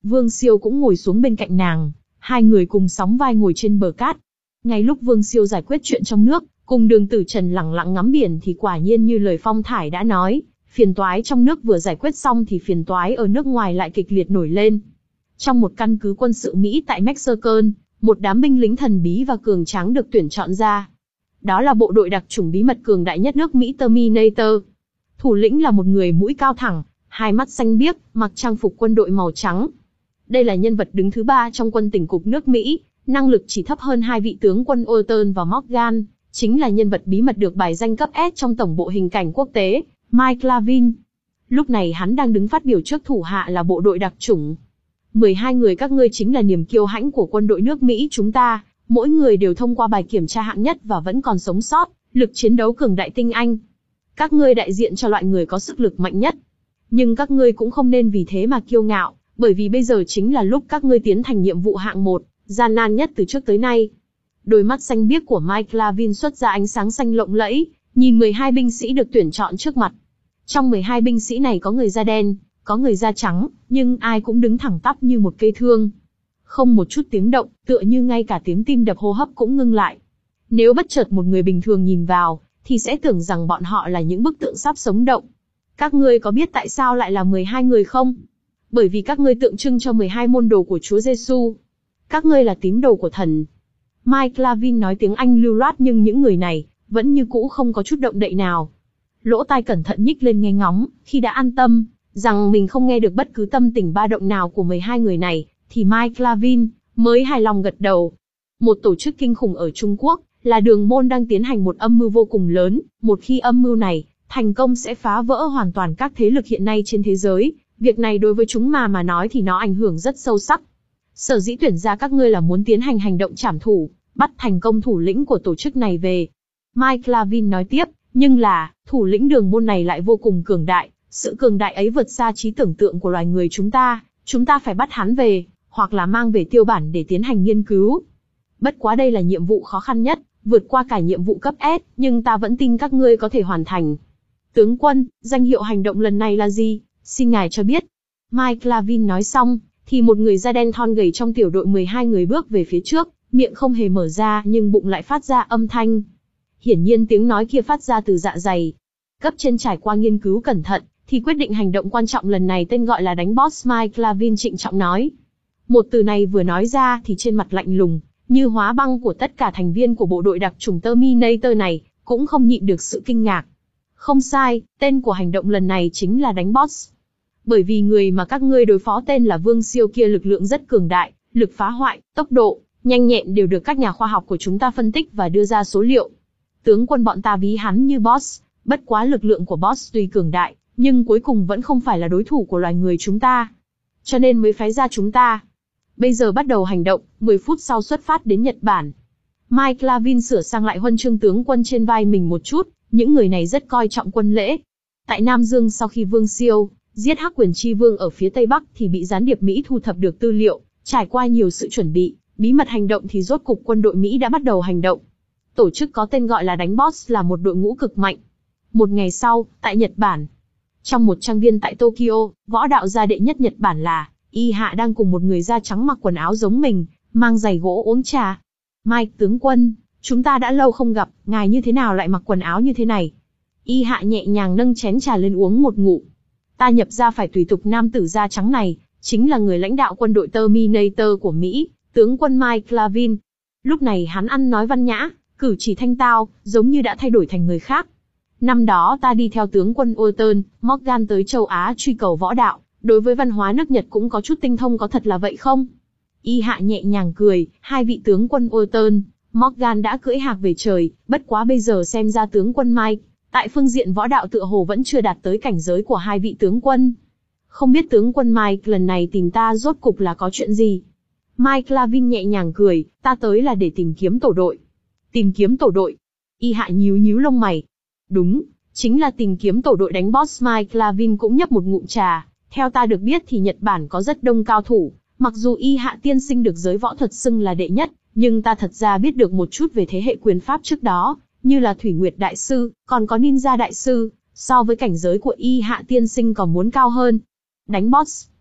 Vương Siêu cũng ngồi xuống bên cạnh nàng, hai người cùng sóng vai ngồi trên bờ cát. Ngay lúc Vương Siêu giải quyết chuyện trong nước, cùng Đường Tử Trần lặng lặng ngắm biển thì quả nhiên như lời Phong Thải đã nói, phiền toái trong nước vừa giải quyết xong thì phiền toái ở nước ngoài lại kịch liệt nổi lên. Trong một căn cứ quân sự Mỹ tại Mexico, một đám binh lính thần bí và cường tráng được tuyển chọn ra. Đó là bộ đội đặc chủng bí mật cường đại nhất nước Mỹ Terminator. Thủ lĩnh là một người mũi cao thẳng, hai mắt xanh biếc, mặc trang phục quân đội màu trắng. Đây là nhân vật đứng thứ ba trong quân tình cục nước Mỹ, năng lực chỉ thấp hơn hai vị tướng quân Orton và Morgan, chính là nhân vật bí mật được bài danh cấp S trong tổng bộ hình cảnh quốc tế, Mike Lavin. Lúc này hắn đang đứng phát biểu trước thủ hạ là bộ đội đặc chủng. mười hai người các ngươi chính là niềm kiêu hãnh của quân đội nước Mỹ chúng ta, mỗi người đều thông qua bài kiểm tra hạng nhất và vẫn còn sống sót, lực chiến đấu cường đại tinh anh. Các ngươi đại diện cho loại người có sức lực mạnh nhất. Nhưng các ngươi cũng không nên vì thế mà kiêu ngạo, bởi vì bây giờ chính là lúc các ngươi tiến thành nhiệm vụ hạng một, gian nan nhất từ trước tới nay. Đôi mắt xanh biếc của Mike Lavin xuất ra ánh sáng xanh lộng lẫy, nhìn mười hai binh sĩ được tuyển chọn trước mặt. Trong mười hai binh sĩ này có người da đen, có người da trắng, nhưng ai cũng đứng thẳng tắp như một cây thương. Không một chút tiếng động, tựa như ngay cả tiếng tim đập hô hấp cũng ngưng lại. Nếu bất chợt một người bình thường nhìn vào, thì sẽ tưởng rằng bọn họ là những bức tượng sắp sống động. Các ngươi có biết tại sao lại là mười hai người không? Bởi vì các ngươi tượng trưng cho mười hai môn đồ của Chúa Giêsu. Các ngươi là tín đồ của thần. Mike Lavin nói tiếng Anh lưu loát nhưng những người này vẫn như cũ không có chút động đậy nào. Lỗ tai cẩn thận nhích lên nghe ngóng, khi đã an tâm rằng mình không nghe được bất cứ tâm tình ba động nào của mười hai người này, thì Mike Lavin mới hài lòng gật đầu. Một tổ chức kinh khủng ở Trung Quốc là Đường Môn đang tiến hành một âm mưu vô cùng lớn, một khi âm mưu này thành công sẽ phá vỡ hoàn toàn các thế lực hiện nay trên thế giới, việc này đối với chúng mà mà nói thì nó ảnh hưởng rất sâu sắc. Sở dĩ tuyển ra các ngươi là muốn tiến hành hành động trảm thủ, bắt thành công thủ lĩnh của tổ chức này về. Mike Lavin nói tiếp, nhưng là, thủ lĩnh Đường Môn này lại vô cùng cường đại, sự cường đại ấy vượt xa trí tưởng tượng của loài người chúng ta, chúng ta phải bắt hắn về, hoặc là mang về tiêu bản để tiến hành nghiên cứu. Bất quá đây là nhiệm vụ khó khăn nhất, vượt qua cả nhiệm vụ cấp S, nhưng ta vẫn tin các ngươi có thể hoàn thành. Tướng quân, danh hiệu hành động lần này là gì? Xin ngài cho biết. Mike Lavin nói xong, thì một người da đen thon gầy trong tiểu đội mười hai người bước về phía trước, miệng không hề mở ra nhưng bụng lại phát ra âm thanh. Hiển nhiên tiếng nói kia phát ra từ dạ dày. Cấp trên trải qua nghiên cứu cẩn thận, thì quyết định hành động quan trọng lần này tên gọi là đánh boss. Mike Lavin trịnh trọng nói. Một từ này vừa nói ra thì trên mặt lạnh lùng, như hóa băng của tất cả thành viên của bộ đội đặc chủng Terminator này, cũng không nhịn được sự kinh ngạc. Không sai, tên của hành động lần này chính là đánh boss. Bởi vì người mà các ngươi đối phó tên là Vương Siêu kia lực lượng rất cường đại, lực phá hoại, tốc độ, nhanh nhẹn đều được các nhà khoa học của chúng ta phân tích và đưa ra số liệu. Tướng quân bọn ta ví hắn như boss, bất quá lực lượng của boss tuy cường đại, nhưng cuối cùng vẫn không phải là đối thủ của loài người chúng ta. Cho nên mới phái ra chúng ta. Bây giờ bắt đầu hành động, mười phút sau xuất phát đến Nhật Bản. Mike Lavin sửa sang lại huân chương tướng quân trên vai mình một chút, những người này rất coi trọng quân lễ. Tại Nam Dương sau khi Vương Siêu giết Hắc Quyền Chi Vương ở phía Tây Bắc thì bị gián điệp Mỹ thu thập được tư liệu, trải qua nhiều sự chuẩn bị, bí mật hành động thì rốt cục quân đội Mỹ đã bắt đầu hành động. Tổ chức có tên gọi là đánh boss là một đội ngũ cực mạnh. Một ngày sau, tại Nhật Bản, trong một trang viên tại Tokyo, võ đạo gia đệ nhất Nhật Bản là Y Hạ đang cùng một người da trắng mặc quần áo giống mình, mang giày gỗ uống trà. Mike tướng quân, chúng ta đã lâu không gặp, ngài như thế nào lại mặc quần áo như thế này? Y Hạ nhẹ nhàng nâng chén trà lên uống một ngụm. Ta nhập ra phải tùy tục nam tử da trắng này, chính là người lãnh đạo quân đội Terminator của Mỹ, tướng quân Mike Lavin. Lúc này hắn ăn nói văn nhã, cử chỉ thanh tao, giống như đã thay đổi thành người khác. Năm đó ta đi theo tướng quân Orton, Morgan tới châu Á truy cầu võ đạo, đối với văn hóa nước Nhật cũng có chút tinh thông, có thật là vậy không? Y Hạ nhẹ nhàng cười, hai vị tướng quân Orton, Morgan đã cưỡi hạc về trời, bất quá bây giờ xem ra tướng quân Mike, tại phương diện võ đạo tựa hồ vẫn chưa đạt tới cảnh giới của hai vị tướng quân. Không biết tướng quân Mike lần này tìm ta rốt cục là có chuyện gì? Mike Lavin nhẹ nhàng cười, ta tới là để tìm kiếm tổ đội. Tìm kiếm tổ đội? Y Hạ nhíu nhíu lông mày. Đúng, chính là tìm kiếm tổ đội đánh boss. Mike Lavin cũng nhấp một ngụm trà. Theo ta được biết thì Nhật Bản có rất đông cao thủ, mặc dù Y Hạ tiên sinh được giới võ thuật xưng là đệ nhất, nhưng ta thật ra biết được một chút về thế hệ quyền pháp trước đó, như là Thủy Nguyệt Đại Sư, còn có Ninja Đại Sư, so với cảnh giới của Y Hạ tiên sinh còn muốn cao hơn. Đánh boss.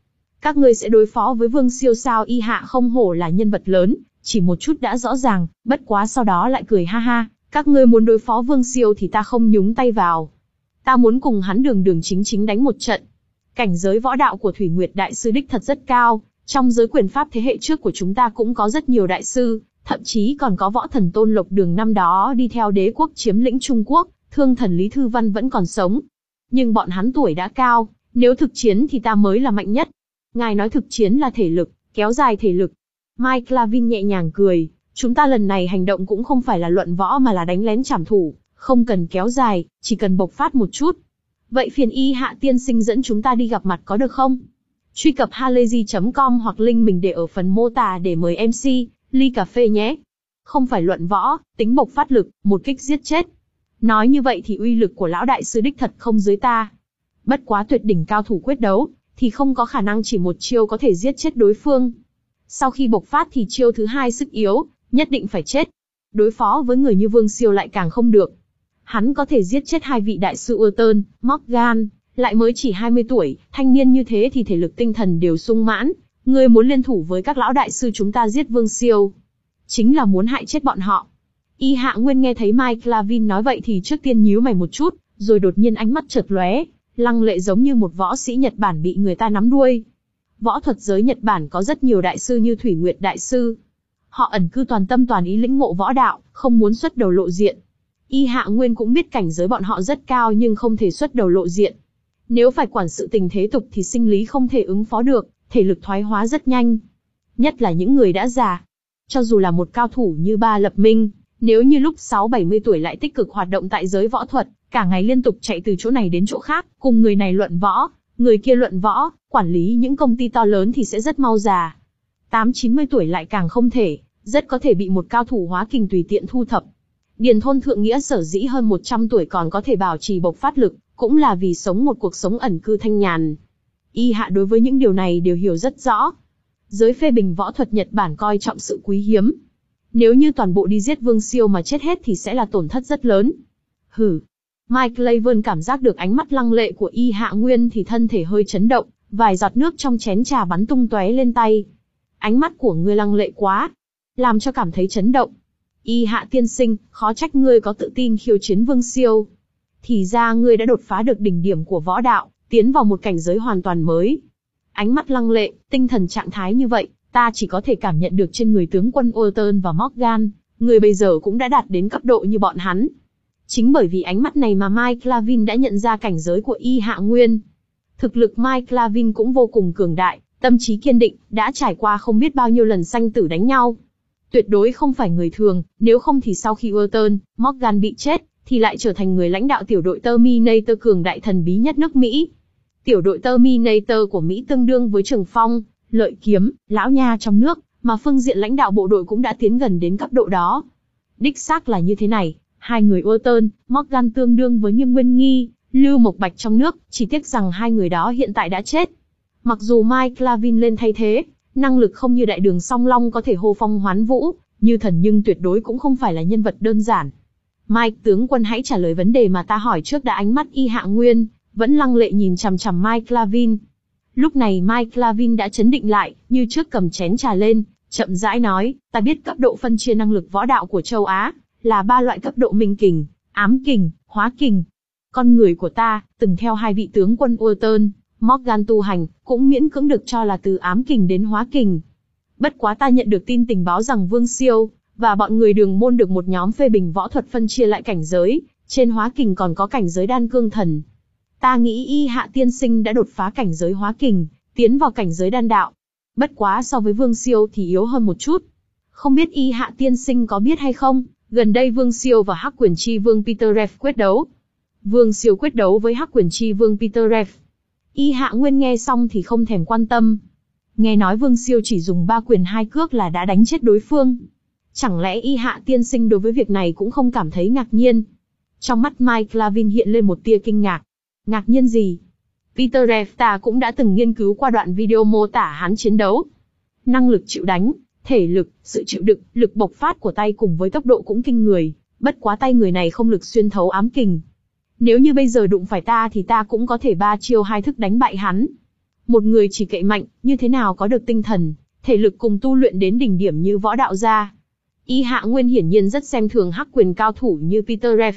Các ngươi sẽ đối phó với Vương Siêu sao? Y Hạ không hổ là nhân vật lớn, chỉ một chút đã rõ ràng, bất quá sau đó lại cười ha ha, các ngươi muốn đối phó Vương Siêu thì ta không nhúng tay vào. Ta muốn cùng hắn đường đường chính chính đánh một trận. Cảnh giới võ đạo của Thủy Nguyệt Đại Sư đích thật rất cao, trong giới quyền pháp thế hệ trước của chúng ta cũng có rất nhiều đại sư, thậm chí còn có võ thần Tôn Lộc Đường năm đó đi theo đế quốc chiếm lĩnh Trung Quốc, thương thần Lý Thư Văn vẫn còn sống. Nhưng bọn hắn tuổi đã cao, nếu thực chiến thì ta mới là mạnh nhất. Ngài nói thực chiến là thể lực, kéo dài thể lực. Mike Lavin nhẹ nhàng cười, chúng ta lần này hành động cũng không phải là luận võ mà là đánh lén trảm thủ, không cần kéo dài, chỉ cần bộc phát một chút. Vậy phiền Y Hạ tiên sinh dẫn chúng ta đi gặp mặt có được không? Truy cập halayzi chấm com hoặc link mình để ở phần mô tả để mời em xê, ly cà phê nhé. Không phải luận võ, tính bộc phát lực, một kích giết chết. Nói như vậy thì uy lực của lão đại sư đích thật không dưới ta. Bất quá tuyệt đỉnh cao thủ quyết đấu, thì không có khả năng chỉ một chiêu có thể giết chết đối phương. Sau khi bộc phát thì chiêu thứ hai sức yếu, nhất định phải chết. Đối phó với người như Vương Siêu lại càng không được. Hắn có thể giết chết hai vị đại sư Urton, Morgan, lại mới chỉ hai mươi tuổi, thanh niên như thế thì thể lực tinh thần đều sung mãn. Ngươi muốn liên thủ với các lão đại sư chúng ta giết Vương Siêu, chính là muốn hại chết bọn họ. Y Hạ Nguyên nghe thấy Mike Lavin nói vậy thì trước tiên nhíu mày một chút, rồi đột nhiên ánh mắt chợt lóe, lăng lệ giống như một võ sĩ Nhật Bản bị người ta nắm đuôi. Võ thuật giới Nhật Bản có rất nhiều đại sư như Thủy Nguyệt Đại Sư. Họ ẩn cư toàn tâm toàn ý lĩnh ngộ võ đạo, không muốn xuất đầu lộ diện. Y Hạ Nguyên cũng biết cảnh giới bọn họ rất cao nhưng không thể xuất đầu lộ diện. Nếu phải quản sự tình thế tục thì sinh lý không thể ứng phó được, thể lực thoái hóa rất nhanh. Nhất là những người đã già. Cho dù là một cao thủ như Ba Lập Minh, nếu như lúc sáu bảy mươi tuổi lại tích cực hoạt động tại giới võ thuật, cả ngày liên tục chạy từ chỗ này đến chỗ khác, cùng người này luận võ, người kia luận võ, quản lý những công ty to lớn thì sẽ rất mau già. tám chín mươi tuổi lại càng không thể, rất có thể bị một cao thủ hóa kình tùy tiện thu thập. Điền Thôn Thượng Nghĩa sở dĩ hơn một trăm tuổi còn có thể bảo trì bộc phát lực, cũng là vì sống một cuộc sống ẩn cư thanh nhàn. Y Hạ đối với những điều này đều hiểu rất rõ. Giới phê bình võ thuật Nhật Bản coi trọng sự quý hiếm. Nếu như toàn bộ đi giết Vương Siêu mà chết hết thì sẽ là tổn thất rất lớn. Hừ. Mike Lavin cảm giác được ánh mắt lăng lệ của Y Hạ Nguyên thì thân thể hơi chấn động, vài giọt nước trong chén trà bắn tung tóe lên tay. Ánh mắt của ngươi lăng lệ quá, làm cho cảm thấy chấn động. Y Hạ tiên sinh, khó trách ngươi có tự tin khiêu chiến Vương Siêu. Thì ra ngươi đã đột phá được đỉnh điểm của võ đạo, tiến vào một cảnh giới hoàn toàn mới. Ánh mắt lăng lệ, tinh thần trạng thái như vậy, ta chỉ có thể cảm nhận được trên người tướng quân Urton và Morgan, người bây giờ cũng đã đạt đến cấp độ như bọn hắn. Chính bởi vì ánh mắt này mà Mike Lavin đã nhận ra cảnh giới của Y Hạ Nguyên. Thực lực Mike Lavin cũng vô cùng cường đại, tâm trí kiên định, đã trải qua không biết bao nhiêu lần sanh tử đánh nhau. Tuyệt đối không phải người thường, nếu không thì sau khi Urton, Morgan bị chết, thì lại trở thành người lãnh đạo tiểu đội Terminator cường đại thần bí nhất nước Mỹ. Tiểu đội Terminator của Mỹ tương đương với Trường Phong, Lợi Kiếm, Lão Nha trong nước, mà phương diện lãnh đạo bộ đội cũng đã tiến gần đến cấp độ đó. Đích xác là như thế này, hai người Urton, Morgan tương đương với Nghiêm Nguyên Nghi, Lưu Mộc Bạch trong nước, chỉ tiếc rằng hai người đó hiện tại đã chết. Mặc dù Mike Lavin lên thay thế, năng lực không như đại đường song long có thể hô phong hoán vũ, như thần nhưng tuyệt đối cũng không phải là nhân vật đơn giản. Mike tướng quân hãy trả lời vấn đề mà ta hỏi trước đã. Ánh mắt Y Hạ Nguyên vẫn lăng lệ nhìn chằm chằm Mike Lavin. Lúc này Mike Lavin đã chấn định lại, như trước cầm chén trà lên, chậm rãi nói, ta biết cấp độ phân chia năng lực võ đạo của châu Á là ba loại cấp độ: minh kình, ám kình, hóa kình. Con người của ta, từng theo hai vị tướng quân Urton, Morgan tu hành, cũng miễn cưỡng được cho là từ ám kình đến hóa kình. Bất quá ta nhận được tin tình báo rằng Vương Siêu và bọn người Đường Môn được một nhóm phê bình võ thuật phân chia lại cảnh giới, trên hóa kình còn có cảnh giới đan cương thần. Ta nghĩ Y Hạ tiên sinh đã đột phá cảnh giới hóa kình, tiến vào cảnh giới đan đạo. Bất quá so với Vương Siêu thì yếu hơn một chút. Không biết Y Hạ tiên sinh có biết hay không, gần đây Vương Siêu và Hắc Quyền Chi Vương Peter Rev quyết đấu. Vương Siêu quyết đấu với Hắc Quyền Chi Vương Peter Rev. Y Hạ Nguyên nghe xong thì không thèm quan tâm. Nghe nói Vương Siêu chỉ dùng ba quyền hai cước là đã đánh chết đối phương. Chẳng lẽ Y Hạ tiên sinh đối với việc này cũng không cảm thấy ngạc nhiên? Trong mắt Mike Lavin hiện lên một tia kinh ngạc. Ngạc nhiên gì? Peter Rev ta cũng đã từng nghiên cứu qua đoạn video mô tả hắn chiến đấu. Năng lực chịu đánh, thể lực, sự chịu đựng, lực bộc phát của tay cùng với tốc độ cũng kinh người. Bất quá tay người này không lực xuyên thấu ám kình. Nếu như bây giờ đụng phải ta thì ta cũng có thể ba chiêu hai thức đánh bại hắn. Một người chỉ cậy mạnh, như thế nào có được tinh thần, thể lực cùng tu luyện đến đỉnh điểm như võ đạo gia. Y Hạ Nguyên hiển nhiên rất xem thường hắc quyền cao thủ như Peter Rev.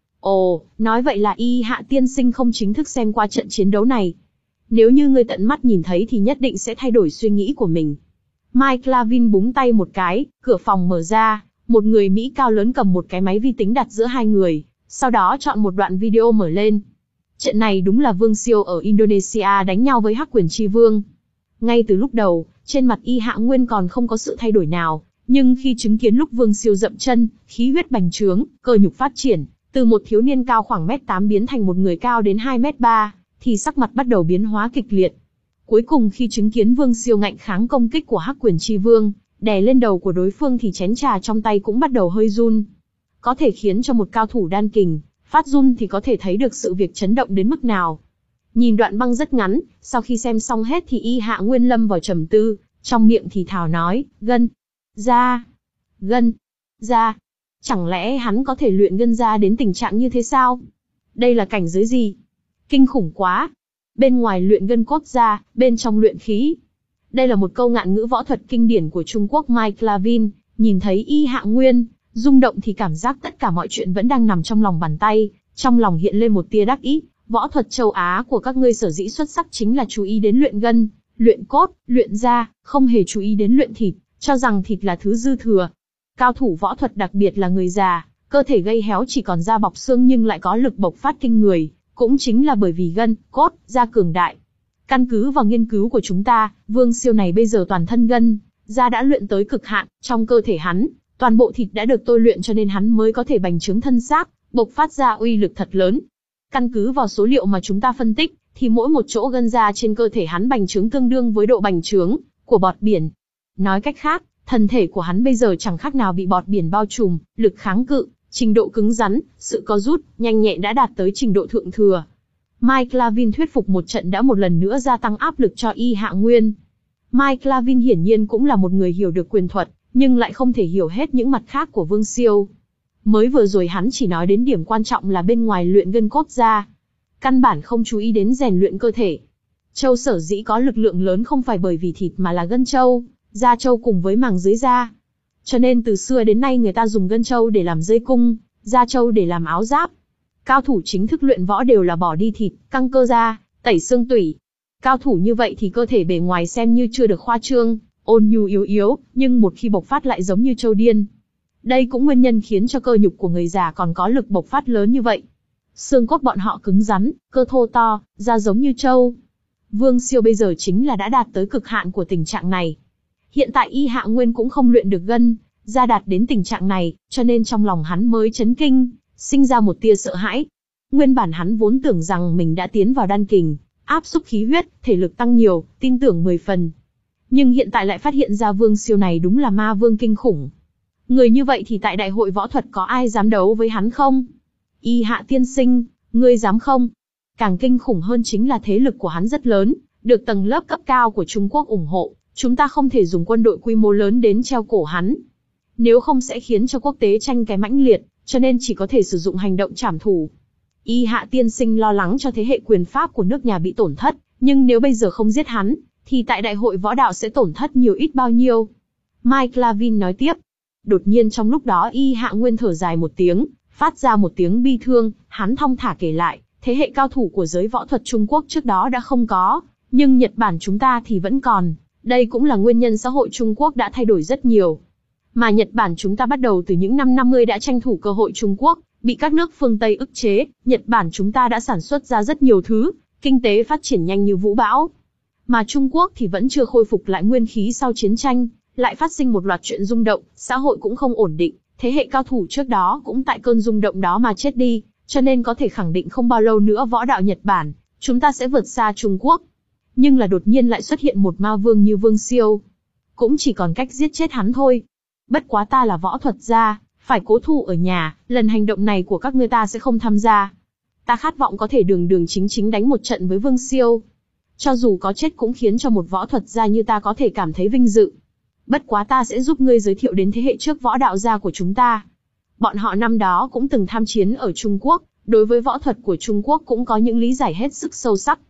Ồ, nói vậy là Y Hạ tiên sinh không chính thức xem qua trận chiến đấu này. Nếu như ngươi tận mắt nhìn thấy thì nhất định sẽ thay đổi suy nghĩ của mình. Mike Lavin búng tay một cái, cửa phòng mở ra, một người Mỹ cao lớn cầm một cái máy vi tính đặt giữa hai người, sau đó chọn một đoạn video mở lên. Trận này đúng là Vương Siêu ở Indonesia đánh nhau với Hắc Quyền Chi Vương. Ngay từ lúc đầu, trên mặt Y Hạ Nguyên còn không có sự thay đổi nào, nhưng khi chứng kiến lúc Vương Siêu dậm chân, khí huyết bành trướng, cơ nhục phát triển, từ một thiếu niên cao khoảng mét tám biến thành một người cao đến hai mét ba, thì sắc mặt bắt đầu biến hóa kịch liệt. Cuối cùng khi chứng kiến Vương Siêu ngạnh kháng công kích của Hắc Quyền Chi Vương, đè lên đầu của đối phương thì chén trà trong tay cũng bắt đầu hơi run. Có thể khiến cho một cao thủ đan kình phát run thì có thể thấy được sự việc chấn động đến mức nào. Nhìn đoạn băng rất ngắn, sau khi xem xong hết thì Y Hạ Nguyên lâm vào trầm tư, trong miệng thì thào nói, gân, da, gân, da. Chẳng lẽ hắn có thể luyện gân da đến tình trạng như thế sao? Đây là cảnh giới gì? Kinh khủng quá. Bên ngoài luyện gân cốt da, bên trong luyện khí. Đây là một câu ngạn ngữ võ thuật kinh điển của Trung Quốc Mike Lavin, nhìn thấy Y Hạ Nguyên, rung động thì cảm giác tất cả mọi chuyện vẫn đang nằm trong lòng bàn tay, trong lòng hiện lên một tia đắc ý, võ thuật châu Á của các ngươi sở dĩ xuất sắc chính là chú ý đến luyện gân, luyện cốt, luyện da, không hề chú ý đến luyện thịt, cho rằng thịt là thứ dư thừa. Cao thủ võ thuật đặc biệt là người già, cơ thể gây héo chỉ còn da bọc xương nhưng lại có lực bộc phát kinh người, cũng chính là bởi vì gân, cốt, da cường đại. Căn cứ vào nghiên cứu của chúng ta, Vương Siêu này bây giờ toàn thân gân, da đã luyện tới cực hạn, trong cơ thể hắn, toàn bộ thịt đã được tôi luyện cho nên hắn mới có thể bành trướng thân xác, bộc phát ra uy lực thật lớn. Căn cứ vào số liệu mà chúng ta phân tích, thì mỗi một chỗ gân da trên cơ thể hắn bành trướng tương đương với độ bành trướng của bọt biển. Nói cách khác, thân thể của hắn bây giờ chẳng khác nào bị bọt biển bao trùm, lực kháng cự, trình độ cứng rắn, sự co rút, nhanh nhẹn đã đạt tới trình độ thượng thừa. Mike Lavin thuyết phục một trận đã một lần nữa gia tăng áp lực cho Y Hạ Nguyên. Mike Lavin hiển nhiên cũng là một người hiểu được quyền thuật, nhưng lại không thể hiểu hết những mặt khác của Vương Siêu. Mới vừa rồi hắn chỉ nói đến điểm quan trọng là bên ngoài luyện gân cốt da. Căn bản không chú ý đến rèn luyện cơ thể. Trâu sở dĩ có lực lượng lớn không phải bởi vì thịt mà là gân trâu, da trâu cùng với màng dưới da. Cho nên từ xưa đến nay người ta dùng gân trâu để làm dây cung, da trâu để làm áo giáp. Cao thủ chính thức luyện võ đều là bỏ đi thịt, căng cơ da, tẩy xương tủy. Cao thủ như vậy thì cơ thể bề ngoài xem như chưa được khoa trương, ôn nhu yếu yếu, nhưng một khi bộc phát lại giống như trâu điên. Đây cũng nguyên nhân khiến cho cơ nhục của người già còn có lực bộc phát lớn như vậy. Xương cốt bọn họ cứng rắn, cơ thô to, da giống như trâu. Vương Siêu bây giờ chính là đã đạt tới cực hạn của tình trạng này. Hiện tại Y Hạ Nguyên cũng không luyện được gân, da đạt đến tình trạng này, cho nên trong lòng hắn mới chấn kinh, sinh ra một tia sợ hãi. Nguyên bản hắn vốn tưởng rằng mình đã tiến vào đan kình, áp xúc khí huyết, thể lực tăng nhiều, tin tưởng mười phần. Nhưng hiện tại lại phát hiện ra Vương Siêu này đúng là ma vương kinh khủng. Người như vậy thì tại đại hội võ thuật có ai dám đấu với hắn không? Y Hạ tiên sinh, ngươi dám không? Càng kinh khủng hơn chính là thế lực của hắn rất lớn, được tầng lớp cấp cao của Trung Quốc ủng hộ. Chúng ta không thể dùng quân đội quy mô lớn đến treo cổ hắn. Nếu không sẽ khiến cho quốc tế tranh cái mãnh liệt, cho nên chỉ có thể sử dụng hành động trảm thủ. Y Hạ tiên sinh lo lắng cho thế hệ quyền pháp của nước nhà bị tổn thất, nhưng nếu bây giờ không giết hắn, thì tại đại hội võ đạo sẽ tổn thất nhiều ít bao nhiêu? Mike Lavin nói tiếp. Đột nhiên trong lúc đó Y Hạ Nguyên thở dài một tiếng, phát ra một tiếng bi thương, hắn thong thả kể lại, thế hệ cao thủ của giới võ thuật Trung Quốc trước đó đã không có, nhưng Nhật Bản chúng ta thì vẫn còn. Đây cũng là nguyên nhân xã hội Trung Quốc đã thay đổi rất nhiều. Mà Nhật Bản chúng ta bắt đầu từ những năm năm mươi đã tranh thủ cơ hội Trung Quốc, bị các nước phương Tây ức chế, Nhật Bản chúng ta đã sản xuất ra rất nhiều thứ, kinh tế phát triển nhanh như vũ bão. Mà Trung Quốc thì vẫn chưa khôi phục lại nguyên khí sau chiến tranh, lại phát sinh một loạt chuyện rung động, xã hội cũng không ổn định, thế hệ cao thủ trước đó cũng tại cơn rung động đó mà chết đi, cho nên có thể khẳng định không bao lâu nữa võ đạo Nhật Bản, chúng ta sẽ vượt xa Trung Quốc. Nhưng là đột nhiên lại xuất hiện một ma vương như Vương Siêu. Cũng chỉ còn cách giết chết hắn thôi. Bất quá ta là võ thuật gia, phải cố thủ ở nhà, lần hành động này của các ngươi ta sẽ không tham gia. Ta khát vọng có thể đường đường chính chính đánh một trận với Vương Siêu. Cho dù có chết cũng khiến cho một võ thuật gia như ta có thể cảm thấy vinh dự. Bất quá ta sẽ giúp ngươi giới thiệu đến thế hệ trước võ đạo gia của chúng ta. Bọn họ năm đó cũng từng tham chiến ở Trung Quốc, đối với võ thuật của Trung Quốc cũng có những lý giải hết sức sâu sắc.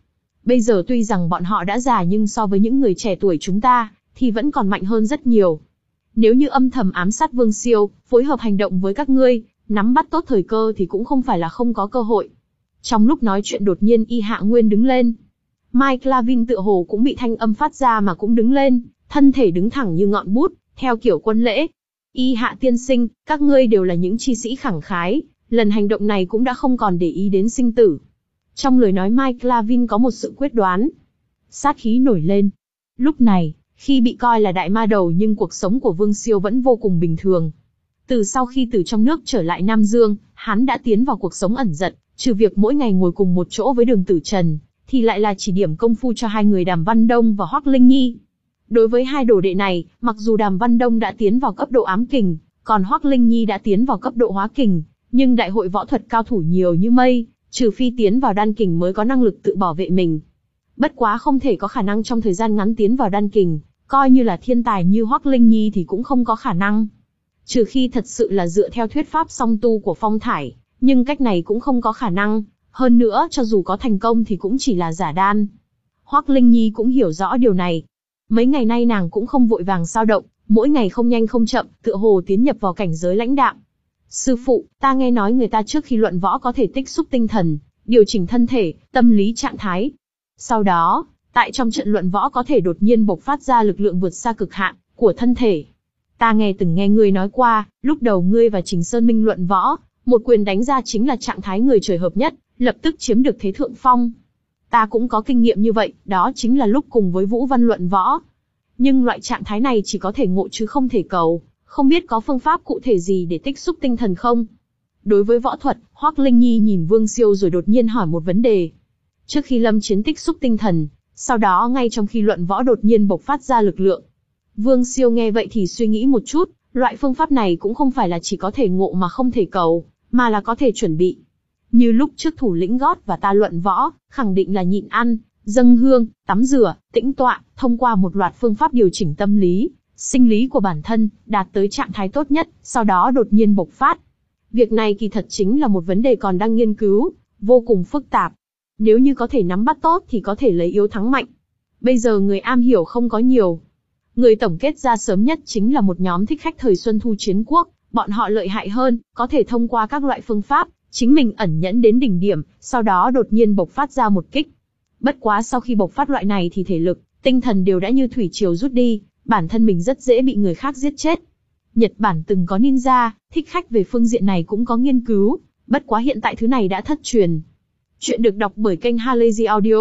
Bây giờ tuy rằng bọn họ đã già nhưng so với những người trẻ tuổi chúng ta, thì vẫn còn mạnh hơn rất nhiều. Nếu như âm thầm ám sát Vương Siêu, phối hợp hành động với các ngươi, nắm bắt tốt thời cơ thì cũng không phải là không có cơ hội. Trong lúc nói chuyện đột nhiên Y Hạ Nguyên đứng lên. Mike Lavin tựa hồ cũng bị thanh âm phát ra mà cũng đứng lên, thân thể đứng thẳng như ngọn bút, theo kiểu quân lễ. Y Hạ tiên sinh, các ngươi đều là những chi sĩ khẳng khái, lần hành động này cũng đã không còn để ý đến sinh tử. Trong lời nói Mike Lavin có một sự quyết đoán. Sát khí nổi lên. Lúc này, khi bị coi là đại ma đầu nhưng cuộc sống của Vương Siêu vẫn vô cùng bình thường. Từ sau khi từ trong nước trở lại Nam Dương, hắn đã tiến vào cuộc sống ẩn dật, trừ việc mỗi ngày ngồi cùng một chỗ với Đường Tử Trần, thì lại là chỉ điểm công phu cho hai người Đàm Văn Đông và Hoắc Linh Nhi. Đối với hai đồ đệ này, mặc dù Đàm Văn Đông đã tiến vào cấp độ ám kình, còn Hoắc Linh Nhi đã tiến vào cấp độ hóa kình, nhưng đại hội võ thuật cao thủ nhiều như mây, trừ phi tiến vào đan kình mới có năng lực tự bảo vệ mình. Bất quá không thể có khả năng trong thời gian ngắn tiến vào đan kình, coi như là thiên tài như Hoắc Linh Nhi thì cũng không có khả năng. Trừ khi thật sự là dựa theo thuyết pháp song tu của Phong Thải, nhưng cách này cũng không có khả năng, hơn nữa cho dù có thành công thì cũng chỉ là giả đan. Hoắc Linh Nhi cũng hiểu rõ điều này. Mấy ngày nay nàng cũng không vội vàng sao động, mỗi ngày không nhanh không chậm, tựa hồ tiến nhập vào cảnh giới lãnh đạm. Sư phụ, ta nghe nói người ta trước khi luận võ có thể tích xúc tinh thần, điều chỉnh thân thể, tâm lý trạng thái. Sau đó, tại trong trận luận võ có thể đột nhiên bộc phát ra lực lượng vượt xa cực hạn của thân thể. Ta nghe từng nghe ngươi nói qua, lúc đầu ngươi và Trình Sơn Minh luận võ, một quyền đánh ra chính là trạng thái người trời hợp nhất, lập tức chiếm được thế thượng phong. Ta cũng có kinh nghiệm như vậy, đó chính là lúc cùng với Vũ Văn luận võ. Nhưng loại trạng thái này chỉ có thể ngộ chứ không thể cầu, không biết có phương pháp cụ thể gì để tích xúc tinh thần không? Đối với võ thuật, Hoắc Linh Nhi nhìn Vương Siêu rồi đột nhiên hỏi một vấn đề. Trước khi lâm chiến tích xúc tinh thần, sau đó ngay trong khi luận võ đột nhiên bộc phát ra lực lượng. Vương Siêu nghe vậy thì suy nghĩ một chút, loại phương pháp này cũng không phải là chỉ có thể ngộ mà không thể cầu, mà là có thể chuẩn bị. Như lúc trước thủ lĩnh Gót và ta luận võ, khẳng định là nhịn ăn, dâng hương, tắm rửa, tĩnh tọa, thông qua một loạt phương pháp điều chỉnh tâm lý, sinh lý của bản thân, đạt tới trạng thái tốt nhất, sau đó đột nhiên bộc phát. Việc này kỳ thật chính là một vấn đề còn đang nghiên cứu, vô cùng phức tạp. Nếu như có thể nắm bắt tốt thì có thể lấy yếu thắng mạnh. Bây giờ người am hiểu không có nhiều. Người tổng kết ra sớm nhất chính là một nhóm thích khách thời Xuân Thu Chiến Quốc, bọn họ lợi hại hơn, có thể thông qua các loại phương pháp, chính mình ẩn nhẫn đến đỉnh điểm, sau đó đột nhiên bộc phát ra một kích. Bất quá sau khi bộc phát loại này thì thể lực, tinh thần đều đã như thủy triều rút đi, bản thân mình rất dễ bị người khác giết chết. Nhật Bản từng có ninja, thích khách về phương diện này cũng có nghiên cứu, bất quá hiện tại thứ này đã thất truyền. Chuyện được đọc bởi kênh Halazy Audio.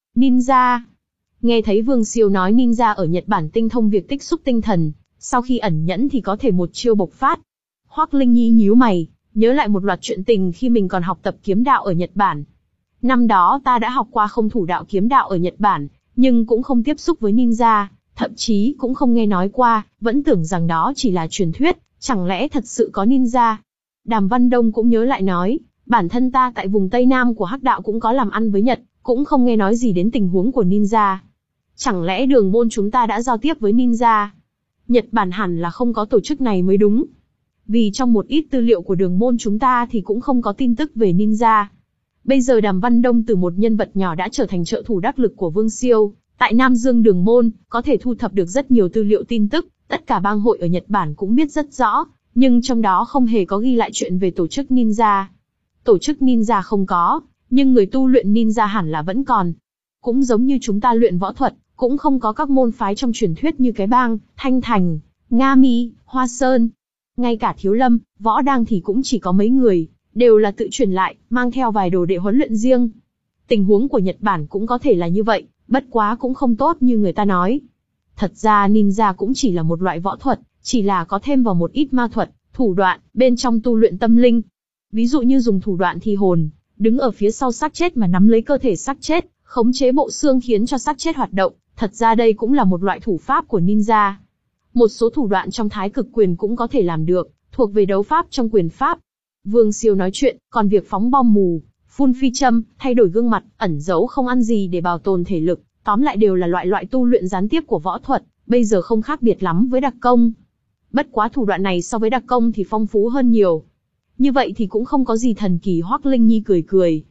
Ninja. Nghe thấy Vương Siêu nói ninja ở Nhật Bản tinh thông việc tích xúc tinh thần, sau khi ẩn nhẫn thì có thể một chiêu bộc phát. Hoắc Linh Nhi nhíu mày, nhớ lại một loạt chuyện tình khi mình còn học tập kiếm đạo ở Nhật Bản. Năm đó ta đã học qua không thủ đạo kiếm đạo ở Nhật Bản, nhưng cũng không tiếp xúc với ninja, thậm chí cũng không nghe nói qua, vẫn tưởng rằng đó chỉ là truyền thuyết, chẳng lẽ thật sự có ninja. Đàm Văn Đông cũng nhớ lại nói, bản thân ta tại vùng Tây Nam của Hắc đạo cũng có làm ăn với Nhật, cũng không nghe nói gì đến tình huống của ninja. Chẳng lẽ Đường môn chúng ta đã giao tiếp với ninja? Nhật Bản hẳn là không có tổ chức này mới đúng. Vì trong một ít tư liệu của Đường môn chúng ta thì cũng không có tin tức về ninja. Bây giờ Đàm Văn Đông từ một nhân vật nhỏ đã trở thành trợ thủ đắc lực của Vương Siêu, tại Nam Dương Đường môn, có thể thu thập được rất nhiều tư liệu tin tức, tất cả bang hội ở Nhật Bản cũng biết rất rõ, nhưng trong đó không hề có ghi lại chuyện về tổ chức ninja. Tổ chức ninja không có, nhưng người tu luyện ninja hẳn là vẫn còn. Cũng giống như chúng ta luyện võ thuật, cũng không có các môn phái trong truyền thuyết như Cái Bang, Thanh Thành, Nga Mi, Hoa Sơn. Ngay cả Thiếu Lâm, Võ Đang thì cũng chỉ có mấy người, đều là tự truyền lại, mang theo vài đồ đệ huấn luyện riêng. Tình huống của Nhật Bản cũng có thể là như vậy, bất quá cũng không tốt như người ta nói. Thật ra ninja cũng chỉ là một loại võ thuật, chỉ là có thêm vào một ít ma thuật, thủ đoạn, bên trong tu luyện tâm linh. Ví dụ như dùng thủ đoạn thi hồn, đứng ở phía sau xác chết mà nắm lấy cơ thể xác chết, khống chế bộ xương khiến cho xác chết hoạt động, thật ra đây cũng là một loại thủ pháp của ninja. Một số thủ đoạn trong Thái Cực Quyền cũng có thể làm được, thuộc về đấu pháp trong quyền pháp. Vương Siêu nói chuyện, còn việc phóng bom mù, phun phi châm, thay đổi gương mặt, ẩn giấu không ăn gì để bảo tồn thể lực, tóm lại đều là loại loại tu luyện gián tiếp của võ thuật, bây giờ không khác biệt lắm với đặc công. Bất quá thủ đoạn này so với đặc công thì phong phú hơn nhiều. Như vậy thì cũng không có gì thần kỳ. Hoắc Linh Nhi cười cười.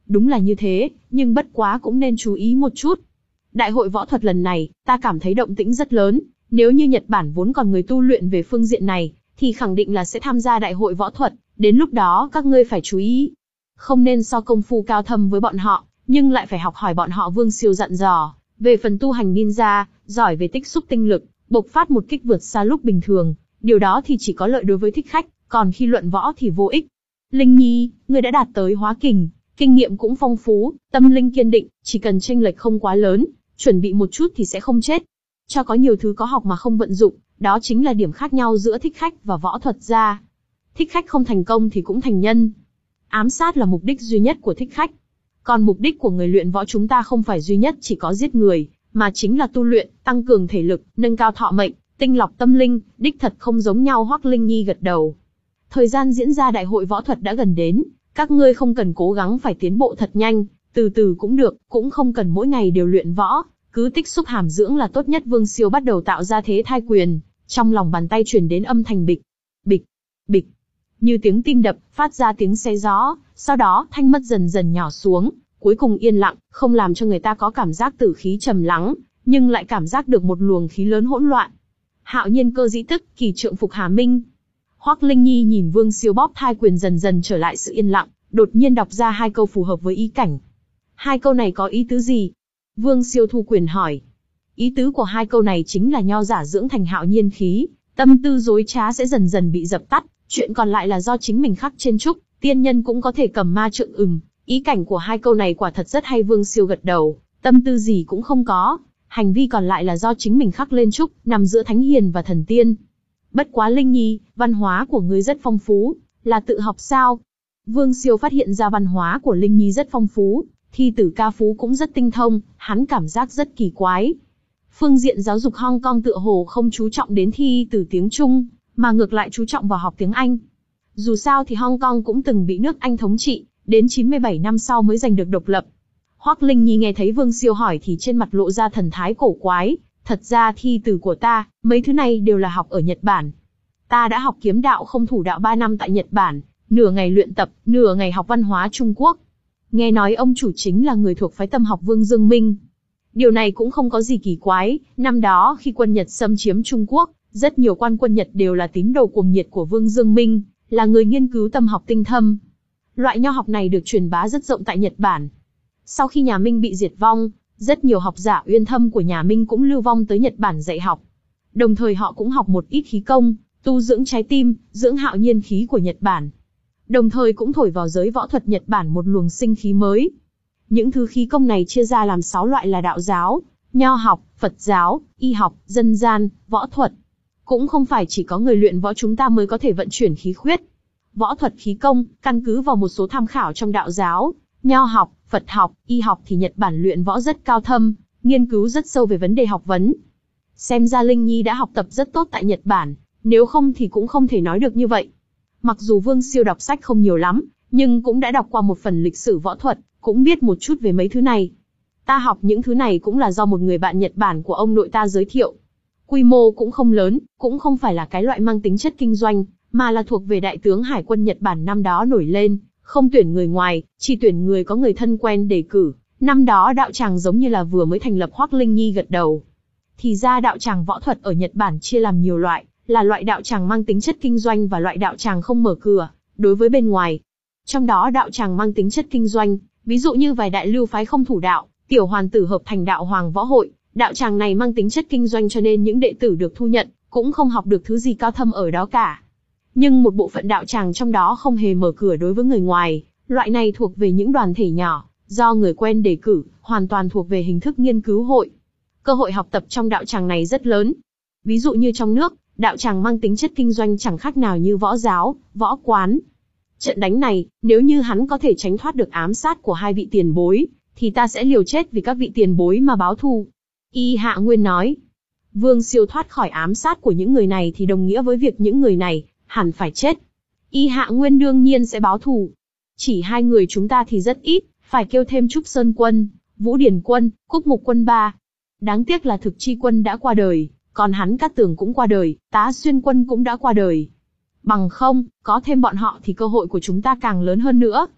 Đúng là như thế, nhưng bất quá cũng nên chú ý một chút. Đại hội võ thuật lần này, ta cảm thấy động tĩnh rất lớn. Nếu như Nhật Bản vốn còn người tu luyện về phương diện này, thì khẳng định là sẽ tham gia đại hội võ thuật. Đến lúc đó các ngươi phải chú ý. Không nên so công phu cao thâm với bọn họ, nhưng lại phải học hỏi bọn họ. Vương Siêu dặn dò. Về phần tu hành ninja, giỏi về tích xúc tinh lực, bộc phát một kích vượt xa lúc bình thường. Điều đó thì chỉ có lợi đối với thích khách, còn khi luận võ thì vô ích. Linh Nhi, ngươi đã đạt tới hóa kình, kinh nghiệm cũng phong phú, tâm linh kiên định, chỉ cần chênh lệch không quá lớn, chuẩn bị một chút thì sẽ không chết. Cho có nhiều thứ có học mà không vận dụng, đó chính là điểm khác nhau giữa thích khách và võ thuật gia. Thích khách không thành công thì cũng thành nhân. Ám sát là mục đích duy nhất của thích khách. Còn mục đích của người luyện võ chúng ta không phải duy nhất chỉ có giết người, mà chính là tu luyện, tăng cường thể lực, nâng cao thọ mệnh, tinh lọc tâm linh, đích thật không giống nhau. Hoắc Linh Nhi gật đầu. Thời gian diễn ra đại hội võ thuật đã gần đến, các ngươi không cần cố gắng phải tiến bộ thật nhanh, từ từ cũng được, cũng không cần mỗi ngày đều luyện võ, cứ tích xúc hàm dưỡng là tốt nhất. Vương Siêu bắt đầu tạo ra thế thai quyền, trong lòng bàn tay truyền đến âm thanh bịch, bịch, bịch, như tiếng tim đập, phát ra tiếng xé gió, sau đó thanh mất dần dần nhỏ xuống, cuối cùng yên lặng, không làm cho người ta có cảm giác tử khí trầm lắng, nhưng lại cảm giác được một luồng khí lớn hỗn loạn. Hạo nhiên cơ dĩ tức, kỳ trượng phục Hà Minh. Hoắc Linh Nhi nhìn Vương Siêu bóp thai quyền dần dần trở lại sự yên lặng, đột nhiên đọc ra hai câu phù hợp với ý cảnh. Hai câu này có ý tứ gì? Vương Siêu thu quyền hỏi. Ý tứ của hai câu này chính là nho giả dưỡng thành hạo nhiên khí, tâm tư dối trá sẽ dần dần bị dập tắt, chuyện còn lại là do chính mình khắc trên trúc, tiên nhân cũng có thể cầm ma trượng. Ừm, ý cảnh của hai câu này quả thật rất hay. Vương Siêu gật đầu, tâm tư gì cũng không có, hành vi còn lại là do chính mình khắc lên trúc, nằm giữa thánh hiền và thần tiên. Bất quá Linh Nhi, văn hóa của ngươi rất phong phú, là tự học sao? Vương Siêu phát hiện ra văn hóa của Linh Nhi rất phong phú, thi tử ca phú cũng rất tinh thông, hắn cảm giác rất kỳ quái. Phương diện giáo dục Hong Kong tựa hồ không chú trọng đến thi tử tiếng Trung, mà ngược lại chú trọng vào học tiếng Anh. Dù sao thì Hong Kong cũng từng bị nước Anh thống trị, đến chín mươi bảy năm sau mới giành được độc lập. Hoắc Linh Nhi nghe thấy Vương Siêu hỏi thì trên mặt lộ ra thần thái cổ quái. Thật ra thi tử của ta, mấy thứ này đều là học ở Nhật Bản. Ta đã học kiếm đạo không thủ đạo ba năm tại Nhật Bản, nửa ngày luyện tập, nửa ngày học văn hóa Trung Quốc. Nghe nói ông chủ chính là người thuộc phái tâm học Vương Dương Minh. Điều này cũng không có gì kỳ quái, năm đó khi quân Nhật xâm chiếm Trung Quốc, rất nhiều quan quân Nhật đều là tín đồ cuồng nhiệt của Vương Dương Minh, là người nghiên cứu tâm học tinh thâm. Loại nho học này được truyền bá rất rộng tại Nhật Bản. Sau khi nhà Minh bị diệt vong, rất nhiều học giả uyên thâm của nhà Minh cũng lưu vong tới Nhật Bản dạy học. Đồng thời họ cũng học một ít khí công, tu dưỡng trái tim, dưỡng hạo nhiên khí của Nhật Bản. Đồng thời cũng thổi vào giới võ thuật Nhật Bản một luồng sinh khí mới. Những thứ khí công này chia ra làm sáu loại là đạo giáo, nho học, Phật giáo, y học, dân gian, võ thuật. Cũng không phải chỉ có người luyện võ chúng ta mới có thể vận chuyển khí huyết. Võ thuật khí công, căn cứ vào một số tham khảo trong đạo giáo, nho học, Phật học, y học thì Nhật Bản luyện võ rất cao thâm, nghiên cứu rất sâu về vấn đề học vấn. Xem ra Linh Nhi đã học tập rất tốt tại Nhật Bản, nếu không thì cũng không thể nói được như vậy. Mặc dù Vương Siêu đọc sách không nhiều lắm, nhưng cũng đã đọc qua một phần lịch sử võ thuật, cũng biết một chút về mấy thứ này. Ta học những thứ này cũng là do một người bạn Nhật Bản của ông nội ta giới thiệu. Quy mô cũng không lớn, cũng không phải là cái loại mang tính chất kinh doanh, mà là thuộc về đại tướng Hải quân Nhật Bản năm đó nổi lên, không tuyển người ngoài, chỉ tuyển người có người thân quen đề cử. Năm đó đạo tràng giống như là vừa mới thành lập. Hoắc Linh Nhi gật đầu. Thì ra đạo tràng võ thuật ở Nhật Bản chia làm nhiều loại, là loại đạo tràng mang tính chất kinh doanh và loại đạo tràng không mở cửa đối với bên ngoài. Trong đó đạo tràng mang tính chất kinh doanh, ví dụ như vài đại lưu phái không thủ đạo, tiểu hoàn tử hợp thành đạo hoàng võ hội, đạo tràng này mang tính chất kinh doanh cho nên những đệ tử được thu nhận cũng không học được thứ gì cao thâm ở đó cả. Nhưng một bộ phận đạo tràng trong đó không hề mở cửa đối với người ngoài, loại này thuộc về những đoàn thể nhỏ, do người quen đề cử, hoàn toàn thuộc về hình thức nghiên cứu hội. Cơ hội học tập trong đạo tràng này rất lớn. Ví dụ như trong nước, đạo tràng mang tính chất kinh doanh chẳng khác nào như võ giáo, võ quán. Trận đánh này, nếu như hắn có thể tránh thoát được ám sát của hai vị tiền bối, thì ta sẽ liều chết vì các vị tiền bối mà báo thù. Y Hạ Nguyên nói. Vương Siêu thoát khỏi ám sát của những người này thì đồng nghĩa với việc những người này hẳn phải chết. Y Hạ Nguyên đương nhiên sẽ báo thù. Chỉ hai người chúng ta thì rất ít, phải kêu thêm Trúc Sơn Quân, Vũ Điển Quân, Cúc Mục Quân ba. Đáng tiếc là Thực Chi Quân đã qua đời, còn hắn Cát Tường cũng qua đời, Tá Xuyên Quân cũng đã qua đời. Bằng không, có thêm bọn họ thì cơ hội của chúng ta càng lớn hơn nữa.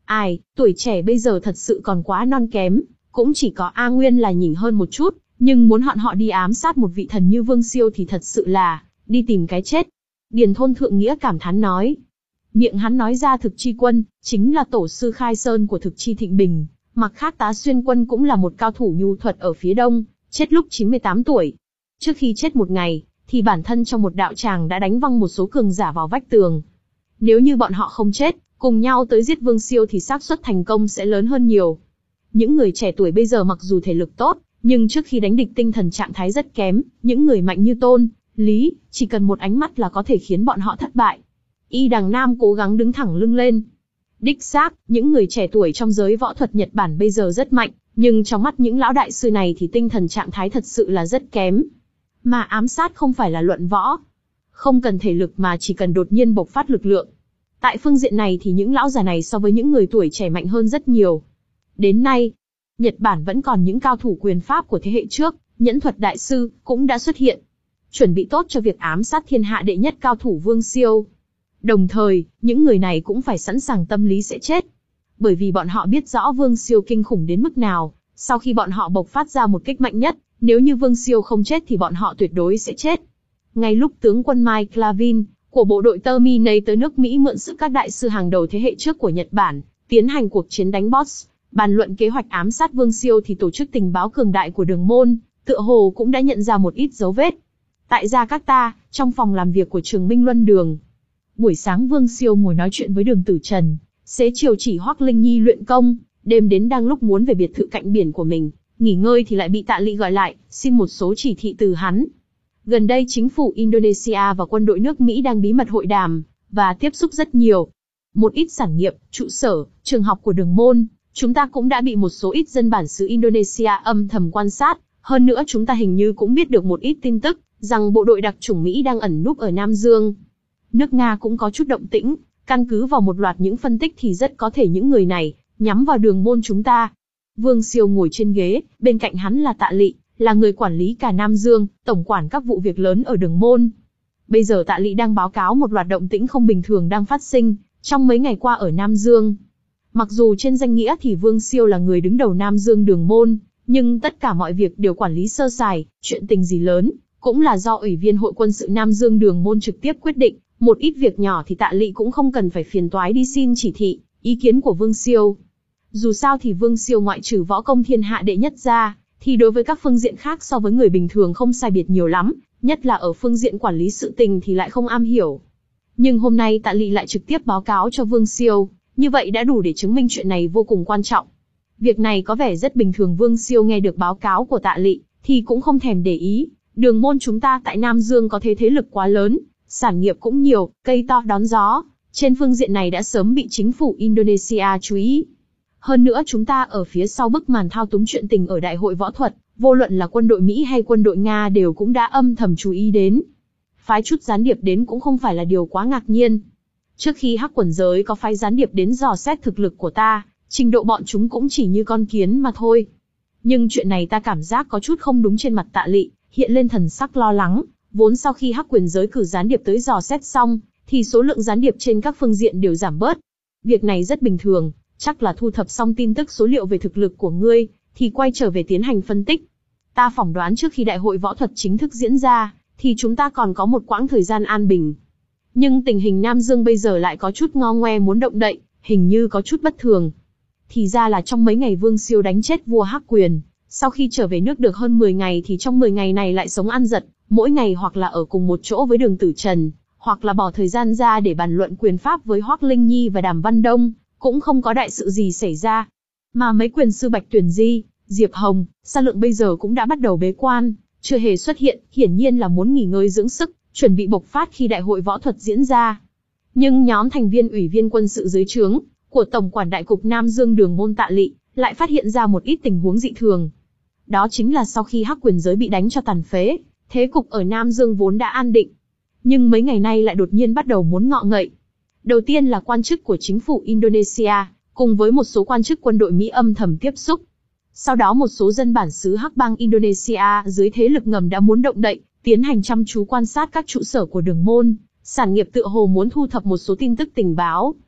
Ai, tuổi trẻ bây giờ thật sự còn quá non kém, cũng chỉ có A Nguyên là nhỉnh hơn một chút, nhưng muốn họ họ đi ám sát một vị thần như Vương Siêu thì thật sự là đi tìm cái chết. Điền Thôn Thượng Nghĩa cảm thán nói. Miệng hắn nói ra Thực Chi Quân, chính là tổ sư khai sơn của Thực Chi Thịnh Bình, mặt khác Tá Xuyên Quân cũng là một cao thủ nhu thuật ở phía đông, chết lúc chín mươi tám tuổi. Trước khi chết một ngày, thì bản thân trong một đạo tràng đã đánh văng một số cường giả vào vách tường. Nếu như bọn họ không chết, cùng nhau tới giết Vương Siêu thì xác suất thành công sẽ lớn hơn nhiều. Những người trẻ tuổi bây giờ mặc dù thể lực tốt, nhưng trước khi đánh địch tinh thần trạng thái rất kém, những người mạnh như Tôn, Lý, chỉ cần một ánh mắt là có thể khiến bọn họ thất bại. Y Đằng Nam cố gắng đứng thẳng lưng lên. Đích xác, những người trẻ tuổi trong giới võ thuật Nhật Bản bây giờ rất mạnh, nhưng trong mắt những lão đại sư này thì tinh thần trạng thái thật sự là rất kém. Mà ám sát không phải là luận võ. Không cần thể lực mà chỉ cần đột nhiên bộc phát lực lượng. Tại phương diện này thì những lão già này so với những người tuổi trẻ mạnh hơn rất nhiều. Đến nay, Nhật Bản vẫn còn những cao thủ quyền pháp của thế hệ trước, nhẫn thuật đại sư, cũng đã xuất hiện. Chuẩn bị tốt cho việc ám sát thiên hạ đệ nhất cao thủ Vương Siêu. Đồng thời, những người này cũng phải sẵn sàng tâm lý sẽ chết. Bởi vì bọn họ biết rõ Vương Siêu kinh khủng đến mức nào, sau khi bọn họ bộc phát ra một kích mạnh nhất, nếu như Vương Siêu không chết thì bọn họ tuyệt đối sẽ chết. Ngay lúc tướng quân Mike Clavin, của bộ đội Terminator nước Mỹ mượn sức các đại sư hàng đầu thế hệ trước của Nhật Bản, tiến hành cuộc chiến đánh boss, bàn luận kế hoạch ám sát Vương Siêu thì tổ chức tình báo cường đại của Đường Môn, tựa hồ cũng đã nhận ra một ít dấu vết. Tại Jakarta, trong phòng làm việc của Trường Minh Luân Đường. Buổi sáng Vương Siêu ngồi nói chuyện với Đường Tử Trần, xế chiều chỉ Hoắc Linh Nhi luyện công, đêm đến đang lúc muốn về biệt thự cạnh biển của mình, nghỉ ngơi thì lại bị Tạ Lị gọi lại, xin một số chỉ thị từ hắn. Gần đây chính phủ Indonesia và quân đội nước Mỹ đang bí mật hội đàm, và tiếp xúc rất nhiều. Một ít sản nghiệp, trụ sở, trường học của Đường Môn, chúng ta cũng đã bị một số ít dân bản xứ Indonesia âm thầm quan sát, hơn nữa chúng ta hình như cũng biết được một ít tin tức, rằng bộ đội đặc chủng Mỹ đang ẩn núp ở Nam Dương. Nước Nga cũng có chút động tĩnh, căn cứ vào một loạt những phân tích thì rất có thể những người này nhắm vào Đường Môn chúng ta. Vương Siêu ngồi trên ghế, bên cạnh hắn là Tạ Lị, là người quản lý cả Nam Dương, tổng quản các vụ việc lớn ở Đường Môn. Bây giờ Tạ Lị đang báo cáo một loạt động tĩnh không bình thường đang phát sinh trong mấy ngày qua ở Nam Dương. Mặc dù trên danh nghĩa thì Vương Siêu là người đứng đầu Nam Dương Đường Môn, nhưng tất cả mọi việc đều quản lý sơ sài, chuyện tình gì lớn cũng là do Ủy viên Hội quân sự Nam Dương Đường Môn trực tiếp quyết định, một ít việc nhỏ thì Tạ Lị cũng không cần phải phiền toái đi xin chỉ thị, ý kiến của Vương Siêu. Dù sao thì Vương Siêu ngoại trừ võ công thiên hạ đệ nhất ra, thì đối với các phương diện khác so với người bình thường không sai biệt nhiều lắm, nhất là ở phương diện quản lý sự tình thì lại không am hiểu. Nhưng hôm nay Tạ Lị lại trực tiếp báo cáo cho Vương Siêu, như vậy đã đủ để chứng minh chuyện này vô cùng quan trọng. Việc này có vẻ rất bình thường. Vương Siêu nghe được báo cáo của Tạ Lị, thì cũng không thèm để ý. Đường Môn chúng ta tại Nam Dương có thế thế lực quá lớn, sản nghiệp cũng nhiều, cây to đón gió. Trên phương diện này đã sớm bị chính phủ Indonesia chú ý. Hơn nữa chúng ta ở phía sau bức màn thao túng chuyện tình ở Đại hội Võ thuật, vô luận là quân đội Mỹ hay quân đội Nga đều cũng đã âm thầm chú ý đến. Phái chút gián điệp đến cũng không phải là điều quá ngạc nhiên. Trước khi Hắc Quần giới có phái gián điệp đến dò xét thực lực của ta, trình độ bọn chúng cũng chỉ như con kiến mà thôi. Nhưng chuyện này ta cảm giác có chút không đúng. Trên mặt Tạ Lị hiện lên thần sắc lo lắng, vốn sau khi Hắc Quyền giới cử gián điệp tới dò xét xong, thì số lượng gián điệp trên các phương diện đều giảm bớt. Việc này rất bình thường, chắc là thu thập xong tin tức số liệu về thực lực của ngươi, thì quay trở về tiến hành phân tích. Ta phỏng đoán trước khi đại hội võ thuật chính thức diễn ra, thì chúng ta còn có một quãng thời gian an bình. Nhưng tình hình Nam Dương bây giờ lại có chút ngo ngoe muốn động đậy, hình như có chút bất thường. Thì ra là trong mấy ngày Vương Siêu đánh chết vua Hắc Quyền, sau khi trở về nước được hơn mười ngày thì trong mười ngày này lại sống ăn giật, mỗi ngày hoặc là ở cùng một chỗ với Đường Tử Trần, hoặc là bỏ thời gian ra để bàn luận quyền pháp với Hoắc Linh Nhi và Đàm Văn Đông, cũng không có đại sự gì xảy ra. Mà mấy quyền sư Bạch Tuyển Di, Diệp Hồng, Sa Lượng bây giờ cũng đã bắt đầu bế quan, chưa hề xuất hiện, hiển nhiên là muốn nghỉ ngơi dưỡng sức, chuẩn bị bộc phát khi đại hội võ thuật diễn ra. Nhưng nhóm thành viên ủy viên quân sự dưới trướng của Tổng quản Đại cục Nam Dương Đường Môn Tạ Lị lại phát hiện ra một ít tình huống dị thường. Đó chính là sau khi Hắc Quyền giới bị đánh cho tàn phế, thế cục ở Nam Dương vốn đã an định, nhưng mấy ngày nay lại đột nhiên bắt đầu muốn ngọ ngậy. Đầu tiên là quan chức của chính phủ Indonesia, cùng với một số quan chức quân đội Mỹ âm thầm tiếp xúc. Sau đó một số dân bản xứ Hắc bang Indonesia dưới thế lực ngầm đã muốn động đậy, tiến hành chăm chú quan sát các trụ sở của Đường Môn, sản nghiệp tựa hồ muốn thu thập một số tin tức tình báo.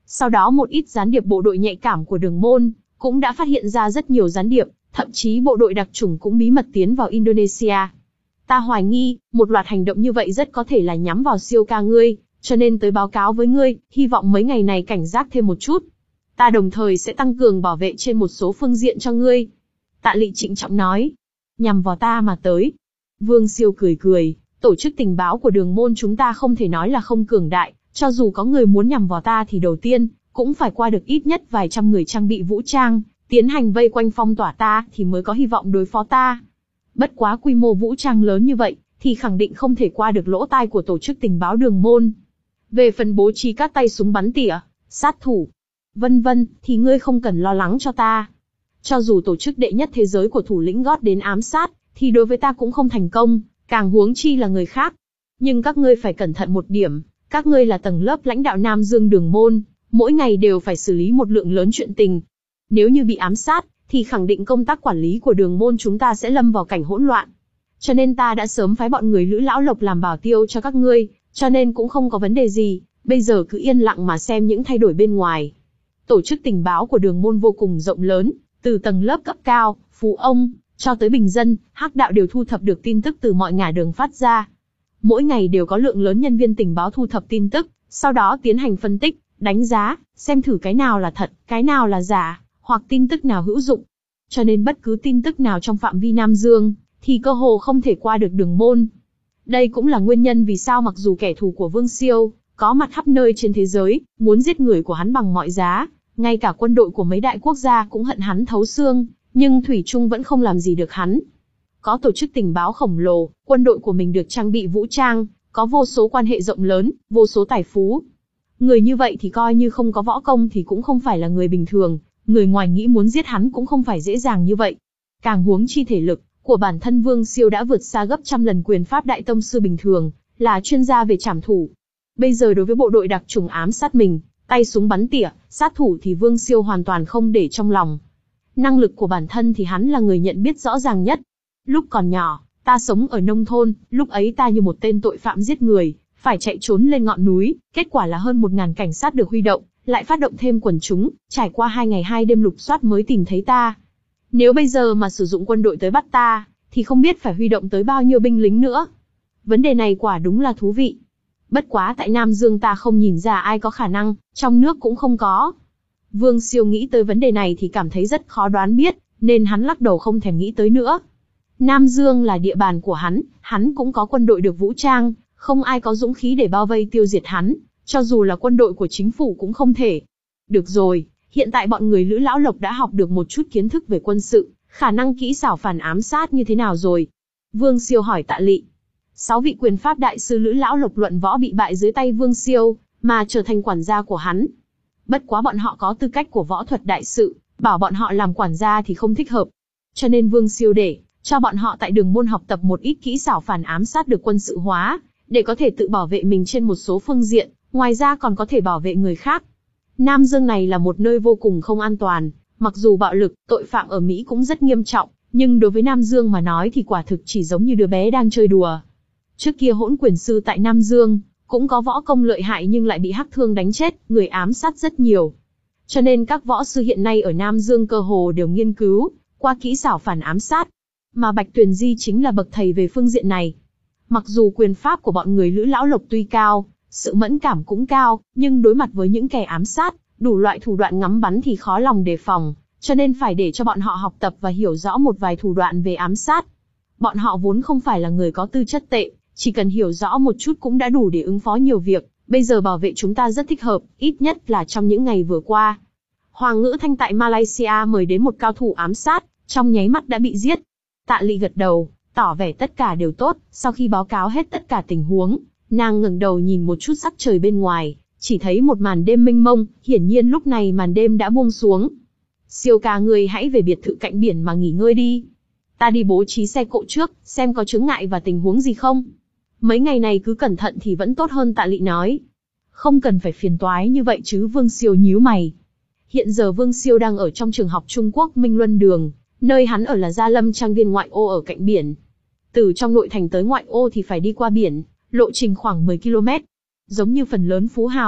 Sau đó một ít gián điệp bộ đội nhạy cảm của Đường Môn cũng đã phát hiện ra rất nhiều gián điệp, thậm chí bộ đội đặc chủng cũng bí mật tiến vào Indonesia. Ta hoài nghi, một loạt hành động như vậy rất có thể là nhắm vào Siêu ca ngươi, cho nên tới báo cáo với ngươi, hy vọng mấy ngày này cảnh giác thêm một chút. Ta đồng thời sẽ tăng cường bảo vệ trên một số phương diện cho ngươi. Tạ Lị trịnh trọng nói. Nhằm vào ta mà tới. Vương Siêu cười cười, tổ chức tình báo của Đường Môn chúng ta không thể nói là không cường đại, cho dù có người muốn nhằm vào ta thì đầu tiên, cũng phải qua được ít nhất vài trăm người trang bị vũ trang, tiến hành vây quanh phong tỏa ta thì mới có hy vọng đối phó ta. Bất quá quy mô vũ trang lớn như vậy, thì khẳng định không thể qua được lỗ tai của tổ chức tình báo Đường Môn. Về phần bố trí các tay súng bắn tỉa, sát thủ, vân vân, thì ngươi không cần lo lắng cho ta. Cho dù tổ chức đệ nhất thế giới của thủ lĩnh gót đến ám sát, thì đối với ta cũng không thành công, càng huống chi là người khác. Nhưng các ngươi phải cẩn thận một điểm, các ngươi là tầng lớp lãnh đạo Nam Dương Đường Môn, mỗi ngày đều phải xử lý một lượng lớn chuyện tình. Nếu như bị ám sát, thì khẳng định công tác quản lý của Đường Môn chúng ta sẽ lâm vào cảnh hỗn loạn. Cho nên ta đã sớm phái bọn người Lữ Lão Lộc làm bảo tiêu cho các ngươi, cho nên cũng không có vấn đề gì, bây giờ cứ yên lặng mà xem những thay đổi bên ngoài. Tổ chức tình báo của Đường Môn vô cùng rộng lớn, từ tầng lớp cấp cao, phú ông, cho tới bình dân, hắc đạo đều thu thập được tin tức từ mọi ngả đường phát ra. Mỗi ngày đều có lượng lớn nhân viên tình báo thu thập tin tức, sau đó tiến hành phân tích, đánh giá, xem thử cái nào là thật, cái nào là giả, hoặc tin tức nào hữu dụng. Cho nên bất cứ tin tức nào trong phạm vi Nam Dương, thì cơ hồ không thể qua được Đường Môn. Đây cũng là nguyên nhân vì sao mặc dù kẻ thù của Vương Siêu có mặt khắp nơi trên thế giới, muốn giết người của hắn bằng mọi giá, ngay cả quân đội của mấy đại quốc gia cũng hận hắn thấu xương, nhưng thủy chung vẫn không làm gì được hắn. Có tổ chức tình báo khổng lồ, quân đội của mình được trang bị vũ trang, có vô số quan hệ rộng lớn, vô số tài phú. Người như vậy thì coi như không có võ công thì cũng không phải là người bình thường, người ngoài nghĩ muốn giết hắn cũng không phải dễ dàng như vậy. Càng huống chi thể lực của bản thân Vương Siêu đã vượt xa gấp trăm lần quyền pháp đại tông sư bình thường, là chuyên gia về trảm thủ. Bây giờ đối với bộ đội đặc chủng ám sát mình, tay súng bắn tỉa, sát thủ thì Vương Siêu hoàn toàn không để trong lòng. Năng lực của bản thân thì hắn là người nhận biết rõ ràng nhất. Lúc còn nhỏ, ta sống ở nông thôn, lúc ấy ta như một tên tội phạm giết người, phải chạy trốn lên ngọn núi, kết quả là hơn một ngàn cảnh sát được huy động, lại phát động thêm quần chúng, trải qua hai ngày hai đêm lục soát mới tìm thấy ta. Nếu bây giờ mà sử dụng quân đội tới bắt ta, thì không biết phải huy động tới bao nhiêu binh lính nữa. Vấn đề này quả đúng là thú vị. Bất quá tại Nam Dương ta không nhìn ra ai có khả năng, trong nước cũng không có. Vương Siêu nghĩ tới vấn đề này thì cảm thấy rất khó đoán biết, nên hắn lắc đầu không thèm nghĩ tới nữa. Nam Dương là địa bàn của hắn, hắn cũng có quân đội được vũ trang, không ai có dũng khí để bao vây tiêu diệt hắn, cho dù là quân đội của chính phủ cũng không thể. Được rồi, hiện tại bọn người Lữ Lão Lộc đã học được một chút kiến thức về quân sự, khả năng kỹ xảo phản ám sát như thế nào rồi? Vương Siêu hỏi Tạ Lị. Sáu vị quyền pháp đại sư Lữ Lão Lộc luận võ bị bại dưới tay Vương Siêu, mà trở thành quản gia của hắn. Bất quá bọn họ có tư cách của võ thuật đại sự, bảo bọn họ làm quản gia thì không thích hợp. Cho nên Vương Siêu để cho bọn họ tại Đường Môn học tập một ít kỹ xảo phản ám sát được quân sự hóa, để có thể tự bảo vệ mình trên một số phương diện, ngoài ra còn có thể bảo vệ người khác. Nam Dương này là một nơi vô cùng không an toàn, mặc dù bạo lực, tội phạm ở Mỹ cũng rất nghiêm trọng, nhưng đối với Nam Dương mà nói thì quả thực chỉ giống như đứa bé đang chơi đùa. Trước kia hỗn quyền sư tại Nam Dương cũng có võ công lợi hại nhưng lại bị hắc thương đánh chết, người ám sát rất nhiều. Cho nên các võ sư hiện nay ở Nam Dương cơ hồ đều nghiên cứu qua kỹ xảo phản ám sát, mà Bạch Tuyền Di chính là bậc thầy về phương diện này. Mặc dù quyền pháp của bọn người Lữ Lão Lộc tuy cao, sự mẫn cảm cũng cao, nhưng đối mặt với những kẻ ám sát, đủ loại thủ đoạn ngắm bắn thì khó lòng đề phòng, cho nên phải để cho bọn họ học tập và hiểu rõ một vài thủ đoạn về ám sát. Bọn họ vốn không phải là người có tư chất tệ, chỉ cần hiểu rõ một chút cũng đã đủ để ứng phó nhiều việc, bây giờ bảo vệ chúng ta rất thích hợp, ít nhất là trong những ngày vừa qua. Hoàng Ngữ Thanh tại Malaysia mời đến một cao thủ ám sát, trong nháy mắt đã bị giết. Tạ Lị gật đầu, tỏ vẻ tất cả đều tốt, sau khi báo cáo hết tất cả tình huống, nàng ngẩng đầu nhìn một chút sắc trời bên ngoài, chỉ thấy một màn đêm mênh mông, hiển nhiên lúc này màn đêm đã buông xuống. Siêu ca ngươi hãy về biệt thự cạnh biển mà nghỉ ngơi đi. Ta đi bố trí xe cộ trước, xem có chướng ngại và tình huống gì không. Mấy ngày này cứ cẩn thận thì vẫn tốt hơn, Tạ Lị nói. Không cần phải phiền toái như vậy chứ, Vương Siêu nhíu mày. Hiện giờ Vương Siêu đang ở trong trường học Trung Quốc Minh Luân Đường, nơi hắn ở là Gia Lâm Trang Viên ngoại ô ở cạnh biển. Từ trong nội thành tới ngoại ô thì phải đi qua biển, lộ trình khoảng mười ki lô mét. Giống như phần lớn phú hào,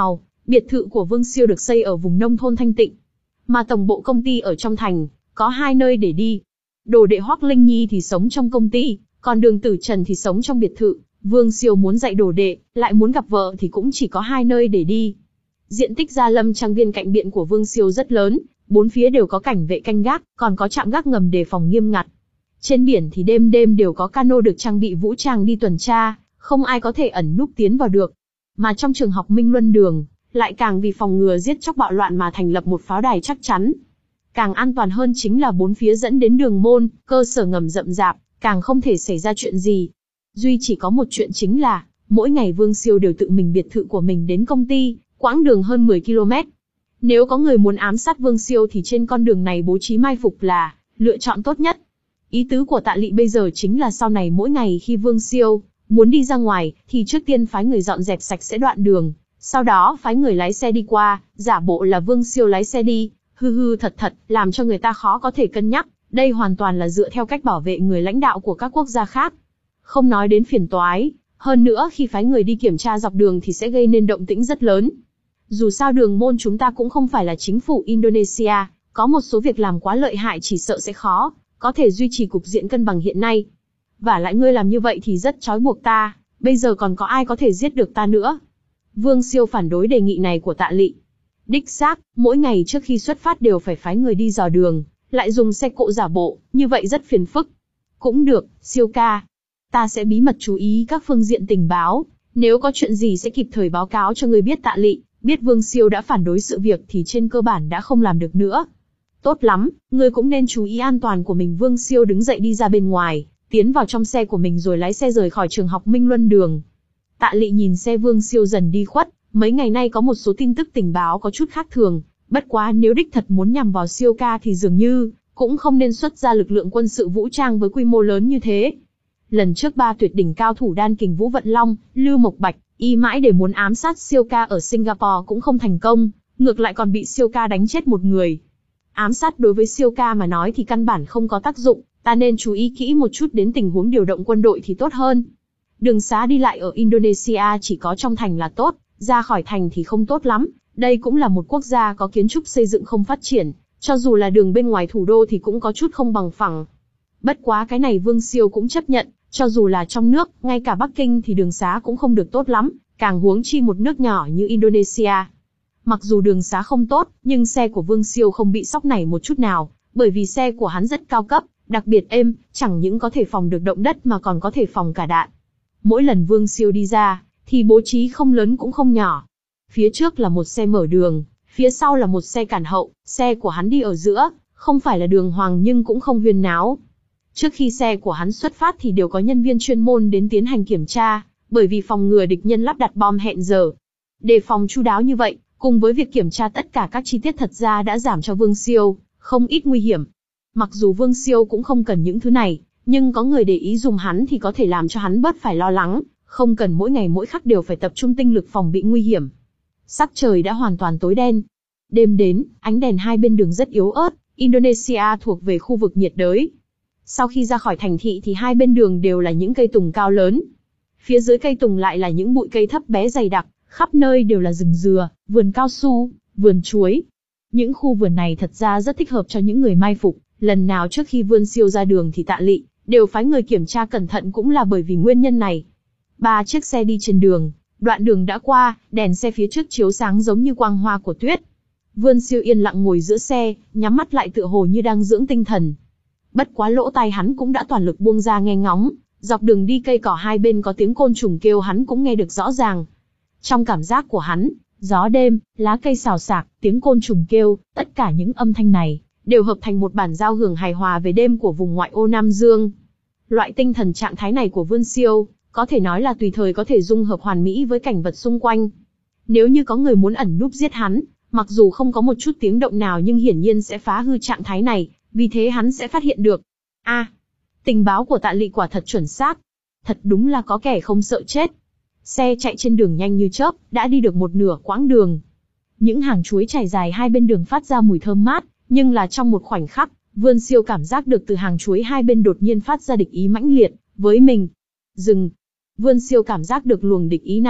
Biệt thự của Vương Siêu được xây ở vùng nông thôn thanh tịnh, mà tổng bộ công ty ở trong thành, có hai nơi để đi. Đồ đệ Hoắc Linh Nhi thì sống trong công ty, còn Đường Tử Trần thì sống trong biệt thự. Vương Siêu muốn dạy đồ đệ, lại muốn gặp vợ thì cũng chỉ có hai nơi để đi. Diện tích Gia Lâm trang viên cạnh biển của Vương Siêu rất lớn, bốn phía đều có cảnh vệ canh gác, còn có trạm gác ngầm đề phòng nghiêm ngặt. Trên biển thì đêm đêm đều có cano được trang bị vũ trang đi tuần tra, không ai có thể ẩn núp tiến vào được. Mà trong trường học Minh Luân Đường, lại càng vì phòng ngừa giết chóc bạo loạn mà thành lập một pháo đài chắc chắn. Càng an toàn hơn chính là bốn phía dẫn đến đường môn, cơ sở ngầm rậm rạp, càng không thể xảy ra chuyện gì. Duy chỉ có một chuyện chính là, mỗi ngày Vương Siêu đều tự mình biệt thự của mình đến công ty, quãng đường hơn mười ki lô mét. Nếu có người muốn ám sát Vương Siêu thì trên con đường này bố trí mai phục là lựa chọn tốt nhất. Ý tứ của Tạ Lị bây giờ chính là sau này mỗi ngày khi Vương Siêu muốn đi ra ngoài, thì trước tiên phái người dọn dẹp sạch sẽ đoạn đường, sau đó phái người lái xe đi qua, giả bộ là Vương Siêu lái xe đi, hư hư thật thật, làm cho người ta khó có thể cân nhắc. Đây hoàn toàn là dựa theo cách bảo vệ người lãnh đạo của các quốc gia khác. Không nói đến phiền toái, hơn nữa khi phái người đi kiểm tra dọc đường thì sẽ gây nên động tĩnh rất lớn. Dù sao đường môn chúng ta cũng không phải là chính phủ Indonesia, có một số việc làm quá lợi hại chỉ sợ sẽ khó có thể duy trì cục diện cân bằng hiện nay. Và lại ngươi làm như vậy thì rất trói buộc ta, bây giờ còn có ai có thể giết được ta nữa. Vương Siêu phản đối đề nghị này của Tạ Lị. Đích xác, mỗi ngày trước khi xuất phát đều phải phái người đi dò đường, lại dùng xe cộ giả bộ, như vậy rất phiền phức. Cũng được, Siêu ca. Ta sẽ bí mật chú ý các phương diện tình báo, nếu có chuyện gì sẽ kịp thời báo cáo cho ngươi biết. Tạ Lị biết Vương Siêu đã phản đối sự việc thì trên cơ bản đã không làm được nữa. Tốt lắm, ngươi cũng nên chú ý an toàn của mình. Vương Siêu đứng dậy đi ra bên ngoài, tiến vào trong xe của mình rồi lái xe rời khỏi trường học Minh Luân Đường. Tạ Lị nhìn xe Vương Siêu dần đi khuất, mấy ngày nay có một số tin tức tình báo có chút khác thường, bất quá nếu đích thật muốn nhằm vào Siêu ca thì dường như cũng không nên xuất ra lực lượng quân sự vũ trang với quy mô lớn như thế. Lần trước ba tuyệt đỉnh cao thủ đan kình Vũ Vận Long, Lưu Mộc Bạch, y mãi để muốn ám sát Siêu ca ở Singapore cũng không thành công, ngược lại còn bị Siêu ca đánh chết một người. Ám sát đối với Siêu ca mà nói thì căn bản không có tác dụng, ta nên chú ý kỹ một chút đến tình huống điều động quân đội thì tốt hơn. Đường xá đi lại ở Indonesia chỉ có trong thành là tốt, ra khỏi thành thì không tốt lắm. Đây cũng là một quốc gia có kiến trúc xây dựng không phát triển, cho dù là đường bên ngoài thủ đô thì cũng có chút không bằng phẳng. Bất quá cái này Vương Siêu cũng chấp nhận, cho dù là trong nước, ngay cả Bắc Kinh thì đường xá cũng không được tốt lắm, càng huống chi một nước nhỏ như Indonesia. Mặc dù đường xá không tốt, nhưng xe của Vương Siêu không bị sóc nảy một chút nào, bởi vì xe của hắn rất cao cấp, đặc biệt êm, chẳng những có thể phòng được động đất mà còn có thể phòng cả đạn. Mỗi lần Vương Siêu đi ra, thì bố trí không lớn cũng không nhỏ. Phía trước là một xe mở đường, phía sau là một xe cản hậu, xe của hắn đi ở giữa, không phải là đường hoàng nhưng cũng không huyên náo. Trước khi xe của hắn xuất phát thì đều có nhân viên chuyên môn đến tiến hành kiểm tra, bởi vì phòng ngừa địch nhân lắp đặt bom hẹn giờ. Đề phòng chu đáo như vậy, cùng với việc kiểm tra tất cả các chi tiết thật ra đã giảm cho Vương Siêu không ít nguy hiểm. Mặc dù Vương Siêu cũng không cần những thứ này, nhưng có người để ý dùng hắn thì có thể làm cho hắn bớt phải lo lắng, không cần mỗi ngày mỗi khắc đều phải tập trung tinh lực phòng bị nguy hiểm. Sắc trời đã hoàn toàn tối đen. Đêm đến, ánh đèn hai bên đường rất yếu ớt, Indonesia thuộc về khu vực nhiệt đới. Sau khi ra khỏi thành thị thì hai bên đường đều là những cây tùng cao lớn. Phía dưới cây tùng lại là những bụi cây thấp bé dày đặc, khắp nơi đều là rừng dừa, vườn cao su, vườn chuối. Những khu vườn này thật ra rất thích hợp cho những người mai phục. Lần nào trước khi Vương Siêu ra đường thì Tạ Lị đều phái người kiểm tra cẩn thận cũng là bởi vì nguyên nhân này. Ba chiếc xe đi trên đường, đoạn đường đã qua, đèn xe phía trước chiếu sáng giống như quang hoa của tuyết. Vương Siêu yên lặng ngồi giữa xe, nhắm mắt lại tựa hồ như đang dưỡng tinh thần. Bất quá lỗ tai hắn cũng đã toàn lực buông ra nghe ngóng, dọc đường đi cây cỏ hai bên có tiếng côn trùng kêu hắn cũng nghe được rõ ràng. Trong cảm giác của hắn, gió đêm, lá cây xào xạc, tiếng côn trùng kêu, tất cả những âm thanh này đều hợp thành một bản giao hưởng hài hòa về đêm của vùng ngoại ô Nam Dương. Loại tinh thần trạng thái này của Vương Siêu, có thể nói là tùy thời có thể dung hợp hoàn mỹ với cảnh vật xung quanh. Nếu như có người muốn ẩn núp giết hắn, mặc dù không có một chút tiếng động nào nhưng hiển nhiên sẽ phá hư trạng thái này, vì thế hắn sẽ phát hiện được. A, à, tình báo của Tạ Lị quả thật chuẩn xác. Thật đúng là có kẻ không sợ chết. Xe chạy trên đường nhanh như chớp, đã đi được một nửa quãng đường. Những hàng chuối trải dài hai bên đường phát ra mùi thơm mát, nhưng là trong một khoảnh khắc, Vương Siêu cảm giác được từ hàng chuối hai bên đột nhiên phát ra địch ý mãnh liệt với mình. Dừng. Vương Siêu cảm giác được luồng địch ý này,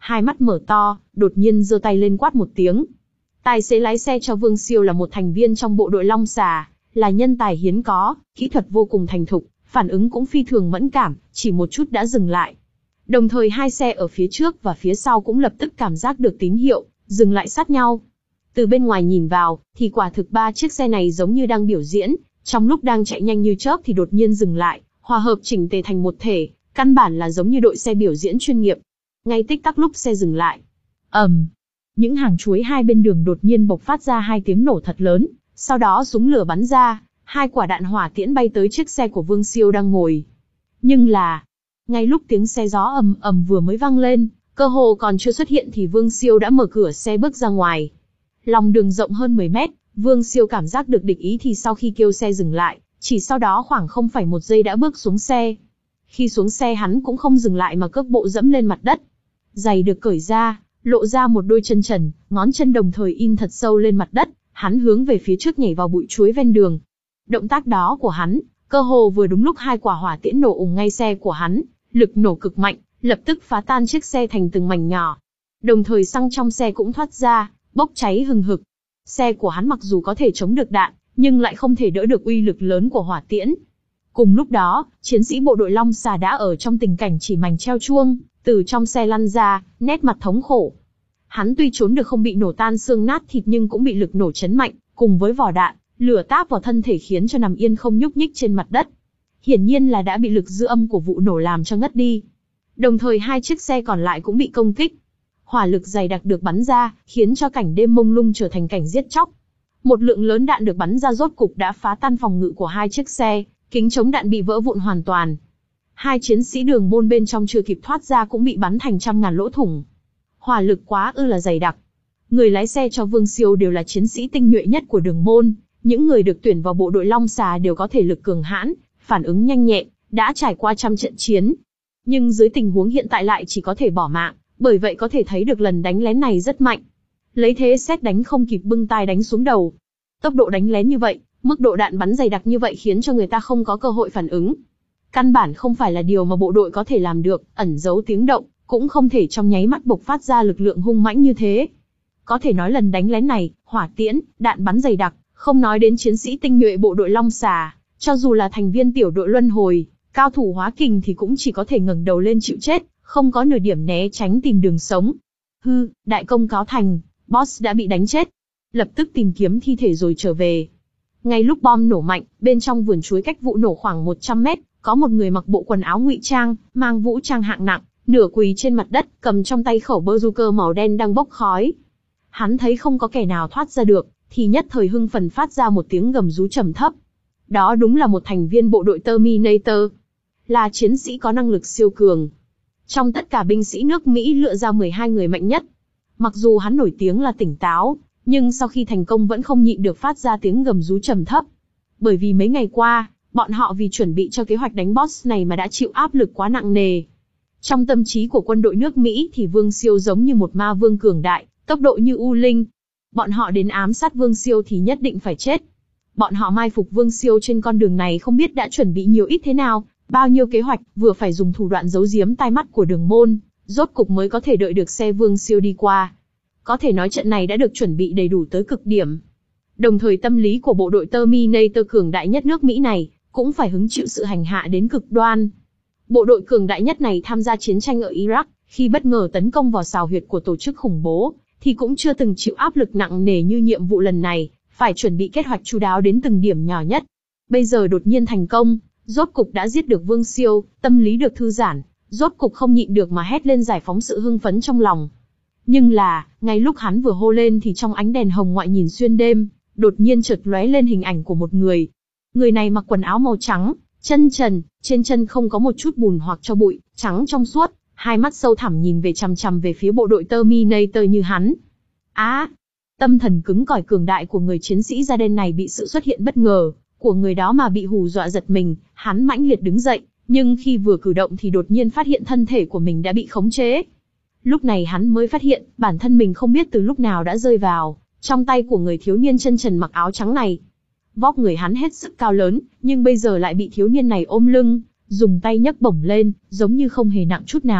hai mắt mở to, đột nhiên giơ tay lên quát một tiếng. Tài xế lái xe cho Vương Siêu là một thành viên trong bộ đội Long Xà, là nhân tài hiếm có, kỹ thuật vô cùng thành thục, phản ứng cũng phi thường mẫn cảm, chỉ một chút đã dừng lại. Đồng thời hai xe ở phía trước và phía sau cũng lập tức cảm giác được tín hiệu, dừng lại sát nhau. Từ bên ngoài nhìn vào, thì quả thực ba chiếc xe này giống như đang biểu diễn, trong lúc đang chạy nhanh như chớp thì đột nhiên dừng lại, hòa hợp chỉnh tề thành một thể, căn bản là giống như đội xe biểu diễn chuyên nghiệp. Ngay tích tắc lúc xe dừng lại, ầm, um, những hàng chuối hai bên đường đột nhiên bộc phát ra hai tiếng nổ thật lớn, sau đó súng lửa bắn ra, hai quả đạn hỏa tiễn bay tới chiếc xe của Vương Siêu đang ngồi. Nhưng là, ngay lúc tiếng xe gió ầm ầm vừa mới vang lên, cơ hồ còn chưa xuất hiện thì Vương Siêu đã mở cửa xe bước ra ngoài. Lòng đường rộng hơn mười mét, Vương Siêu cảm giác được địch ý thì sau khi kêu xe dừng lại, chỉ sau đó khoảng không phải một giây đã bước xuống xe. Khi xuống xe hắn cũng không dừng lại mà cước bộ dẫm lên mặt đất. Giày được cởi ra, lộ ra một đôi chân trần, ngón chân đồng thời in thật sâu lên mặt đất, hắn hướng về phía trước nhảy vào bụi chuối ven đường. Động tác đó của hắn, cơ hồ vừa đúng lúc hai quả hỏa tiễn nổ ùng ngay xe của hắn, lực nổ cực mạnh, lập tức phá tan chiếc xe thành từng mảnh nhỏ. Đồng thời xăng trong xe cũng thoát ra, bốc cháy hừng hực. Xe của hắn mặc dù có thể chống được đạn, nhưng lại không thể đỡ được uy lực lớn của hỏa tiễn. Cùng lúc đó, chiến sĩ bộ đội Long Xà đã ở trong tình cảnh chỉ mảnh treo chuông, từ trong xe lăn ra, nét mặt thống khổ. Hắn tuy trốn được không bị nổ tan xương nát thịt nhưng cũng bị lực nổ chấn mạnh, cùng với vỏ đạn, lửa táp vào thân thể khiến cho nằm yên không nhúc nhích trên mặt đất. Hiển nhiên là đã bị lực dư âm của vụ nổ làm cho ngất đi. Đồng thời hai chiếc xe còn lại cũng bị công kích. Hỏa lực dày đặc được bắn ra, khiến cho cảnh đêm mông lung trở thành cảnh giết chóc. Một lượng lớn đạn được bắn ra rốt cục đã phá tan phòng ngự của hai chiếc xe, kính chống đạn bị vỡ vụn hoàn toàn. Hai chiến sĩ đường môn bên trong chưa kịp thoát ra cũng bị bắn thành trăm ngàn lỗ thủng. Hỏa lực quá ư là dày đặc. Người lái xe cho Vương Siêu đều là chiến sĩ tinh nhuệ nhất của đường môn, những người được tuyển vào bộ đội Long Xà đều có thể lực cường hãn, phản ứng nhanh nhẹn, đã trải qua trăm trận chiến. Nhưng dưới tình huống hiện tại lại chỉ có thể bỏ mạng, bởi vậy có thể thấy được lần đánh lén này rất mạnh. Lấy thế sét đánh không kịp bưng tai đánh xuống đầu. Tốc độ đánh lén như vậy, mức độ đạn bắn dày đặc như vậy khiến cho người ta không có cơ hội phản ứng. Căn bản không phải là điều mà bộ đội có thể làm được, ẩn giấu tiếng động, cũng không thể trong nháy mắt bộc phát ra lực lượng hung mãnh như thế. Có thể nói lần đánh lén này, hỏa tiễn, đạn bắn dày đặc, không nói đến chiến sĩ tinh nhuệ bộ đội Long Xà, cho dù là thành viên tiểu đội luân hồi, cao thủ hóa kình thì cũng chỉ có thể ngẩng đầu lên chịu chết, không có nửa điểm né tránh tìm đường sống. Hư, đại công cáo thành, boss đã bị đánh chết. Lập tức tìm kiếm thi thể rồi trở về. Ngay lúc bom nổ mạnh, bên trong vườn chuối cách vụ nổ khoảng một trăm mét, có một người mặc bộ quần áo ngụy trang, mang vũ trang hạng nặng, nửa quỳ trên mặt đất, cầm trong tay khẩu bazooka màu đen đang bốc khói. Hắn thấy không có kẻ nào thoát ra được, thì nhất thời hưng phấn phát ra một tiếng gầm rú trầm thấp. Đó đúng là một thành viên bộ đội Terminator, là chiến sĩ có năng lực siêu cường. Trong tất cả binh sĩ nước Mỹ lựa ra mười hai người mạnh nhất. Mặc dù hắn nổi tiếng là tỉnh táo, nhưng sau khi thành công vẫn không nhịn được phát ra tiếng gầm rú trầm thấp. Bởi vì mấy ngày qua, bọn họ vì chuẩn bị cho kế hoạch đánh boss này mà đã chịu áp lực quá nặng nề. Trong tâm trí của quân đội nước Mỹ thì Vương Siêu giống như một ma vương cường đại, tốc độ như u linh. Bọn họ đến ám sát Vương Siêu thì nhất định phải chết. Bọn họ mai phục Vương Siêu trên con đường này không biết đã chuẩn bị nhiều ít thế nào, bao nhiêu kế hoạch, vừa phải dùng thủ đoạn giấu giếm tai mắt của đường môn, rốt cục mới có thể đợi được xe Vương Siêu đi qua. Có thể nói trận này đã được chuẩn bị đầy đủ tới cực điểm. Đồng thời tâm lý của bộ đội Terminator cường đại nhất nước Mỹ này, cũng phải hứng chịu sự hành hạ đến cực đoan. Bộ đội cường đại nhất này tham gia chiến tranh ở Iraq, khi bất ngờ tấn công vào sào huyệt của tổ chức khủng bố, thì cũng chưa từng chịu áp lực nặng nề như nhiệm vụ lần này, phải chuẩn bị kế hoạch chu đáo đến từng điểm nhỏ nhất. Bây giờ đột nhiên thành công, rốt cục đã giết được Vương Siêu, tâm lý được thư giãn, rốt cục không nhịn được mà hét lên giải phóng sự hưng phấn trong lòng. Nhưng là, ngay lúc hắn vừa hô lên thì trong ánh đèn hồng ngoại nhìn xuyên đêm, đột nhiên chợt lóe lên hình ảnh của một người. Người này mặc quần áo màu trắng, chân trần, trên chân không có một chút bùn hoặc tro bụi, trắng trong suốt, hai mắt sâu thẳm nhìn về chằm chằm về phía bộ đội Terminator như hắn. Á, à, tâm thần cứng cỏi cường đại của người chiến sĩ da đen này bị sự xuất hiện bất ngờ của người đó mà bị hù dọa giật mình, hắn mãnh liệt đứng dậy, nhưng khi vừa cử động thì đột nhiên phát hiện thân thể của mình đã bị khống chế. Lúc này hắn mới phát hiện, bản thân mình không biết từ lúc nào đã rơi vào trong tay của người thiếu niên chân trần mặc áo trắng này. Vóc người hắn hết sức cao lớn, nhưng bây giờ lại bị thiếu niên này ôm lưng, dùng tay nhấc bổng lên, giống như không hề nặng chút nào,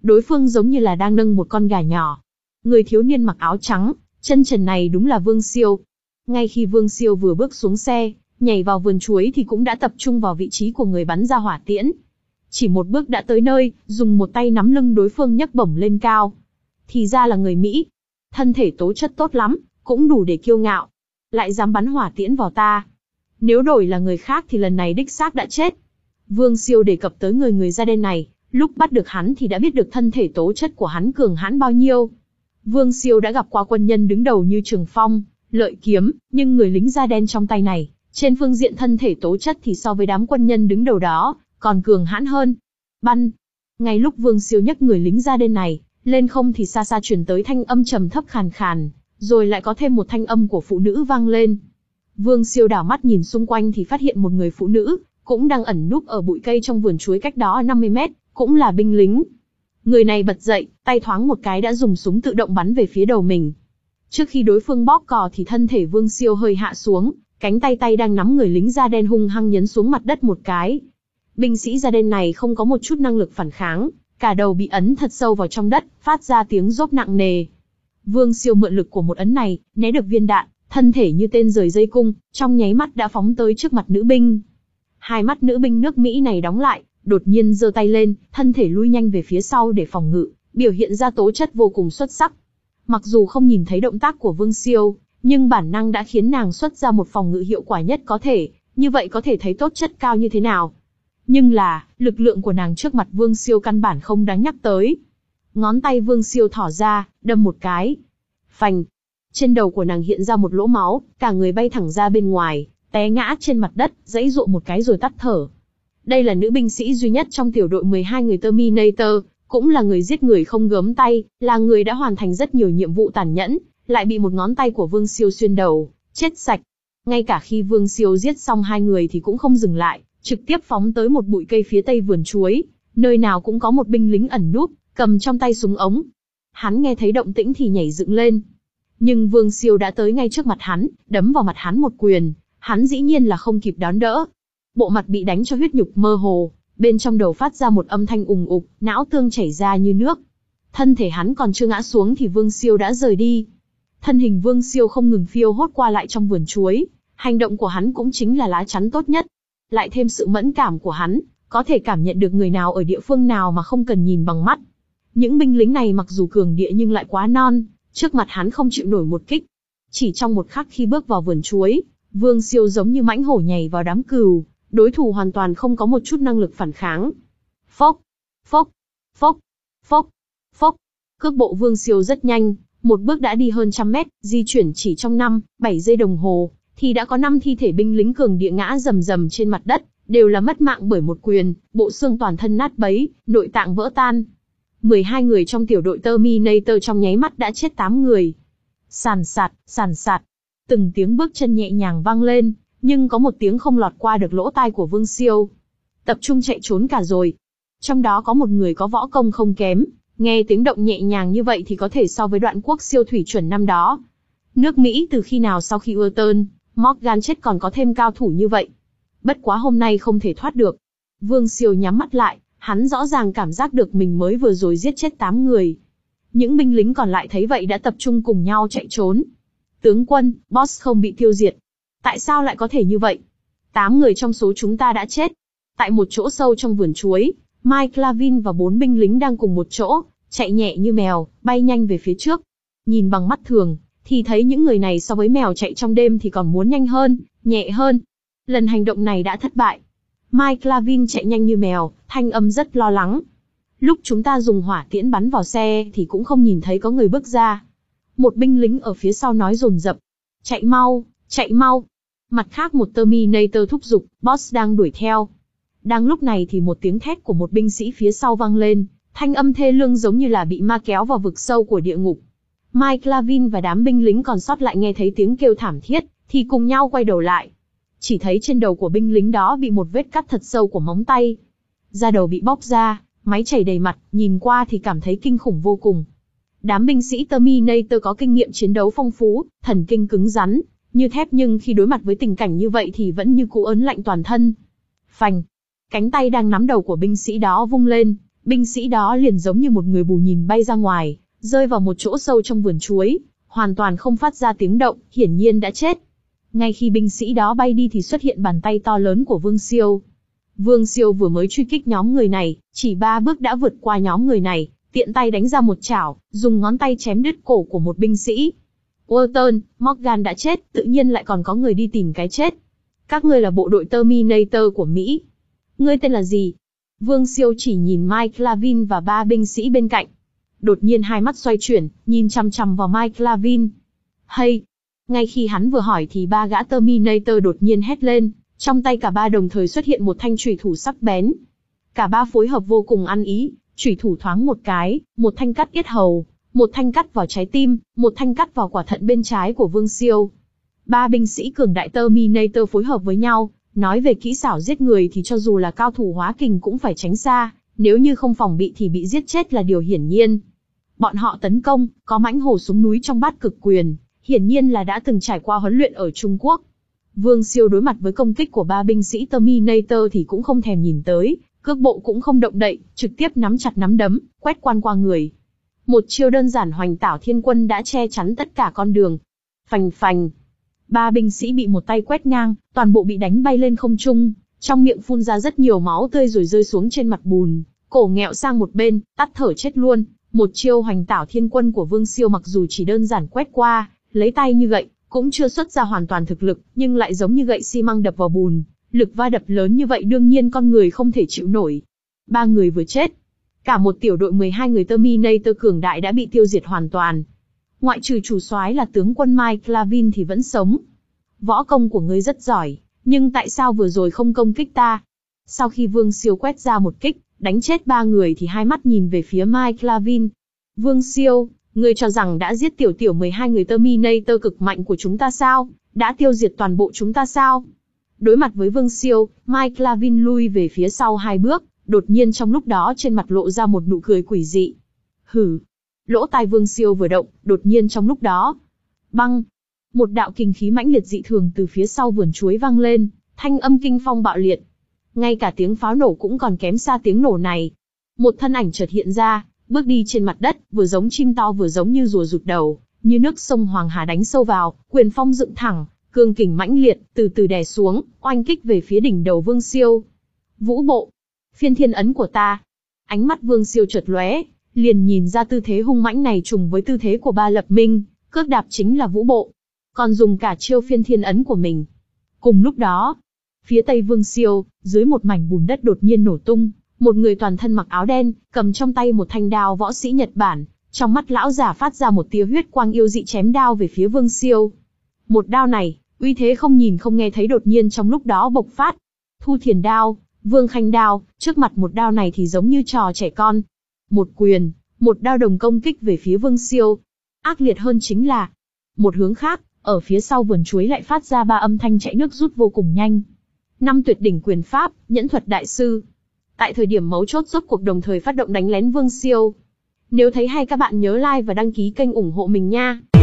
Đối phương giống như là đang nâng một con gà nhỏ. Người thiếu niên mặc áo trắng, chân trần này đúng là Vương Siêu. Ngay khi Vương Siêu vừa bước xuống xe, nhảy vào vườn chuối thì cũng đã tập trung vào vị trí của người bắn ra hỏa tiễn. Chỉ một bước đã tới nơi, dùng một tay nắm lưng đối phương nhấc bổng lên cao. Thì ra là người Mỹ. Thân thể tố chất tốt lắm, cũng đủ để kiêu ngạo. Lại dám bắn hỏa tiễn vào ta. Nếu đổi là người khác thì lần này đích xác đã chết. Vương Siêu đề cập tới người người da đen này, lúc bắt được hắn thì đã biết được thân thể tố chất của hắn cường hãn bao nhiêu. Vương Siêu đã gặp qua quân nhân đứng đầu như Trường Phong, Lợi Kiếm, nhưng người lính da đen trong tay này, trên phương diện thân thể tố chất thì so với đám quân nhân đứng đầu đó, còn cường hãn hơn. Bắn! Ngay lúc Vương Siêu nhấc người lính da đen này lên không thì xa xa truyền tới thanh âm trầm thấp khàn khàn, rồi lại có thêm một thanh âm của phụ nữ vang lên. Vương Siêu đảo mắt nhìn xung quanh thì phát hiện một người phụ nữ, cũng đang ẩn núp ở bụi cây trong vườn chuối cách đó năm mươi mét, cũng là binh lính. Người này bật dậy, tay thoáng một cái đã dùng súng tự động bắn về phía đầu mình. Trước khi đối phương bóp cò thì thân thể Vương Siêu hơi hạ xuống, cánh tay tay đang nắm người lính da đen hung hăng nhấn xuống mặt đất một cái. Binh sĩ da đen này không có một chút năng lực phản kháng, cả đầu bị ấn thật sâu vào trong đất, phát ra tiếng rốp nặng nề. Vương Siêu mượn lực của một ấn này, né được viên đạn, thân thể như tên rời dây cung, trong nháy mắt đã phóng tới trước mặt nữ binh. Hai mắt nữ binh nước Mỹ này đóng lại, đột nhiên giơ tay lên, thân thể lui nhanh về phía sau để phòng ngự, biểu hiện ra tố chất vô cùng xuất sắc. Mặc dù không nhìn thấy động tác của Vương Siêu, nhưng bản năng đã khiến nàng xuất ra một phòng ngự hiệu quả nhất có thể, như vậy có thể thấy tố chất cao như thế nào. Nhưng là, lực lượng của nàng trước mặt Vương Siêu căn bản không đáng nhắc tới. Ngón tay Vương Siêu thỏ ra, đâm một cái. Phành! Trên đầu của nàng hiện ra một lỗ máu, cả người bay thẳng ra bên ngoài, té ngã trên mặt đất, giãy giụa một cái rồi tắt thở. Đây là nữ binh sĩ duy nhất trong tiểu đội mười hai người Terminator, cũng là người giết người không gớm tay, là người đã hoàn thành rất nhiều nhiệm vụ tàn nhẫn, lại bị một ngón tay của Vương Siêu xuyên đầu, chết sạch. Ngay cả khi Vương Siêu giết xong hai người thì cũng không dừng lại, trực tiếp phóng tới một bụi cây phía tây vườn chuối, nơi nào cũng có một binh lính ẩn núp, cầm trong tay súng ống. Hắn nghe thấy động tĩnh thì nhảy dựng lên. Nhưng Vương Siêu đã tới ngay trước mặt hắn, đấm vào mặt hắn một quyền, hắn dĩ nhiên là không kịp đón đỡ. Bộ mặt bị đánh cho huyết nhục mơ hồ, bên trong đầu phát ra một âm thanh ùng ục, não tương chảy ra như nước. Thân thể hắn còn chưa ngã xuống thì Vương Siêu đã rời đi. Thân hình Vương Siêu không ngừng phiêu hốt qua lại trong vườn chuối, hành động của hắn cũng chính là lá chắn tốt nhất. Lại thêm sự mẫn cảm của hắn, có thể cảm nhận được người nào ở địa phương nào mà không cần nhìn bằng mắt. Những binh lính này mặc dù cường địa nhưng lại quá non, trước mặt hắn không chịu nổi một kích. Chỉ trong một khắc khi bước vào vườn chuối, Vương Siêu giống như mãnh hổ nhảy vào đám cừu, đối thủ hoàn toàn không có một chút năng lực phản kháng. Phốc, phốc, phốc, phốc, phốc. Cước bộ Vương Siêu rất nhanh, một bước đã đi hơn trăm mét, di chuyển chỉ trong năm, bảy giây đồng hồ, thì đã có năm thi thể binh lính cường địa ngã rầm rầm trên mặt đất, đều là mất mạng bởi một quyền, bộ xương toàn thân nát bấy, nội tạng vỡ tan. mười hai người trong tiểu đội Terminator trong nháy mắt đã chết tám người. Sàn sạt, sàn sạt. Từng tiếng bước chân nhẹ nhàng vang lên, nhưng có một tiếng không lọt qua được lỗ tai của Vương Siêu. Tập trung chạy trốn cả rồi. Trong đó có một người có võ công không kém, nghe tiếng động nhẹ nhàng như vậy thì có thể so với Đoạn Quốc siêu thủy chuẩn năm đó. Nước Mỹ từ khi nào sau khi Urton, Morgan chết còn có thêm cao thủ như vậy. Bất quá hôm nay không thể thoát được. Vương Siêu nhắm mắt lại, hắn rõ ràng cảm giác được mình mới vừa rồi giết chết tám người. Những binh lính còn lại thấy vậy đã tập trung cùng nhau chạy trốn. Tướng quân, boss không bị tiêu diệt. Tại sao lại có thể như vậy? Tám người trong số chúng ta đã chết. Tại một chỗ sâu trong vườn chuối, Mike Lavin và bốn binh lính đang cùng một chỗ, chạy nhẹ như mèo, bay nhanh về phía trước. Nhìn bằng mắt thường, thì thấy những người này so với mèo chạy trong đêm thì còn muốn nhanh hơn, nhẹ hơn. Lần hành động này đã thất bại. Mike Lavin chạy nhanh như mèo, thanh âm rất lo lắng. Lúc chúng ta dùng hỏa tiễn bắn vào xe thì cũng không nhìn thấy có người bước ra. Một binh lính ở phía sau nói dồn dập. Chạy mau, chạy mau. Mặt khác một Terminator thúc giục, boss đang đuổi theo. Đang lúc này thì một tiếng thét của một binh sĩ phía sau vang lên, thanh âm thê lương giống như là bị ma kéo vào vực sâu của địa ngục. Mike Lavin và đám binh lính còn sót lại nghe thấy tiếng kêu thảm thiết, thì cùng nhau quay đầu lại. Chỉ thấy trên đầu của binh lính đó bị một vết cắt thật sâu của móng tay. Da đầu bị bóc ra, máu chảy đầy mặt, nhìn qua thì cảm thấy kinh khủng vô cùng. Đám binh sĩ Terminator có kinh nghiệm chiến đấu phong phú, thần kinh cứng rắn, như thép nhưng khi đối mặt với tình cảnh như vậy thì vẫn như cũ ớn lạnh toàn thân. Phành! Cánh tay đang nắm đầu của binh sĩ đó vung lên, Binh sĩ đó liền giống như một người mù nhìn bay ra ngoài, rơi vào một chỗ sâu trong vườn chuối, hoàn toàn không phát ra tiếng động, hiển nhiên đã chết. Ngay khi binh sĩ đó bay đi thì xuất hiện bàn tay to lớn của Vương Siêu. Vương Siêu vừa mới truy kích nhóm người này, chỉ ba bước đã vượt qua nhóm người này, tiện tay đánh ra một chảo, dùng ngón tay chém đứt cổ của một binh sĩ. Walton, Morgan đã chết, tự nhiên lại còn có người đi tìm cái chết. Các ngươi là bộ đội Terminator của Mỹ. Ngươi tên là gì? Vương Siêu chỉ nhìn Mike Lavin và ba binh sĩ bên cạnh. Đột nhiên hai mắt xoay chuyển, nhìn chằm chằm vào Mike Lavin. Hay! Ngay khi hắn vừa hỏi thì ba gã Terminator đột nhiên hét lên, trong tay cả ba đồng thời xuất hiện một thanh chùy thủ sắc bén. Cả ba phối hợp vô cùng ăn ý, chùy thủ thoáng một cái, một thanh cắt yết hầu, một thanh cắt vào trái tim, một thanh cắt vào quả thận bên trái của Vương Siêu. Ba binh sĩ cường đại Terminator phối hợp với nhau, nói về kỹ xảo giết người thì cho dù là cao thủ hóa kình cũng phải tránh xa, nếu như không phòng bị thì bị giết chết là điều hiển nhiên. Bọn họ tấn công, có mãnh hổ xuống núi trong bát cực quyền, hiển nhiên là đã từng trải qua huấn luyện ở Trung Quốc. Vương Siêu đối mặt với công kích của ba binh sĩ Terminator thì cũng không thèm nhìn tới, cước bộ cũng không động đậy, trực tiếp nắm chặt nắm đấm, quét quan qua người. Một chiêu đơn giản hoành tảo thiên quân đã che chắn tất cả con đường. Phành phành. Ba binh sĩ bị một tay quét ngang, toàn bộ bị đánh bay lên không trung, trong miệng phun ra rất nhiều máu tươi rồi rơi xuống trên mặt bùn, cổ nghẹo sang một bên, tắt thở chết luôn. Một chiêu hoành tảo thiên quân của Vương Siêu mặc dù chỉ đơn giản quét qua, lấy tay như gậy, cũng chưa xuất ra hoàn toàn thực lực, nhưng lại giống như gậy xi măng đập vào bùn, lực va đập lớn như vậy đương nhiên con người không thể chịu nổi. Ba người vừa chết, cả một tiểu đội mười hai người Terminator cường đại đã bị tiêu diệt hoàn toàn. Ngoại trừ chủ soái là tướng quân Mike Lavin thì vẫn sống. Võ công của ngươi rất giỏi, nhưng tại sao vừa rồi không công kích ta? Sau khi Vương Siêu quét ra một kích, đánh chết ba người thì hai mắt nhìn về phía Mike Lavin. Vương Siêu, ngươi cho rằng đã giết tiểu tiểu mười hai người Terminator cực mạnh của chúng ta sao? Đã tiêu diệt toàn bộ chúng ta sao? Đối mặt với Vương Siêu, Mike Lavin lui về phía sau hai bước, đột nhiên trong lúc đó trên mặt lộ ra một nụ cười quỷ dị. Hừ. Lỗ tai Vương Siêu vừa động, đột nhiên trong lúc đó. Băng. Một đạo kinh khí mãnh liệt dị thường từ phía sau vườn chuối vang lên, thanh âm kinh phong bạo liệt. Ngay cả tiếng pháo nổ cũng còn kém xa tiếng nổ này. Một thân ảnh chợt hiện ra, bước đi trên mặt đất, vừa giống chim to vừa giống như rùa rụt đầu, như nước sông Hoàng Hà đánh sâu vào, quyền phong dựng thẳng, cương kình mãnh liệt, từ từ đè xuống, oanh kích về phía đỉnh đầu Vương Siêu. Vũ bộ, phiên thiên ấn của ta. Ánh mắt Vương Siêu chợt lóe, liền nhìn ra tư thế hung mãnh này trùng với tư thế của Ba Lập Minh, cước đạp chính là vũ bộ, còn dùng cả chiêu phiên thiên ấn của mình. Cùng lúc đó, phía tây Vương Siêu, dưới một mảnh bùn đất đột nhiên nổ tung, một người toàn thân mặc áo đen, cầm trong tay một thanh đao võ sĩ Nhật Bản, trong mắt lão giả phát ra một tia huyết quang yêu dị chém đao về phía Vương Siêu. Một đao này, uy thế không nhìn không nghe thấy đột nhiên trong lúc đó bộc phát. Thu Thiền đao, Vương Khanh đao, trước mặt một đao này thì giống như trò trẻ con. Một quyền, một đao đồng công kích về phía Vương Siêu. Ác liệt hơn chính là, một hướng khác, ở phía sau vườn chuối lại phát ra ba âm thanh chạy nước rút vô cùng nhanh. Năm tuyệt đỉnh quyền pháp, nhẫn thuật đại sư. Tại thời điểm mấu chốt rốt cuộc đồng thời phát động đánh lén Vương Siêu. Nếu thấy hay các bạn nhớ like và đăng ký kênh ủng hộ mình nha.